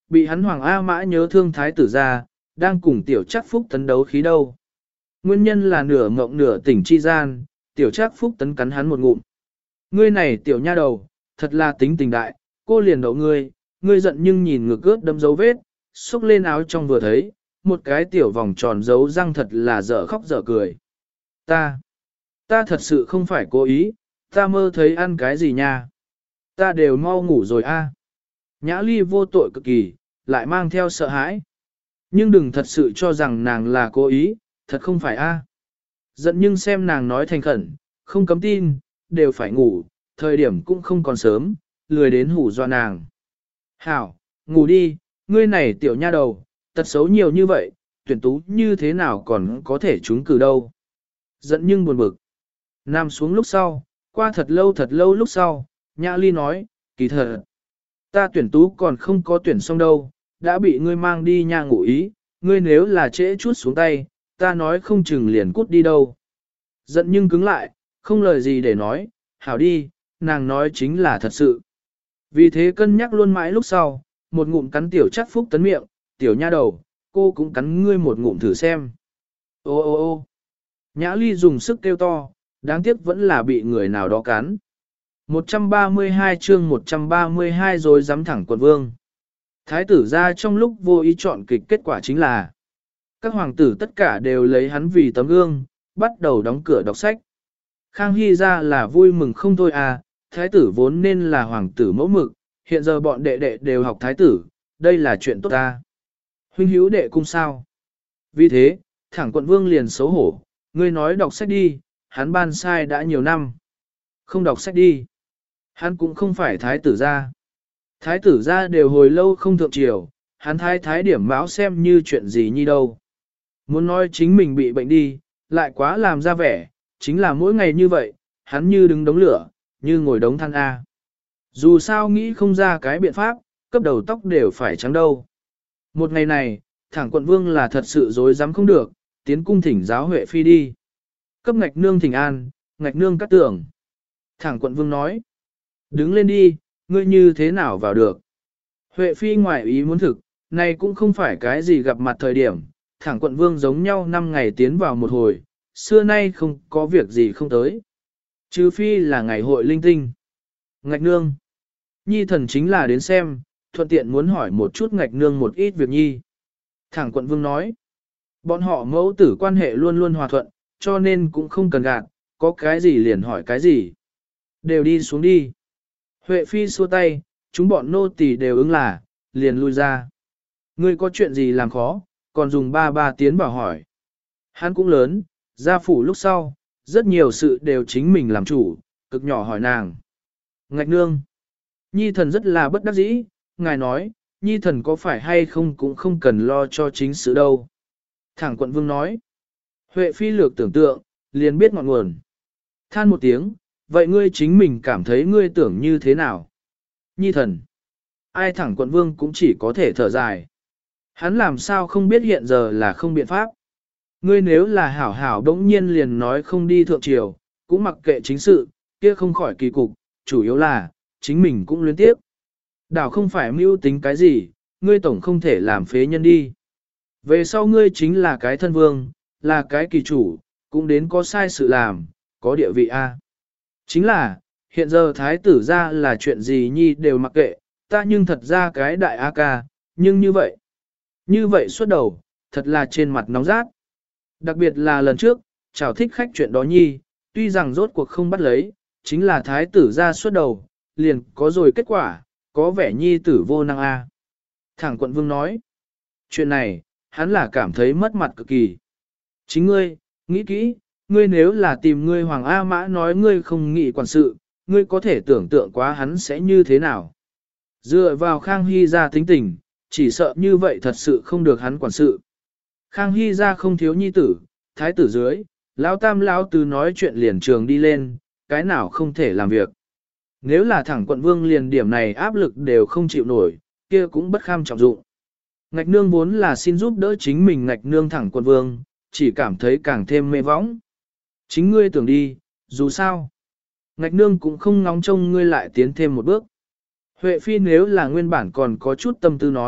bị hắn Hoàng A Mã nhớ thương thái tử ra, đang cùng tiểu chắc phúc tấn đấu khí đâu. Nguyên nhân là nửa ngộng nửa tỉnh chi gian, tiểu chắc phúc tấn cắn hắn một ngụm. Ngươi này tiểu nha đầu, thật là tính tình đại, cô liền đậu ngươi, ngươi giận nhưng nhìn ngược ướt đâm dấu vết, xúc lên áo trong vừa thấy, một cái tiểu vòng tròn dấu răng thật là dở khóc dở cười. Ta thật sự không phải cố ý, ta mơ thấy ăn cái gì nha. Ta đều mau ngủ rồi a. Nhã Ly vô tội cực kỳ, lại mang theo sợ hãi. Nhưng đừng thật sự cho rằng nàng là cố ý, thật không phải a. Giận nhưng xem nàng nói thành khẩn, không cấm tin, đều phải ngủ, thời điểm cũng không còn sớm, lười đến hủ dọa nàng. Hảo, ngủ đi, ngươi này tiểu nha đầu, tật xấu nhiều như vậy, tuyển tú như thế nào còn có thể trúng cử đâu. Giận nhưng buồn bực. Nằm xuống lúc sau, qua thật lâu lúc sau, Nhã Ly nói, kỳ thật. Ta tuyển tú còn không có tuyển xong đâu, đã bị ngươi mang đi nha ngủ ý, ngươi nếu là trễ chút xuống tay, ta nói không chừng liền cút đi đâu. Giận nhưng cứng lại, không lời gì để nói, hảo đi, nàng nói chính là thật sự. Vì thế cân nhắc luôn mãi lúc sau, một ngụm cắn tiểu chắc phúc tấn miệng, tiểu nha đầu, cô cũng cắn ngươi một ngụm thử xem. Ô ô ô Nhã Ly dùng sức kêu to, đáng tiếc vẫn là bị người nào đó cắn. 132 chương 132 rồi dám thẳng quận vương. Thái tử ra trong lúc vô ý chọn kịch kết quả chính là các hoàng tử tất cả đều lấy hắn vì tấm gương, bắt đầu đóng cửa đọc sách. Khang Hy ra là vui mừng không thôi à, thái tử vốn nên là hoàng tử mẫu mực, hiện giờ bọn đệ đệ đều học thái tử, đây là chuyện tốt ta. Huynh hữu đệ cung sao? Vì thế, thẳng quận vương liền xấu hổ, ngươi nói đọc sách đi, hắn ban sai đã nhiều năm. Không đọc sách đi. Hắn cũng không phải thái tử gia. Thái tử gia đều hồi lâu không thượng triều, hắn thái điểm báo xem như chuyện gì nhi đâu. Muốn nói chính mình bị bệnh đi, lại quá làm ra vẻ, chính là mỗi ngày như vậy, hắn như đứng đống lửa, như ngồi đống than A. Dù sao nghĩ không ra cái biện pháp, cấp đầu tóc đều phải trắng đâu. Một ngày này, thẳng quận vương là thật sự dối dám không được, tiến cung thỉnh giáo Huệ Phi đi. Cấp ngạch nương thỉnh an, ngạch nương cắt tưởng. Thẳng quận vương nói, đứng lên đi, ngươi như thế nào vào được. Huệ Phi ngoại ý muốn thực, này cũng không phải cái gì gặp mặt thời điểm, thẳng quận vương giống nhau 5 ngày tiến vào một hồi, xưa nay không có việc gì không tới. Trừ phi là ngày hội linh tinh. Ngạch nương. Nhi thần chính là đến xem, thuận tiện muốn hỏi một chút ngạch nương một ít việc nhi. Thẳng quận vương nói. Bọn họ mẫu tử quan hệ luôn luôn hòa thuận, cho nên cũng không cần gạt, có cái gì liền hỏi cái gì. Đều đi xuống đi. Huệ Phi xua tay, chúng bọn nô tỳ đều ứng là, liền lui ra. Ngươi có chuyện gì làm khó, còn dùng ba tiến bảo hỏi. Hắn cũng lớn, ra phủ lúc sau, rất nhiều sự đều chính mình làm chủ, cực nhỏ hỏi nàng. Ngạch nương. Nhi thần rất là bất đắc dĩ, ngài nói, nhi thần có phải hay không cũng không cần lo cho chính sự đâu. Thẳng quận vương nói. Huệ Phi lược tưởng tượng, liền biết ngọn nguồn. Than một tiếng, vậy ngươi chính mình cảm thấy ngươi tưởng như thế nào? Nhi thần. Ai thẳng quận vương cũng chỉ có thể thở dài. Hắn làm sao không biết hiện giờ là không biện pháp. Ngươi nếu là hảo hảo đống nhiên liền nói không đi thượng triều, cũng mặc kệ chính sự, kia không khỏi kỳ cục, chủ yếu là, chính mình cũng luyến tiếp. Đảo không phải mưu tính cái gì, ngươi tổng không thể làm phế nhân đi. Về sau ngươi chính là cái thân vương, là cái kỳ chủ, cũng đến có sai sự làm, có địa vị A. Chính là, hiện giờ thái tử ra là chuyện gì nhi đều mặc kệ, ta nhưng thật ra cái đại A ca, nhưng như vậy suốt đầu, thật là trên mặt nóng rát. Đặc biệt là lần trước, chào thích khách chuyện đó nhi, tuy rằng rốt cuộc không bắt lấy, chính là thái tử ra suốt đầu, liền có rồi kết quả, có vẻ nhi tử vô năng A. Thẳng quận vương nói, chuyện này, hắn là cảm thấy mất mặt cực kỳ. Chính ngươi, nghĩ kỹ, ngươi nếu là tìm ngươi Hoàng A Mã nói ngươi không nghĩ quản sự, ngươi có thể tưởng tượng quá hắn sẽ như thế nào. Dựa vào Khang Hy ra tính tình, chỉ sợ như vậy thật sự không được hắn quản sự. Khang Hy ra không thiếu nhi tử, thái tử dưới, lão tam lão tứ nói chuyện liền trường đi lên, cái nào không thể làm việc. Nếu là thẳng quận vương liền điểm này áp lực đều không chịu nổi, kia cũng bất kham trọng dụng. Ngạch nương vốn là xin giúp đỡ chính mình ngạch nương thẳng quận vương, chỉ cảm thấy càng thêm mê võng. Chính ngươi tưởng đi, dù sao. Ngạch nương cũng không ngóng trông ngươi lại tiến thêm một bước. Huệ Phi nếu là nguyên bản còn có chút tâm tư nói,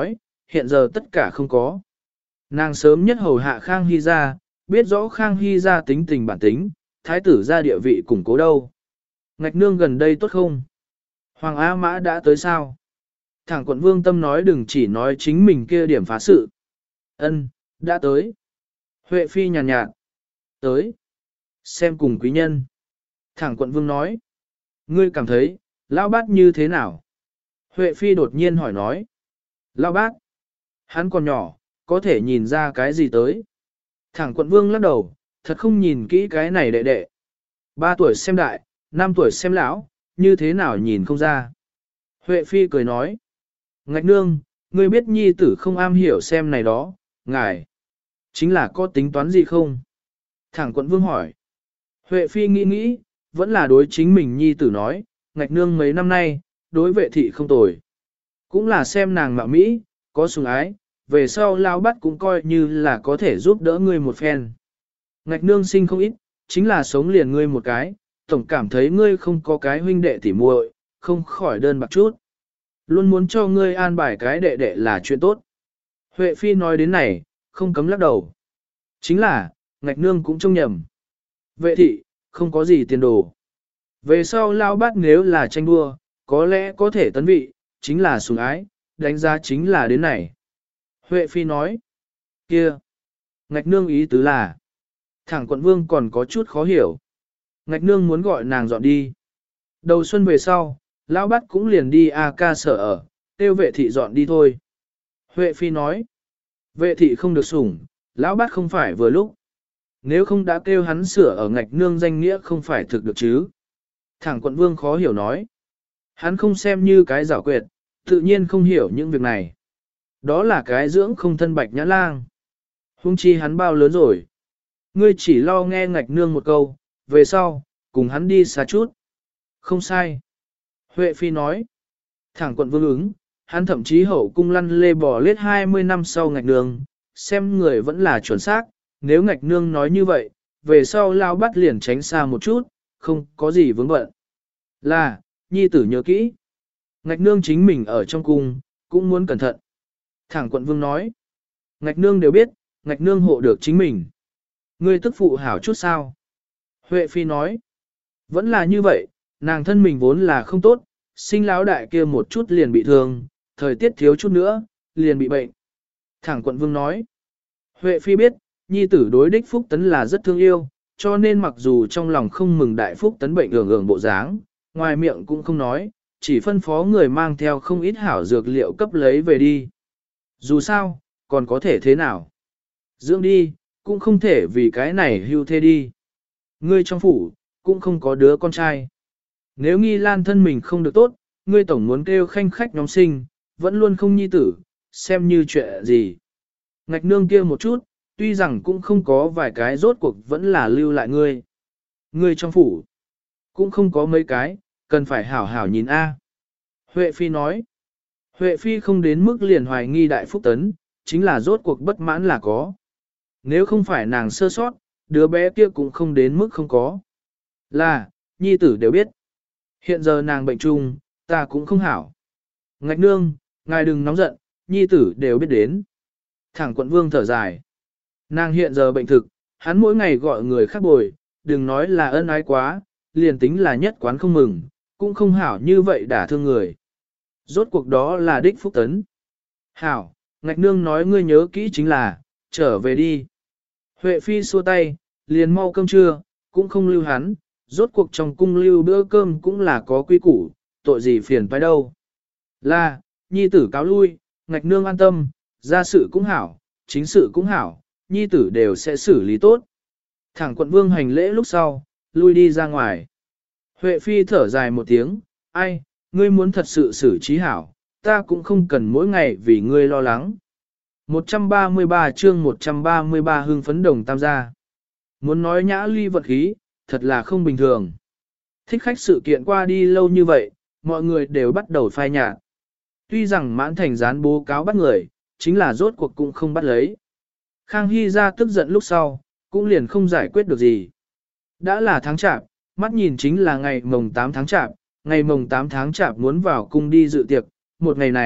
hiện giờ tất cả không có. Nàng sớm nhất hầu hạ Khang Hy gia, biết rõ Khang Hy gia tính tình bản tính, thái tử gia địa vị củng cố đâu. Ngạch nương gần đây tốt không? Hoàng A Mã đã tới sao? Thẳng quận Vương Tâm nói đừng chỉ nói chính mình kia điểm phá sự. Ân, đã tới. Huệ Phi nhàn nhạt. Tới. Xem cùng quý nhân. Thẳng quận Vương nói. Ngươi cảm thấy, lão bát như thế nào? Huệ Phi đột nhiên hỏi nói. Lão bát. Hắn còn nhỏ, có thể nhìn ra cái gì tới? Thẳng quận Vương lắc đầu, thật không nhìn kỹ cái này đệ đệ. 3 tuổi xem đại, 5 tuổi xem lão, như thế nào nhìn không ra. Huệ Phi cười nói. Ngạch nương, ngươi biết nhi tử không am hiểu xem này đó, ngài. Chính là có tính toán gì không? Thẳng quận Vương hỏi. Huệ Phi nghĩ nghĩ, vẫn là đối chính mình nhi tử nói, ngạch nương mấy năm nay, đối vệ thị không tồi. Cũng là xem nàng mạo Mỹ, có sủng ái, về sau lao bắt cũng coi như là có thể giúp đỡ ngươi một phen. Ngạch nương sinh không ít, chính là sống liền ngươi một cái, tổng cảm thấy ngươi không có cái huynh đệ tỉ muội, không khỏi đơn bạc chút. Luôn muốn cho ngươi an bài cái đệ đệ là chuyện tốt. Huệ Phi nói đến này, không cấm lắc đầu. Chính là, ngạch nương cũng trông nhầm. Vệ thị, không có gì tiền đồ. Về sau lao bát nếu là tranh đua, có lẽ có thể tấn vị, chính là sủng ái, đánh giá chính là đến này. Huệ Phi nói, kia, ngạch nương ý tứ là, thẳng quận Vương còn có chút khó hiểu. Ngạch nương muốn gọi nàng dọn đi. Đầu xuân về sau, lão bát cũng liền đi A ca sở ở, tiêu vệ thị dọn đi thôi. Huệ Phi nói, vệ thị không được sủng, lão bát không phải vừa lúc. Nếu không đã kêu hắn sửa ở ngạch nương danh nghĩa không phải thực được chứ. Thẳng quận Vương khó hiểu nói. Hắn không xem như cái giảo quyệt, tự nhiên không hiểu những việc này. Đó là cái dưỡng không thân bạch nhã lang. Hung chi hắn bao lớn rồi. Ngươi chỉ lo nghe ngạch nương một câu, về sau, cùng hắn đi xa chút. Không sai. Huệ Phi nói. Thẳng quận Vương ứng, hắn thậm chí hậu cung lăn lê bò lết 20 năm sau ngạch nương, xem người vẫn là chuẩn xác, nếu ngạch nương nói như vậy, về sau lao bắt liền tránh xa một chút, không có gì vướng bận. Là, nhi tử nhớ kỹ. Ngạch nương chính mình ở trong cung, cũng muốn cẩn thận. Thẳng quận Vương nói. Ngạch nương đều biết, ngạch nương hộ được chính mình. Ngươi tức phụ hảo chút sao? Huệ Phi nói. Vẫn là như vậy, nàng thân mình vốn là không tốt, sinh lão đại kia một chút liền bị thương, thời tiết thiếu chút nữa, liền bị bệnh. Thẳng quận Vương nói. Huệ Phi biết, nhi tử đối đích Phúc Tấn là rất thương yêu, cho nên mặc dù trong lòng không mừng đại Phúc Tấn bệnh ưởng bộ dáng, ngoài miệng cũng không nói, chỉ phân phó người mang theo không ít hảo dược liệu cấp lấy về đi. Dù sao, còn có thể thế nào? Dưỡng đi, cũng không thể vì cái này hưu thê đi. Ngươi trong phủ, cũng không có đứa con trai. Nếu Nghi Lan thân mình không được tốt, ngươi tổng muốn kêu khanh khách nhóm sinh, vẫn luôn không nhi tử, xem như chuyện gì. Ngạch nương kia một chút, tuy rằng cũng không có vài cái rốt cuộc vẫn là lưu lại ngươi. Ngươi trong phủ, cũng không có mấy cái, cần phải hảo hảo nhìn a. Huệ Phi nói, Huệ Phi không đến mức liền hoài nghi đại Phúc Tấn, chính là rốt cuộc bất mãn là có. Nếu không phải nàng sơ sót, đứa bé kia cũng không đến mức không có. Là, nhi tử đều biết. Hiện giờ nàng bệnh chung, ta cũng không hảo. Ngạch nương, ngài đừng nóng giận, nhi tử đều biết đến. Thẳng quận Vương thở dài. Nàng hiện giờ bệnh thực, hắn mỗi ngày gọi người khác bồi, đừng nói là ân ái quá, liền tính là nhất quán không mừng, cũng không hảo như vậy đả thương người. Rốt cuộc đó là đích Phúc Tấn. Hảo, ngạch nương nói ngươi nhớ kỹ chính là, trở về đi. Huệ Phi xua tay, liền mau cơm trưa, cũng không lưu hắn, rốt cuộc trong cung lưu bữa cơm cũng là có quy củ, tội gì phiền phải đâu. Là, nhi tử cáo lui, ngạch nương an tâm, gia sự cũng hảo, chính sự cũng hảo, nhi tử đều sẽ xử lý tốt. Thẳng quận Vương hành lễ lúc sau, lui đi ra ngoài. Huệ Phi thở dài một tiếng, ai, ngươi muốn thật sự xử trí hảo, ta cũng không cần mỗi ngày vì ngươi lo lắng. 133 chương 133 hưng phấn đồng tam gia. Muốn nói nhã ly vật khí, thật là không bình thường. Thích khách sự kiện qua đi lâu như vậy, mọi người đều bắt đầu phai nhạt. Tuy rằng mãn thành gián bố cáo bắt người, chính là rốt cuộc cũng không bắt lấy. Khang Hy ra tức giận lúc sau, cũng liền không giải quyết được gì. Đã là tháng chạp, mắt nhìn chính là ngày mồng 8 tháng chạp, ngày mồng 8 tháng chạp muốn vào cung đi dự tiệc, một ngày này,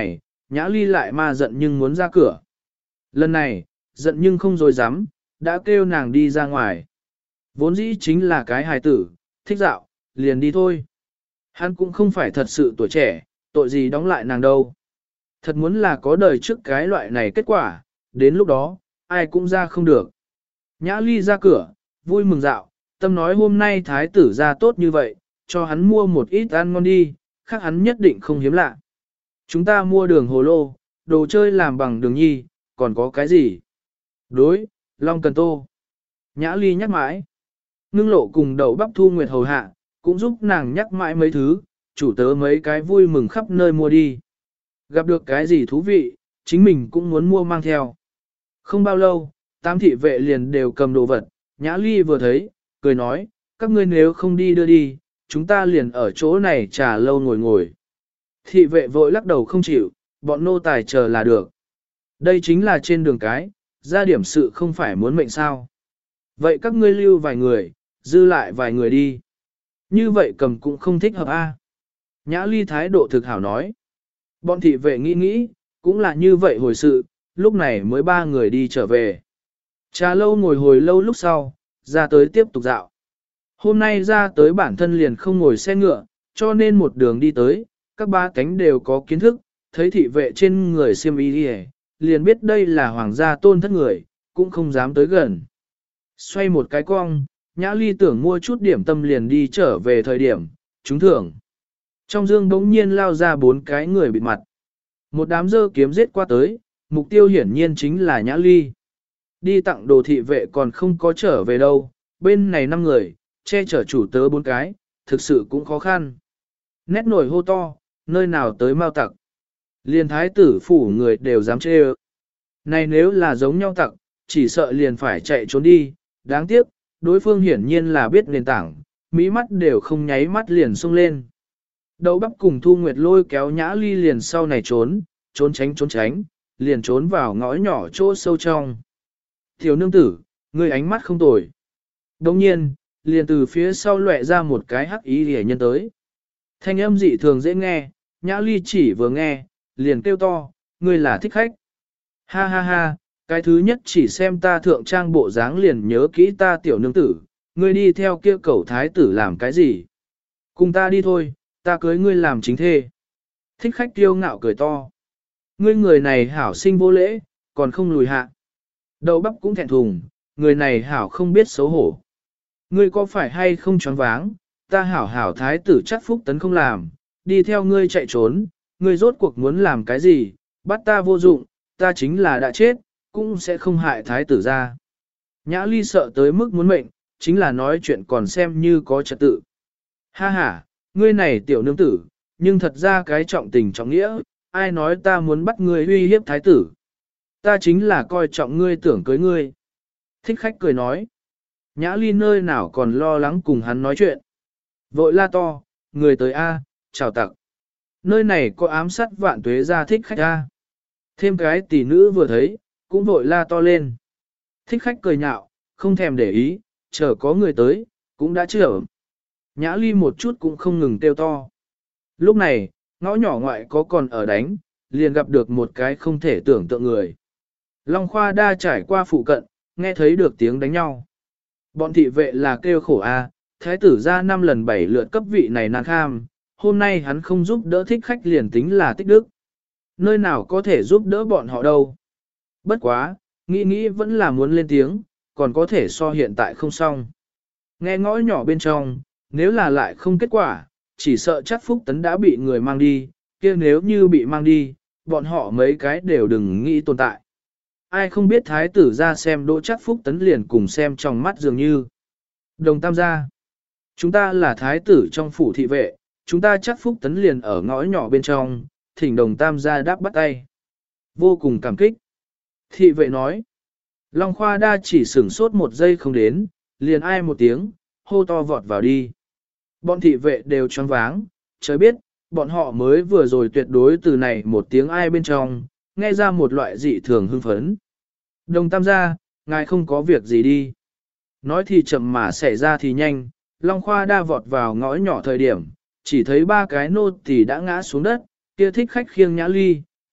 Nhã Ly lại ma giận nhưng muốn ra cửa. Lần này, giận nhưng không dối dám, đã kêu nàng đi ra ngoài. Vốn dĩ chính là cái hài tử, thích dạo, liền đi thôi. Hắn cũng không phải thật sự tuổi trẻ, tội gì đóng lại nàng đâu. Thật muốn là có đời trước cái loại này kết quả, đến lúc đó, ai cũng ra không được. Nhã Ly ra cửa, vui mừng dạo, tâm nói hôm nay thái tử ra tốt như vậy, cho hắn mua một ít ăn ngon đi, khác hắn nhất định không hiếm lạ. Chúng ta mua đường hồ lô, đồ chơi làm bằng đường nhi, còn có cái gì? Đối, Long Cần Tô. Nhã Ly nhắc mãi. Ngưng lộ cùng đậu bắp Thu Nguyệt hầu hạ, cũng giúp nàng nhắc mãi mấy thứ, chủ tớ mấy cái vui mừng khắp nơi mua đi. Gặp được cái gì thú vị, chính mình cũng muốn mua mang theo. Không bao lâu, tam thị vệ liền đều cầm đồ vật, Nhã Ly vừa thấy, cười nói, các ngươi nếu không đi đưa đi, chúng ta liền ở chỗ này trà lâu ngồi ngồi. Thị vệ vội lắc đầu không chịu, bọn nô tài chờ là được. Đây chính là trên đường cái, ra điểm sự không phải muốn mệnh sao. Vậy các ngươi lưu vài người, dư lại vài người đi. Như vậy cầm cũng không thích hợp a. Nhã Ly thái độ thực hảo nói. Bọn thị vệ nghĩ nghĩ, cũng là như vậy hồi sự, lúc này mới ba người đi trở về. Trà lâu ngồi hồi lâu lúc sau, ra tới tiếp tục dạo. Hôm nay ra tới bản thân liền không ngồi xe ngựa, cho nên một đường đi tới, các ba cánh đều có kiến thức, thấy thị vệ trên người xiêm y đi liền biết đây là hoàng gia tôn thất người, cũng không dám tới gần. Xoay một cái cong, Nhã Ly tưởng mua chút điểm tâm liền đi trở về thời điểm, trúng thưởng. Trong dương bỗng nhiên lao ra bốn cái người bịt mặt. Một đám dơ kiếm giết qua tới, mục tiêu hiển nhiên chính là Nhã Ly. Đi tặng đồ thị vệ còn không có trở về đâu, bên này 5 người, che chở chủ tớ 4 cái, thực sự cũng khó khăn. Nét nổi hô to, nơi nào tới mau tặc. Liền thái tử phủ người đều dám chê ơ. Này nếu là giống nhau tặc, chỉ sợ liền phải chạy trốn đi, đáng tiếc, đối phương hiển nhiên là biết nền tảng, mỹ mắt đều không nháy mắt liền xông lên. Đậu bắp cùng Thu Nguyệt lôi kéo Nhã Ly liền sau này trốn tránh, liền trốn vào ngõ nhỏ chỗ sâu trong. Tiểu nương tử, người ánh mắt không tồi. Đồng nhiên, liền từ phía sau lóe ra một cái hắc ý rỉa nhân tới. Thanh âm dị thường dễ nghe, Nhã Ly chỉ vừa nghe, liền kêu to, ngươi là thích khách. Ha ha ha, cái thứ nhất chỉ xem ta thượng trang bộ dáng liền nhớ kỹ ta tiểu nương tử, ngươi đi theo kia cẩu thái tử làm cái gì? Cùng ta đi thôi, ta cưới ngươi làm chính thê. Thích khách kiêu ngạo cười to. Ngươi người này hảo sinh vô lễ, còn không lùi hạ. Đậu bắp cũng thẹn thùng, người này hảo không biết xấu hổ. Ngươi có phải hay không choáng váng, ta hảo thái tử chắc phúc tấn không làm, đi theo ngươi chạy trốn, ngươi rốt cuộc muốn làm cái gì, bắt ta vô dụng, ta chính là đã chết, cũng sẽ không hại thái tử ra. Nhã Ly sợ tới mức muốn mệnh, chính là nói chuyện còn xem như có trật tự. Ha ha, ngươi này tiểu nương tử, nhưng thật ra cái trọng tình trọng nghĩa, ai nói ta muốn bắt ngươi uy hiếp thái tử. Ta chính là coi trọng ngươi tưởng cưới ngươi. Thích khách cười nói. Nhã Ly nơi nào còn lo lắng cùng hắn nói chuyện. Vội la to, người tới A, chào tặc. Nơi này có ám sát vạn tuế ra thích khách A. Thêm cái tỷ nữ vừa thấy, cũng vội la to lên. Thích khách cười nhạo, không thèm để ý, chờ có người tới, cũng đã chữa. Nhã Ly một chút cũng không ngừng kêu to. Lúc này, ngõ nhỏ ngoại có còn ở đánh, liền gặp được một cái không thể tưởng tượng người. Long Khoa đa trải qua phụ cận, nghe thấy được tiếng đánh nhau. Bọn thị vệ là kêu khổ a, thái tử ra 5 lần 7 lượt cấp vị này nan kham, hôm nay hắn không giúp đỡ thích khách liền tính là tích đức. Nơi nào có thể giúp đỡ bọn họ đâu. Bất quá, nghĩ vẫn là muốn lên tiếng, còn có thể so hiện tại không xong. Nghe ngõ nhỏ bên trong, nếu là lại không kết quả, chỉ sợ chắc Phúc Tấn đã bị người mang đi, kia nếu như bị mang đi, bọn họ mấy cái đều đừng nghĩ tồn tại. Ai không biết thái tử ra xem Đỗ Chắc Phúc Tấn liền cùng xem trong mắt dường như. Đồng Tam gia, chúng ta là thái tử trong phủ thị vệ, chúng ta Chắc Phúc Tấn liền ở ngõ nhỏ bên trong, thỉnh Đồng Tam gia đáp bắt tay. Vô cùng cảm kích. Thị vệ nói, Long Khoa đa chỉ sửng sốt một giây không đến, liền ai một tiếng, hô to vọt vào đi. Bọn thị vệ đều choáng váng, trời biết, bọn họ mới vừa rồi tuyệt đối từ này một tiếng ai bên trong, nghe ra một loại dị thường hưng phấn. Đồng Tam gia, ngài không có việc gì đi. Nói thì chậm mà xảy ra thì nhanh, Long Khoa đa vọt vào ngõ nhỏ thời điểm, chỉ thấy 3 cái nô tỳ đã ngã xuống đất, kia thích khách khiêng Nhã Ly,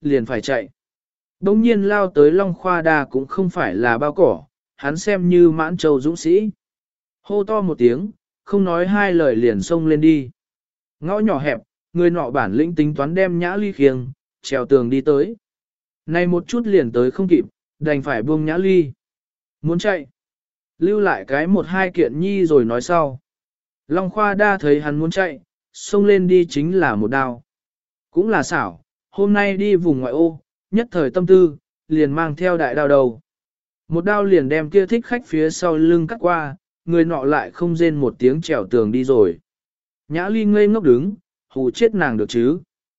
liền phải chạy. Đông nhiên lao tới Long Khoa Đa cũng không phải là bao cỏ, hắn xem như mãn châu dũng sĩ. Hô to một tiếng, không nói hai lời liền xông lên đi. Ngõ nhỏ hẹp, người nọ bản lĩnh tính toán đem Nhã Ly khiêng, trèo tường đi tới. Này một chút liền tới không kịp, đành phải buông Nhã Ly. Muốn chạy, lưu lại cái một hai kiện nhi rồi nói sau. Long Khoa Đa thấy hắn muốn chạy, xông lên đi chính là một đao. Cũng là xảo, hôm nay đi vùng ngoại ô, nhất thời tâm tư, liền mang theo đại đao đầu. Một đao liền đem kia thích khách phía sau lưng cắt qua, người nọ lại không rên một tiếng trèo tường đi rồi. Nhã Ly ngây ngốc đứng, hù chết nàng được chứ.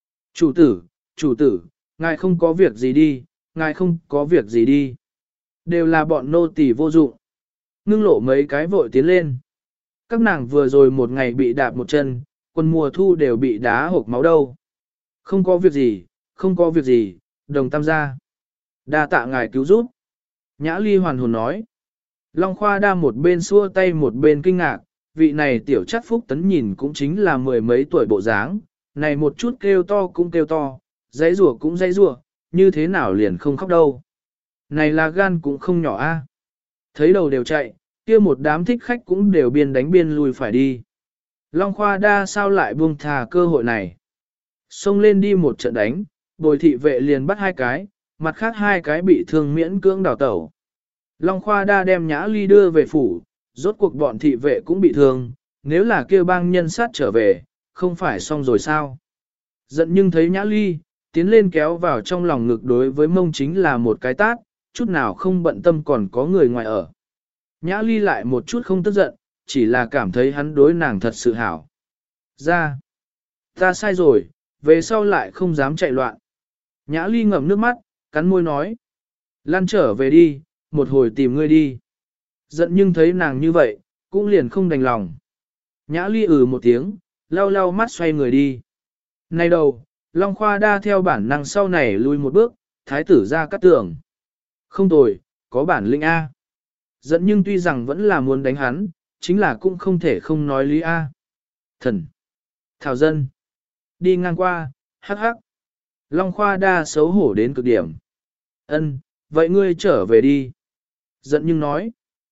Chủ tử, ngài không có việc gì đi, ngài không có việc gì đi. Đều là bọn nô tỳ vô dụng. Ngưng lộ mấy cái vội tiến lên. Các nàng vừa rồi một ngày bị đạp một chân, quân mùa thu đều bị đá hộc máu đâu. Không có việc gì, không có việc gì, đồng tam gia. Đa tạ ngài cứu giúp. Nhã Ly hoàn hồn nói. Long Khoa Đa một bên xua tay một bên kinh ngạc, vị này tiểu chất phúc tấn nhìn cũng chính là mười mấy tuổi bộ dáng, này một chút kêu to cũng kêu to, dãy rủa cũng dãy rủa, như thế nào liền không khóc đâu. Này là gan cũng không nhỏ a. Thấy đầu đều chạy, kia một đám thích khách cũng đều biên đánh biên lùi phải đi. Long Khoa Đa sao lại buông thà cơ hội này. Xông lên đi một trận đánh, bồi thị vệ liền bắt hai cái, mặt khác hai cái bị thương miễn cưỡng đào tẩu. Long Khoa Đa đem Nhã Ly đưa về phủ, rốt cuộc bọn thị vệ cũng bị thương, nếu là kêu bang nhân sát trở về, không phải xong rồi sao. Giận nhưng thấy Nhã Ly, tiến lên kéo vào trong lòng ngực đối với mông chính là một cái tát, chút nào không bận tâm còn có người ngoài ở. Nhã Ly lại một chút không tức giận, chỉ là cảm thấy hắn đối nàng thật sự hảo. Ra, ta sai rồi, về sau lại không dám chạy loạn. Nhã Ly ngậm nước mắt, cắn môi nói. Lan trở về đi, một hồi tìm ngươi đi. Giận nhưng thấy nàng như vậy, cũng liền không đành lòng. Nhã Ly một tiếng, lau lau mắt xoay người đi. Này đầu, Long Khoa Đa theo bản năng sau này lui một bước, thái tử ra cắt tường. Không tồi, có bản lĩnh A. Giận nhưng tuy rằng vẫn là muốn đánh hắn, chính là cũng không thể không nói lý A. Thần. Thảo dân. Đi ngang qua, hắc hắc. Long Khoa Đa xấu hổ đến cực điểm. Ân, vậy ngươi trở về đi. Giận nhưng nói.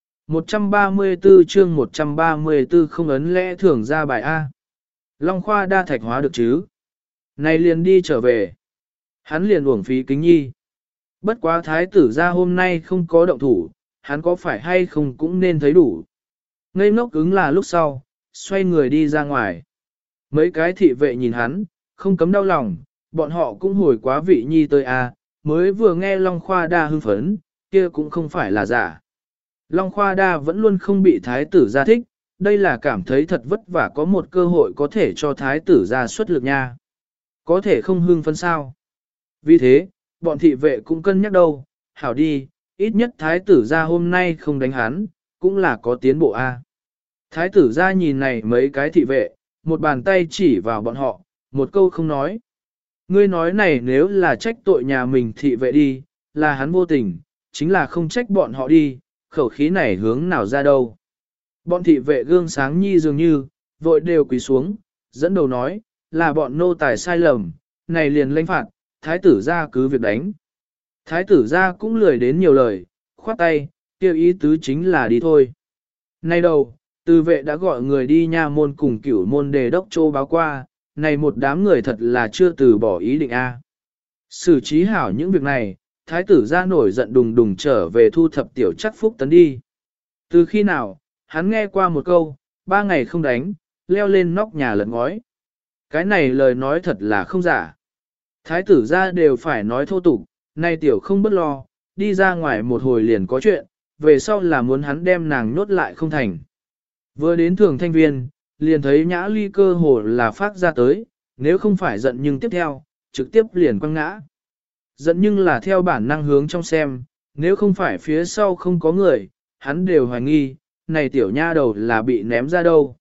134 chương 134 không ấn lẽ thưởng ra bài A. Long Khoa Đa thạch hóa được chứ. Này liền đi trở về. Hắn liền uổng phí kính nhi. Bất quá thái tử ra hôm nay không có động thủ, hắn có phải hay không cũng nên thấy đủ. Ngây ngốc cứng là lúc sau, xoay người đi ra ngoài. Mấy cái thị vệ nhìn hắn, không cấm đau lòng, bọn họ cũng hồi quá vị nhi tới a, mới vừa nghe Long Khoa Đa hưng phấn, kia cũng không phải là giả. Long Khoa Đa vẫn luôn không bị thái tử ra thích, đây là cảm thấy thật vất vả có một cơ hội có thể cho thái tử ra xuất lực nha. Có thể không hưng phấn sao. Vì thế, bọn thị vệ cũng cân nhắc đâu, hảo đi, ít nhất thái tử ra hôm nay không đánh hắn, cũng là có tiến bộ a. Thái tử ra nhìn này mấy cái thị vệ, một bàn tay chỉ vào bọn họ, một câu không nói. Ngươi nói này nếu là trách tội nhà mình thị vệ đi, là hắn vô tình, chính là không trách bọn họ đi, khẩu khí này hướng nào ra đâu. Bọn thị vệ gương sáng nhi dường như, vội đều quỳ xuống, dẫn đầu nói, là bọn nô tài sai lầm, này liền lãnh phạt, thái tử ra cứ việc đánh. Thái tử ra cũng lười đến nhiều lời, khoát tay, kêu ý tứ chính là đi thôi. Nay đầu, từ vệ đã gọi người đi nha môn cùng cửu môn đề đốc châu báo qua, này một đám người thật là chưa từ bỏ ý định a. Xử trí hảo những việc này, thái tử ra nổi giận đùng đùng trở về thu thập tiểu chắc phúc tấn đi. Từ khi nào, hắn nghe qua một câu, 3 ngày không đánh, leo lên nóc nhà lật ngói. Cái này lời nói thật là không giả. Thái tử ra đều phải nói thô tục, nay tiểu không bất lo, đi ra ngoài một hồi liền có chuyện, về sau là muốn hắn đem nàng nhốt lại không thành. Vừa đến thường thanh viên, liền thấy Nhã Ly cơ hồ là phát ra tới, nếu không phải giận nhưng tiếp theo, trực tiếp liền quăng ngã. Giận nhưng là theo bản năng hướng trong xem, nếu không phải phía sau không có người, hắn đều hoài nghi, này tiểu nha đầu là bị ném ra đâu.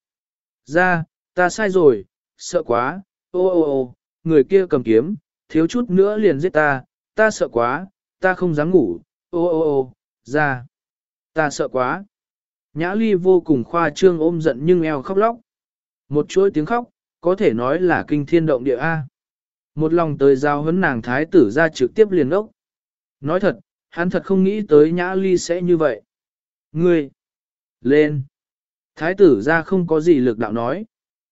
Ra, ta sai rồi, sợ quá, ô, người kia cầm kiếm, thiếu chút nữa liền giết ta sợ quá, ta không dám ngủ, ô, ra, ta sợ quá. Nhã Ly vô cùng khoa trương ôm giận nhưng eo khóc lóc. Một chuỗi tiếng khóc, có thể nói là kinh thiên động địa A. Một lòng tới giao huấn nàng thái tử ra trực tiếp liền ốc. Nói thật, hắn thật không nghĩ tới Nhã Ly sẽ như vậy. Ngươi! Lên! Thái tử ra không có gì lực đạo nói.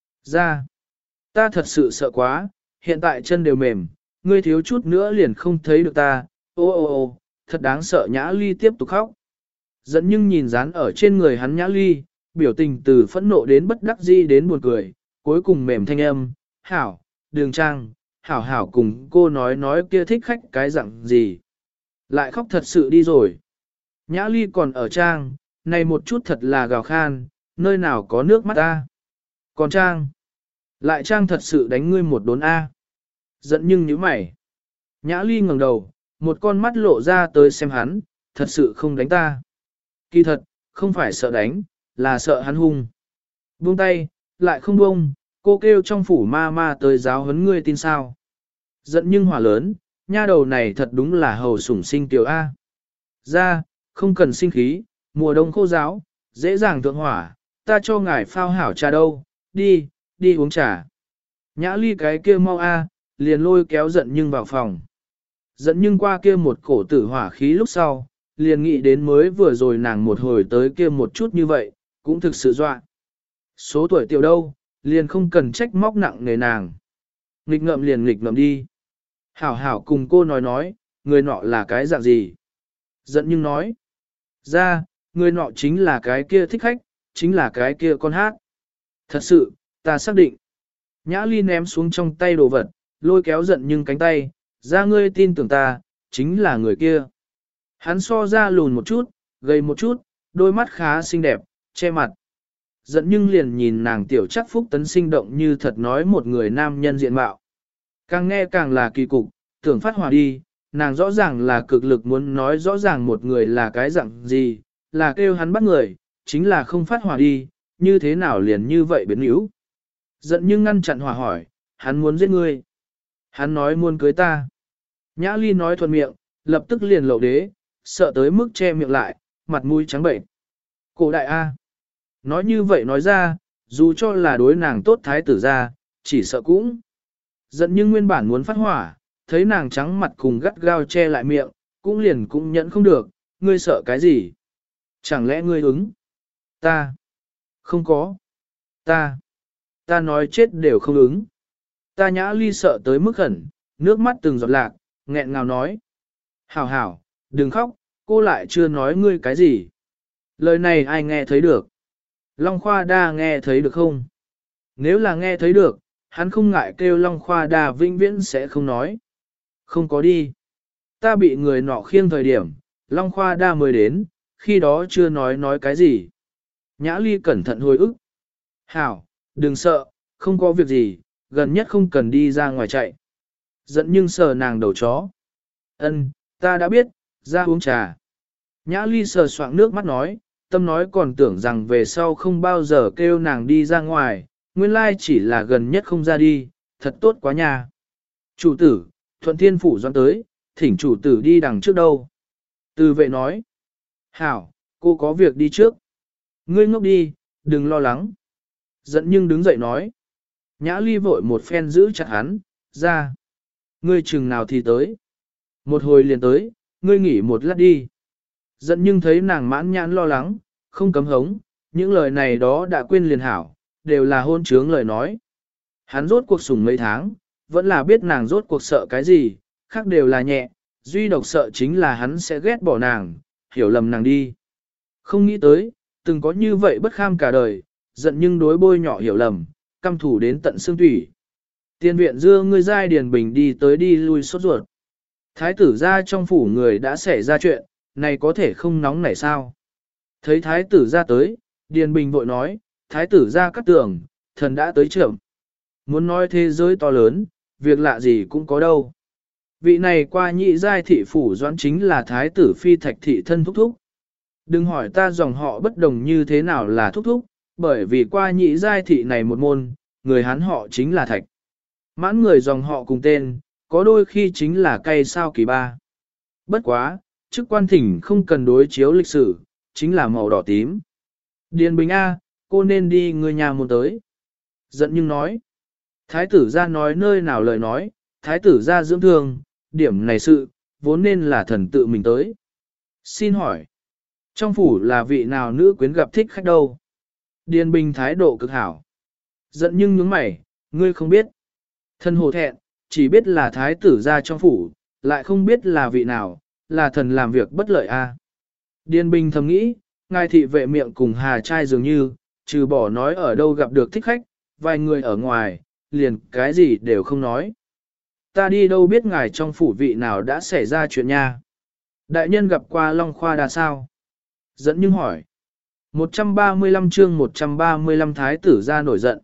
Ra! Ta thật sự sợ quá, hiện tại chân đều mềm, ngươi thiếu chút nữa liền không thấy được ta. Ô ô ô, thật đáng sợ. Nhã Ly tiếp tục khóc. Dẫn nhưng nhìn dán ở trên người hắn Nhã Ly, biểu tình từ phẫn nộ đến bất đắc dĩ đến buồn cười, cuối cùng mềm thanh âm, hảo, đường trang, hảo hảo cùng cô nói kia thích khách cái dạng gì. Lại khóc thật sự đi rồi. Nhã Ly còn ở trang, này một chút thật là gào khan, nơi nào có nước mắt ta. Còn trang, lại trang thật sự đánh ngươi một đốn A. Giận nhưng nhíu mày. Nhã Ly ngẩng đầu, một con mắt lộ ra tới xem hắn, thật sự không đánh ta. Kỳ thật, không phải sợ đánh, là sợ hắn hung. Buông tay, lại không buông, cô kêu trong phủ ma ma tới giáo huấn ngươi tin sao. Giận nhưng hỏa lớn, nha đầu này thật đúng là hầu sủng sinh tiểu A. Ra, không cần sinh khí, mùa đông khô giáo, dễ dàng thượng hỏa, ta cho ngài phao hảo trà đâu, đi uống trà. Nhã Ly cái kia mau A, liền lôi kéo giận nhưng vào phòng. Giận nhưng qua kia một cổ tử hỏa khí lúc sau, liền nghĩ đến mới vừa rồi nàng một hồi tới kia một chút như vậy, cũng thực sự dọa. Số tuổi tiểu đâu, liền không cần trách móc nặng nề nàng. Nghịch ngợm liền nghịch ngợm đi. Hảo hảo cùng cô nói, người nọ là cái dạng gì. Giận nhưng nói, ra, người nọ chính là cái kia thích khách, chính là cái kia con hát. Thật sự, ta xác định. Nhã Ly ném xuống trong tay đồ vật, lôi kéo giận nhưng cánh tay, ra ngươi tin tưởng ta, chính là người kia. Hắn so ra lùn một chút, gầy một chút, đôi mắt khá xinh đẹp, che mặt. Giận nhưng liền nhìn nàng tiểu chắc phúc tấn sinh động như thật nói một người nam nhân diện mạo. Càng nghe càng là kỳ cục, tưởng phát hỏa đi, nàng rõ ràng là cực lực muốn nói rõ ràng một người là cái dạng gì, là kêu hắn bắt người, chính là không phát hỏa đi, như thế nào liền như vậy biến yếu. Giận nhưng ngăn chặn hỏa hỏi, hắn muốn giết ngươi. Hắn nói muốn cưới ta. Nhã Ly nói thuận miệng, lập tức liền lậu đế, sợ tới mức che miệng lại, mặt mũi trắng bệnh. Cổ đại A. Nói như vậy nói ra, dù cho là đối nàng tốt thái tử ra, chỉ sợ cũng. Giận nhưng nguyên bản muốn phát hỏa, thấy nàng trắng mặt cùng gắt gao che lại miệng, cũng liền cũng nhẫn không được, ngươi sợ cái gì? Chẳng lẽ ngươi ứng? Ta. Không có. Ta nói chết đều không ứng. Ta Nhã Ly sợ tới mức khẩn, nước mắt từng giọt lạc, nghẹn ngào nói. Hảo hảo, đừng khóc, cô lại chưa nói ngươi cái gì. Lời này ai nghe thấy được? Long Khoa Đa nghe thấy được không? Nếu là nghe thấy được, hắn không ngại kêu Long Khoa Đa vĩnh viễn sẽ không nói. Không có đi. Ta bị người nọ khiêng thời điểm, Long Khoa Đa mới đến, khi đó chưa nói cái gì. Nhã Ly cẩn thận hồi ức. Hảo, đừng sợ, không có việc gì, gần nhất không cần đi ra ngoài chạy. Giận nhưng sờ nàng đầu chó. Ân, ta đã biết, ra uống trà. Nhã Ly sờ soạng nước mắt nói, tâm nói còn tưởng rằng về sau không bao giờ kêu nàng đi ra ngoài, nguyên lai chỉ là gần nhất không ra đi, thật tốt quá nha. Chủ tử, Thuận Thiên Phủ doãn tới, thỉnh chủ tử đi đằng trước đâu. Từ vệ nói, hảo, cô có việc đi trước. Ngươi ngốc đi, đừng lo lắng. Giận nhưng đứng dậy nói. Nhã Ly vội một phen giữ chặt hắn, ra. Ngươi chừng nào thì tới. Một hồi liền tới, ngươi nghỉ một lát đi. Giận nhưng thấy nàng mãn nhãn lo lắng, không cấm hống, những lời này đó đã quên liền hảo, đều là hôn trướng lời nói. Hắn rốt cuộc sủng mấy tháng, vẫn là biết nàng rốt cuộc sợ cái gì, khác đều là nhẹ, duy độc sợ chính là hắn sẽ ghét bỏ nàng, hiểu lầm nàng đi. Không nghĩ tới, từng có như vậy bất kham cả đời, giận nhưng đối bôi nhỏ hiểu lầm, căm thủ đến tận xương thủy. Tiên viện dưa ngươi giai điền bình đi tới đi lui sốt ruột. Thái tử ra trong phủ người đã xảy ra chuyện, này có thể không nóng nảy sao. Thấy thái tử ra tới, Điền Bình vội nói, thái tử ra cắt tường, thần đã tới trưởng. Muốn nói thế giới to lớn, việc lạ gì cũng có đâu. Vị này qua nhị giai thị phủ doãn chính là thái tử phi thạch thị thân thúc thúc. Đừng hỏi ta dòng họ bất đồng như thế nào là thúc thúc, bởi vì qua nhị giai thị này một môn, người Hán họ chính là thạch. Mãn người dòng họ cùng tên, có đôi khi chính là cây sao kỳ ba. Bất quá, chức quan thỉnh không cần đối chiếu lịch sử, chính là màu đỏ tím. Điền Bình A, cô nên đi người nhà một tới. Giận nhưng nói. Thái tử ra nói nơi nào lời nói, thái tử ra dưỡng thương, điểm này sự, vốn nên là thần tự mình tới. Xin hỏi, trong phủ là vị nào nữ quyến gặp thích khách đâu? Điền Bình thái độ cực hảo. Giận nhưng nhướng mày, ngươi không biết. Thần hổ thẹn, chỉ biết là thái tử ra trong phủ, lại không biết là vị nào, là thần làm việc bất lợi a. Điền Bình thầm nghĩ, ngài thị vệ miệng cùng Hà trai dường như, trừ bỏ nói ở đâu gặp được thích khách, vài người ở ngoài, liền cái gì đều không nói. Ta đi đâu biết ngài trong phủ vị nào đã xảy ra chuyện nha. Đại nhân gặp qua Long Khoa Đa sao? Dẫn nhưng hỏi. 135 chương 135 thái tử ra nổi giận.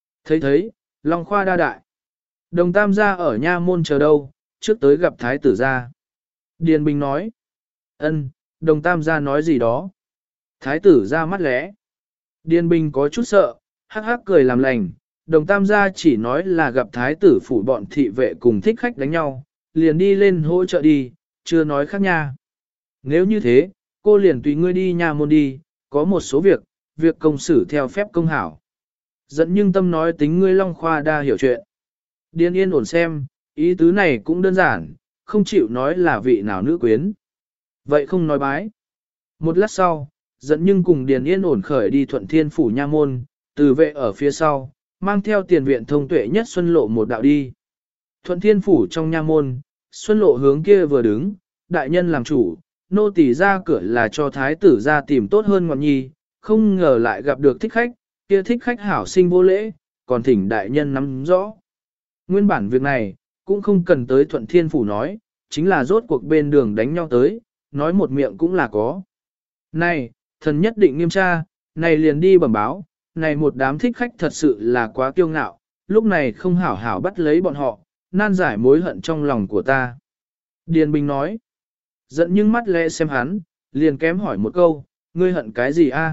Thấy, Long Khoa Đa đại. Đồng Tam gia ở nha môn chờ đâu, trước tới gặp thái tử ra. Điền Bình nói. Ân, Đồng Tam gia nói gì đó. Thái tử ra mắt lẽ. Điền Bình có chút sợ, hắc hắc cười làm lành. Đồng Tam gia chỉ nói là gặp thái tử phủ bọn thị vệ cùng thích khách đánh nhau, liền đi lên hỗ trợ đi, chưa nói khác nha. Nếu như thế, cô liền tùy ngươi đi nha môn đi, có một số việc công xử theo phép công hảo. Dẫn nhưng tâm nói tính ngươi Long Khoa Đa hiểu chuyện. Điền yên ổn xem, ý tứ này cũng đơn giản, không chịu nói là vị nào nữ quyến. Vậy không nói bái. Một lát sau, dẫn nhưng cùng Điền yên ổn khởi đi Thuận Thiên phủ nha môn, từ vệ ở phía sau, mang theo tiền viện thông tuệ nhất Xuân Lộ một đạo đi. Thuận Thiên phủ trong nha môn, Xuân Lộ hướng kia vừa đứng, đại nhân làm chủ, nô tỳ ra cửa là cho thái tử ra tìm tốt hơn ngọn nhi, không ngờ lại gặp được thích khách, kia thích khách hảo sinh vô lễ, còn thỉnh đại nhân nắm rõ. Nguyên bản việc này, cũng không cần tới Thuận Thiên phủ nói, chính là rốt cuộc bên đường đánh nhau tới, nói một miệng cũng là có. Này, thần nhất định nghiêm tra, này liền đi bẩm báo, này một đám thích khách thật sự là quá kiêu ngạo, lúc này không hảo hảo bắt lấy bọn họ, nan giải mối hận trong lòng của ta. Điền Bình nói, giận nhưng mắt lẽ xem hắn, liền kém hỏi một câu, ngươi hận cái gì a?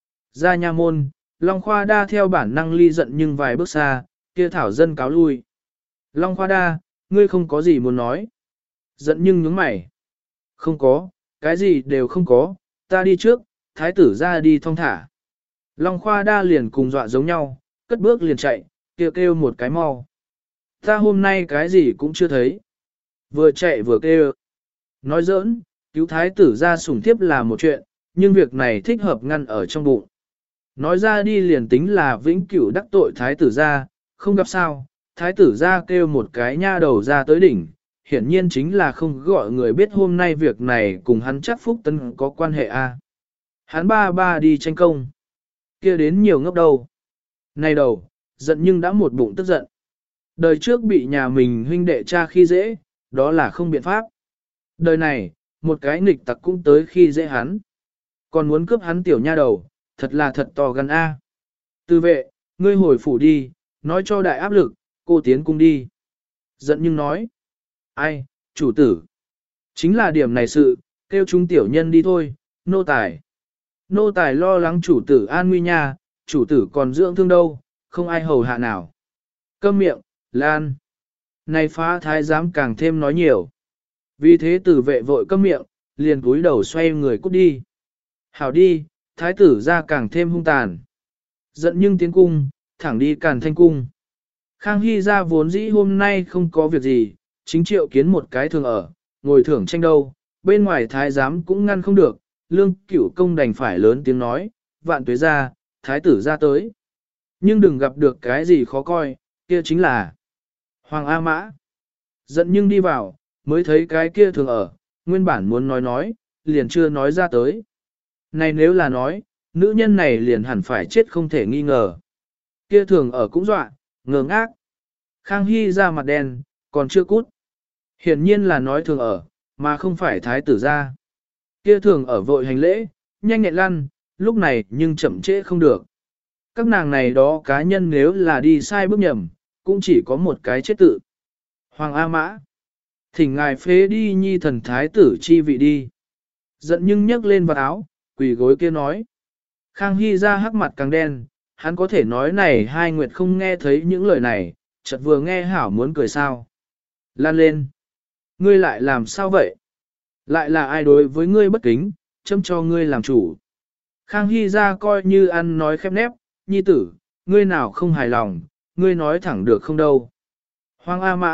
Ra nha môn, Long Khoa Đa theo bản năng ly giận nhưng vài bước xa, kia thảo dân cáo lui. Long Khoa Đa, ngươi không có gì muốn nói. Giận nhưng nhướng mày. Không có, cái gì đều không có, ta đi trước, thái tử ra đi thong thả. Long Khoa Đa liền cùng dọa giống nhau, cất bước liền chạy, kêu một cái mau. Ta hôm nay cái gì cũng chưa thấy. Vừa chạy vừa kêu. Nói giỡn, cứu thái tử ra sủng thiếp là một chuyện, nhưng việc này thích hợp ngăn ở trong bụng. Nói ra đi liền tính là vĩnh cửu đắc tội thái tử ra, không gặp sao, thái tử ra kêu một cái nha đầu ra tới đỉnh, hiển nhiên chính là không gọi người biết hôm nay việc này cùng hắn chắc Phúc Tân có quan hệ a. Hắn ba đi tranh công, kia đến nhiều ngốc đâu. Này đầu, giận nhưng đã một bụng tức giận. Đời trước bị nhà mình huynh đệ cha khi dễ, đó là không biện pháp. Đời này, một cái nghịch tặc cũng tới khi dễ hắn. Còn muốn cướp hắn tiểu nha đầu, thật là thật to gan a. Tư vệ, ngươi hồi phủ đi, nói cho đại áp lực, cô tiến cung đi. Giận nhưng nói. Ai, chủ tử. Chính là điểm này sự, kêu chúng tiểu nhân đi thôi, nô tài. Nô tài lo lắng chủ tử an nguy nha, chủ tử còn dưỡng thương đâu, không ai hầu hạ nào. Câm miệng, Lan. Này phá thái giám càng thêm nói nhiều. Vì thế tử vệ vội câm miệng, liền cúi đầu xoay người cút đi. Hảo đi, thái tử ra càng thêm hung tàn. Giận nhưng tiến cung, thẳng đi Càn Thanh cung. Khang Hy ra vốn dĩ hôm nay không có việc gì, chính triệu kiến một cái thường ở, ngồi thưởng tranh đâu, bên ngoài thái giám cũng ngăn không được, lương cửu công đành phải lớn tiếng nói, vạn tuế ra, thái tử ra tới. Nhưng đừng gặp được cái gì khó coi, kia chính là Hoàng A Mã. Giận nhưng đi vào, mới thấy cái kia thường ở, nguyên bản muốn nói, liền chưa nói ra tới. Này nếu là nói, nữ nhân này liền hẳn phải chết không thể nghi ngờ. Kia thường ở cũng dọa, ngơ ngác. Khang Hy ra mặt đen, còn chưa cút. Hiển nhiên là nói thường ở, mà không phải thái tử ra. Kia thường ở vội hành lễ, nhanh nhẹn lăn, lúc này nhưng chậm trễ không được. Các nàng này đó cá nhân nếu là đi sai bước nhầm, cũng chỉ có một cái chết tự. Hoàng A Mã. Thỉnh ngài phế đi nhi thần thái tử chi vị đi. Giận nhưng nhấc lên vào áo, quỳ gối kia nói. Khang Hy ra hắc mặt càng đen, hắn có thể nói này hai nguyệt không nghe thấy những lời này, chợt vừa nghe hảo muốn cười sao. Lan lên. Ngươi lại làm sao vậy? Lại là ai đối với ngươi bất kính, châm cho ngươi làm chủ. Khang Hy ra coi như ăn nói khép nép, nhi tử, ngươi nào không hài lòng, ngươi nói thẳng được không đâu. Hoàng A Mã,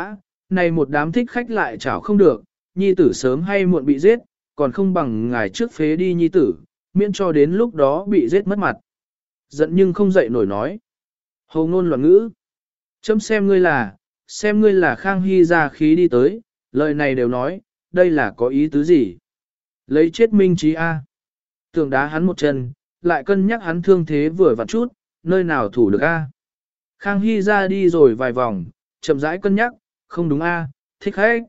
Này một đám thích khách lại chảo không được, nhi tử sớm hay muộn bị giết, còn không bằng ngài trước phế đi nhi tử, miễn cho đến lúc đó bị giết mất mặt. Giận nhưng không dậy nổi nói. Hồ ngôn loạn ngữ. Chấm xem ngươi là Khang Hy ra khí đi tới, lời này đều nói, đây là có ý tứ gì? Lấy chết minh trí A. Tưởng đá hắn một chân, lại cân nhắc hắn thương thế vừa vặn chút, nơi nào thủ được A. Khang Hy ra đi rồi vài vòng, chậm rãi cân nhắc, không đúng A, thích khách.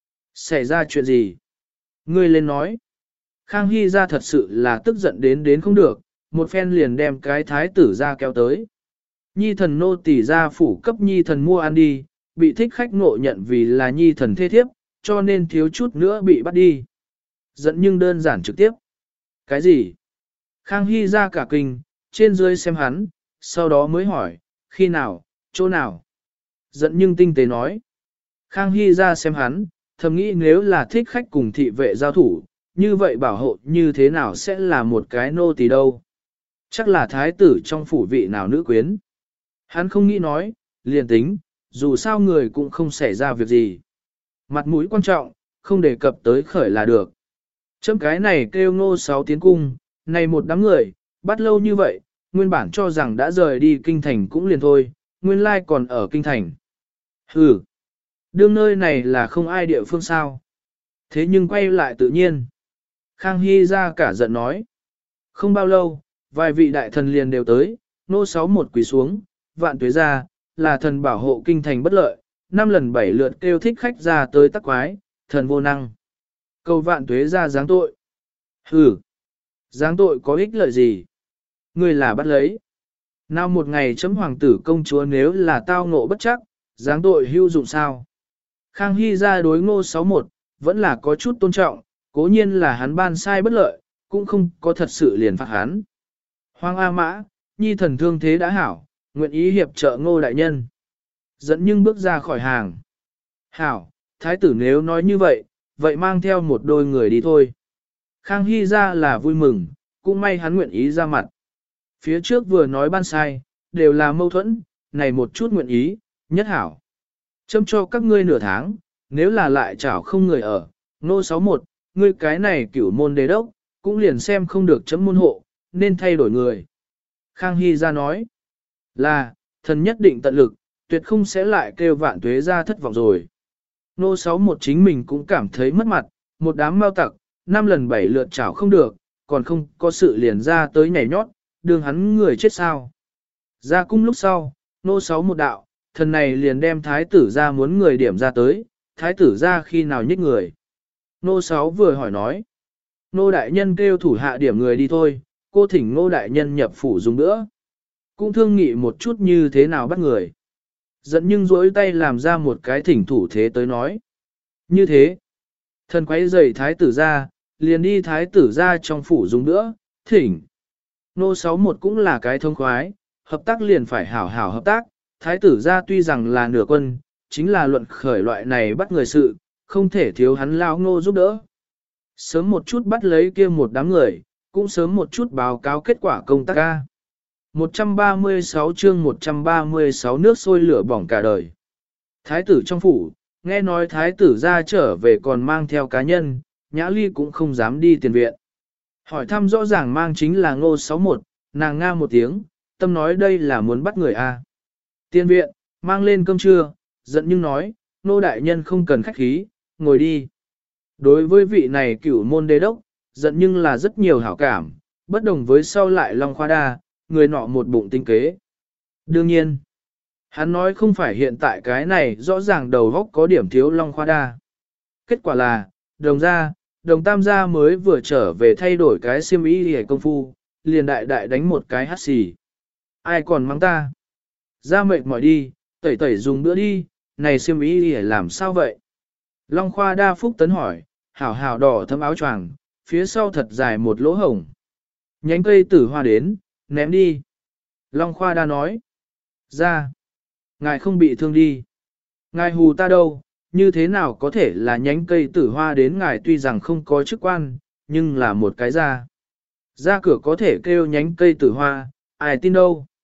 Xảy ra chuyện gì? Ngươi lên nói. Khang Hy ra thật sự là tức giận đến không được, một phen liền đem cái thái tử ra kéo tới. Nhi thần nô tỳ ra phủ cấp nhi thần mua ăn đi, bị thích khách ngộ nhận vì là nhi thần thê thiếp, cho nên thiếu chút nữa bị bắt đi. Giận nhưng đơn giản trực tiếp. Cái gì? Khang Hy ra cả kinh, trên dưới xem hắn, sau đó mới hỏi, khi nào, chỗ nào? Giận nhưng tinh tế nói. Khang Hy ra xem hắn, thầm nghĩ nếu là thích khách cùng thị vệ giao thủ, như vậy bảo hộ như thế nào sẽ là một cái nô tỳ đâu? Chắc là thái tử trong phủ vị nào nữ quyến. Hắn không nghĩ nói, liền tính, dù sao người cũng không xảy ra việc gì. Mặt mũi quan trọng, không đề cập tới khởi là được. Chấm cái này kêu Ngô Sáu tiến cung, này một đám người, bắt lâu như vậy, nguyên bản cho rằng đã rời đi kinh thành cũng liền thôi, nguyên lai còn ở kinh thành. Hừ, đương nơi này là không ai địa phương sao. Thế nhưng quay lại tự nhiên. Khang Hy ra cả giận nói. Không bao lâu, vài vị đại thần liền đều tới, Ngô Sáu một quỳ xuống, vạn tuế ra, là thần bảo hộ kinh thành bất lợi, 5 lần 7 lượt kêu thích khách ra tới tắc quái, thần vô năng. Cầu vạn tuế ra giáng tội. Hừ, giáng tội có ích lợi gì? Ngươi là bắt lấy. Nào một ngày chấm hoàng tử công chúa nếu là tao ngộ bất chắc, giáng tội hữu dụng sao? Khang Hy ra đối Ngô 61, vẫn là có chút tôn trọng, cố nhiên là hắn ban sai bất lợi, cũng không có thật sự liền phạt hắn. Hoàng A Mã, nhi thần thương thế đã hảo, nguyện ý hiệp trợ Ngô đại nhân. Dẫn nhưng bước ra khỏi hàng. Hảo, thái tử nếu nói như vậy, vậy mang theo một đôi người đi thôi. Khang Hy ra là vui mừng, cũng may hắn nguyện ý ra mặt. Phía trước vừa nói ban sai, đều là mâu thuẫn, này một chút nguyện ý, nhất hảo. Châm cho các ngươi nửa tháng, nếu là lại chảo không người ở, Ngô 61, ngươi cái này cửu môn đế đốc, cũng liền xem không được chấm môn hộ, nên thay đổi người. Khang Hy ra nói, là, thần nhất định tận lực, tuyệt không sẽ lại kêu vạn tuế ra thất vọng rồi. Ngô 61 chính mình cũng cảm thấy mất mặt, một đám mao tặc, 5 lần 7 lượt chảo không được, còn không có sự liền ra tới nhảy nhót, đường hắn người chết sao. Ra cung lúc sau, Ngô 61 đạo, thần này liền đem thái tử ra muốn người điểm ra tới, thái tử ra khi nào nhích người. Ngô 6 vừa hỏi nói, Ngô đại nhân kêu thủ hạ điểm người đi thôi, cô thỉnh Ngô đại nhân nhập phủ dùng nữa. Cũng thương nghị một chút như thế nào bắt người. Dẫn nhưng rỗi tay làm ra một cái thỉnh thủ thế tới nói. Như thế, thần quấy rầy thái tử ra, liền đi thái tử ra trong phủ dùng nữa, thỉnh. Ngô 61 cũng là cái thông khoái, hợp tác liền phải hảo hảo hợp tác, thái tử ra tuy rằng là nửa quân, chính là luận khởi loại này bắt người sự, không thể thiếu hắn lao Ngô giúp đỡ. Sớm một chút bắt lấy kia một đám người, cũng sớm một chút báo cáo kết quả công tác ca. 136 chương 136 nước sôi lửa bỏng cả đời. Thái tử trong phủ, nghe nói thái tử ra trở về còn mang theo cá nhân, Nhã Ly cũng không dám đi tiền viện. Hỏi thăm rõ ràng mang chính là Ngô 61, nàng nga một tiếng, tâm nói đây là muốn bắt người a. Tiền viện, mang lên cơm trưa, giận nhưng nói, Ngô đại nhân không cần khách khí, ngồi đi. Đối với vị này cửu môn đế đốc, giận nhưng là rất nhiều hảo cảm, bất đồng với sau lại Long Khoa Đa, người nọ một bụng tinh kế. Đương nhiên, hắn nói không phải hiện tại cái này rõ ràng đầu góc có điểm thiếu Long Khoa Đa. Kết quả là, đồng tam gia mới vừa trở về thay đổi cái xiêm y hề công phu, liền đại đại đánh một cái hắt xì. Ai còn mắng ta? Ra mệt mỏi đi, tẩy tẩy dùng bữa đi, này xiêm y hề làm sao vậy? Long Khoa Đa phúc tấn hỏi, hảo hảo đỏ thấm áo choàng, phía sau thật dài một lỗ hổng. Nhánh cây tử hoa đến, ném đi. Long Khoa Đa nói. Ra. Ngài không bị thương đi. Ngài hù ta đâu, như thế nào có thể là nhánh cây tử hoa đến ngài tuy rằng không có chức quan, nhưng là một cái ra. Ra cửa có thể kêu nhánh cây tử hoa, ai tin đâu.